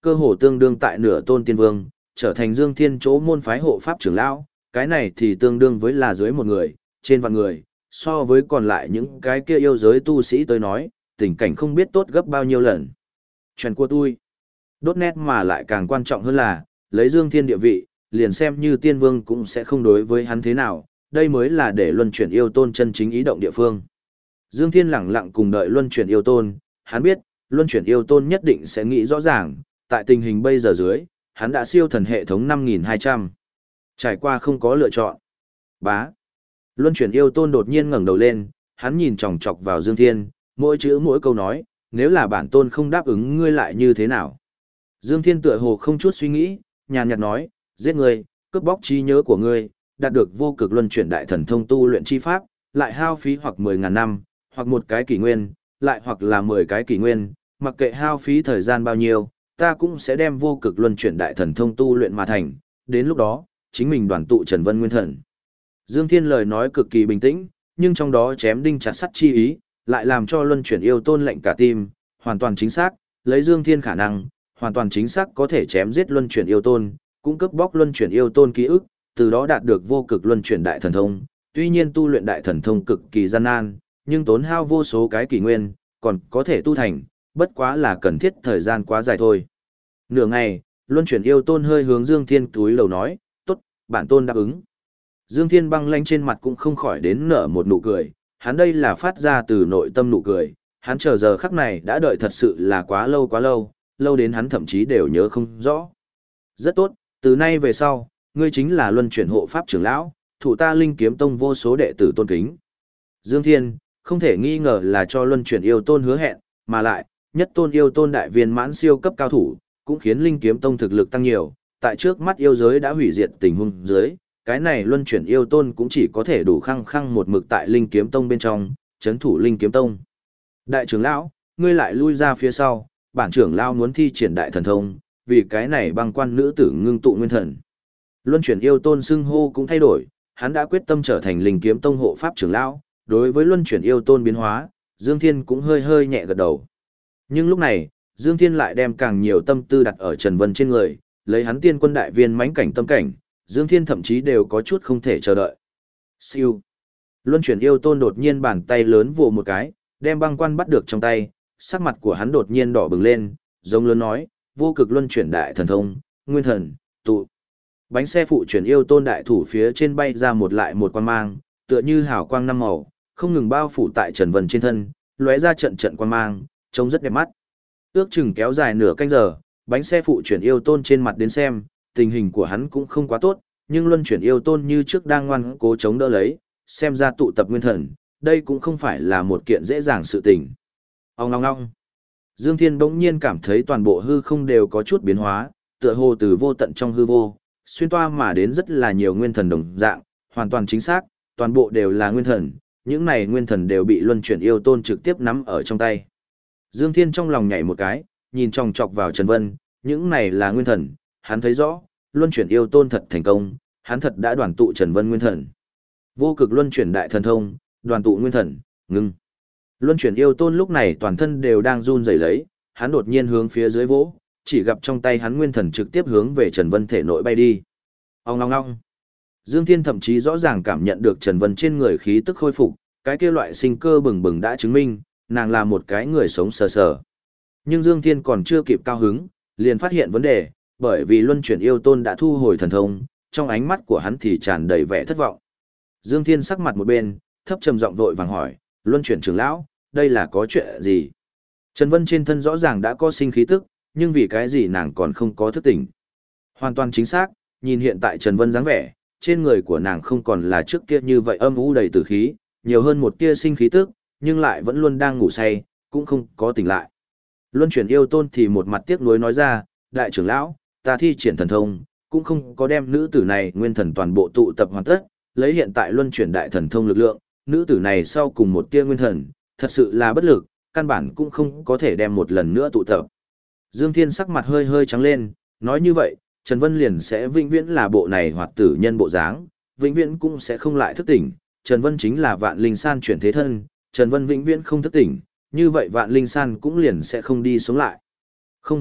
cơ hồ tương đương tại nửa tôn tiên vương, trở thành Dương Thiên chỗ môn phái hộ pháp trưởng lão, cái này thì tương đương với là dưới một người, trên vạn người, so với còn lại những cái kia yêu giới tu sĩ tới nói, tình cảnh không biết tốt gấp bao nhiêu lần. Chuyện của tôi, đốt nét mà lại càng quan trọng hơn là, lấy Dương Thiên địa vị, liền xem như tiên vương cũng sẽ không đối với hắn thế nào, đây mới là để luân chuyển yêu tôn chân chính ý động địa phương. Dương Thiên lẳng lặng cùng đợi luân chuyển yêu tôn, hắn biết, luân chuyển yêu tôn nhất định sẽ nghĩ rõ ràng, tại tình hình bây giờ dưới, hắn đã siêu thần hệ thống 5200. Trải qua không có lựa chọn. Bá. Luân chuyển yêu tôn đột nhiên ngẩng đầu lên, hắn nhìn chòng chọc vào Dương Thiên, mỗi chữ mỗi câu nói, nếu là bản tôn không đáp ứng ngươi lại như thế nào. Dương Thiên tựa hồ không chút suy nghĩ, nhàn nhạt nói, giết ngươi, cướp bóc trí nhớ của ngươi, đạt được vô cực luân chuyển đại thần thông tu luyện chi pháp, lại hao phí hoặc 10.000 năm, hoặc một cái kỷ nguyên, lại hoặc là 10 cái kỷ nguyên, mặc kệ hao phí thời gian bao nhiêu, ta cũng sẽ đem vô cực luân chuyển đại thần thông tu luyện mà thành, đến lúc đó, chính mình đoàn tụ Trần Vân Nguyên Thần. Dương Thiên lời nói cực kỳ bình tĩnh, nhưng trong đó chém đinh chặt sắt chi ý, lại làm cho luân chuyển yêu tôn lệnh cả tim, hoàn toàn chính xác, lấy Dương Thiên khả năng, hoàn toàn chính xác có thể chém giết luân chuyển yêu tôn, cung cấp bóc luân chuyển yêu tôn ký ức, từ đó đạt được vô cực luân chuyển đại thần thông. Tuy nhiên tu luyện đại thần thông cực kỳ gian nan, nhưng tốn hao vô số cái kỷ nguyên, còn có thể tu thành, bất quá là cần thiết thời gian quá dài thôi. Nửa ngày, luân chuyển yêu tôn hơi hướng Dương Thiên túi lầu nói, tốt, bản tôn đáp ứng. Dương Thiên băng lãnh trên mặt cũng không khỏi đến nở một nụ cười, hắn đây là phát ra từ nội tâm nụ cười, hắn chờ giờ khắc này đã đợi thật sự là quá lâu, lâu đến hắn thậm chí đều nhớ không rõ. Rất tốt, từ nay về sau, ngươi chính là luân chuyển hộ pháp trưởng lão, thủ ta Linh Kiếm Tông vô số đệ tử tôn kính. Dương Thiên, không thể nghi ngờ là cho luân chuyển yêu tôn hứa hẹn, mà lại, nhất tôn yêu tôn đại viên mãn siêu cấp cao thủ, cũng khiến Linh Kiếm Tông thực lực tăng nhiều, tại trước mắt yêu giới đã hủy diệt tình huống dưới, cái này luân chuyển yêu tôn cũng chỉ có thể đủ khăng khăng một mực tại Linh Kiếm Tông bên trong, chấn thủ Linh Kiếm Tông. Đại trưởng lão, ngươi lại lui ra phía sau, bản trưởng lão muốn thi triển đại thần thông, vì cái này băng quan nữ tử ngưng tụ nguyên thần. Luân chuyển yêu tôn xưng hô cũng thay đổi, hắn đã quyết tâm trở thành Linh Kiếm Tông hộ pháp trưởng lão, đối với luân chuyển yêu tôn biến hóa, Dương Thiên cũng hơi nhẹ gật đầu. Nhưng lúc này, Dương Thiên lại đem càng nhiều tâm tư đặt ở Trần Vân trên người, lấy hắn tiên quân đại viên mãnh cảnh tâm cảnh, Dương Thiên thậm chí đều có chút không thể chờ đợi. Siêu. Luân chuyển yêu tôn đột nhiên bàn tay lớn vồ một cái, đem băng quan bắt được trong tay, sắc mặt của hắn đột nhiên đỏ bừng lên, giống lớn nói, vô cực luân chuyển đại thần thông, nguyên thần, tụ. Bánh xe phụ chuyển yêu tôn đại thủ phía trên bay ra một lại một quang mang, tựa như hào quang năm màu, không ngừng bao phủ tại Trần Vân trên thân, lóe ra trận trận quang mang, trông rất đẹp mắt. Ước chừng kéo dài nửa canh giờ, bánh xe phụ chuyển yêu tôn trên mặt đến xem, tình hình của hắn cũng không quá tốt, nhưng luân chuyển yêu tôn như trước đang ngoan cố chống đỡ lấy, xem ra tụ tập nguyên thần, đây cũng không phải là một kiện dễ dàng sự tình. Ong ong ong. Dương Thiên bỗng nhiên cảm thấy toàn bộ hư không đều có chút biến hóa, tựa hồ từ vô tận trong hư vô, xuyên toa mà đến rất là nhiều nguyên thần đồng dạng, hoàn toàn chính xác, toàn bộ đều là nguyên thần, những này nguyên thần đều bị luân chuyển yêu tôn trực tiếp nắm ở trong tay. Dương Thiên trong lòng nhảy một cái, nhìn chòng chọc vào Trần Vân, những này là nguyên thần, hắn thấy rõ, luân chuyển yêu tôn thật thành công, hắn thật đã đoàn tụ Trần Vân nguyên thần. Vô cực luân chuyển đại thần thông, đoàn tụ nguyên thần, ngưng. Luân chuyển yêu tôn lúc này toàn thân đều đang run rẩy lấy, hắn đột nhiên hướng phía dưới vỗ, chỉ gặp trong tay hắn nguyên thần trực tiếp hướng về Trần Vân thể nội bay đi. Ong ong ong. Dương Thiên thậm chí rõ ràng cảm nhận được Trần Vân trên người khí tức khôi phục, cái kia loại sinh cơ bừng bừng đã chứng minh, nàng là một cái người sống sờ sờ. Nhưng Dương Thiên còn chưa kịp cao hứng, liền phát hiện vấn đề, bởi vì luân chuyển yêu tôn đã thu hồi thần thông, trong ánh mắt của hắn thì tràn đầy vẻ thất vọng. Dương Thiên sắc mặt một bên, thấp trầm giọng vội vàng hỏi, luân chuyển trưởng lão, đây là có chuyện gì? Trần Vân trên thân rõ ràng đã có sinh khí tức, nhưng vì cái gì nàng còn không có thức tỉnh? Hoàn toàn chính xác, nhìn hiện tại Trần Vân dáng vẻ, trên người của nàng không còn là trước kia như vậy âm u đầy tử khí, nhiều hơn một tia sinh khí tức, nhưng lại vẫn luôn đang ngủ say, cũng không có tỉnh lại. Luân chuyển yêu tôn thì một mặt tiếc nuối nói ra, đại trưởng lão, ta thi triển thần thông, cũng không có đem nữ tử này nguyên thần toàn bộ tụ tập hoàn tất, lấy hiện tại luân chuyển đại thần thông lực lượng, nữ tử này sau cùng một tia nguyên thần, thật sự là bất lực, căn bản cũng không có thể đem một lần nữa tụ tập. Dương Thiên sắc mặt hơi trắng lên, nói như vậy, Trần Vân liền sẽ vĩnh viễn là bộ này hoạt tử nhân bộ dáng, vĩnh viễn cũng sẽ không lại thức tỉnh. Trần Vân chính là Vạn Linh San chuyển thế thân, Trần Vân vĩnh viễn không thức tỉnh, như vậy Vạn Linh San cũng liền sẽ không đi sống lại. Không,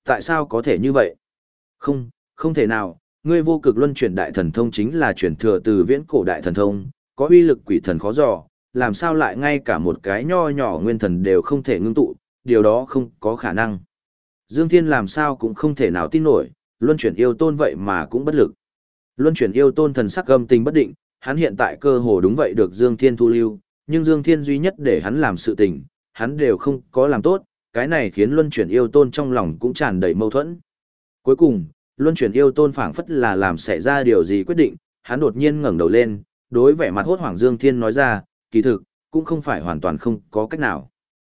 Tại sao có thể như vậy? Không, không thể nào, ngươi vô cực luân chuyển đại thần thông chính là chuyển thừa từ viễn cổ đại thần thông, có uy lực quỷ thần khó dò, làm sao lại ngay cả một cái nho nhỏ nguyên thần đều không thể ngưng tụ, điều đó không có khả năng. Dương Thiên làm sao cũng không thể nào tin nổi, luân chuyển yêu tôn vậy mà cũng bất lực. Luân chuyển yêu tôn thần sắc âm tình bất định, hắn hiện tại cơ hồ đúng vậy được Dương Thiên thu lưu, nhưng Dương Thiên duy nhất để hắn làm sự tình, hắn đều không có làm tốt, cái này khiến luân chuyển yêu tôn trong lòng cũng tràn đầy mâu thuẫn. Cuối cùng, luân chuyển yêu tôn phảng phất là làm xảy ra điều gì quyết định, hắn đột nhiên ngẩng đầu lên, đối vẻ mặt hốt hoảng Dương Thiên nói ra, kỳ thực, cũng không phải hoàn toàn không có cách nào.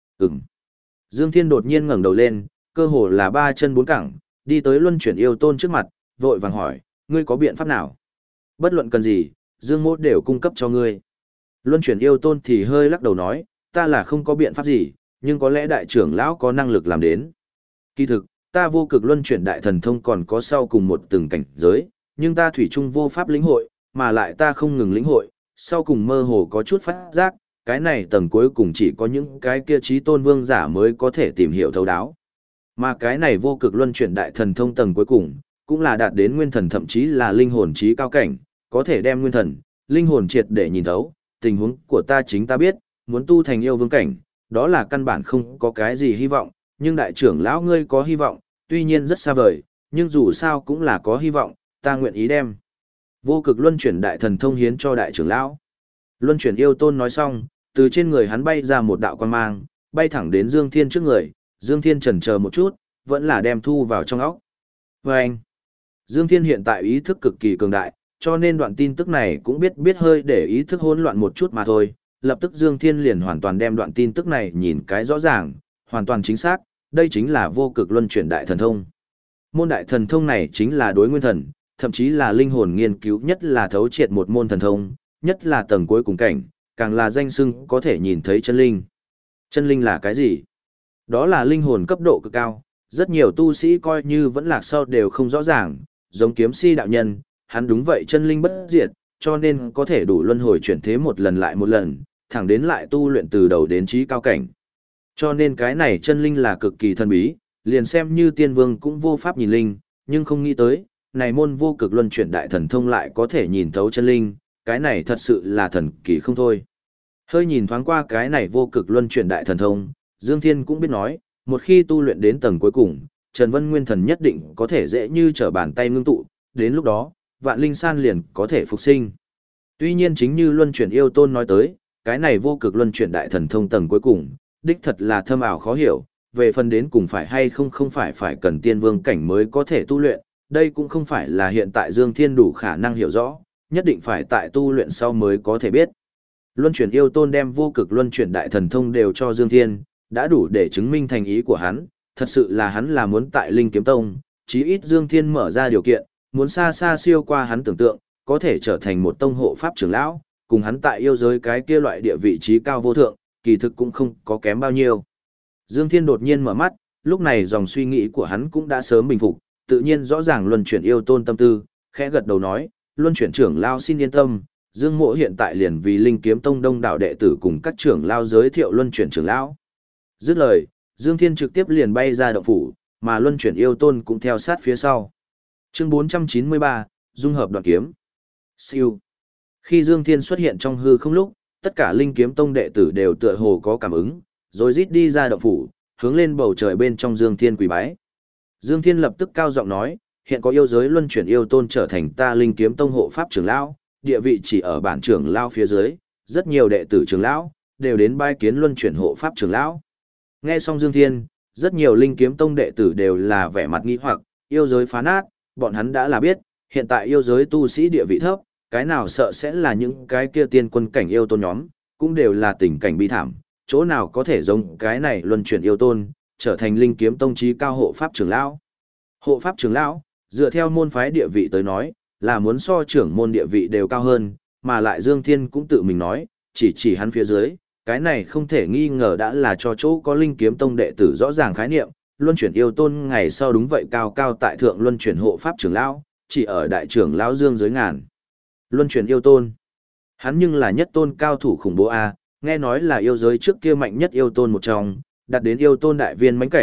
Dương Thiên đột nhiên ngẩng đầu lên, cơ hồ là ba chân bốn cẳng, đi tới luân chuyển yêu tôn trước mặt, vội vàng hỏi, ngươi có biện pháp nào? Bất luận cần gì, Dương Mỗ đều cung cấp cho ngươi. Luân chuyển yêu tôn thì hơi lắc đầu nói, ta là không có biện pháp gì, nhưng có lẽ đại trưởng lão có năng lực làm đến. Kỳ thực, ta vô cực luân chuyển đại thần thông còn có sau cùng một từng cảnh giới, nhưng ta thủy chung vô pháp lĩnh hội, mà lại ta không ngừng lĩnh hội, sau cùng mơ hồ có chút phát giác, cái này tầng cuối cùng chỉ có những cái kia trí tôn vương giả mới có thể tìm hiểu thấu đáo. Mà cái này vô cực luân chuyển đại thần thông tầng cuối cùng, cũng là đạt đến nguyên thần thậm chí là linh hồn trí cao cảnh, có thể đem nguyên thần, linh hồn triệt để nhìn thấu, tình huống của ta chính ta biết, muốn tu thành yêu vương cảnh, đó là căn bản không có cái gì hy vọng, nhưng đại trưởng lão ngươi có hy vọng, tuy nhiên rất xa vời, nhưng dù sao cũng là có hy vọng, ta nguyện ý đem. Vô cực luân chuyển đại thần thông hiến cho đại trưởng lão. Luân chuyển yêu tôn nói xong, từ trên người hắn bay ra một đạo quang mang, bay thẳng đến Dương Thiên trước người, Dương Thiên chần chờ một chút, vẫn là đem thu vào trong óc. Và anh, Dương Thiên hiện tại ý thức cực kỳ cường đại, cho nên đoạn tin tức này cũng biết hơi để ý thức hỗn loạn một chút mà thôi. Lập tức Dương Thiên liền hoàn toàn đem đoạn tin tức này nhìn cái rõ ràng, hoàn toàn chính xác, đây chính là vô cực luân chuyển đại thần thông. Môn đại thần thông này chính là đối nguyên thần, thậm chí là linh hồn nghiên cứu nhất là thấu triệt một môn thần thông, nhất là tầng cuối cùng cảnh, càng là danh xưng có thể nhìn thấy chân linh. Chân linh là cái gì? Đó là linh hồn cấp độ cực cao, rất nhiều tu sĩ coi như vẫn lạc sau đều không rõ ràng, giống kiếm si đạo nhân, hắn đúng vậy chân linh bất diệt, cho nên có thể đủ luân hồi chuyển thế một lần lại một lần, thẳng đến lại tu luyện từ đầu đến trí cao cảnh. Cho nên cái này chân linh là cực kỳ thần bí, liền xem như tiên vương cũng vô pháp nhìn linh, nhưng không nghĩ tới, này môn vô cực luân chuyển đại thần thông lại có thể nhìn thấu chân linh, cái này thật sự là thần kỳ không thôi. Hơi nhìn thoáng qua cái này vô cực luân chuyển đại thần thông, Dương Thiên cũng biết nói, một khi tu luyện đến tầng cuối cùng, Trần Vân Nguyên Thần nhất định có thể dễ như trở bàn tay ngưng tụ, đến lúc đó, Vạn Linh San liền có thể phục sinh. Tuy nhiên chính như luân chuyển yêu tôn nói tới, cái này vô cực luân chuyển đại thần thông tầng cuối cùng, đích thật là thâm ảo khó hiểu, về phần đến cùng phải hay không phải cần tiên vương cảnh mới có thể tu luyện, đây cũng không phải là hiện tại Dương Thiên đủ khả năng hiểu rõ, nhất định phải tại tu luyện sau mới có thể biết. Luân chuyển yêu tôn đem vô cực luân chuyển đại thần thông đều cho Dương Thiên, đã đủ để chứng minh thành ý của hắn, thật sự là hắn là muốn tại Linh Kiếm Tông, chí ít Dương Thiên mở ra điều kiện, muốn xa xa siêu qua hắn tưởng tượng, có thể trở thành một tông hộ pháp trưởng lão, cùng hắn tại yêu giới cái kia loại địa vị trí cao vô thượng, kỳ thực cũng không có kém bao nhiêu. Dương Thiên đột nhiên mở mắt, lúc này dòng suy nghĩ của hắn cũng đã sớm bình phục, tự nhiên rõ ràng luân chuyển yêu tôn tâm tư, khẽ gật đầu nói, luân chuyển trưởng lão xin yên tâm, Dương Mộ hiện tại liền vì Linh Kiếm Tông đông đảo đệ tử cùng các trưởng lão giới thiệu luân chuyển trưởng lão. Dứt lời, Dương Thiên trực tiếp liền bay ra động phủ, mà luân chuyển yêu tôn cũng theo sát phía sau. Chương 493, dung hợp đoạn kiếm. Siêu. Khi Dương Thiên xuất hiện trong hư không lúc, tất cả Linh Kiếm Tông đệ tử đều tựa hồ có cảm ứng, rồi rít đi ra động phủ, hướng lên bầu trời bên trong Dương Thiên quỳ bái. Dương Thiên lập tức cao giọng nói, hiện có yêu giới luân chuyển yêu tôn trở thành ta Linh Kiếm Tông hộ pháp trưởng lão, địa vị chỉ ở bản trưởng lão phía dưới, rất nhiều đệ tử trưởng lão đều đến bái kiến luân chuyển hộ pháp trưởng lão. Nghe xong Dương Thiên, rất nhiều Linh Kiếm Tông đệ tử đều là vẻ mặt nghi hoặc, yêu giới phá nát, bọn hắn đã là biết, hiện tại yêu giới tu sĩ địa vị thấp, cái nào sợ sẽ là những cái kia tiên quân cảnh yêu tôn nhóm, cũng đều là tình cảnh bi thảm, chỗ nào có thể giống cái này luân chuyển yêu tôn, trở thành Linh Kiếm Tông chí cao hộ pháp trưởng lão. Hộ pháp trưởng lão, dựa theo môn phái địa vị tới nói, là muốn so trưởng môn địa vị đều cao hơn, mà lại Dương Thiên cũng tự mình nói, chỉ hắn phía dưới, cái này không thể nghi ngờ đã là cho chỗ có Linh Kiếm Tông đệ tử rõ ràng khái niệm, luân chuyển yêu tôn ngày sau đúng vậy cao cao tại thượng luân chuyển hộ pháp trưởng lão, chỉ ở đại trưởng lão Dương dưới ngàn. Luân chuyển yêu tôn, hắn nhưng là nhất tôn cao thủ khủng bố a, nghe nói là yêu giới trước kia mạnh nhất yêu tôn một trong, đạt đến yêu tôn đại viên mãnh cảnh,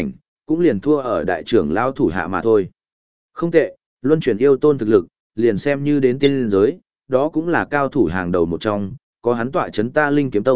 cũng liền thua ở đại trưởng lão thủ hạ mà thôi. Không tệ, luân chuyển yêu tôn thực lực, liền xem như đến tiên giới, đó cũng là cao thủ hàng đầu một trong, có hắn tọa chấn ta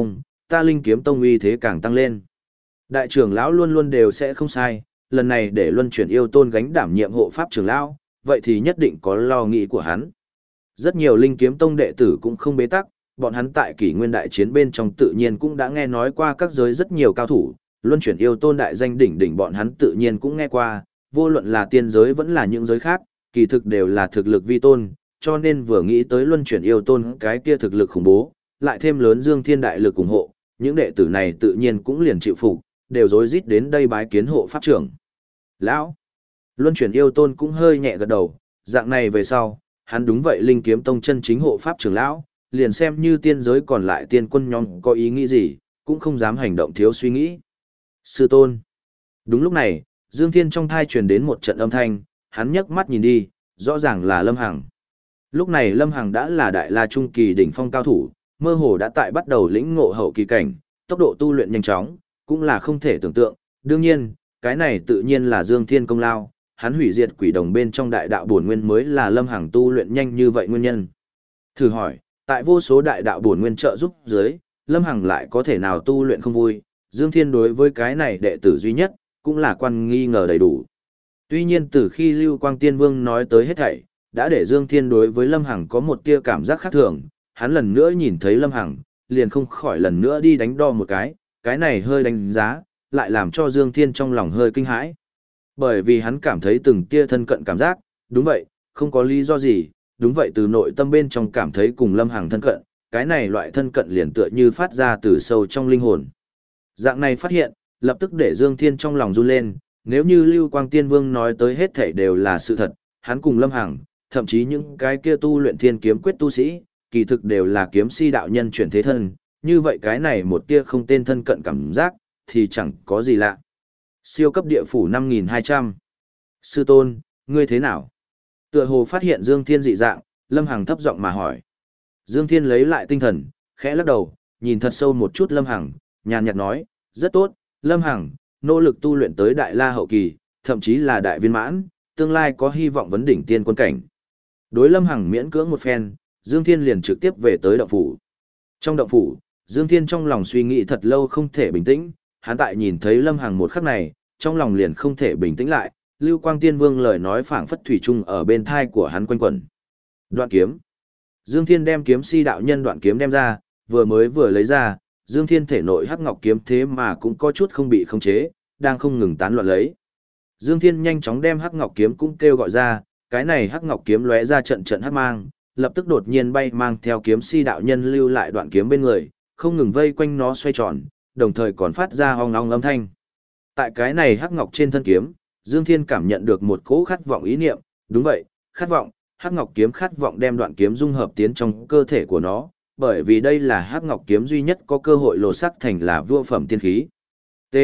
Linh Kiếm Tông uy thế càng tăng lên. Đại trưởng lão luôn luôn đều sẽ không sai, lần này để luân chuyển yêu tôn gánh đảm nhiệm hộ pháp trưởng lão, vậy thì nhất định có lo nghĩ của hắn. Rất nhiều Linh Kiếm Tông đệ tử cũng không bế tắc, bọn hắn tại kỷ nguyên đại chiến bên trong tự nhiên cũng đã nghe nói qua các giới rất nhiều cao thủ, luân chuyển yêu tôn đại danh đỉnh đỉnh bọn hắn tự nhiên cũng nghe qua, vô luận là tiên giới vẫn là những giới khác, kỳ thực đều là thực lực vi tôn, cho nên vừa nghĩ tới luân chuyển yêu tôn cái kia thực lực khủng bố, lại thêm lớn Dương Thiên đại lực ủng hộ, những đệ tử này tự nhiên cũng liền chịu phục, đều rối rít đến đây bái kiến hộ pháp trưởng. Lão, luân chuyển yêu tôn cũng hơi nhẹ gật đầu, dạng này về sau, hắn đúng vậy Linh Kiếm Tông chân chính hộ pháp trưởng lão, liền xem như tiên giới còn lại tiên quân nhóm có ý nghĩ gì, cũng không dám hành động thiếu suy nghĩ. Sư tôn. Đúng lúc này, Dương Thiên trong thai truyền đến một trận âm thanh, hắn nhấc mắt nhìn đi, rõ ràng là Lâm Hằng. Lúc này Lâm Hằng đã là đại la trung kỳ đỉnh phong cao thủ, mơ hồ đã tại bắt đầu lĩnh ngộ hậu kỳ cảnh, tốc độ tu luyện nhanh chóng, cũng là không thể tưởng tượng. Đương nhiên, cái này tự nhiên là Dương Thiên công lao, hắn hủy diệt quỷ đồng bên trong đại đạo bổn nguyên mới là Lâm Hằng tu luyện nhanh như vậy nguyên nhân. Thử hỏi, tại vô số đại đạo bổn nguyên trợ giúp dưới, Lâm Hằng lại có thể nào tu luyện không vui? Dương Thiên đối với cái này đệ tử duy nhất, cũng là quan nghi ngờ đầy đủ. Tuy nhiên từ khi Lưu Quang Tiên Vương nói tới hết thảy, đã để Dương Thiên đối với Lâm Hằng có một tia cảm giác khác thường, hắn lần nữa nhìn thấy Lâm Hằng, liền không khỏi lần nữa đi đánh đo một cái này hơi đánh giá, lại làm cho Dương Thiên trong lòng hơi kinh hãi. Bởi vì hắn cảm thấy từng tia thân cận cảm giác, đúng vậy, không có lý do gì, đúng vậy từ nội tâm bên trong cảm thấy cùng Lâm Hằng thân cận, cái này loại thân cận liền tựa như phát ra từ sâu trong linh hồn. Dạng này phát hiện, lập tức để Dương Thiên trong lòng run lên, nếu như Lưu Quang Tiên Vương nói tới hết thảy đều là sự thật, hắn cùng Lâm Hằng, thậm chí những cái kia tu luyện thiên kiếm quyết tu sĩ, kỳ thực đều là kiếm si đạo nhân chuyển thế thân, như vậy cái này một tia không tên thân cận cảm giác, thì chẳng có gì lạ. Siêu cấp địa phủ 5200. Sư tôn, ngươi thế nào? Tựa hồ phát hiện Dương Thiên dị dạng, Lâm Hằng thấp giọng mà hỏi. Dương Thiên lấy lại tinh thần, khẽ lắc đầu, nhìn thật sâu một chút Lâm Hằng, nhàn nhạt nói, rất tốt, Lâm Hằng, nỗ lực tu luyện tới đại la hậu kỳ, thậm chí là đại viên mãn, tương lai có hy vọng vấn đỉnh tiên quân cảnh. Đối Lâm Hằng miễn cưỡng một phen, Dương Thiên liền trực tiếp về tới động phủ. Trong động phủ, Dương Thiên trong lòng suy nghĩ thật lâu không thể bình tĩnh, hắn tại nhìn thấy Lâm Hằng một khắc này, trong lòng liền không thể bình tĩnh lại, Lưu Quang Tiên Vương lời nói phảng phất thủy chung ở bên thai của hắn quanh quẩn. Đoạn kiếm. Dương Thiên đem kiếm si đạo nhân đoạn kiếm đem ra, vừa lấy ra, Dương Thiên thể nội hắc ngọc kiếm thế mà cũng có chút không bị khống chế, đang không ngừng tán loạn lấy. Dương Thiên nhanh chóng đem hắc ngọc kiếm cũng kêu gọi ra, cái này hắc ngọc kiếm lóe ra trận trận hắc mang, lập tức đột nhiên bay mang theo kiếm si đạo nhân lưu lại đoạn kiếm bên người, không ngừng vây quanh nó xoay tròn, đồng thời còn phát ra ong ong âm thanh. Tại cái này hắc ngọc trên thân kiếm, Dương Thiên cảm nhận được một cỗ khát vọng ý niệm, đúng vậy, khát vọng, hắc ngọc kiếm khát vọng đem đoạn kiếm dung hợp tiến trong cơ thể của nó, bởi vì đây là hắc ngọc kiếm duy nhất có cơ hội lột sắc thành là vua phẩm tiên khí. T.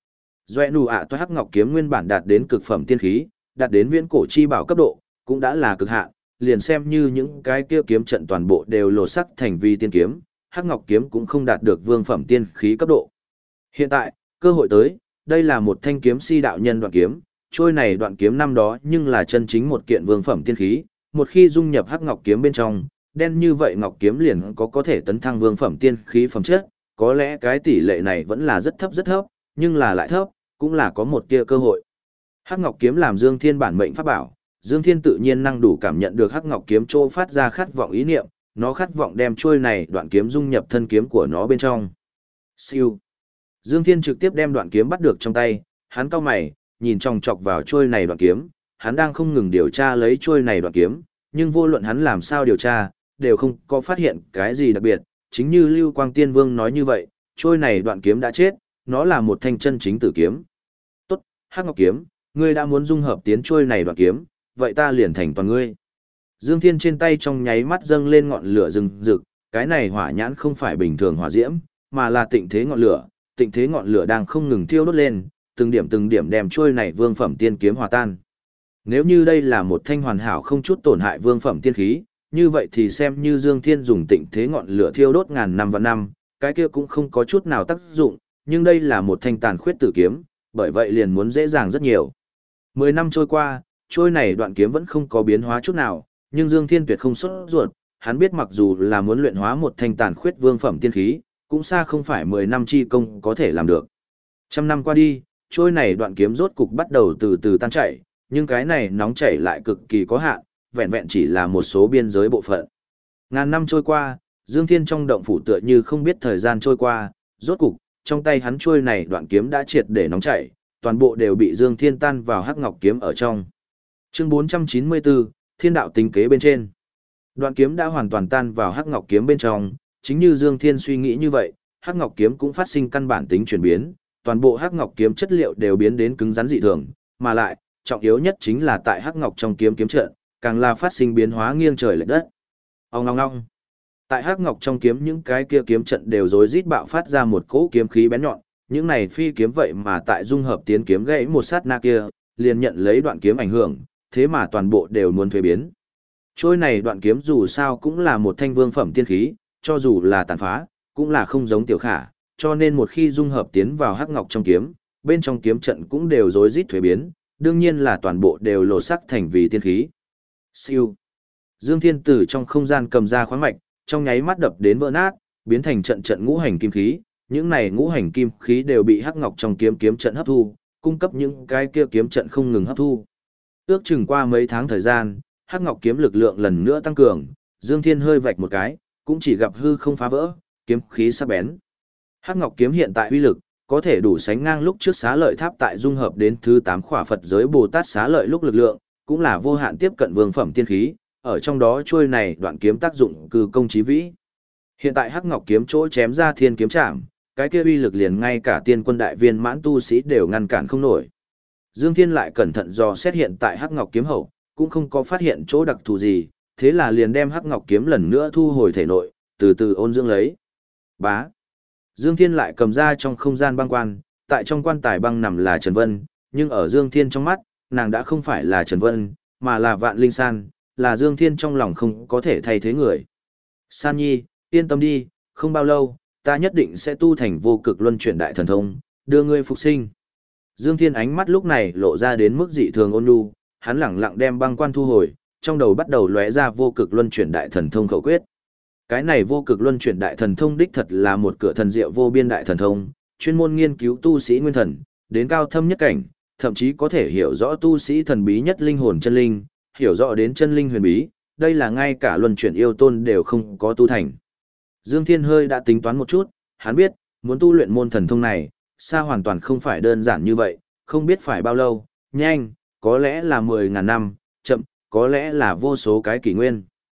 Doẹ nụ ạ toa hắc ngọc kiếm nguyên bản đạt đến cực phẩm tiên khí, đạt đến viễn cổ chi bảo cấp độ, cũng đã là cực hạn, liền xem như những cái kia kiếm trận toàn bộ đều lột sắc thành vi tiên kiếm, hắc ngọc kiếm cũng không đạt được vương phẩm tiên khí cấp độ. Hiện tại, cơ hội tới, đây là một thanh kiếm si đạo nhân đoạn kiếm, trôi này đoạn kiếm năm đó nhưng là chân chính một kiện vương phẩm tiên khí, một khi dung nhập hắc ngọc kiếm bên trong, đen như vậy ngọc kiếm liền có thể tấn thăng vương phẩm tiên khí phẩm chất, có lẽ cái tỷ lệ này vẫn là rất thấp, nhưng là lại thấp, cũng là có một tia cơ hội. Hắc ngọc kiếm làm Dương Thiên bản mệnh pháp bảo, Dương Thiên tự nhiên năng đủ cảm nhận được hắc ngọc kiếm chỗ phát ra khát vọng ý niệm, nó khát vọng đem trôi này đoạn kiếm dung nhập thân kiếm của nó bên trong. Siêu. Dương Thiên trực tiếp đem đoạn kiếm bắt được trong tay, hắn cau mày, nhìn chòng chọc vào trôi này đoạn kiếm, hắn đang không ngừng điều tra lấy trôi này đoạn kiếm, nhưng vô luận hắn làm sao điều tra, đều không có phát hiện cái gì đặc biệt, chính như Lưu Quang Tiên Vương nói như vậy, trôi này đoạn kiếm đã chết, nó là một thanh chân chính tử kiếm. Tốt, hắc ngọc kiếm, ngươi đã muốn dung hợp tiến trôi này đoạn kiếm, vậy ta liền thành toàn ngươi. Dương Thiên trên tay trong nháy mắt dâng lên ngọn lửa rừng rực, cái này hỏa nhãn không phải bình thường hỏa diễm, mà là tịnh thế ngọn lửa đang không ngừng thiêu đốt lên, từng điểm đem trôi này vương phẩm tiên kiếm hòa tan. Nếu như đây là một thanh hoàn hảo không chút tổn hại vương phẩm tiên khí, như vậy thì xem như Dương Thiên dùng tịnh thế ngọn lửa thiêu đốt ngàn năm và năm, cái kia cũng không có chút nào tác dụng, nhưng đây là một thanh tàn khuyết tử kiếm, bởi vậy liền muốn dễ dàng rất nhiều. 10 năm trôi qua, trôi này đoạn kiếm vẫn không có biến hóa chút nào, nhưng Dương Thiên tuyệt không sốt ruột, hắn biết mặc dù là muốn luyện hóa một thanh tàn khuyết vương phẩm tiên khí, cũng xa không phải 10 năm chi công có thể làm được. Trăm năm qua đi, trôi này đoạn kiếm rốt cục bắt đầu từ từ tan chảy, nhưng cái này nóng chảy lại cực kỳ có hạn, vẹn vẹn chỉ là một số biên giới bộ phận. Ngàn năm trôi qua, Dương Thiên trong động phủ tựa như không biết thời gian trôi qua, rốt cục, trong tay hắn trôi này đoạn kiếm đã triệt để nóng chảy, toàn bộ đều bị Dương Thiên tan vào hắc ngọc kiếm ở trong. Chương 494, Thiên đạo tính kế bên trên. Đoạn kiếm đã hoàn toàn tan vào hắc ngọc kiếm bên trong, chính như Dương Thiên suy nghĩ như vậy, hắc ngọc kiếm cũng phát sinh căn bản tính chuyển biến, toàn bộ hắc ngọc kiếm chất liệu đều biến đến cứng rắn dị thường, mà lại, trọng yếu nhất chính là tại hắc ngọc trong kiếm kiếm trận, càng là phát sinh biến hóa nghiêng trời lệch đất. Ong ong ong. Tại hắc ngọc trong kiếm những cái kia kiếm trận đều rối rít bạo phát ra một cỗ kiếm khí bén nhọn, những này phi kiếm vậy mà tại dung hợp tiến kiếm gãy một sát na kia, liền nhận lấy đoạn kiếm ảnh hưởng, thế mà toàn bộ đều muốn thuế biến. Trôi này đoạn kiếm dù sao cũng là một thanh vương phẩm tiên khí, cho dù là tàn phá, cũng là không giống tiểu khả, cho nên một khi dung hợp tiến vào hắc ngọc trong kiếm, bên trong kiếm trận cũng đều rối rít thuế biến, đương nhiên là toàn bộ đều lộ sắc thành vì tiên khí. Siêu. Dương Thiên Tử trong không gian cầm ra khoáng mạch, trong nháy mắt đập đến vỡ nát, biến thành trận trận ngũ hành kim khí, những này ngũ hành kim khí đều bị hắc ngọc trong kiếm kiếm trận hấp thu, cung cấp những cái kia kiếm trận không ngừng hấp thu. Ước chừng qua mấy tháng thời gian, hắc ngọc kiếm lực lượng lần nữa tăng cường, Dương Thiên hơi vạch một cái, cũng chỉ gặp hư không phá vỡ, kiếm khí sắc bén. Hắc ngọc kiếm hiện tại uy lực có thể đủ sánh ngang lúc trước Xá Lợi Tháp tại dung hợp đến thứ 8 khỏa Phật giới Bồ Tát Xá Lợi lúc lực lượng, cũng là vô hạn tiếp cận vương phẩm tiên khí, ở trong đó chuôi này đoạn kiếm tác dụng cư công chí vĩ. Hiện tại hắc ngọc kiếm chỗ chém ra thiên kiếm trảm, cái kia uy lực liền ngay cả tiên quân đại viên mãn tu sĩ đều ngăn cản không nổi. Dương Thiên lại cẩn thận dò xét hiện tại hắc ngọc kiếm hậu, cũng không có phát hiện chỗ đặc thù gì, thế là liền đem hắc ngọc kiếm lần nữa thu hồi thể nội, từ từ ôn dưỡng lấy. Bá. Dương Thiên lại cầm ra trong không gian băng quan, tại trong quan tài băng nằm là Trần Vân, nhưng ở Dương Thiên trong mắt, nàng đã không phải là Trần Vân, mà là Vạn Linh San, là Dương Thiên trong lòng không có thể thay thế người. San Nhi, yên tâm đi, không bao lâu, ta nhất định sẽ tu thành vô cực luân chuyển đại thần thông, đưa ngươi phục sinh. Dương Thiên ánh mắt lúc này lộ ra đến mức dị thường ôn nhu, hắn lẳng lặng đem băng quan thu hồi, trong đầu bắt đầu lóe ra vô cực luân chuyển đại thần thông khẩu quyết. Cái này vô cực luân chuyển đại thần thông đích thật là một cửa thần diệu vô biên đại thần thông, chuyên môn nghiên cứu tu sĩ nguyên thần, đến cao thâm nhất cảnh, thậm chí có thể hiểu rõ tu sĩ thần bí nhất linh hồn chân linh, hiểu rõ đến chân linh huyền bí, đây là ngay cả luân chuyển yêu tôn đều không có tu thành. Dương Thiên hơi đã tính toán một chút, hắn biết, muốn tu luyện môn thần thông này, xa hoàn toàn không phải đơn giản như vậy, không biết phải bao lâu, nhanh, có lẽ là 10.000 năm, chậm, có lẽ là vô số cái kỷ nguyên.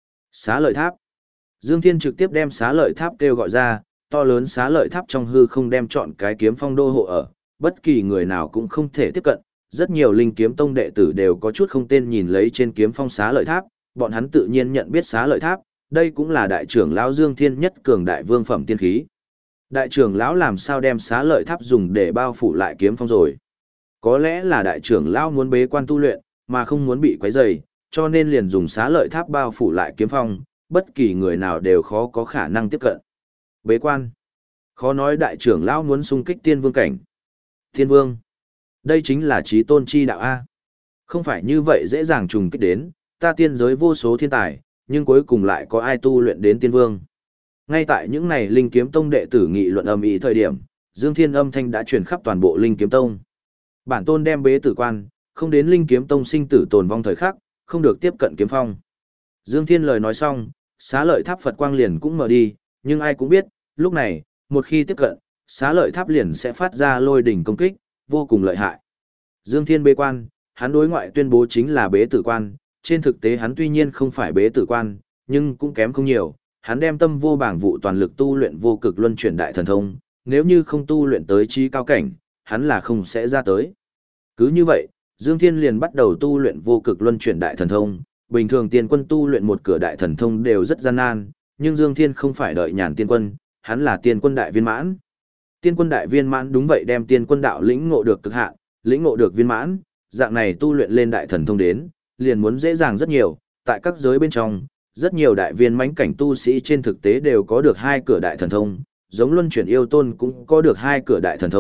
Xá Lợi Tháp. Dương Thiên trực tiếp đem Xá Lợi Tháp kêu gọi ra, to lớn Xá Lợi Tháp trong hư không đem chọn cái kiếm phong đô hộ ở, bất kỳ người nào cũng không thể tiếp cận. Rất nhiều linh kiếm tông đệ tử đều có chút không tên nhìn lấy trên kiếm phong Xá Lợi Tháp, bọn hắn tự nhiên nhận biết Xá Lợi Tháp, đây cũng là đại trưởng lão Dương Thiên nhất cường đại vương phẩm tiên khí. Đại trưởng lão làm sao đem Xá Lợi Tháp dùng để bao phủ lại kiếm phong rồi? Có lẽ là đại trưởng lão muốn bế quan tu luyện, mà không muốn bị quấy rầy, cho nên liền dùng Xá Lợi Tháp bao phủ lại kiếm phong, bất kỳ người nào đều khó có khả năng tiếp cận. Bế quan. Khó nói đại trưởng lão muốn xung kích tiên vương cảnh. Tiên vương. Đây chính là chí tôn chi đạo A. Không phải như vậy dễ dàng trùng kích đến, ta tiên giới vô số thiên tài, nhưng cuối cùng lại có ai tu luyện đến tiên vương. Ngay tại những này linh kiếm tông đệ tử nghị luận ầm ĩ thời điểm, Dương Thiên âm thanh đã truyền khắp toàn bộ linh kiếm tông. Bản tôn đem bế tử quan, không đến linh kiếm tông sinh tử tồn vong thời khắc, không được tiếp cận kiếm phong. Dương Thiên lời nói xong, Xá Lợi Tháp Phật quang liền cũng mở đi, nhưng ai cũng biết, lúc này, một khi tiếp cận, Xá Lợi Tháp liền sẽ phát ra lôi đỉnh công kích, vô cùng lợi hại. Dương Thiên bế quan, hắn đối ngoại tuyên bố chính là bế tử quan, trên thực tế hắn tuy nhiên không phải bế tử quan, nhưng cũng kém không nhiều, hắn đem tâm vô bảng vụ toàn lực tu luyện vô cực luân chuyển đại thần thông, nếu như không tu luyện tới trí cao cảnh, hắn là không sẽ ra tới. Cứ như vậy, Dương Thiên liền bắt đầu tu luyện vô cực luân chuyển đại thần thông, bình thường tiên quân tu luyện một cửa đại thần thông đều rất gian nan, nhưng Dương Thiên không phải đợi nhàn tiên quân, hắn là tiên quân đại viên mãn. Tiên quân đại viên mãn đúng vậy đem tiên quân đạo lĩnh ngộ được cực hạn, lĩnh ngộ được viên mãn, dạng này tu luyện lên đại thần thông đến, liền muốn dễ dàng rất nhiều, tại các giới bên trong, rất nhiều đại viên mãnh cảnh tu sĩ trên thực tế đều có được 2 cửa đại thần thông, giống luân chuyển yêu tôn cũng có được 2 cửa đại thần thông,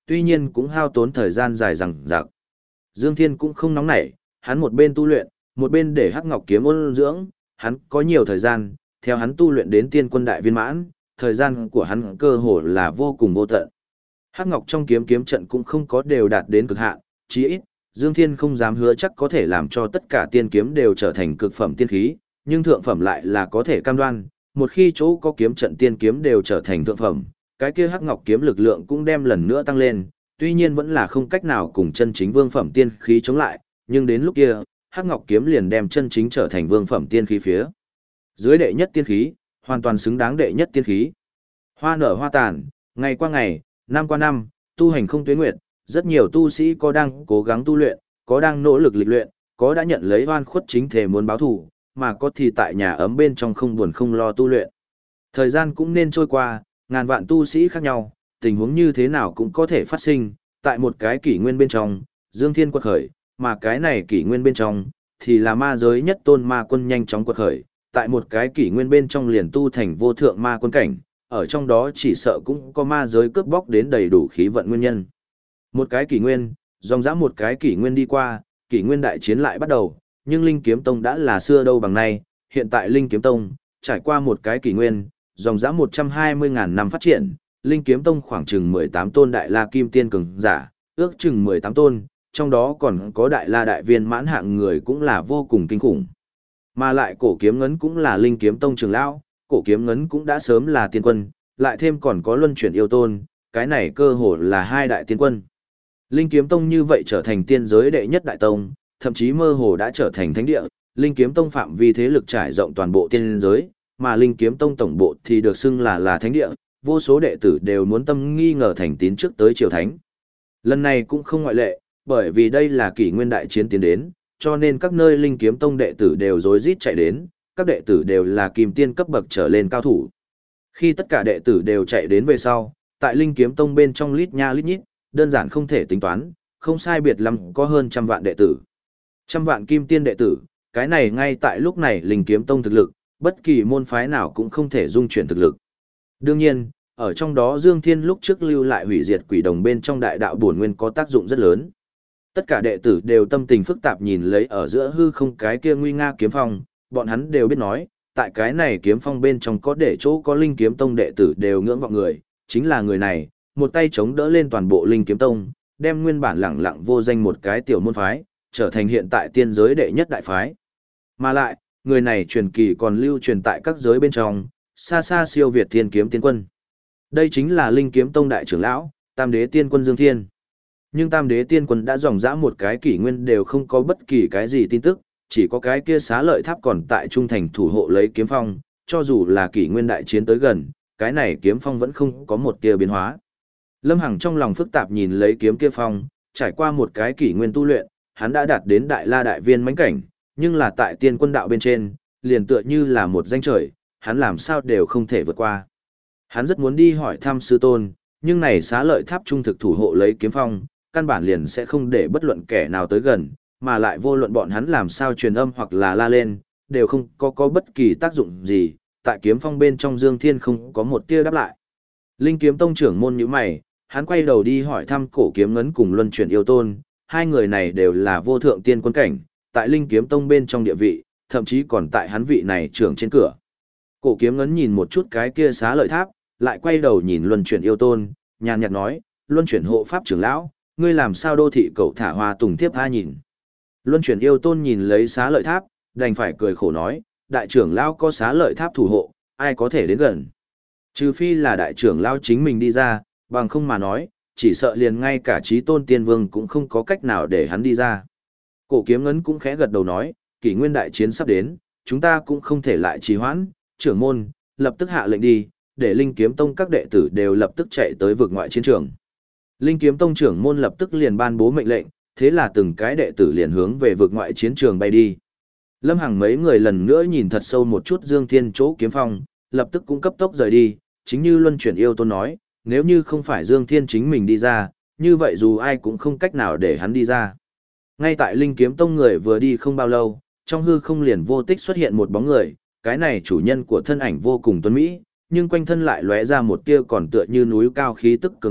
tuy nhiên cũng hao tốn thời gian dài dằng dặc. Dương Thiên cũng không nóng nảy, hắn một bên tu luyện, một bên để Hắc Ngọc kiếm ôn dưỡng, hắn có nhiều thời gian, theo hắn tu luyện đến tiên quân đại viên mãn, thời gian của hắn cơ hồ là vô cùng vô tận. Hắc Ngọc trong kiếm kiếm trận cũng không có đều đạt đến cực hạn, chí ít, Dương Thiên không dám hứa chắc có thể làm cho tất cả tiên kiếm đều trở thành cực phẩm tiên khí, nhưng thượng phẩm lại là có thể cam đoan, một khi chỗ có kiếm trận tiên kiếm đều trở thành thượng phẩm, cái kia Hắc Ngọc kiếm lực lượng cũng đem lần nữa tăng lên, tuy nhiên vẫn là không cách nào cùng chân chính vương phẩm tiên khí chống lại, nhưng đến lúc kia, Hắc Ngọc kiếm liền đem chân chính trở thành vương phẩm tiên khí phía dưới đệ nhất tiên khí, hoàn toàn xứng đáng đệ nhất tiên khí. Hoa nở hoa tàn, ngày qua ngày, năm qua năm, tu hành không tuyến nguyệt, rất nhiều tu sĩ có đang cố gắng tu luyện, có đang nỗ lực lịch luyện, có đã nhận lấy oan khuất chính thể muốn báo thù, mà có thì tại nhà ấm bên trong không buồn không lo tu luyện. Thời gian cũng nên trôi qua, ngàn vạn tu sĩ khác nhau, tình huống như thế nào cũng có thể phát sinh, tại một cái kỷ nguyên bên trong, Dương Thiên quật khởi, mà cái này kỷ nguyên bên trong, thì là ma giới nhất tôn ma quân nhanh chóng quật khởi, tại một cái kỷ nguyên bên trong liền tu thành vô thượng ma quân cảnh, ở trong đó chỉ sợ cũng có ma giới cướp bóc đến đầy đủ khí vận nguyên nhân. Một cái kỷ nguyên, dòng dã một cái kỷ nguyên đi qua, kỷ nguyên đại chiến lại bắt đầu, nhưng Linh Kiếm Tông đã là xưa đâu bằng nay, hiện tại Linh Kiếm Tông, trải qua một cái kỷ nguyên, dòng dã 120.000 năm phát triển, Linh Kiếm Tông khoảng chừng 18 tôn đại la kim tiên cường giả, ước chừng 18 tôn, trong đó còn có đại la đại viên mãn hạng người cũng là vô cùng kinh khủng. Mà lại cổ kiếm ngấn cũng là Linh Kiếm Tông trưởng lão, cổ kiếm ngấn cũng đã sớm là tiên quân, lại thêm còn có luân chuyển yêu tôn, cái này cơ hồ là hai đại tiên quân. Linh Kiếm Tông như vậy trở thành tiên giới đệ nhất đại tông, thậm chí mơ hồ đã trở thành thánh địa, Linh Kiếm Tông phạm vi thế lực trải rộng toàn bộ tiên giới, mà Linh Kiếm Tông tổng bộ thì được xưng là thánh địa, vô số đệ tử đều muốn tâm nghi ngờ thành tín trước tới triều thánh. Lần này cũng không ngoại lệ, bởi vì đây là kỷ nguyên đại chiến tiến đến, cho nên các nơi Linh Kiếm Tông đệ tử đều rối rít chạy đến, các đệ tử đều là kim tiên cấp bậc trở lên cao thủ. Khi tất cả đệ tử đều chạy đến về sau, tại Linh Kiếm Tông bên trong lít nha lít nhít, đơn giản không thể tính toán, không sai biệt lắm có hơn 100 vạn đệ tử. 100 vạn kim tiên đệ tử, cái này ngay tại lúc này Linh Kiếm Tông thực lực, bất kỳ môn phái nào cũng không thể dung chuyển thực lực. Đương nhiên, ở trong đó Dương Thiên lúc trước lưu lại hủy diệt quỷ đồng bên trong đại đạo bổn nguyên có tác dụng rất lớn. Tất cả đệ tử đều tâm tình phức tạp nhìn lấy ở giữa hư không cái kia nguy nga kiếm phong, bọn hắn đều biết nói, tại cái này kiếm phong bên trong có để chỗ có Linh Kiếm Tông đệ tử đều ngưỡng vọng người, chính là người này, một tay chống đỡ lên toàn bộ Linh Kiếm Tông, đem nguyên bản lẳng lặng vô danh một cái tiểu môn phái, trở thành hiện tại tiên giới đệ nhất đại phái. Mà lại, người này truyền kỳ còn lưu truyền tại các giới bên trong, xa xa siêu việt Thiên Kiếm Tiên Quân. Đây chính là Linh Kiếm Tông đại trưởng lão, Tam Đế Tiên Quân Dương Thiên. Nhưng Tam Đế Tiên Quân đã dòng dã một cái kỷ nguyên đều không có bất kỳ cái gì tin tức, chỉ có cái kia Xá Lợi Tháp còn tại trung thành thủ hộ lấy kiếm phong, cho dù là kỷ nguyên đại chiến tới gần, cái này kiếm phong vẫn không có một tia biến hóa. Lâm Hằng trong lòng phức tạp nhìn lấy kiếm kia phong, trải qua một cái kỷ nguyên tu luyện, hắn đã đạt đến đại la đại viên mãnh cảnh, nhưng là tại tiên quân đạo bên trên, liền tựa như là một danh trời, hắn làm sao đều không thể vượt qua. Hắn rất muốn đi hỏi thăm sư tôn, nhưng này Xá Lợi Tháp trung thực thủ hộ lấy kiếm phong, căn bản liền sẽ không để bất luận kẻ nào tới gần, mà lại vô luận bọn hắn làm sao truyền âm hoặc là la lên, đều không có bất kỳ tác dụng gì, tại kiếm phong bên trong Dương Thiên không có một tia đáp lại. Linh Kiếm Tông trưởng môn nhíu mày, hắn quay đầu đi hỏi thăm cổ kiếm ngấn cùng luân chuyển yêu tôn, hai người này đều là vô thượng tiên quân cảnh, tại Linh Kiếm Tông bên trong địa vị, thậm chí còn tại hắn vị này trưởng trên cửa. Cổ kiếm ngấn nhìn một chút cái kia Xá Lợi Tháp, lại quay đầu nhìn luân chuyển yêu tôn, nhàn nhạt nói, luân chuyển hộ pháp trưởng lão, ngươi làm sao đô thị cậu thả hoa tùng tiếp tha nhìn. Luân chuyển yêu tôn nhìn lấy Xá Lợi Tháp, đành phải cười khổ nói, đại trưởng lão có Xá Lợi Tháp thủ hộ, ai có thể đến gần. Trừ phi là đại trưởng lão chính mình đi ra, bằng không mà nói, chỉ sợ liền ngay cả Chí Tôn Tiên Vương cũng không có cách nào để hắn đi ra. Cổ kiếm ngấn cũng khẽ gật đầu nói, kỷ nguyên đại chiến sắp đến, chúng ta cũng không thể lại trì hoãn, trưởng môn, lập tức hạ lệnh đi, để Linh Kiếm Tông các đệ tử đều lập tức chạy tới vực ngoại chiến trường. Linh Kiếm Tông trưởng môn lập tức liền ban bố mệnh lệnh, thế là từng cái đệ tử liền hướng về vực ngoại chiến trường bay đi. Lâm Hằng mấy người lần nữa nhìn thật sâu một chút Dương Thiên chỗ kiếm phong, lập tức cũng cấp tốc rời đi, chính như luân chuyển yêu tôn nói, nếu như không phải Dương Thiên chính mình đi ra, như vậy dù ai cũng không cách nào để hắn đi ra. Ngay tại Linh Kiếm Tông người vừa đi không bao lâu, trong hư không liền vô tích xuất hiện một bóng người, cái này chủ nhân của thân ảnh vô cùng tuấn mỹ, nhưng quanh thân lại lóe ra một tia còn tựa như núi cao khí tức cường đại,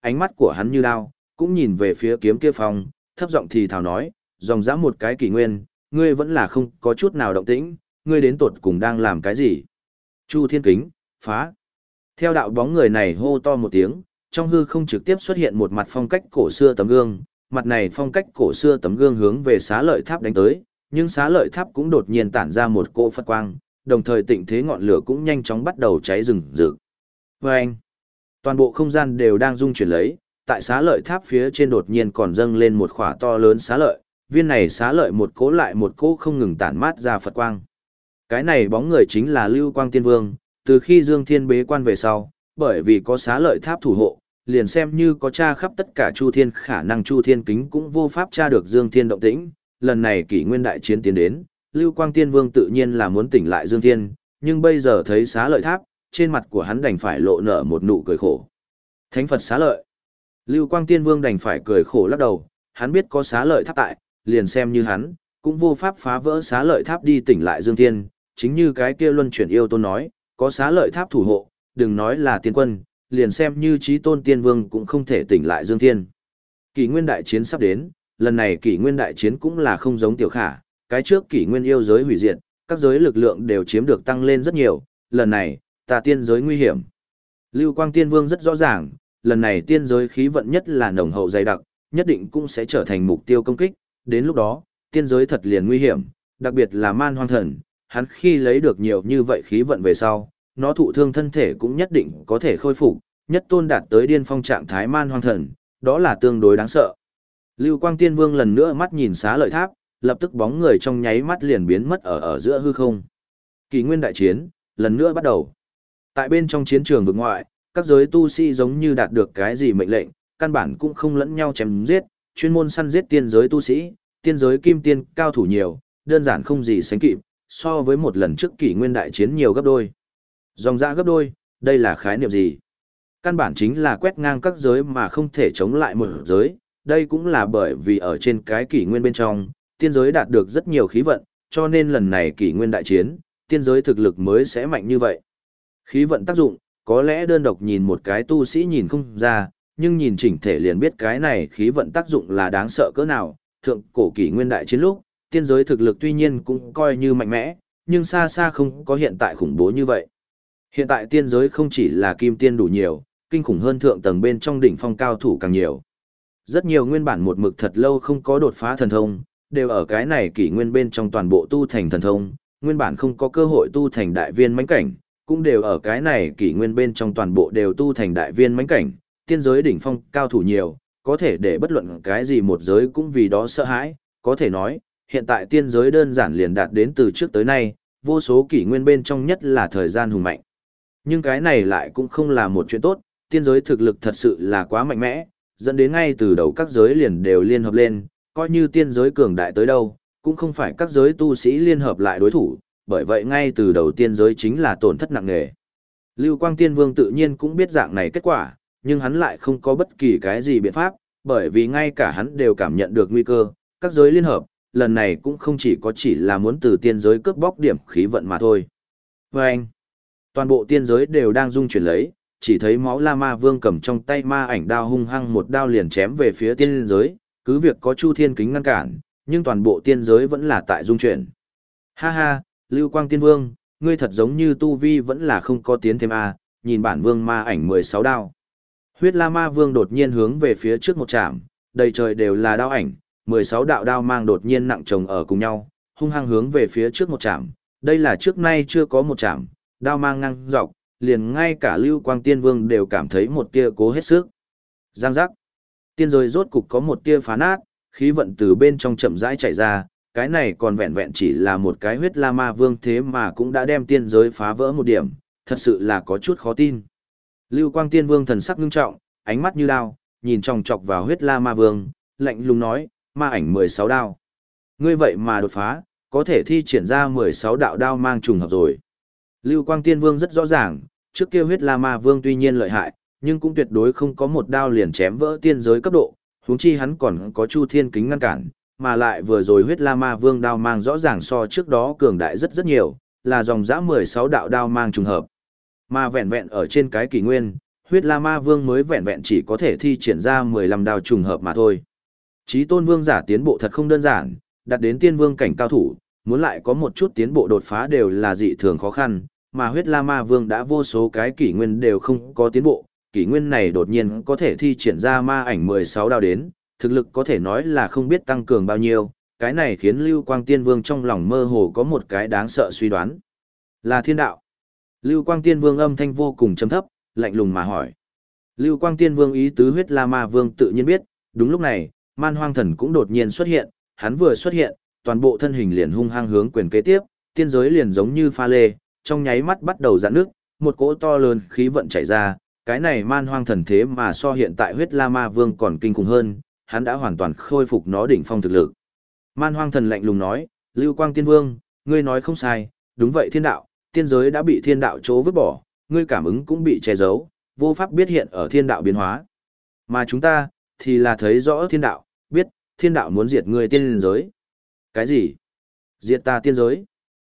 ánh mắt của hắn như đao, cũng nhìn về phía kiếm kia phong, thấp giọng thì thào nói, dòng dã một cái kỷ nguyên, ngươi vẫn là không có chút nào động tĩnh, ngươi đến tột cùng đang làm cái gì? Chu Thiên Kính, phá. Theo đạo bóng người này hô to một tiếng, trong hư không trực tiếp xuất hiện một mặt phong cách cổ xưa tấm gương, mặt này phong cách cổ xưa tấm gương hướng về Xá Lợi Tháp đánh tới, nhưng Xá Lợi Tháp cũng đột nhiên tản ra một cỗ Phật quang, đồng thời tịnh thế ngọn lửa cũng nhanh chóng bắt đầu cháy rừng rực. Vâng! Toàn bộ không gian đều đang rung chuyển lấy, tại Xá Lợi Tháp phía trên đột nhiên còn dâng lên một khỏa to lớn xá lợi, viên này xá lợi một cỗ lại một cỗ không ngừng tản mát ra Phật quang. Cái này bóng người chính là Lưu Quang Tiên Vương, từ khi Dương Thiên bế quan về sau, bởi vì có xá lợi tháp thủ hộ, liền xem như có tra khắp tất cả Chu Thiên khả năng Chu Thiên kính cũng vô pháp tra được Dương Thiên động tĩnh. Lần này kỷ nguyên đại chiến tiến đến, Lưu Quang Tiên Vương tự nhiên là muốn tỉnh lại Dương Thiên, nhưng bây giờ thấy xá lợi tháp, trên mặt của hắn đành phải lộ nở một nụ cười khổ. Thánh Phật xá lợi. Lưu Quang Tiên Vương đành phải cười khổ lắc đầu, hắn biết có xá lợi tháp tại, liền xem như hắn, cũng vô pháp phá vỡ xá lợi tháp đi tỉnh lại Dương Thiên, chính như cái kia luân chuyển yêu tôn nói, có xá lợi tháp thủ hộ, đừng nói là tiên quân, liền xem như chí tôn tiên vương cũng không thể tỉnh lại Dương Thiên. Kỷ nguyên đại chiến sắp đến, lần này kỷ nguyên đại chiến cũng là không giống tiểu khả, cái trước kỷ nguyên yêu giới hủy diệt, các giới lực lượng đều chiếm được tăng lên rất nhiều, lần này, ta tiên giới nguy hiểm. Lưu Quang Tiên Vương rất rõ ràng, lần này tiên giới khí vận nhất là nồng hậu dày đặc, nhất định cũng sẽ trở thành mục tiêu công kích, đến lúc đó, tiên giới thật liền nguy hiểm, đặc biệt là Man Hoang Thần, hắn khi lấy được nhiều như vậy khí vận về sau, nó thụ thương thân thể cũng nhất định có thể khôi phục, nhất tôn đạt tới điên phong trạng thái Man Hoang Thần, đó là tương đối đáng sợ. Lưu Quang Tiên Vương lần nữa mắt nhìn xá lợi tháp, lập tức bóng người trong nháy mắt liền biến mất ở giữa hư không. Kỷ nguyên đại chiến, lần nữa bắt đầu. Tại bên trong chiến trường vực ngoại, các giới tu sĩ giống như đạt được cái gì mệnh lệnh, căn bản cũng không lẫn nhau chém giết, chuyên môn săn giết tiên giới tu sĩ, tiên giới kim tiên cao thủ nhiều, đơn giản không gì sánh kịp, so với một lần trước kỷ nguyên đại chiến nhiều gấp đôi. Dòng dã gấp đôi, đây là khái niệm gì? Căn bản chính là quét ngang các giới mà không thể chống lại một giới, đây cũng là bởi vì ở trên cái kỷ nguyên bên trong, tiên giới đạt được rất nhiều khí vận, cho nên lần này kỷ nguyên đại chiến, tiên giới thực lực mới sẽ mạnh như vậy. Khí vận tác dụng, có lẽ đơn độc nhìn một cái tu sĩ nhìn không ra, nhưng nhìn chỉnh thể liền biết cái này khí vận tác dụng là đáng sợ cỡ nào. Thượng cổ kỷ nguyên đại chiến lúc, tiên giới thực lực tuy nhiên cũng coi như mạnh mẽ, nhưng xa xa không có hiện tại khủng bố như vậy. Hiện tại tiên giới không chỉ là kim tiên đủ nhiều, kinh khủng hơn thượng tầng bên trong đỉnh phong cao thủ càng nhiều. Rất nhiều nguyên bản một mực thật lâu không có đột phá thần thông, đều ở cái này kỷ nguyên bên trong toàn bộ tu thành thần thông, nguyên bản không có cơ hội tu thành đại viên mãnh cảnh, cũng đều ở cái này kỷ nguyên bên trong toàn bộ đều tu thành đại viên mãnh cảnh, tiên giới đỉnh phong cao thủ nhiều, có thể để bất luận cái gì một giới cũng vì đó sợ hãi, có thể nói, hiện tại tiên giới đơn giản liền đạt đến từ trước tới nay, vô số kỷ nguyên bên trong nhất là thời gian hùng mạnh. Nhưng cái này lại cũng không là một chuyện tốt, tiên giới thực lực thật sự là quá mạnh mẽ, dẫn đến ngay từ đầu các giới liền đều liên hợp lên, coi như tiên giới cường đại tới đâu, cũng không phải các giới tu sĩ liên hợp lại đối thủ, bởi vậy ngay từ đầu tiên giới chính là tổn thất nặng nề. Lưu Quang Tiên Vương tự nhiên cũng biết dạng này kết quả, nhưng hắn lại không có bất kỳ cái gì biện pháp, bởi vì ngay cả hắn đều cảm nhận được nguy cơ, các giới liên hợp, lần này cũng không chỉ là muốn từ tiên giới cướp bóc điểm khí vận mà thôi. Và anh, toàn bộ tiên giới đều đang rung chuyển lấy, chỉ thấy máu La Ma Vương cầm trong tay ma ảnh đao hung hăng một đao liền chém về phía tiên giới, cứ việc có Chu Thiên Kính ngăn cản, nhưng toàn bộ tiên giới vẫn là tại rung chuyển. Ha ha, Lưu Quang Tiên Vương, ngươi thật giống như tu vi vẫn là không có tiến thêm nhìn bản vương ma ảnh 16 đao. Huyết La Ma Vương đột nhiên hướng về phía trước một chạm, đầy trời đều là đao ảnh, 16 đạo đao mang đột nhiên nặng chồng ở cùng nhau, hung hăng hướng về phía trước một chạm. Đây là trước nay chưa có một chạm, đao mang ngang dọc, liền ngay cả Lưu Quang Tiên Vương đều cảm thấy một tia cố hết sức. Giang giác. Tiên giới rốt cục có một tia phá nát, khí vận từ bên trong chậm rãi chạy ra, cái này còn vẹn vẹn chỉ là một cái huyết La Ma Vương thế mà cũng đã đem tiên giới phá vỡ một điểm, thật sự là có chút khó tin. Lưu Quang Tiên Vương thần sắc ngưng trọng, ánh mắt như đao, nhìn chòng chọc vào huyết La Ma Vương, lạnh lùng nói, ma ảnh 16 đao. Ngươi vậy mà đột phá, có thể thi triển ra 16 đạo đao mang trùng hợp rồi. Lưu Quang Tiên Vương rất rõ ràng, trước kia huyết La Ma Vương tuy nhiên lợi hại, nhưng cũng tuyệt đối không có một đao liền chém vỡ tiên giới cấp độ, huống chi hắn còn có Chu Thiên Kính ngăn cản, mà lại vừa rồi huyết La Ma Vương đao mang rõ ràng so trước đó cường đại rất nhiều, là dòng dã 16 đạo đao mang trùng hợp. Mà vẹn vẹn ở trên cái kỷ nguyên, Huyết La Ma Vương mới vẹn vẹn chỉ có thể thi triển ra 15 đao trùng hợp mà thôi. Chí tôn vương giả tiến bộ thật không đơn giản, đạt đến tiên vương cảnh cao thủ, muốn lại có một chút tiến bộ đột phá đều là dị thường khó khăn, mà huyết la ma vương đã vô số cái kỷ nguyên đều không có tiến bộ, kỷ nguyên này đột nhiên có thể thi triển ra ma ảnh 16 đao đến, thực lực có thể nói là không biết tăng cường bao nhiêu, cái này khiến Lưu Quang Tiên Vương trong lòng mơ hồ có một cái đáng sợ suy đoán. Là thiên đạo. Lưu Quang Tiên Vương âm thanh vô cùng trầm thấp, lạnh lùng mà hỏi. Lưu Quang Tiên Vương ý tứ huyết la ma vương tự nhiên biết, đúng lúc này, Man Hoang Thần cũng đột nhiên xuất hiện, hắn vừa xuất hiện, toàn bộ thân hình liền hung hăng hướng quyền kế tiếp, tiên giới liền giống như pha lê, trong nháy mắt bắt đầu giãn nước, một cỗ to lớn khí vận chảy ra, cái này Man Hoang Thần thế mà so hiện tại huyết la ma vương còn kinh khủng hơn, hắn đã hoàn toàn khôi phục nó đỉnh phong thực lực. Man Hoang Thần lạnh lùng nói, Lưu Quang Tiên Vương, ngươi nói không sai, đúng vậy thiên đạo, tiên giới đã bị thiên đạo chỗ vứt bỏ, ngươi cảm ứng cũng bị che giấu, vô pháp biết hiện ở thiên đạo biến hóa. Mà chúng ta, thì là thấy rõ thiên đạo, biết, thiên đạo muốn diệt ngươi tiên giới. Cái gì? Diệt ta tiên giới?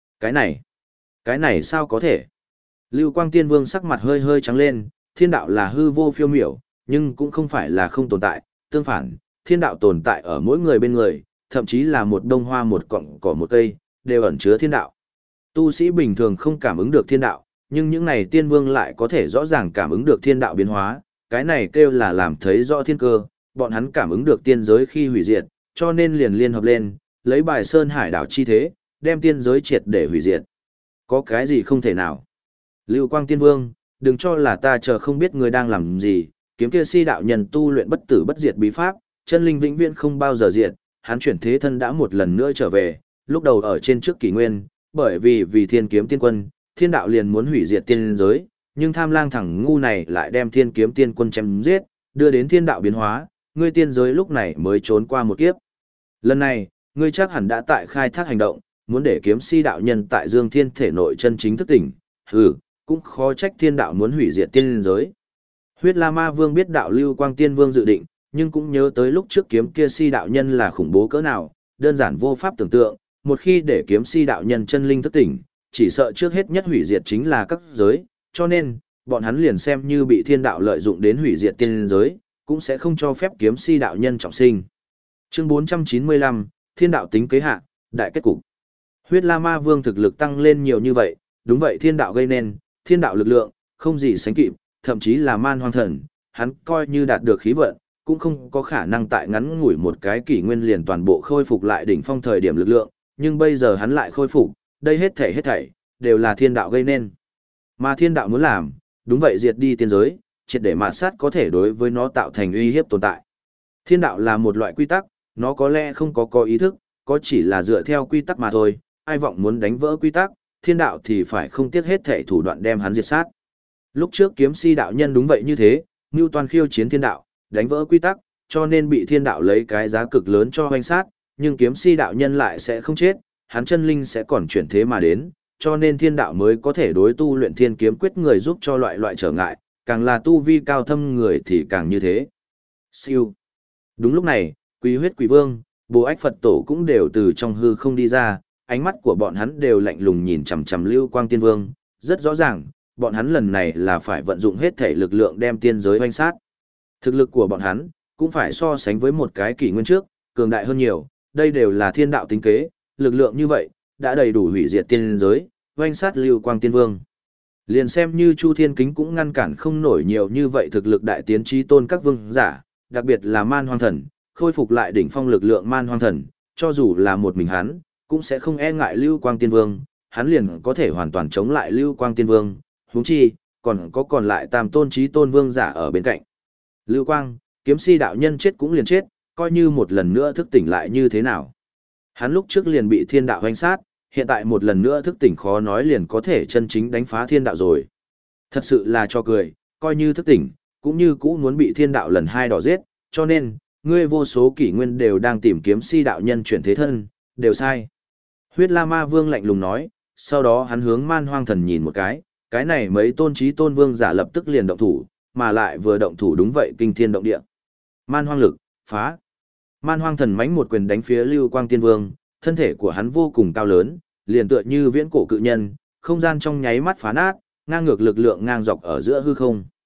Cái này sao có thể? Lưu Quang Tiên Vương sắc mặt hơi hơi trắng lên, thiên đạo là hư vô phiêu miểu, nhưng cũng không phải là không tồn tại, tương phản, thiên đạo tồn tại ở mỗi người bên người, thậm chí là một đông hoa một cọng cỏ một cây, đều ẩn chứa thiên đạo. Tu sĩ bình thường không cảm ứng được thiên đạo, nhưng những này tiên vương lại có thể rõ ràng cảm ứng được thiên đạo biến hóa, cái này kêu là làm thấy rõ thiên cơ, bọn hắn cảm ứng được tiên giới khi hủy diệt, cho nên liền liên hợp lên, lấy bài sơn hải đảo chi thế, đem tiên giới triệt để hủy diệt. Có cái gì không thể nào? Lưu Quang Tiên Vương, đừng cho là ta chờ không biết ngươi đang làm gì, kiếm kia si đạo nhân tu luyện bất tử bất diệt bí pháp, chân linh vĩnh viễn không bao giờ diệt, hắn chuyển thế thân đã một lần nữa trở về, lúc đầu ở trên trước kỷ nguyên, bởi vì thiên kiếm tiên quân, thiên đạo liền muốn hủy diệt tiên giới, nhưng tham lang thằng ngu này lại đem thiên kiếm tiên quân chém giết, đưa đến thiên đạo biến hóa, ngươi tiên giới lúc này mới trốn qua một kiếp. Lần này, ngươi chắc hẳn đã tại khai thác hành động, muốn để kiếm si đạo nhân tại Dương Thiên thể nội chân chính thức tỉnh, cũng khó trách thiên đạo muốn hủy diệt tiên giới. Huyết La Ma Vương biết đạo Lưu Quang Tiên Vương dự định, nhưng cũng nhớ tới lúc trước kiếm kia si đạo nhân là khủng bố cỡ nào, đơn giản vô pháp tưởng tượng, một khi để kiếm si đạo nhân chân linh thức tỉnh, chỉ sợ trước hết nhất hủy diệt chính là các giới, cho nên, bọn hắn liền xem như bị thiên đạo lợi dụng đến hủy diệt tiên giới, cũng sẽ không cho phép kiếm si đạo nhân trọng sinh. Chương 495, Thiên đạo tính kế hạ, đại kết cục. Huyết La Ma Vương thực lực tăng lên nhiều như vậy, đúng vậy thiên đạo gây nên, thiên đạo lực lượng, không gì sánh kịp, thậm chí là Man Hoang Thần, hắn coi như đạt được khí vận, cũng không có khả năng tại ngắn ngủi một cái kỷ nguyên liền toàn bộ khôi phục lại đỉnh phong thời điểm lực lượng, nhưng bây giờ hắn lại khôi phục, đây hết thảy đều là thiên đạo gây nên. Mà thiên đạo muốn làm, đúng vậy diệt đi tiên giới, triệt để mạt sát có thể đối với nó tạo thành uy hiếp tồn tại. Thiên đạo là một loại quy tắc, nó có lẽ không có ý thức, có chỉ là dựa theo quy tắc mà thôi, ai vọng muốn đánh vỡ quy tắc, thiên đạo thì phải không tiếc hết thảy thủ đoạn đem hắn diệt sát. Lúc trước kiếm si đạo nhân đúng vậy như thế, Ngưu Toàn khiêu chiến thiên đạo, đánh vỡ quy tắc, cho nên bị thiên đạo lấy cái giá cực lớn cho hoành sát, nhưng kiếm si đạo nhân lại sẽ không chết, hắn chân linh sẽ còn chuyển thế mà đến, cho nên thiên đạo mới có thể đối tu luyện thiên kiếm quyết người giúp cho loại trở ngại, càng là tu vi cao thâm người thì càng như thế. Siêu. Đúng lúc này, Quý Huyết Quỷ Vương, Bồ Ách Phật Tổ cũng đều từ trong hư không đi ra, ánh mắt của bọn hắn đều lạnh lùng nhìn chằm chằm Lưu Quang Tiên Vương, rất rõ ràng, bọn hắn lần này là phải vận dụng hết thể lực lượng đem tiên giới hoành sát. Thực lực của bọn hắn cũng phải so sánh với một cái kỷ nguyên trước, cường đại hơn nhiều, đây đều là thiên đạo tính kế, lực lượng như vậy đã đầy đủ hủy diệt tiên giới, hoành sát Lưu Quang Tiên Vương. Liền xem như Chu Thiên Kính cũng ngăn cản không nổi nhiều như vậy thực lực đại tiến chí tôn các vương giả, đặc biệt là Man Hoang Thần, khôi phục lại đỉnh phong lực lượng Man Hoang Thần, cho dù là một mình hắn, cũng sẽ không e ngại Lưu Quang Tiên Vương, hắn liền có thể hoàn toàn chống lại Lưu Quang Tiên Vương, huống chi, còn lại tam tôn chí tôn vương giả ở bên cạnh. Lưu Quang, kiếm si đạo nhân chết cũng liền chết, coi như một lần nữa thức tỉnh lại như thế nào. Hắn lúc trước liền bị thiên đạo hoành sát, hiện tại một lần nữa thức tỉnh khó nói liền có thể chân chính đánh phá thiên đạo rồi. Thật sự là cho cười, coi như thức tỉnh, cũng như cũ muốn bị thiên đạo lần hai đỏ giết, cho nên, ngươi vô số kỷ nguyên đều đang tìm kiếm si đạo nhân chuyển thế thân, đều sai. Huyết La Ma Vương lạnh lùng nói, sau đó hắn hướng Man Hoang Thần nhìn một cái này mấy tôn chí tôn vương giả lập tức liền động thủ, mà lại vừa động thủ đúng vậy kinh thiên động địa. Man Hoang lực, phá. Man Hoang Thần mãnh một quyền đánh phía Lưu Quang Tiên Vương, thân thể của hắn vô cùng cao lớn, liền tựa như viễn cổ cự nhân, không gian trong nháy mắt phá nát, ngang ngược lực lượng ngang dọc ở giữa hư không.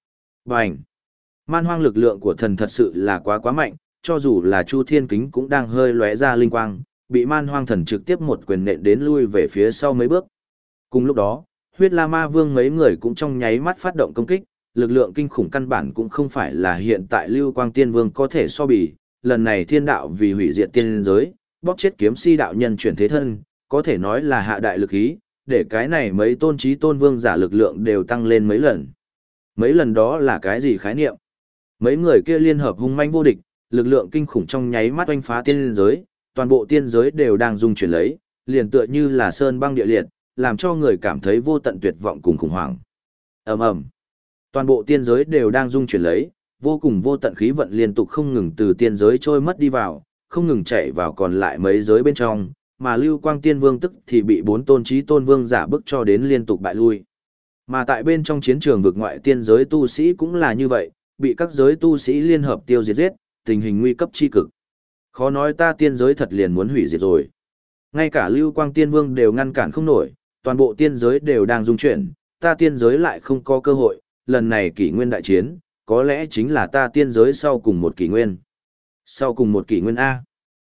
Bành! Man hoang lực lượng của thần thật sự là quá mạnh, cho dù là Chu Thiên Kính cũng đang hơi lóe ra linh quang, bị man hoang thần trực tiếp một quyền nện đến lui về phía sau mấy bước. Cùng lúc đó, huyết la ma vương mấy người cũng trong nháy mắt phát động công kích, lực lượng kinh khủng căn bản cũng không phải là hiện tại Lưu Quang Tiên Vương có thể so bì, lần này thiên đạo vì hủy diệt tiên giới, bóp chết kiếm si đạo nhân chuyển thế thân, có thể nói là hạ đại lực ý, để cái này mấy tôn trí tôn vương giả lực lượng đều tăng lên mấy lần. Mấy lần đó là cái gì khái niệm? Mấy người kia liên hợp hung manh vô địch, lực lượng kinh khủng trong nháy mắt oanh phá tiên giới, toàn bộ tiên giới đều đang dung chuyển lấy, liền tựa như là sơn băng địa liệt, làm cho người cảm thấy vô tận tuyệt vọng cùng khủng hoảng. Ầm ầm. Toàn bộ tiên giới đều đang dung chuyển lấy, vô cùng vô tận khí vận liên tục không ngừng từ tiên giới trôi mất đi vào, không ngừng chạy vào còn lại mấy giới bên trong, mà Lưu Quang Tiên Vương tức thì bị bốn tôn chí tôn vương giả bức cho đến liên tục bại lui. Mà tại bên trong chiến trường vực ngoại tiên giới tu sĩ cũng là như vậy, bị các giới tu sĩ liên hợp tiêu diệt giết, tình hình nguy cấp chi cực. Khó nói ta tiên giới thật liền muốn hủy diệt rồi. Ngay cả Lưu Quang Tiên Vương đều ngăn cản không nổi, toàn bộ tiên giới đều đang dung chuyển, ta tiên giới lại không có cơ hội, lần này kỷ nguyên đại chiến, có lẽ chính là ta tiên giới sau cùng một kỷ nguyên. Sau cùng một kỷ nguyên A.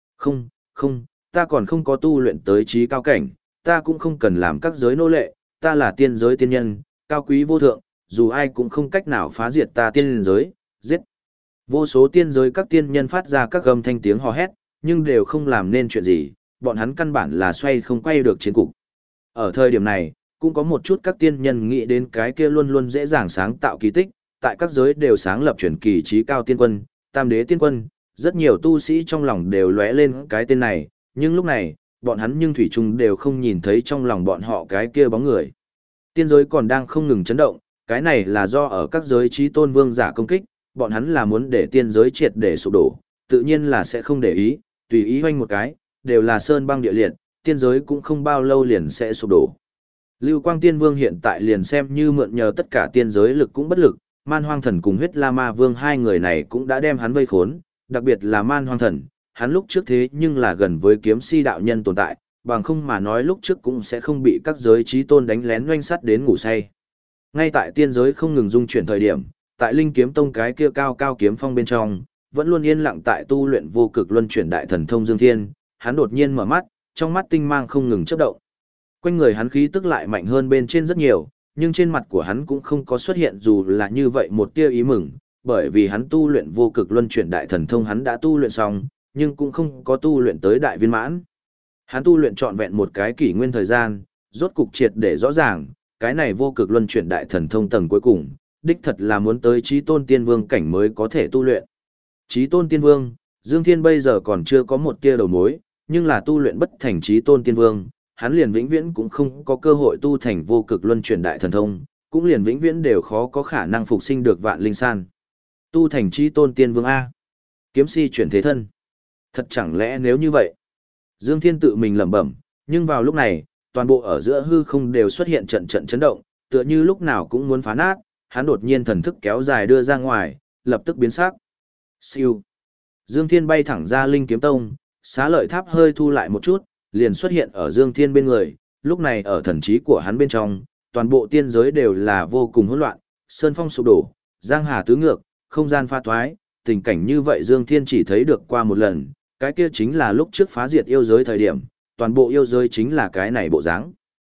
Không, ta còn không có tu luyện tới trí cao cảnh, ta cũng không cần làm các giới nô lệ, ta là tiên giới tiên nhân, cao quý vô thượng, dù ai cũng không cách nào phá diệt ta tiên giới, giết. Vô số tiên giới các tiên nhân phát ra các âm thanh tiếng hò hét, nhưng đều không làm nên chuyện gì, bọn hắn căn bản là xoay không quay được chiến cục. Ở thời điểm này, cũng có một chút các tiên nhân nghĩ đến cái kia luôn luôn dễ dàng sáng tạo kỳ tích, tại các giới đều sáng lập truyền kỳ trí cao tiên quân, tam đế tiên quân, rất nhiều tu sĩ trong lòng đều lóe lên cái tên này, nhưng lúc này, bọn hắn nhưng thủy chung đều không nhìn thấy trong lòng bọn họ cái kia bóng người. Tiên giới còn đang không ngừng chấn động, cái này là do ở các giới trí tôn vương giả công kích, bọn hắn là muốn để tiên giới triệt để sụp đổ, tự nhiên là sẽ không để ý, tùy ý hoanh một cái, đều là sơn băng địa liệt, tiên giới cũng không bao lâu liền sẽ sụp đổ. Lưu Quang Tiên Vương hiện tại liền xem như mượn nhờ tất cả tiên giới lực cũng bất lực, Man Hoang Thần cùng Huyết La Ma Vương hai người này cũng đã đem hắn vây khốn, đặc biệt là Man Hoang Thần, hắn lúc trước thế nhưng là gần với kiếm si đạo nhân tồn tại, bằng không mà nói lúc trước cũng sẽ không bị các giới trí tôn đánh lén doanh sắt đến ngủ say. Ngay tại tiên giới không ngừng dung chuyển thời điểm, tại Linh Kiếm Tông cái kia cao cao kiếm phong bên trong, vẫn luôn yên lặng tại tu luyện vô cực luân chuyển đại thần thông Dương Thiên, hắn đột nhiên mở mắt, trong mắt tinh mang không ngừng chớp động. Quanh người hắn khí tức lại mạnh hơn bên trên rất nhiều, nhưng trên mặt của hắn cũng không có xuất hiện dù là như vậy một tia ý mừng, bởi vì hắn tu luyện vô cực luân chuyển đại thần thông hắn đã tu luyện xong, nhưng cũng không có tu luyện tới đại viên mãn. Hắn tu luyện trọn vẹn một cái kỷ nguyên thời gian, rốt cục triệt để rõ ràng, cái này vô cực luân chuyển đại thần thông tầng cuối cùng, đích thật là muốn tới Chí Tôn Tiên Vương cảnh mới có thể tu luyện. Chí Tôn Tiên Vương, Dương Thiên bây giờ còn chưa có một tia đầu mối, nhưng là tu luyện bất thành Chí Tôn Tiên Vương, hắn liền vĩnh viễn cũng không có cơ hội tu thành vô cực luân chuyển đại thần thông, cũng liền vĩnh viễn đều khó có khả năng phục sinh được vạn linh san. Tu thành Chí Tôn Tiên Vương A. Kiếm si chuyển thế thân. Thật chẳng lẽ nếu như vậy? Dương Thiên tự mình lẩm bẩm, nhưng vào lúc này, toàn bộ ở giữa hư không đều xuất hiện trận trận chấn động, tựa như lúc nào cũng muốn phá nát, hắn đột nhiên thần thức kéo dài đưa ra ngoài, lập tức biến sắc. Siêu. Dương Thiên bay thẳng ra Linh Kiếm Tông, Xá Lợi Tháp hơi thu lại một chút, liền xuất hiện ở Dương Thiên bên người, lúc này ở thần trí của hắn bên trong, toàn bộ tiên giới đều là vô cùng hỗn loạn, sơn phong sụp đổ, giang hà tứ ngược, không gian pha thoái, tình cảnh như vậy Dương Thiên chỉ thấy được qua một lần, cái kia chính là lúc trước phá diệt yêu giới thời điểm, toàn bộ yêu giới chính là cái này bộ dáng.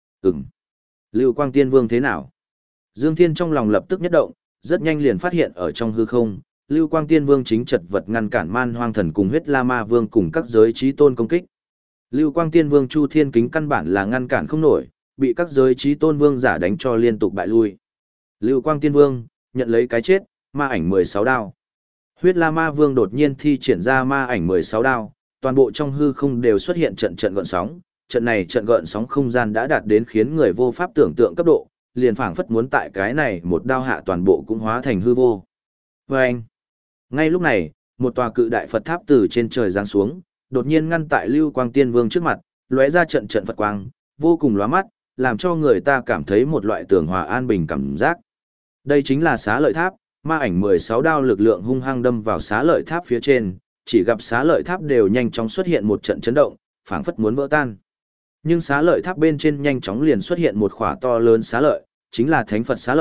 Lưu Quang Tiên Vương thế nào? Dương Thiên trong lòng lập tức nhất động, rất nhanh liền phát hiện ở trong hư không, Lưu Quang Tiên Vương chính chật vật ngăn cản Man Hoang Thần cùng Huyết La Ma Vương cùng các giới chí tôn công kích. Lưu Quang Tiên Vương Chu Thiên Kính căn bản là ngăn cản không nổi, bị các giới chí tôn vương giả đánh cho liên tục bại lui. Lưu Quang Tiên Vương nhận lấy cái chết, ma ảnh 16 đao. Huyết La Ma Vương đột nhiên thi triển ra ma ảnh 16 đao, toàn bộ trong hư không đều xuất hiện trận trận gợn sóng, trận này trận gợn sóng không gian đã đạt đến khiến người vô pháp tưởng tượng cấp độ, liền phảng phất muốn tại cái này một đao hạ toàn bộ cũng hóa thành hư vô. Vâng! Ngay lúc này, một tòa cự đại Phật tháp từ trên trời giáng xuống, đột nhiên ngăn tại Lưu Quang Tiên Vương trước mặt, lóe ra trận trận Phật quang, vô cùng lóa mắt, làm cho người ta cảm thấy một loại tường hòa an bình cảm giác. Đây chính là Xá Lợi Tháp, ma ảnh 16 đao lực lượng hung hăng đâm vào Xá Lợi Tháp phía trên, chỉ gặp Xá Lợi Tháp đều nhanh chóng xuất hiện một trận chấn động, phảng phất muốn vỡ tan. Nhưng Xá Lợi Tháp bên trên nhanh chóng liền xuất hiện một khỏa to lớn xá lợi, chính là Thánh Phật xá lợi,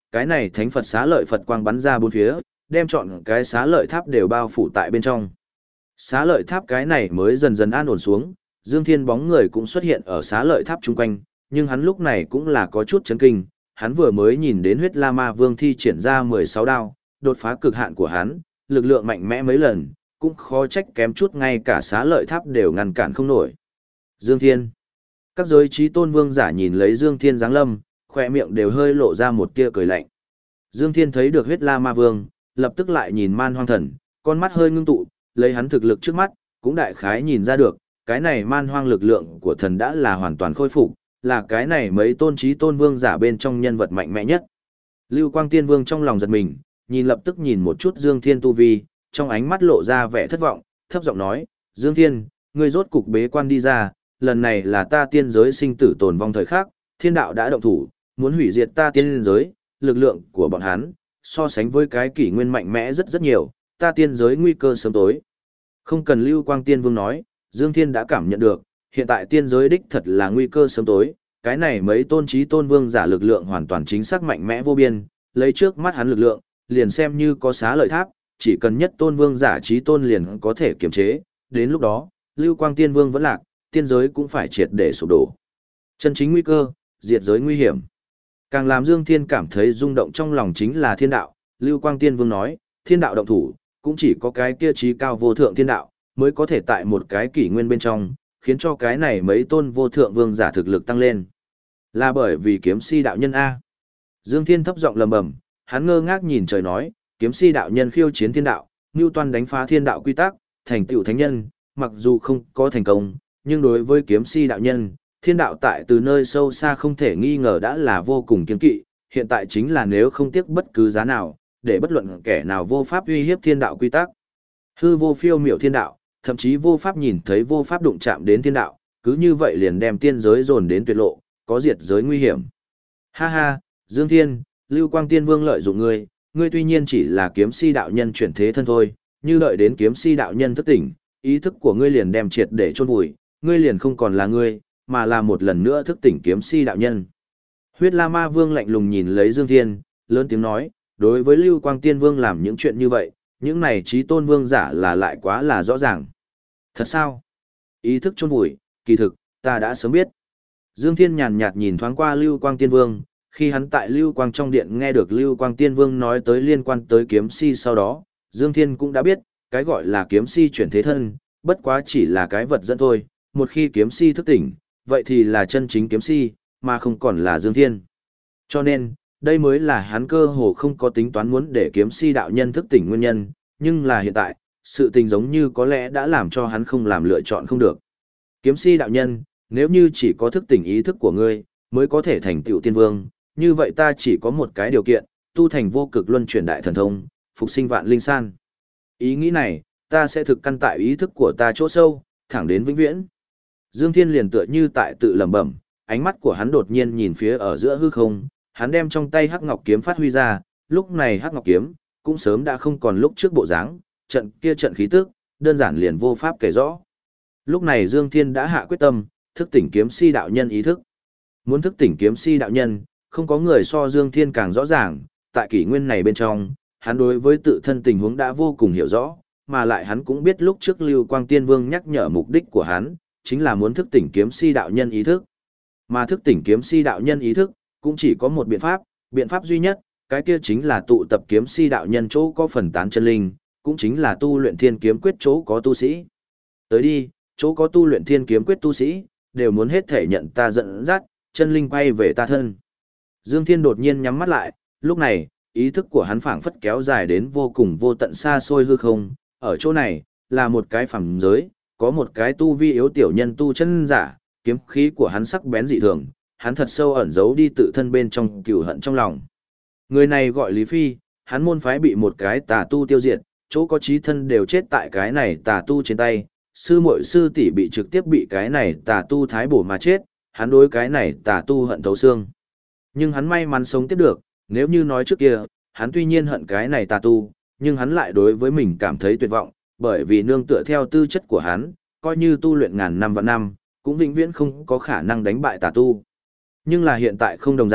cái này thánh Phật xá lợi Phật quang bắn ra bốn phía, đem trọn cái xá lợi tháp đều bao phủ tại bên trong. Xá lợi tháp cái này mới dần dần an ổn xuống, Dương Thiên bóng người cũng xuất hiện ở xá lợi tháp chung quanh, nhưng hắn lúc này cũng là có chút chấn kinh, hắn vừa mới nhìn đến huyết la ma vương thi triển ra 16 đao, đột phá cực hạn của hắn, lực lượng mạnh mẽ mấy lần, cũng khó trách kém chút ngay cả xá lợi tháp đều ngăn cản không nổi. Dương Thiên. Các giới trí tôn vương giả nhìn lấy Dương Thiên giáng lâm, khỏe miệng đều hơi lộ ra một tia cười lạnh. Dương Thiên thấy được huyết la ma vương, lập tức lại nhìn man hoang thần, con mắt hơi ngưng tụ, lấy hắn thực lực trước mắt, cũng đại khái nhìn ra được, cái này man hoang lực lượng của thần đã là hoàn toàn khôi phục, là cái này mấy tôn trí tôn vương giả bên trong nhân vật mạnh mẽ nhất. Lưu Quang Tiên Vương trong lòng giật mình, nhìn lập tức nhìn một chút Dương Thiên tu vi, trong ánh mắt lộ ra vẻ thất vọng, thấp giọng nói, Dương Thiên, ngươi rốt cục bế quan đi ra, lần này là ta tiên giới sinh tử tồn vong thời khắc, thiên đạo đã động thủ, muốn hủy diệt ta tiên giới, lực lượng của bọn hắn, so sánh với cái kỷ nguyên mạnh mẽ rất rất nhiều, ta tiên giới nguy cơ sớm tối. Không cần Lưu Quang Tiên Vương nói, Dương Thiên đã cảm nhận được, hiện tại tiên giới đích thật là nguy cơ sớm tối, cái này mấy tôn trí tôn vương giả lực lượng hoàn toàn chính xác mạnh mẽ vô biên, lấy trước mắt hắn lực lượng, liền xem như có xá lợi tháp, chỉ cần nhất tôn vương giả trí tôn liền có thể kiềm chế, đến lúc đó, Lưu Quang Tiên Vương vẫn lạc, tiên giới cũng phải triệt để sụp đổ. Chân chính nguy cơ, diệt giới nguy hiểm. Càng làm Dương Thiên cảm thấy rung động trong lòng chính là thiên đạo, Lưu Quang Tiên Vương nói, thiên đạo động thủ, cũng chỉ có cái kia trí cao vô thượng thiên đạo, mới có thể tại một cái kỷ nguyên bên trong, khiến cho cái này mấy tôn vô thượng vương giả thực lực tăng lên. Là bởi vì kiếm si đạo nhân A. Dương Thiên thấp giọng lầm bầm, hắn ngơ ngác nhìn trời nói, kiếm si đạo nhân khiêu chiến thiên đạo, Newton đánh phá thiên đạo quy tắc, thành tựu thánh nhân, mặc dù không có thành công, nhưng đối với kiếm si đạo nhân, thiên đạo tại từ nơi sâu xa không thể nghi ngờ đã là vô cùng kiên kỵ, hiện tại chính là nếu không tiếc bất cứ giá nào, để bất luận kẻ nào vô pháp uy hiếp thiên đạo quy tắc. Hư vô phiêu miểu thiên đạo, thậm chí vô pháp nhìn thấy vô pháp đụng chạm đến thiên đạo, cứ như vậy liền đem tiên giới dồn đến tuyệt lộ, có diệt giới nguy hiểm. Ha ha, Dương Thiên, Lưu Quang Tiên Vương lợi dụng ngươi, ngươi tuy nhiên chỉ là kiếm si đạo nhân chuyển thế thân thôi, như đợi đến kiếm si đạo nhân thức tỉnh, ý thức của ngươi liền đem triệt để chôn vùi, ngươi liền không còn là ngươi, mà là một lần nữa thức tỉnh kiếm si đạo nhân. Huyết La Ma Vương lạnh lùng nhìn lấy Dương Thiên, lớn tiếng nói, đối với Lưu Quang Tiên Vương làm những chuyện như vậy, những này trí tôn vương giả là lại quá là rõ ràng. Thật sao? Ý thức chôn vùi, kỳ thực, ta đã sớm biết. Dương Thiên nhàn nhạt nhìn thoáng qua Lưu Quang Tiên Vương, khi hắn tại Lưu Quang trong điện nghe được Lưu Quang Tiên Vương nói tới liên quan tới kiếm si sau đó, Dương Thiên cũng đã biết, cái gọi là kiếm si chuyển thế thân, bất quá chỉ là cái vật dẫn thôi, một khi kiếm si thức tỉnh, vậy thì là chân chính kiếm si, mà không còn là Dương Thiên. Cho nên, đây mới là hắn cơ hồ không có tính toán muốn để kiếm si đạo nhân thức tỉnh nguyên nhân, nhưng là hiện tại, sự tình giống như có lẽ đã làm cho hắn không làm lựa chọn không được. Kiếm si đạo nhân, nếu như chỉ có thức tỉnh ý thức của ngươi, mới có thể thành tựu tiên vương, như vậy ta chỉ có một cái điều kiện, tu thành vô cực luân chuyển đại thần thông, phục sinh vạn linh san. Ý nghĩ này, ta sẽ thực căn tại ý thức của ta chỗ sâu, thẳng đến vĩnh viễn. Dương Thiên liền tựa như tại tự lẩm bẩm, ánh mắt của hắn đột nhiên nhìn phía ở giữa hư không, hắn đem trong tay Hắc Ngọc kiếm phát huy ra, lúc này Hắc Ngọc kiếm cũng sớm đã không còn lúc trước bộ dáng, trận kia trận khí tức, đơn giản liền vô pháp kể rõ. Lúc này Dương Thiên đã hạ quyết tâm, thức tỉnh kiếm si đạo nhân ý thức. Muốn thức tỉnh kiếm si đạo nhân, không có người so Dương Thiên càng rõ ràng, tại kỷ nguyên này bên trong, hắn đối với tự thân tình huống đã vô cùng hiểu rõ, mà lại hắn cũng biết lúc trước Lưu Quang Tiên Vương nhắc nhở mục đích của hắn, chính là muốn thức tỉnh kiếm si đạo nhân ý thức. Mà thức tỉnh kiếm si đạo nhân ý thức, cũng chỉ có một biện pháp duy nhất, cái kia chính là tụ tập kiếm si đạo nhân chỗ có phần tán chân linh, cũng chính là tu luyện thiên kiếm quyết chỗ có tu sĩ. Tới đi, chỗ có tu luyện thiên kiếm quyết tu sĩ, đều muốn hết thể nhận ta dẫn dắt, chân linh quay về ta thân. Dương Thiên đột nhiên nhắm mắt lại, lúc này, ý thức của hắn phảng phất kéo dài đến vô cùng vô tận xa xôi hư không, ở chỗ này, là một cái phẳng giới, có một cái tu vi yếu tiểu nhân tu chân giả, kiếm khí của hắn sắc bén dị thường, hắn thật sâu ẩn giấu đi tự thân bên trong cừu hận trong lòng. Người này gọi Lý Phi, hắn môn phái bị một cái tà tu tiêu diệt, chỗ có chí thân đều chết tại cái này tà tu trên tay, sư muội sư tỷ bị trực tiếp bị cái này tà tu thái bổ mà chết, hắn đối cái này tà tu hận thấu xương. Nhưng hắn may mắn sống tiếp được, nếu như nói trước kia, hắn tuy nhiên hận cái này tà tu, nhưng hắn lại đối với mình cảm thấy tuyệt vọng, bởi vì nương tựa theo tư chất của hắn, coi như tu luyện ngàn năm vạn năm, cũng vĩnh viễn không có khả năng đánh bại tà tu. Nhưng là hiện tại không đồng dạng,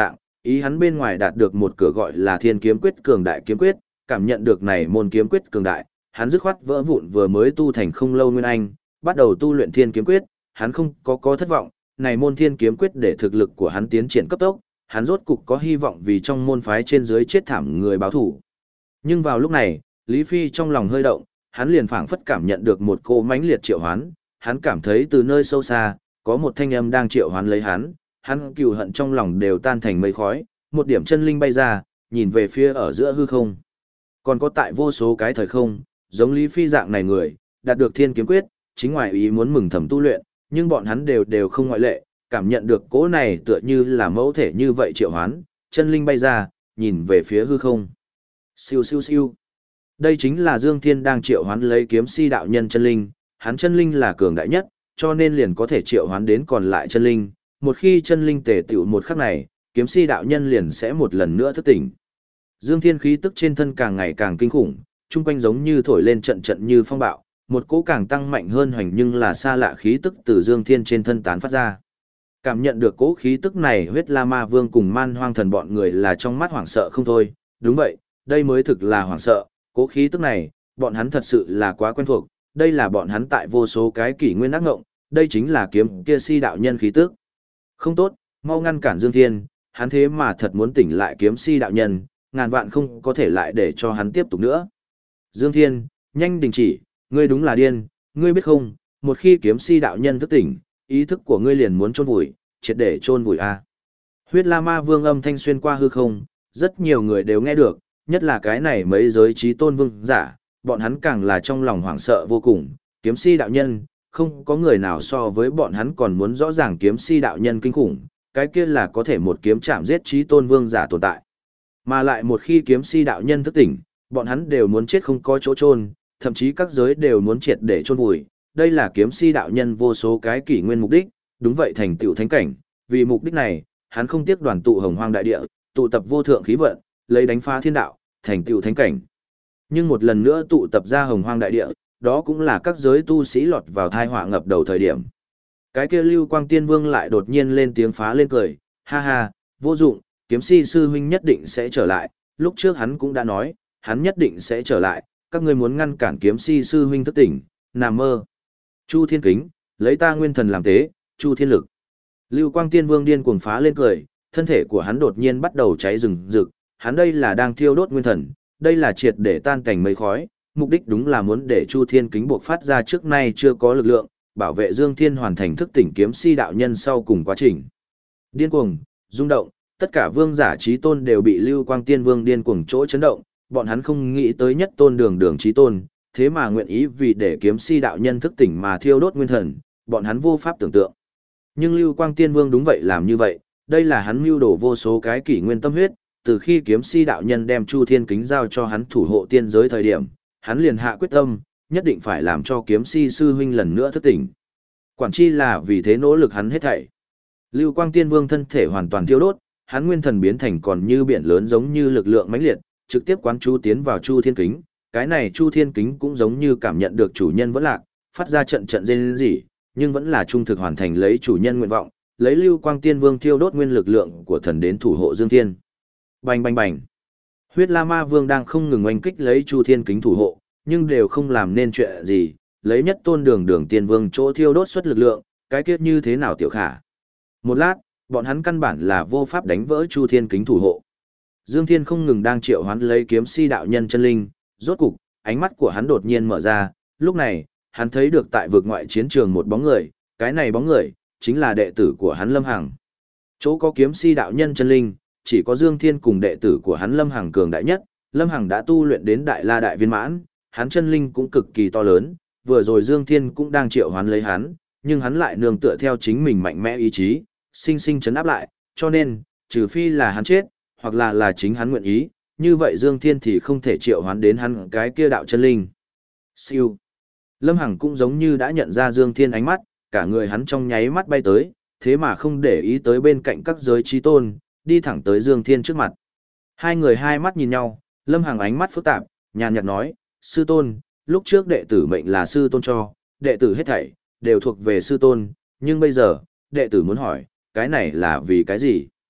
Ý hắn bên ngoài đạt được một cửa gọi là Thiên Kiếm Quyết cường đại kiếm quyết, cảm nhận được này môn kiếm quyết cường đại, hắn dứt khoát vỡ vụn vừa mới tu thành không lâu nguyên anh, bắt đầu tu luyện Thiên Kiếm Quyết, hắn không có thất vọng, này môn Thiên Kiếm Quyết để thực lực của hắn tiến triển cấp tốc, hắn rốt cục có hy vọng vì trong môn phái trên dưới chết thảm người báo thủ. Nhưng vào lúc này, Lý Phi trong lòng hơi động, hắn liền phảng phất cảm nhận được một cô mãnh liệt triệu hoán, hắn cảm thấy từ nơi sâu xa, có một thanh âm đang triệu hoán lấy hắn cừu hận trong lòng đều tan thành mây khói, một điểm chân linh bay ra, nhìn về phía ở giữa hư không. Còn có tại vô số cái thời không, giống Lý Phi dạng này người, đạt được Thiên Kiếm Quyết, chính ngoài ý muốn mừng thầm tu luyện, nhưng bọn hắn đều không ngoại lệ, cảm nhận được cỗ này tựa như là mẫu thể như vậy triệu hoán, chân linh bay ra, nhìn về phía hư không. Siêu siêu siêu. Đây chính là Dương Thiên đang triệu hoán lấy kiếm si đạo nhân chân linh, hắn chân linh là cường đại nhất, cho nên liền có thể triệu hoán đến còn lại chân linh, một khi chân linh tề tựu một khắc này, kiếm si đạo nhân liền sẽ một lần nữa thức tỉnh. Dương Thiên khí tức trên thân càng ngày càng kinh khủng, chung quanh giống như thổi lên trận trận như phong bạo, một cỗ càng tăng mạnh hơn hoành nhưng là xa lạ khí tức từ Dương Thiên trên thân tán phát ra. Cảm nhận được cỗ khí tức này, Huyết La Ma Vương cùng Man Hoang Thần bọn người là trong mắt hoảng sợ không thôi, đúng vậy, đây mới thực là hoảng sợ, cỗ khí tức này, bọn hắn thật sự là quá quen thuộc, đây là bọn hắn tại vô số cái kỷ nguyên ác ngộng, đây chính là kiếm kia si đạo nhân khí tức. Không tốt, mau ngăn cản Dương Thiên, hắn thế mà thật muốn tỉnh lại kiếm si đạo nhân, ngàn vạn không có thể lại để cho hắn tiếp tục nữa. Dương Thiên, nhanh đình chỉ, ngươi đúng là điên, ngươi biết không, một khi kiếm si đạo nhân thức tỉnh, ý thức của ngươi liền muốn chôn vùi, triệt để chôn vùi a. Huyết La Ma Vương âm thanh xuyên qua hư không, rất nhiều người đều nghe được, nhất là cái này mấy giới trí tôn vương giả, bọn hắn càng là trong lòng hoảng sợ vô cùng, kiếm si đạo nhân, không có người nào so với bọn hắn còn muốn rõ ràng kiếm si đạo nhân kinh khủng, cái kia là có thể một kiếm chạm giết trí tôn vương giả tồn tại. Mà lại một khi kiếm si đạo nhân thức tỉnh, bọn hắn đều muốn chết không có chỗ chôn, thậm chí các giới đều muốn triệt để chôn vùi. Đây là kiếm si đạo nhân vô số cái kỷ nguyên mục đích, đúng vậy thành tựu thánh cảnh, vì mục đích này, hắn không tiếc đoàn tụ hồng hoang đại địa, tụ tập vô thượng khí vận, lấy đánh phá thiên đạo, thành tựu thánh cảnh. Nhưng một lần nữa tụ tập ra hồng hoang đại địa, đó cũng là các giới tu sĩ lọt vào thai họa ngập đầu thời điểm. Cái kia Lưu Quang Tiên Vương lại đột nhiên lên tiếng phá lên cười, ha ha, vô dụng, kiếm si sư huynh nhất định sẽ trở lại, lúc trước hắn cũng đã nói, hắn nhất định sẽ trở lại, các ngươi muốn ngăn cản kiếm si sư huynh thức tỉnh, nằm mơ. Chu Thiên Kính, lấy ta nguyên thần làm tế, Chu Thiên Lực. Lưu Quang Tiên Vương điên cuồng phá lên cười, thân thể của hắn đột nhiên bắt đầu cháy rừng rực, hắn đây là đang thiêu đốt nguyên thần, đây là triệt để tan cảnh mây khói, mục đích đúng là muốn để Chu Thiên Kính buộc phát ra trước nay chưa có lực lượng, bảo vệ Dương Thiên hoàn thành thức tỉnh kiếm si đạo nhân sau cùng quá trình. Điên cuồng, rung động, tất cả vương giả trí tôn đều bị Lưu Quang Tiên Vương điên cuồng chỗ chấn động, bọn hắn không nghĩ tới nhất tôn đường trí tôn, thế mà nguyện ý vì để kiếm si đạo nhân thức tỉnh mà thiêu đốt nguyên thần, bọn hắn vô pháp tưởng tượng. Nhưng Lưu Quang Tiên Vương đúng vậy làm như vậy, đây là hắn mưu đồ vô số cái kỷ nguyên tâm huyết, từ khi kiếm si đạo nhân đem Chu Thiên Kính giao cho hắn thủ hộ tiên giới thời điểm, hắn liền hạ quyết tâm, nhất định phải làm cho kiếm si sư huynh lần nữa thức tỉnh. Quản chi là vì thế nỗ lực hắn hết thảy. Lưu Quang Tiên Vương thân thể hoàn toàn thiêu đốt, hắn nguyên thần biến thành còn như biển lớn giống như lực lượng mãnh liệt, trực tiếp quán chú tiến vào Chu Thiên Kính. Cái này Chu Thiên Kính cũng giống như cảm nhận được chủ nhân vẫn lạc, phát ra trận trận rên rỉ, nhưng vẫn là trung thực hoàn thành lấy chủ nhân nguyện vọng, lấy Lưu Quang Tiên Vương thiêu đốt nguyên lực lượng của thần đến thủ hộ Dương Thiên. Bành bành bành. Huyết La Ma Vương đang không ngừng oanh kích lấy Chu Thiên Kính thủ hộ, nhưng đều không làm nên chuyện gì, lấy nhất tôn đường tiên vương chỗ thiêu đốt xuất lực lượng, cái kiết như thế nào tiểu khả. Một lát, bọn hắn căn bản là vô pháp đánh vỡ Chu Thiên Kính thủ hộ. Dương Thiên không ngừng đang triệu hoán lấy kiếm si đạo nhân chân linh, rốt cục, ánh mắt của hắn đột nhiên mở ra, lúc này, hắn thấy được tại vực ngoại chiến trường một bóng người, cái này bóng người, chính là đệ tử của hắn Lâm Hằng. Chỗ có kiếm si đạo nhân chân linh, chỉ có Dương Thiên cùng đệ tử của hắn Lâm Hằng cường đại nhất, Lâm Hằng đã tu luyện đến đại la đại viên mãn, hắn chân linh cũng cực kỳ to lớn, vừa rồi Dương Thiên cũng đang triệu hoán lấy hắn, nhưng hắn lại nương tựa theo chính mình mạnh mẽ ý chí, sinh sinh chấn áp lại, cho nên, trừ phi là hắn chết, hoặc là chính hắn nguyện ý, như vậy Dương Thiên thì không thể triệu hoán đến hắn cái kia đạo chân linh. Siêu. Lâm Hằng cũng giống như đã nhận ra Dương Thiên ánh mắt, cả người hắn trong nháy mắt bay tới, thế mà không để ý tới bên cạnh các giới trí tôn, đi thẳng tới Dương Thiên trước mặt. Hai người hai mắt nhìn nhau, Lâm Hằng ánh mắt phức tạp, nhàn nhạt nói, sư tôn, lúc trước đệ tử mệnh là sư tôn cho, đệ tử hết thảy, đều thuộc về sư tôn, nhưng bây giờ, đệ tử muốn hỏi, cái này là vì cái gì?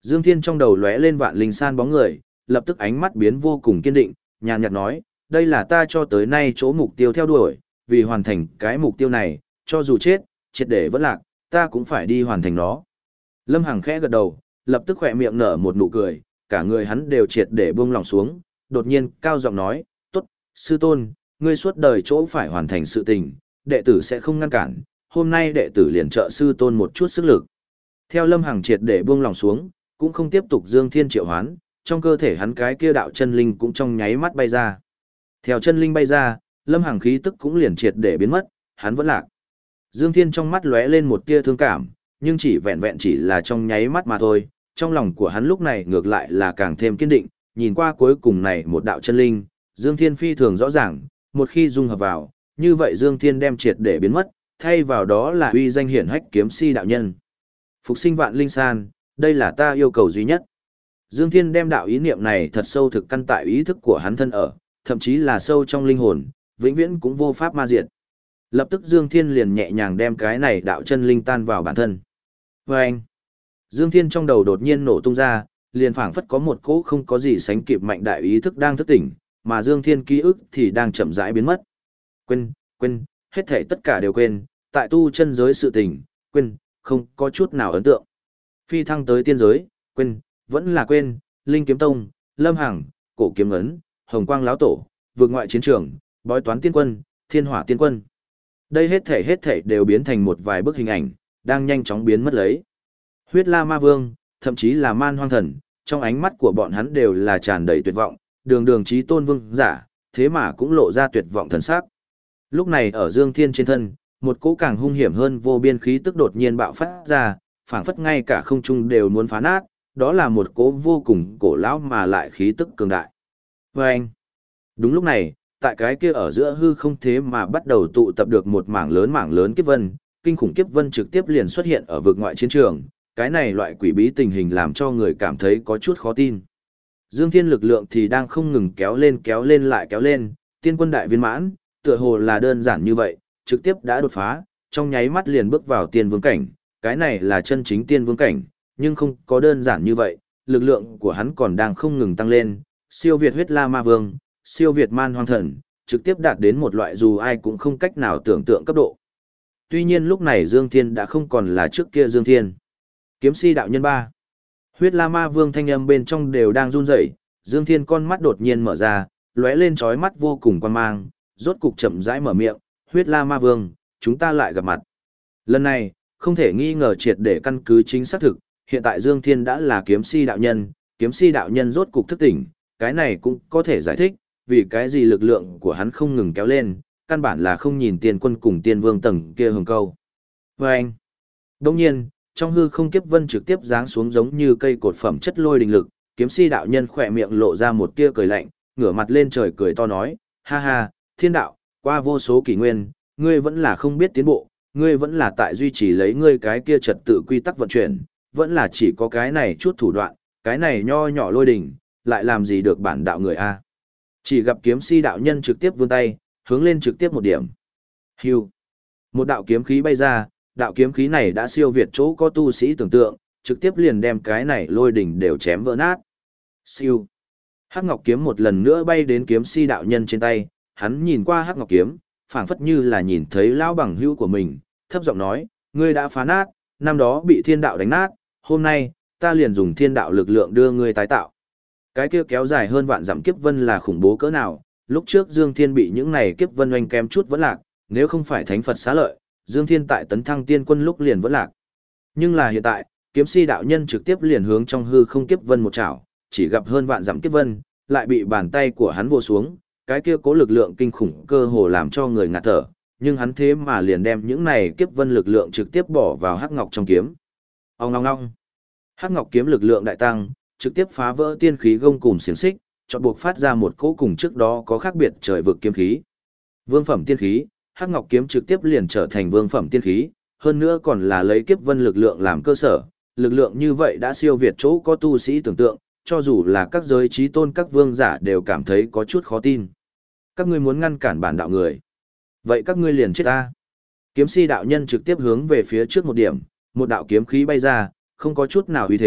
Dương Thiên trong đầu lóe lên Vạn Linh San bóng người, lập tức ánh mắt biến vô cùng kiên định, nhàn nhạt nói, đây là ta cho tới nay chỗ mục tiêu theo đuổi, vì hoàn thành cái mục tiêu này, cho dù chết, triệt để vẫn lạc, ta cũng phải đi hoàn thành nó. Lâm Hằng khẽ gật đầu, lập tức khỏe miệng nở một nụ cười, cả người hắn đều triệt để buông lòng xuống, đột nhiên cao giọng nói, tốt, sư tôn, ngươi suốt đời chỗ phải hoàn thành sự tình, đệ tử sẽ không ngăn cản, hôm nay đệ tử liền trợ sư tôn một chút sức lực. Theo Lâm Hằng triệt để buông lòng xuống, cũng không tiếp tục Dương Thiên triệu hoán, trong cơ thể hắn cái kia đạo chân linh cũng trong nháy mắt bay ra. Theo chân linh bay ra, Lâm Hằng khí tức cũng liền triệt để biến mất, hắn vẫn lạc. Dương Thiên trong mắt lóe lên một tia thương cảm, nhưng chỉ vẹn vẹn chỉ là trong nháy mắt mà thôi, trong lòng của hắn lúc này ngược lại là càng thêm kiên định, nhìn qua cuối cùng này một đạo chân linh, Dương Thiên phi thường rõ ràng, một khi dung hợp vào, như vậy Dương Thiên đem triệt để biến mất, thay vào đó là uy danh hiển hách kiếm si đạo nhân. Phục sinh Vạn Linh San, đây là ta yêu cầu duy nhất. Dương Thiên đem đạo ý niệm này thật sâu thực căn tại ý thức của hắn thân ở, thậm chí là sâu trong linh hồn, vĩnh viễn cũng vô pháp ma diệt. Lập tức Dương Thiên liền nhẹ nhàng đem cái này đạo chân linh tan vào bản thân. Và anh, Dương Thiên trong đầu đột nhiên nổ tung ra, liền phảng phất có một cỗ không có gì sánh kịp mạnh đại ý thức đang thức tỉnh, mà Dương Thiên ký ức thì đang chậm rãi biến mất. Quên, hết thảy tất cả đều quên, tại tu chân giới sự tình, quên, không có chút nào ấn tượng. Phi thăng tới tiên giới, quên, vẫn là quên, Linh Kiếm Tông, Lâm Hằng, Cổ Kiếm Ấn, Hồng Quang Lão Tổ, vượt ngoại chiến trường, bói toán tiên quân, thiên hỏa tiên quân. Đây hết thảy đều biến thành một vài bức hình ảnh, đang nhanh chóng biến mất lấy. Huyết La Ma Vương, thậm chí là Man Hoang Thần, trong ánh mắt của bọn hắn đều là tràn đầy tuyệt vọng, đường chí tôn vương giả, thế mà cũng lộ ra tuyệt vọng thần sắc. Lúc này ở Dương Thiên trên thân, một cỗ càng hung hiểm hơn vô biên khí tức đột nhiên bạo phát ra, phảng phất ngay cả không trung đều muốn phá nát, đó là một cỗ vô cùng cổ lão mà lại khí tức cường đại. Và anh, đúng lúc này, tại cái kia ở giữa hư không thế mà bắt đầu tụ tập được một mảng lớn kiếp vân, kinh khủng kiếp vân trực tiếp liền xuất hiện ở vực ngoại chiến trường, cái này loại quỷ bí tình hình làm cho người cảm thấy có chút khó tin. Dương Thiên lực lượng thì đang không ngừng kéo lên lại kéo lên, tiên quân đại viên mãn, tựa hồ là đơn giản như vậy, trực tiếp đã đột phá, trong nháy mắt liền bước vào tiên vương cảnh, cái này là chân chính tiên vương cảnh, nhưng không có đơn giản như vậy, lực lượng của hắn còn đang không ngừng tăng lên, siêu việt huyết la ma vương, siêu việt man hoang thần, trực tiếp đạt đến một loại dù ai cũng không cách nào tưởng tượng cấp độ. Tuy nhiên lúc này Dương Thiên đã không còn là trước kia Dương Thiên. Kiếm si đạo nhân 3. Huyết la ma vương thanh âm bên trong đều đang run rẩy, Dương Thiên con mắt đột nhiên mở ra, lóe lên chói mắt vô cùng quan mang, rốt cục chậm rãi mở miệng, huyết la ma vương, chúng ta lại gặp mặt. Lần này, không thể nghi ngờ triệt để căn cứ chính xác thực, hiện tại Dương Thiên đã là kiếm si đạo nhân rốt cục thức tỉnh, cái này cũng có thể giải thích, vì cái gì lực lượng của hắn không ngừng kéo lên, căn bản là không nhìn tiên quân cùng tiên vương tầng kia hừng câu. Và anh, đồng nhiên, trong hư không kiếp vân trực tiếp giáng xuống giống như cây cột phẩm chất lôi đình lực, kiếm si đạo nhân khỏe miệng lộ ra một tia cười lạnh, ngửa mặt lên trời cười to nói, ha ha, thiên đạo, qua vô số kỷ nguyên, ngươi vẫn là không biết tiến bộ, ngươi vẫn là tại duy trì lấy ngươi cái kia trật tự quy tắc vận chuyển, vẫn là chỉ có cái này chút thủ đoạn, cái này nho nhỏ lôi đình, lại làm gì được bản đạo người a? Chỉ gặp kiếm si đạo nhân trực tiếp vươn tay, hướng lên trực tiếp một điểm. Hưu. Một đạo kiếm khí bay ra, đạo kiếm khí này đã siêu việt chỗ có tu sĩ tưởng tượng, trực tiếp liền đem cái này lôi đỉnh đều chém vỡ nát. Siêu. Hắc Ngọc kiếm một lần nữa bay đến kiếm si đạo nhân trên tay, hắn nhìn qua Hắc Ngọc kiếm, phảng phất như là nhìn thấy lão bằng hữu của mình, thấp giọng nói, ngươi đã phá nát, năm đó bị thiên đạo đánh nát, hôm nay, ta liền dùng thiên đạo lực lượng đưa ngươi tái tạo. Cái kia kéo dài hơn vạn dặm kiếp vân là khủng bố cỡ nào, lúc trước Dương Thiên bị những này kiếp vân oanh kém chút vẫn lạc, nếu không phải thánh Phật xá lợi, Dương Thiên tại tấn thăng tiên quân lúc liền vẫn lạc. Nhưng là hiện tại, kiếm si đạo nhân trực tiếp liền hướng trong hư không kiếp vân một chảo, chỉ gặp hơn vạn dặm kiếp vân, lại bị bàn tay của hắn vồ xuống, cái kia cố lực lượng kinh khủng cơ hồ làm cho người ngạt thở, nhưng hắn thế mà liền đem những này kiếp vân lực lượng trực tiếp bỏ vào hắc ngọc trong kiếm. Ong ong ong. Hắc ngọc kiếm lực lượng đại tăng, trực tiếp phá vỡ tiên khí gông cùm xiềng xích, chọn buộc phát ra một cỗ cùng trước đó có khác biệt trời vực kiếm khí. Vương phẩm tiên khí, Hắc Ngọc kiếm trực tiếp liền trở thành vương phẩm tiên khí, hơn nữa còn là lấy kiếp vân lực lượng làm cơ sở, lực lượng như vậy đã siêu việt chỗ có tu sĩ tưởng tượng, cho dù là các giới trí tôn các vương giả đều cảm thấy có chút khó tin. Các ngươi muốn ngăn cản bản đạo người, vậy các ngươi liền chết ta. Kiếm si đạo nhân trực tiếp hướng về phía trước một điểm, một đạo kiếm khí bay ra, không có chút nào uy thế,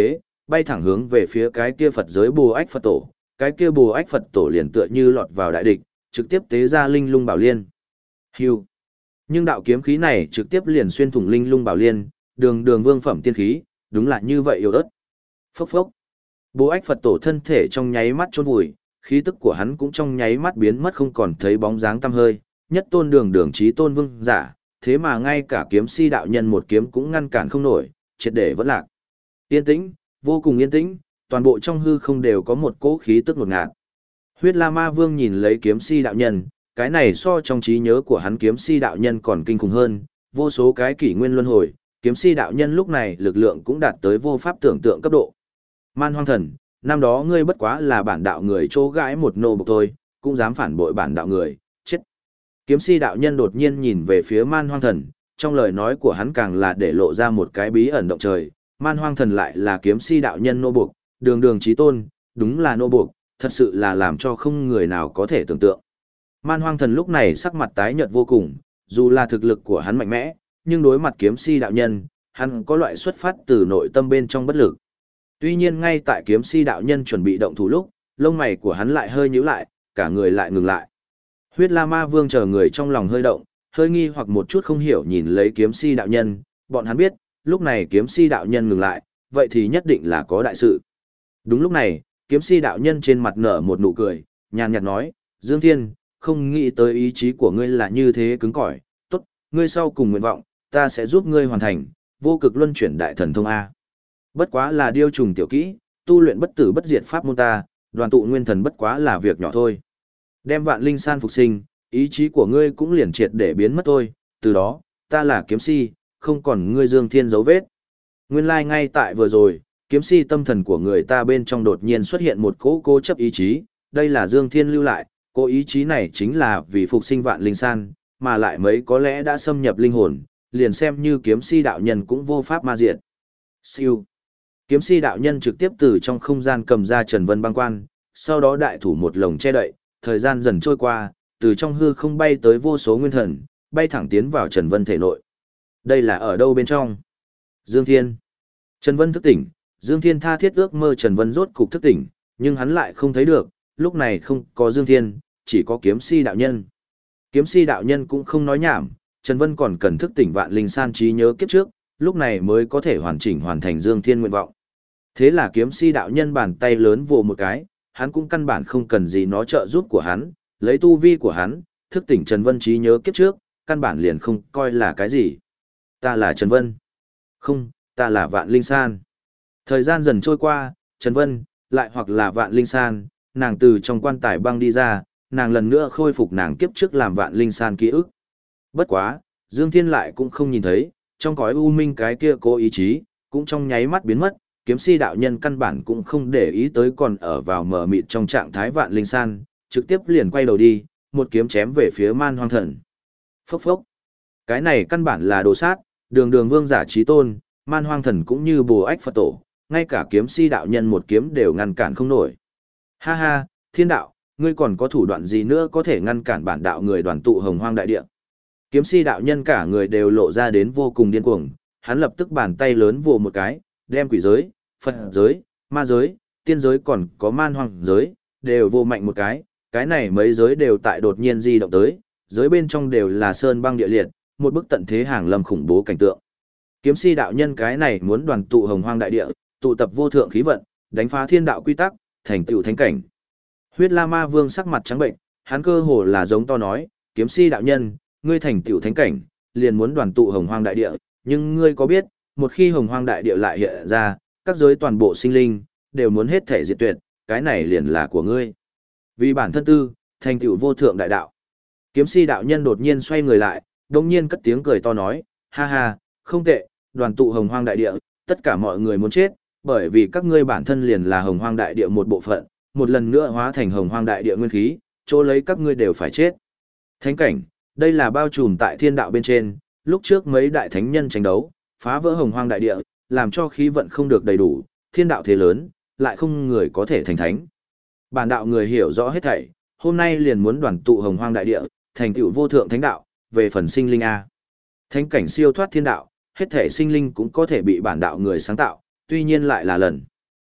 bay thẳng hướng về phía cái kia Phật giới Bồ Ách Phật tổ, cái kia Bồ Ách Phật tổ liền tựa như lọt vào đại địch, trực tiếp tế ra Linh Lung Bảo Liên. Hưu. Nhưng đạo kiếm khí này trực tiếp liền xuyên thủng Linh Lung Bảo Liên, đường đường vương phẩm tiên khí, đúng là như vậy yếu ớt. Phốc phốc. Bồ Ách Phật tổ thân thể trong nháy mắt chôn vùi, khí tức của hắn cũng trong nháy mắt biến mất không còn thấy bóng dáng tăm hơi, nhất tôn đường đường chí tôn vương giả, thế mà ngay cả kiếm si đạo nhân một kiếm cũng ngăn cản không nổi, triệt để vẫn lạc. Yên tĩnh, vô cùng yên tĩnh, toàn bộ trong hư không đều có một cỗ khí tức ngột ngạt. Huyết La Ma Vương nhìn lấy kiếm si đạo nhân, cái này so trong trí nhớ của hắn kiếm si đạo nhân còn kinh khủng hơn, vô số cái kỷ nguyên luân hồi, kiếm si đạo nhân lúc này lực lượng cũng đạt tới vô pháp tưởng tượng cấp độ. Man Hoang Thần, năm đó ngươi bất quá là bản đạo người chỗ gãi một nô bộc thôi, cũng dám phản bội bản đạo người, chết. Kiếm si đạo nhân đột nhiên nhìn về phía Man Hoang Thần, trong lời nói của hắn càng là để lộ ra một cái bí ẩn động trời, Man Hoang Thần lại là kiếm si đạo nhân nô buộc, đường đường chí tôn, đúng là nô buộc, thật sự là làm cho không người nào có thể tưởng tượng. Man Hoang Thần lúc này sắc mặt tái nhợt vô cùng, dù là thực lực của hắn mạnh mẽ, nhưng đối mặt kiếm si đạo nhân, hắn có loại xuất phát từ nội tâm bên trong bất lực. Tuy nhiên ngay tại kiếm si đạo nhân chuẩn bị động thủ lúc, lông mày của hắn lại hơi nhíu lại, cả người lại ngừng lại. Huyết La Ma Vương chờ người trong lòng hơi động, hơi nghi hoặc một chút không hiểu nhìn lấy kiếm si đạo nhân, bọn hắn biết, lúc này kiếm si đạo nhân ngừng lại, vậy thì nhất định là có đại sự. Đúng lúc này, kiếm si đạo nhân trên mặt nở một nụ cười, nhàn nhạt nói, Dương Thiên, không nghĩ tới ý chí của ngươi là như thế cứng cỏi, tốt, ngươi sau cùng nguyện vọng, ta sẽ giúp ngươi hoàn thành, vô cực luân chuyển đại thần thông A. Bất quá là điêu trùng tiểu kỹ, tu luyện bất tử bất diệt pháp môn ta, đoàn tụ nguyên thần bất quá là việc nhỏ thôi. Đem vạn linh san phục sinh, ý chí của ngươi cũng liền triệt để biến mất thôi, từ đó, ta là kiếm si, không còn ngươi Dương Thiên dấu vết. Nguyên lai ngay tại vừa rồi, kiếm si tâm thần của người ta bên trong đột nhiên xuất hiện một cỗ cố chấp ý chí, đây là Dương Thiên lưu lại, cỗ ý chí này chính là vì phục sinh vạn linh san, mà lại mấy có lẽ đã xâm nhập linh hồn, liền xem như kiếm si đạo nhân cũng vô pháp ma diệt. Siêu. Kiếm si đạo nhân trực tiếp từ trong không gian cầm ra Trần Vân băng quan, sau đó đại thủ một lồng che đậy, thời gian dần trôi qua, từ trong hư không bay tới vô số nguyên thần, bay thẳng tiến vào Trần Vân thể nội. Đây là ở đâu bên trong? Dương Thiên. Trần Vân thức tỉnh, Dương Thiên tha thiết ước mơ Trần Vân rốt cục thức tỉnh, nhưng hắn lại không thấy được, lúc này không có Dương Thiên, chỉ có kiếm si đạo nhân. Kiếm si đạo nhân cũng không nói nhảm, Trần Vân còn cần thức tỉnh vạn linh san trí nhớ kiếp trước, lúc này mới có thể hoàn thành Dương Thiên nguyện vọng. Thế là kiếm si đạo nhân bàn tay lớn vồ một cái, hắn cũng căn bản không cần gì nó trợ giúp của hắn, lấy tu vi của hắn, thức tỉnh Trần Vân trí nhớ kiếp trước, căn bản liền không coi là cái gì. Ta là Trần Vân. Không, ta là Vạn Linh San. Thời gian dần trôi qua, Trần Vân, lại hoặc là Vạn Linh San, nàng từ trong quan tài băng đi ra, nàng lần nữa khôi phục nàng kiếp trước làm Vạn Linh San ký ức. Bất quá, Dương Thiên lại cũng không nhìn thấy, trong cõi u minh cái kia cố ý chí, cũng trong nháy mắt biến mất, kiếm si đạo nhân căn bản cũng không để ý tới còn ở vào mờ mịt trong trạng thái Vạn Linh San, trực tiếp liền quay đầu đi, một kiếm chém về phía Man Hoang Thần. Phốc phốc. Cái này căn bản là đồ sát, đường đường vương giả chí tôn, Man Hoang Thần cũng như Bồ Ách Phật tổ, ngay cả kiếm si đạo nhân một kiếm đều ngăn cản không nổi. Ha ha, thiên đạo, ngươi còn có thủ đoạn gì nữa có thể ngăn cản bản đạo người đoàn tụ hồng hoang đại địa? Kiếm si đạo nhân cả người đều lộ ra đến vô cùng điên cuồng, hắn lập tức bàn tay lớn vồ một cái, đem quỷ giới, Phật giới, ma giới, tiên giới còn có man hoang giới, đều vô mạnh một cái này mấy giới đều tại đột nhiên di động tới, giới bên trong đều là sơn băng địa liệt, một bức tận thế hàng lâm khủng bố cảnh tượng. Kiếm si đạo nhân cái này muốn đoàn tụ hồng hoang đại địa, tụ tập vô thượng khí vận, đánh phá thiên đạo quy tắc, thành tựu thánh cảnh. Huyết La Ma Vương sắc mặt trắng bệnh, hắn cơ hồ là giống to nói, kiếm si đạo nhân, ngươi thành tựu thánh cảnh, liền muốn đoàn tụ hồng hoang đại địa, nhưng ngươi có biết, một khi hồng hoang đại địa lại hiện ra, các giới toàn bộ sinh linh, đều muốn hết thể diệt tuyệt, cái này liền là của ngươi. Vì bản thân tư, thành tựu vô thượng đại đạo. Kiếm si đạo nhân đột nhiên xoay người lại, đồng nhiên cất tiếng cười to nói, ha ha, không tệ, đoàn tụ hồng hoang đại địa, tất cả mọi người muốn chết, bởi vì các ngươi bản thân liền là hồng hoang đại địa một bộ phận, một lần nữa hóa thành hồng hoang đại địa nguyên khí, chỗ lấy các ngươi đều phải chết. Thánh cảnh, đây là bao trùm tại thiên đạo bên trên, lúc trước mấy đại thánh nhân tranh đấu, phá vỡ hồng hoang đại địa, làm cho khí vận không được đầy đủ, thiên đạo thế lớn, lại không người có thể thành thánh. Bản đạo người hiểu rõ hết thảy, hôm nay liền muốn đoàn tụ hồng hoang đại địa, thành tựu vô thượng thánh đạo, về phần sinh linh A. Thánh cảnh siêu thoát thiên đạo, hết thảy sinh linh cũng có thể bị bản đạo người sáng tạo, tuy nhiên lại là lần.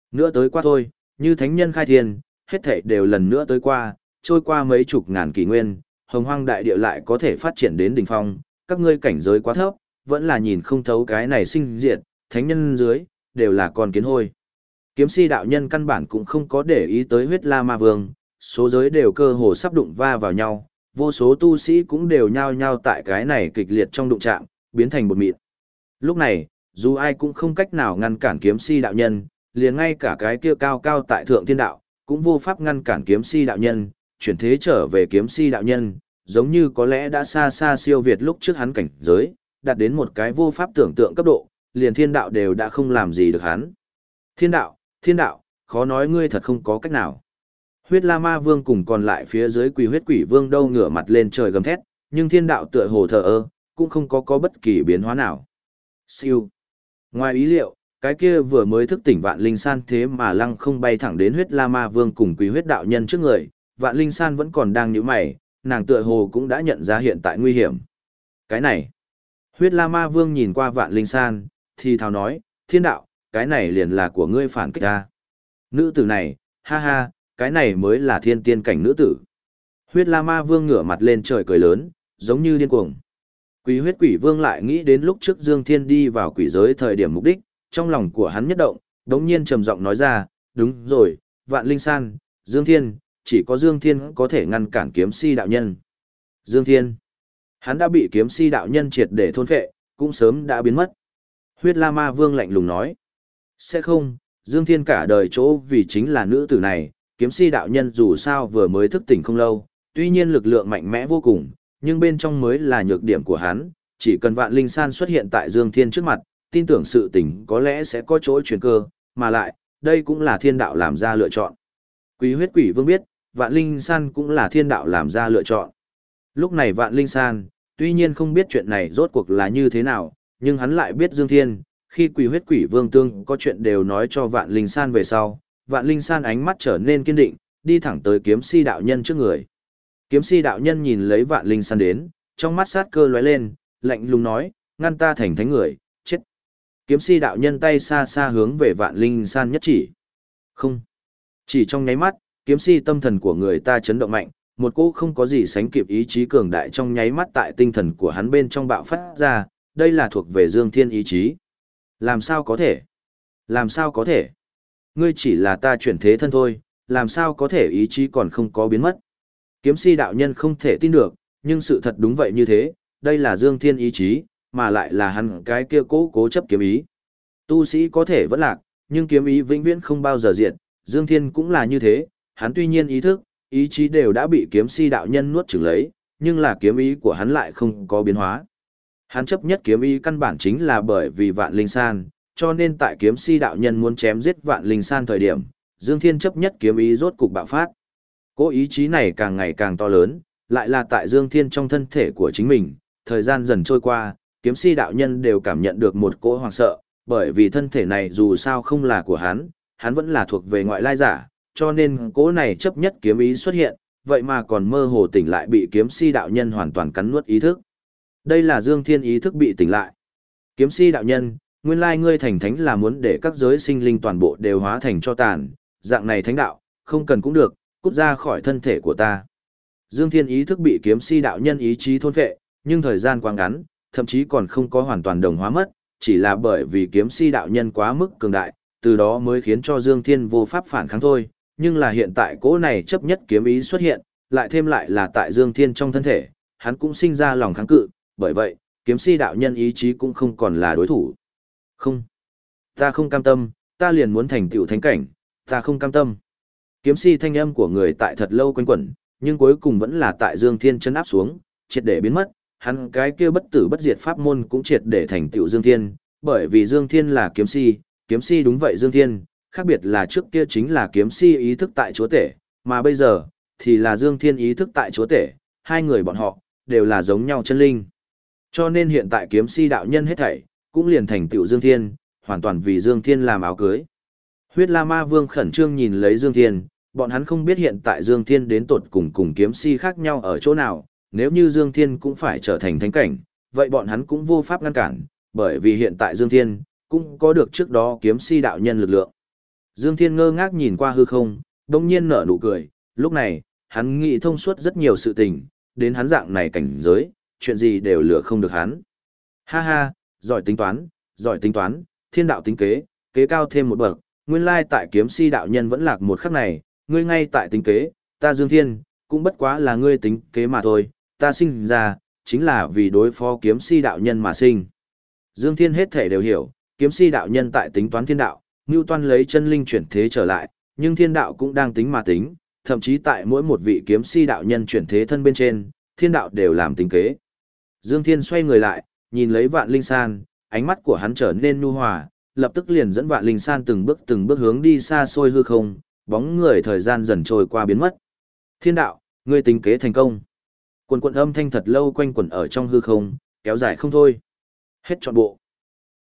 Nữa tới qua thôi, như thánh nhân khai thiên, hết thảy đều lần nữa tới qua, trôi qua mấy chục ngàn kỷ nguyên, hồng hoang đại địa lại có thể phát triển đến đỉnh phong, các ngươi cảnh giới quá thấp, vẫn là nhìn không thấu cái này sinh diệt, thánh nhân dưới, đều là con kiến hôi. Kiếm si đạo nhân căn bản cũng không có để ý tới huyết la ma vương, số giới đều cơ hồ sắp đụng va vào nhau, vô số tu sĩ cũng đều nhao nhao tại cái này kịch liệt trong đụng chạm, biến thành bột mịn. Lúc này, dù ai cũng không cách nào ngăn cản kiếm si đạo nhân, liền ngay cả cái kia cao cao tại thượng thiên đạo, cũng vô pháp ngăn cản kiếm si đạo nhân, chuyển thế trở về kiếm si đạo nhân, giống như có lẽ đã xa xa siêu việt lúc trước hắn cảnh giới, đạt đến một cái vô pháp tưởng tượng cấp độ, liền thiên đạo đều đã không làm gì được hắn. Thiên đạo, khó nói ngươi thật không có cách nào. Huyết La Ma Vương cùng còn lại phía dưới Quỷ Huyết Quỷ Vương đâu ngửa mặt lên trời gầm thét, nhưng thiên đạo tựa hồ thờ ơ, cũng không có bất kỳ biến hóa nào. Siêu. Ngoài ý liệu, cái kia vừa mới thức tỉnh Vạn Linh San thế mà lăng không bay thẳng đến Huyết La Ma Vương cùng Quỷ Huyết đạo nhân trước người, Vạn Linh San vẫn còn đang nhíu mày, nàng tựa hồ cũng đã nhận ra hiện tại nguy hiểm. Cái này. Huyết La Ma Vương nhìn qua Vạn Linh San, thì thào nói, thiên đạo, cái này liền là của ngươi phản kích ta. Nữ tử này, ha ha, cái này mới là thiên tiên cảnh nữ tử. Huyết La Ma Vương ngửa mặt lên trời cười lớn, giống như điên cuồng. Quỷ Huyết Quỷ Vương lại nghĩ đến lúc trước Dương Thiên đi vào quỷ giới thời điểm mục đích, trong lòng của hắn nhất động, đống nhiên trầm giọng nói ra, đúng rồi, Vạn Linh San, Dương Thiên, chỉ có Dương Thiên có thể ngăn cản kiếm si đạo nhân. Dương Thiên, hắn đã bị kiếm si đạo nhân triệt để thôn phệ, cũng sớm đã biến mất. Huyết La Ma Vương lạnh lùng nói, sẽ không, Dương Thiên cả đời chỗ vì chính là nữ tử này, kiếm si đạo nhân dù sao vừa mới thức tỉnh không lâu, tuy nhiên lực lượng mạnh mẽ vô cùng, nhưng bên trong mới là nhược điểm của hắn, chỉ cần Vạn Linh San xuất hiện tại Dương Thiên trước mặt, tin tưởng sự tỉnh có lẽ sẽ có chỗ chuyển cơ, mà lại, đây cũng là thiên đạo làm ra lựa chọn. Quỷ Huyết Quỷ Vương biết, Vạn Linh San cũng là thiên đạo làm ra lựa chọn. Lúc này Vạn Linh San, tuy nhiên không biết chuyện này rốt cuộc là như thế nào, nhưng hắn lại biết Dương Thiên, khi Quỷ Huyết Quỷ Vương tương có chuyện đều nói cho Vạn Linh San về sau, Vạn Linh San ánh mắt trở nên kiên định, đi thẳng tới kiếm si đạo nhân trước người. Kiếm si đạo nhân nhìn lấy Vạn Linh San đến, trong mắt sát cơ lóe lên, lạnh lùng nói, ngăn ta thành thánh người, chết. Kiếm si đạo nhân tay xa xa hướng về Vạn Linh San nhất chỉ. Không. Chỉ trong nháy mắt, kiếm si tâm thần của người ta chấn động mạnh, một cỗ không có gì sánh kịp ý chí cường đại trong nháy mắt tại tinh thần của hắn bên trong bạo phát ra, đây là thuộc về Dương Thiên ý chí. Làm sao có thể? Làm sao có thể? Ngươi chỉ là ta chuyển thế thân thôi, làm sao có thể ý chí còn không có biến mất? Kiếm si đạo nhân không thể tin được, nhưng sự thật đúng vậy như thế, đây là Dương Thiên ý chí, mà lại là hắn cái kia cố chấp kiếm ý. Tu sĩ có thể vẫn lạc, nhưng kiếm ý vĩnh viễn không bao giờ diệt, Dương Thiên cũng là như thế, hắn tuy nhiên ý thức, ý chí đều đã bị kiếm si đạo nhân nuốt chửng lấy, nhưng là kiếm ý của hắn lại không có biến hóa. Hắn chấp nhất kiếm ý căn bản chính là bởi vì Vạn Linh San, cho nên tại kiếm si đạo nhân muốn chém giết Vạn Linh San thời điểm, Dương Thiên chấp nhất kiếm ý rốt cục bạo phát. Cố ý chí này càng ngày càng to lớn, lại là tại Dương Thiên trong thân thể của chính mình, thời gian dần trôi qua, kiếm si đạo nhân đều cảm nhận được một cỗ hoảng sợ, bởi vì thân thể này dù sao không là của hắn vẫn là thuộc về ngoại lai giả, cho nên cỗ này chấp nhất kiếm ý xuất hiện, vậy mà còn mơ hồ tỉnh lại bị kiếm si đạo nhân hoàn toàn cắn nuốt ý thức. Đây là Dương Thiên ý thức bị tỉnh lại. Kiếm si đạo nhân, nguyên lai ngươi thành thánh là muốn để các giới sinh linh toàn bộ đều hóa thành cho tàn, dạng này thánh đạo, không cần cũng được, cút ra khỏi thân thể của ta. Dương Thiên ý thức bị kiếm si đạo nhân ý chí thôn phệ, nhưng thời gian quá ngắn, thậm chí còn không có hoàn toàn đồng hóa mất, chỉ là bởi vì kiếm si đạo nhân quá mức cường đại, từ đó mới khiến cho Dương Thiên vô pháp phản kháng thôi, nhưng là hiện tại cỗ này chấp nhất kiếm ý xuất hiện, lại thêm lại là tại Dương Thiên trong thân thể, hắn cũng sinh ra lòng kháng cự, bởi vậy, kiếm si đạo nhân ý chí cũng không còn là đối thủ. Không, ta không cam tâm, ta liền muốn thành tựu thánh cảnh, ta không cam tâm. Kiếm si thanh âm của người tại thật lâu quanh quẩn, nhưng cuối cùng vẫn là tại Dương Thiên chân áp xuống, triệt để biến mất, hắn cái kia bất tử bất diệt pháp môn cũng triệt để thành tựu Dương Thiên, bởi vì Dương Thiên là kiếm si đúng vậy Dương Thiên, khác biệt là trước kia chính là kiếm si ý thức tại chúa tể, mà bây giờ, thì là Dương Thiên ý thức tại chúa tể, hai người bọn họ, đều là giống nhau chân linh. Cho nên hiện tại kiếm si đạo nhân hết thảy, cũng liền thành tựu Dương Thiên, hoàn toàn vì Dương Thiên làm áo cưới. Huyết La Ma Vương khẩn trương nhìn lấy Dương Thiên, bọn hắn không biết hiện tại Dương Thiên đến tột cùng kiếm si khác nhau ở chỗ nào, nếu như Dương Thiên cũng phải trở thành thánh cảnh, vậy bọn hắn cũng vô pháp ngăn cản, bởi vì hiện tại Dương Thiên cũng có được trước đó kiếm si đạo nhân lực lượng. Dương Thiên ngơ ngác nhìn qua hư không, đông nhiên nở nụ cười, lúc này, hắn nghĩ thông suốt rất nhiều sự tình, đến hắn dạng này cảnh giới, chuyện gì đều lừa không được hắn. Ha ha, giỏi tính toán, thiên đạo tính kế, kế cao thêm một bậc, nguyên lai tại kiếm si đạo nhân vẫn lạc một khắc này, ngươi ngay tại tính kế, ta Dương Thiên, cũng bất quá là ngươi tính kế mà thôi, ta sinh ra, chính là vì đối phó kiếm si đạo nhân mà sinh. Dương Thiên hết thể đều hiểu, kiếm si đạo nhân tại tính toán thiên đạo, Ngưu Toan lấy chân linh chuyển thế trở lại, nhưng thiên đạo cũng đang tính mà tính, thậm chí tại mỗi một vị kiếm si đạo nhân chuyển thế thân bên trên, thiên đạo đều làm tính kế. Dương Thiên xoay người lại, nhìn lấy Vạn Linh San, ánh mắt của hắn trở nên nhu hòa, lập tức liền dẫn Vạn Linh San từng bước hướng đi xa xôi hư không, bóng người thời gian dần trôi qua biến mất. Thiên đạo, ngươi tính kế thành công. Quần quần âm thanh thật lâu quanh quẩn ở trong hư không, kéo dài không thôi. Hết trọn bộ.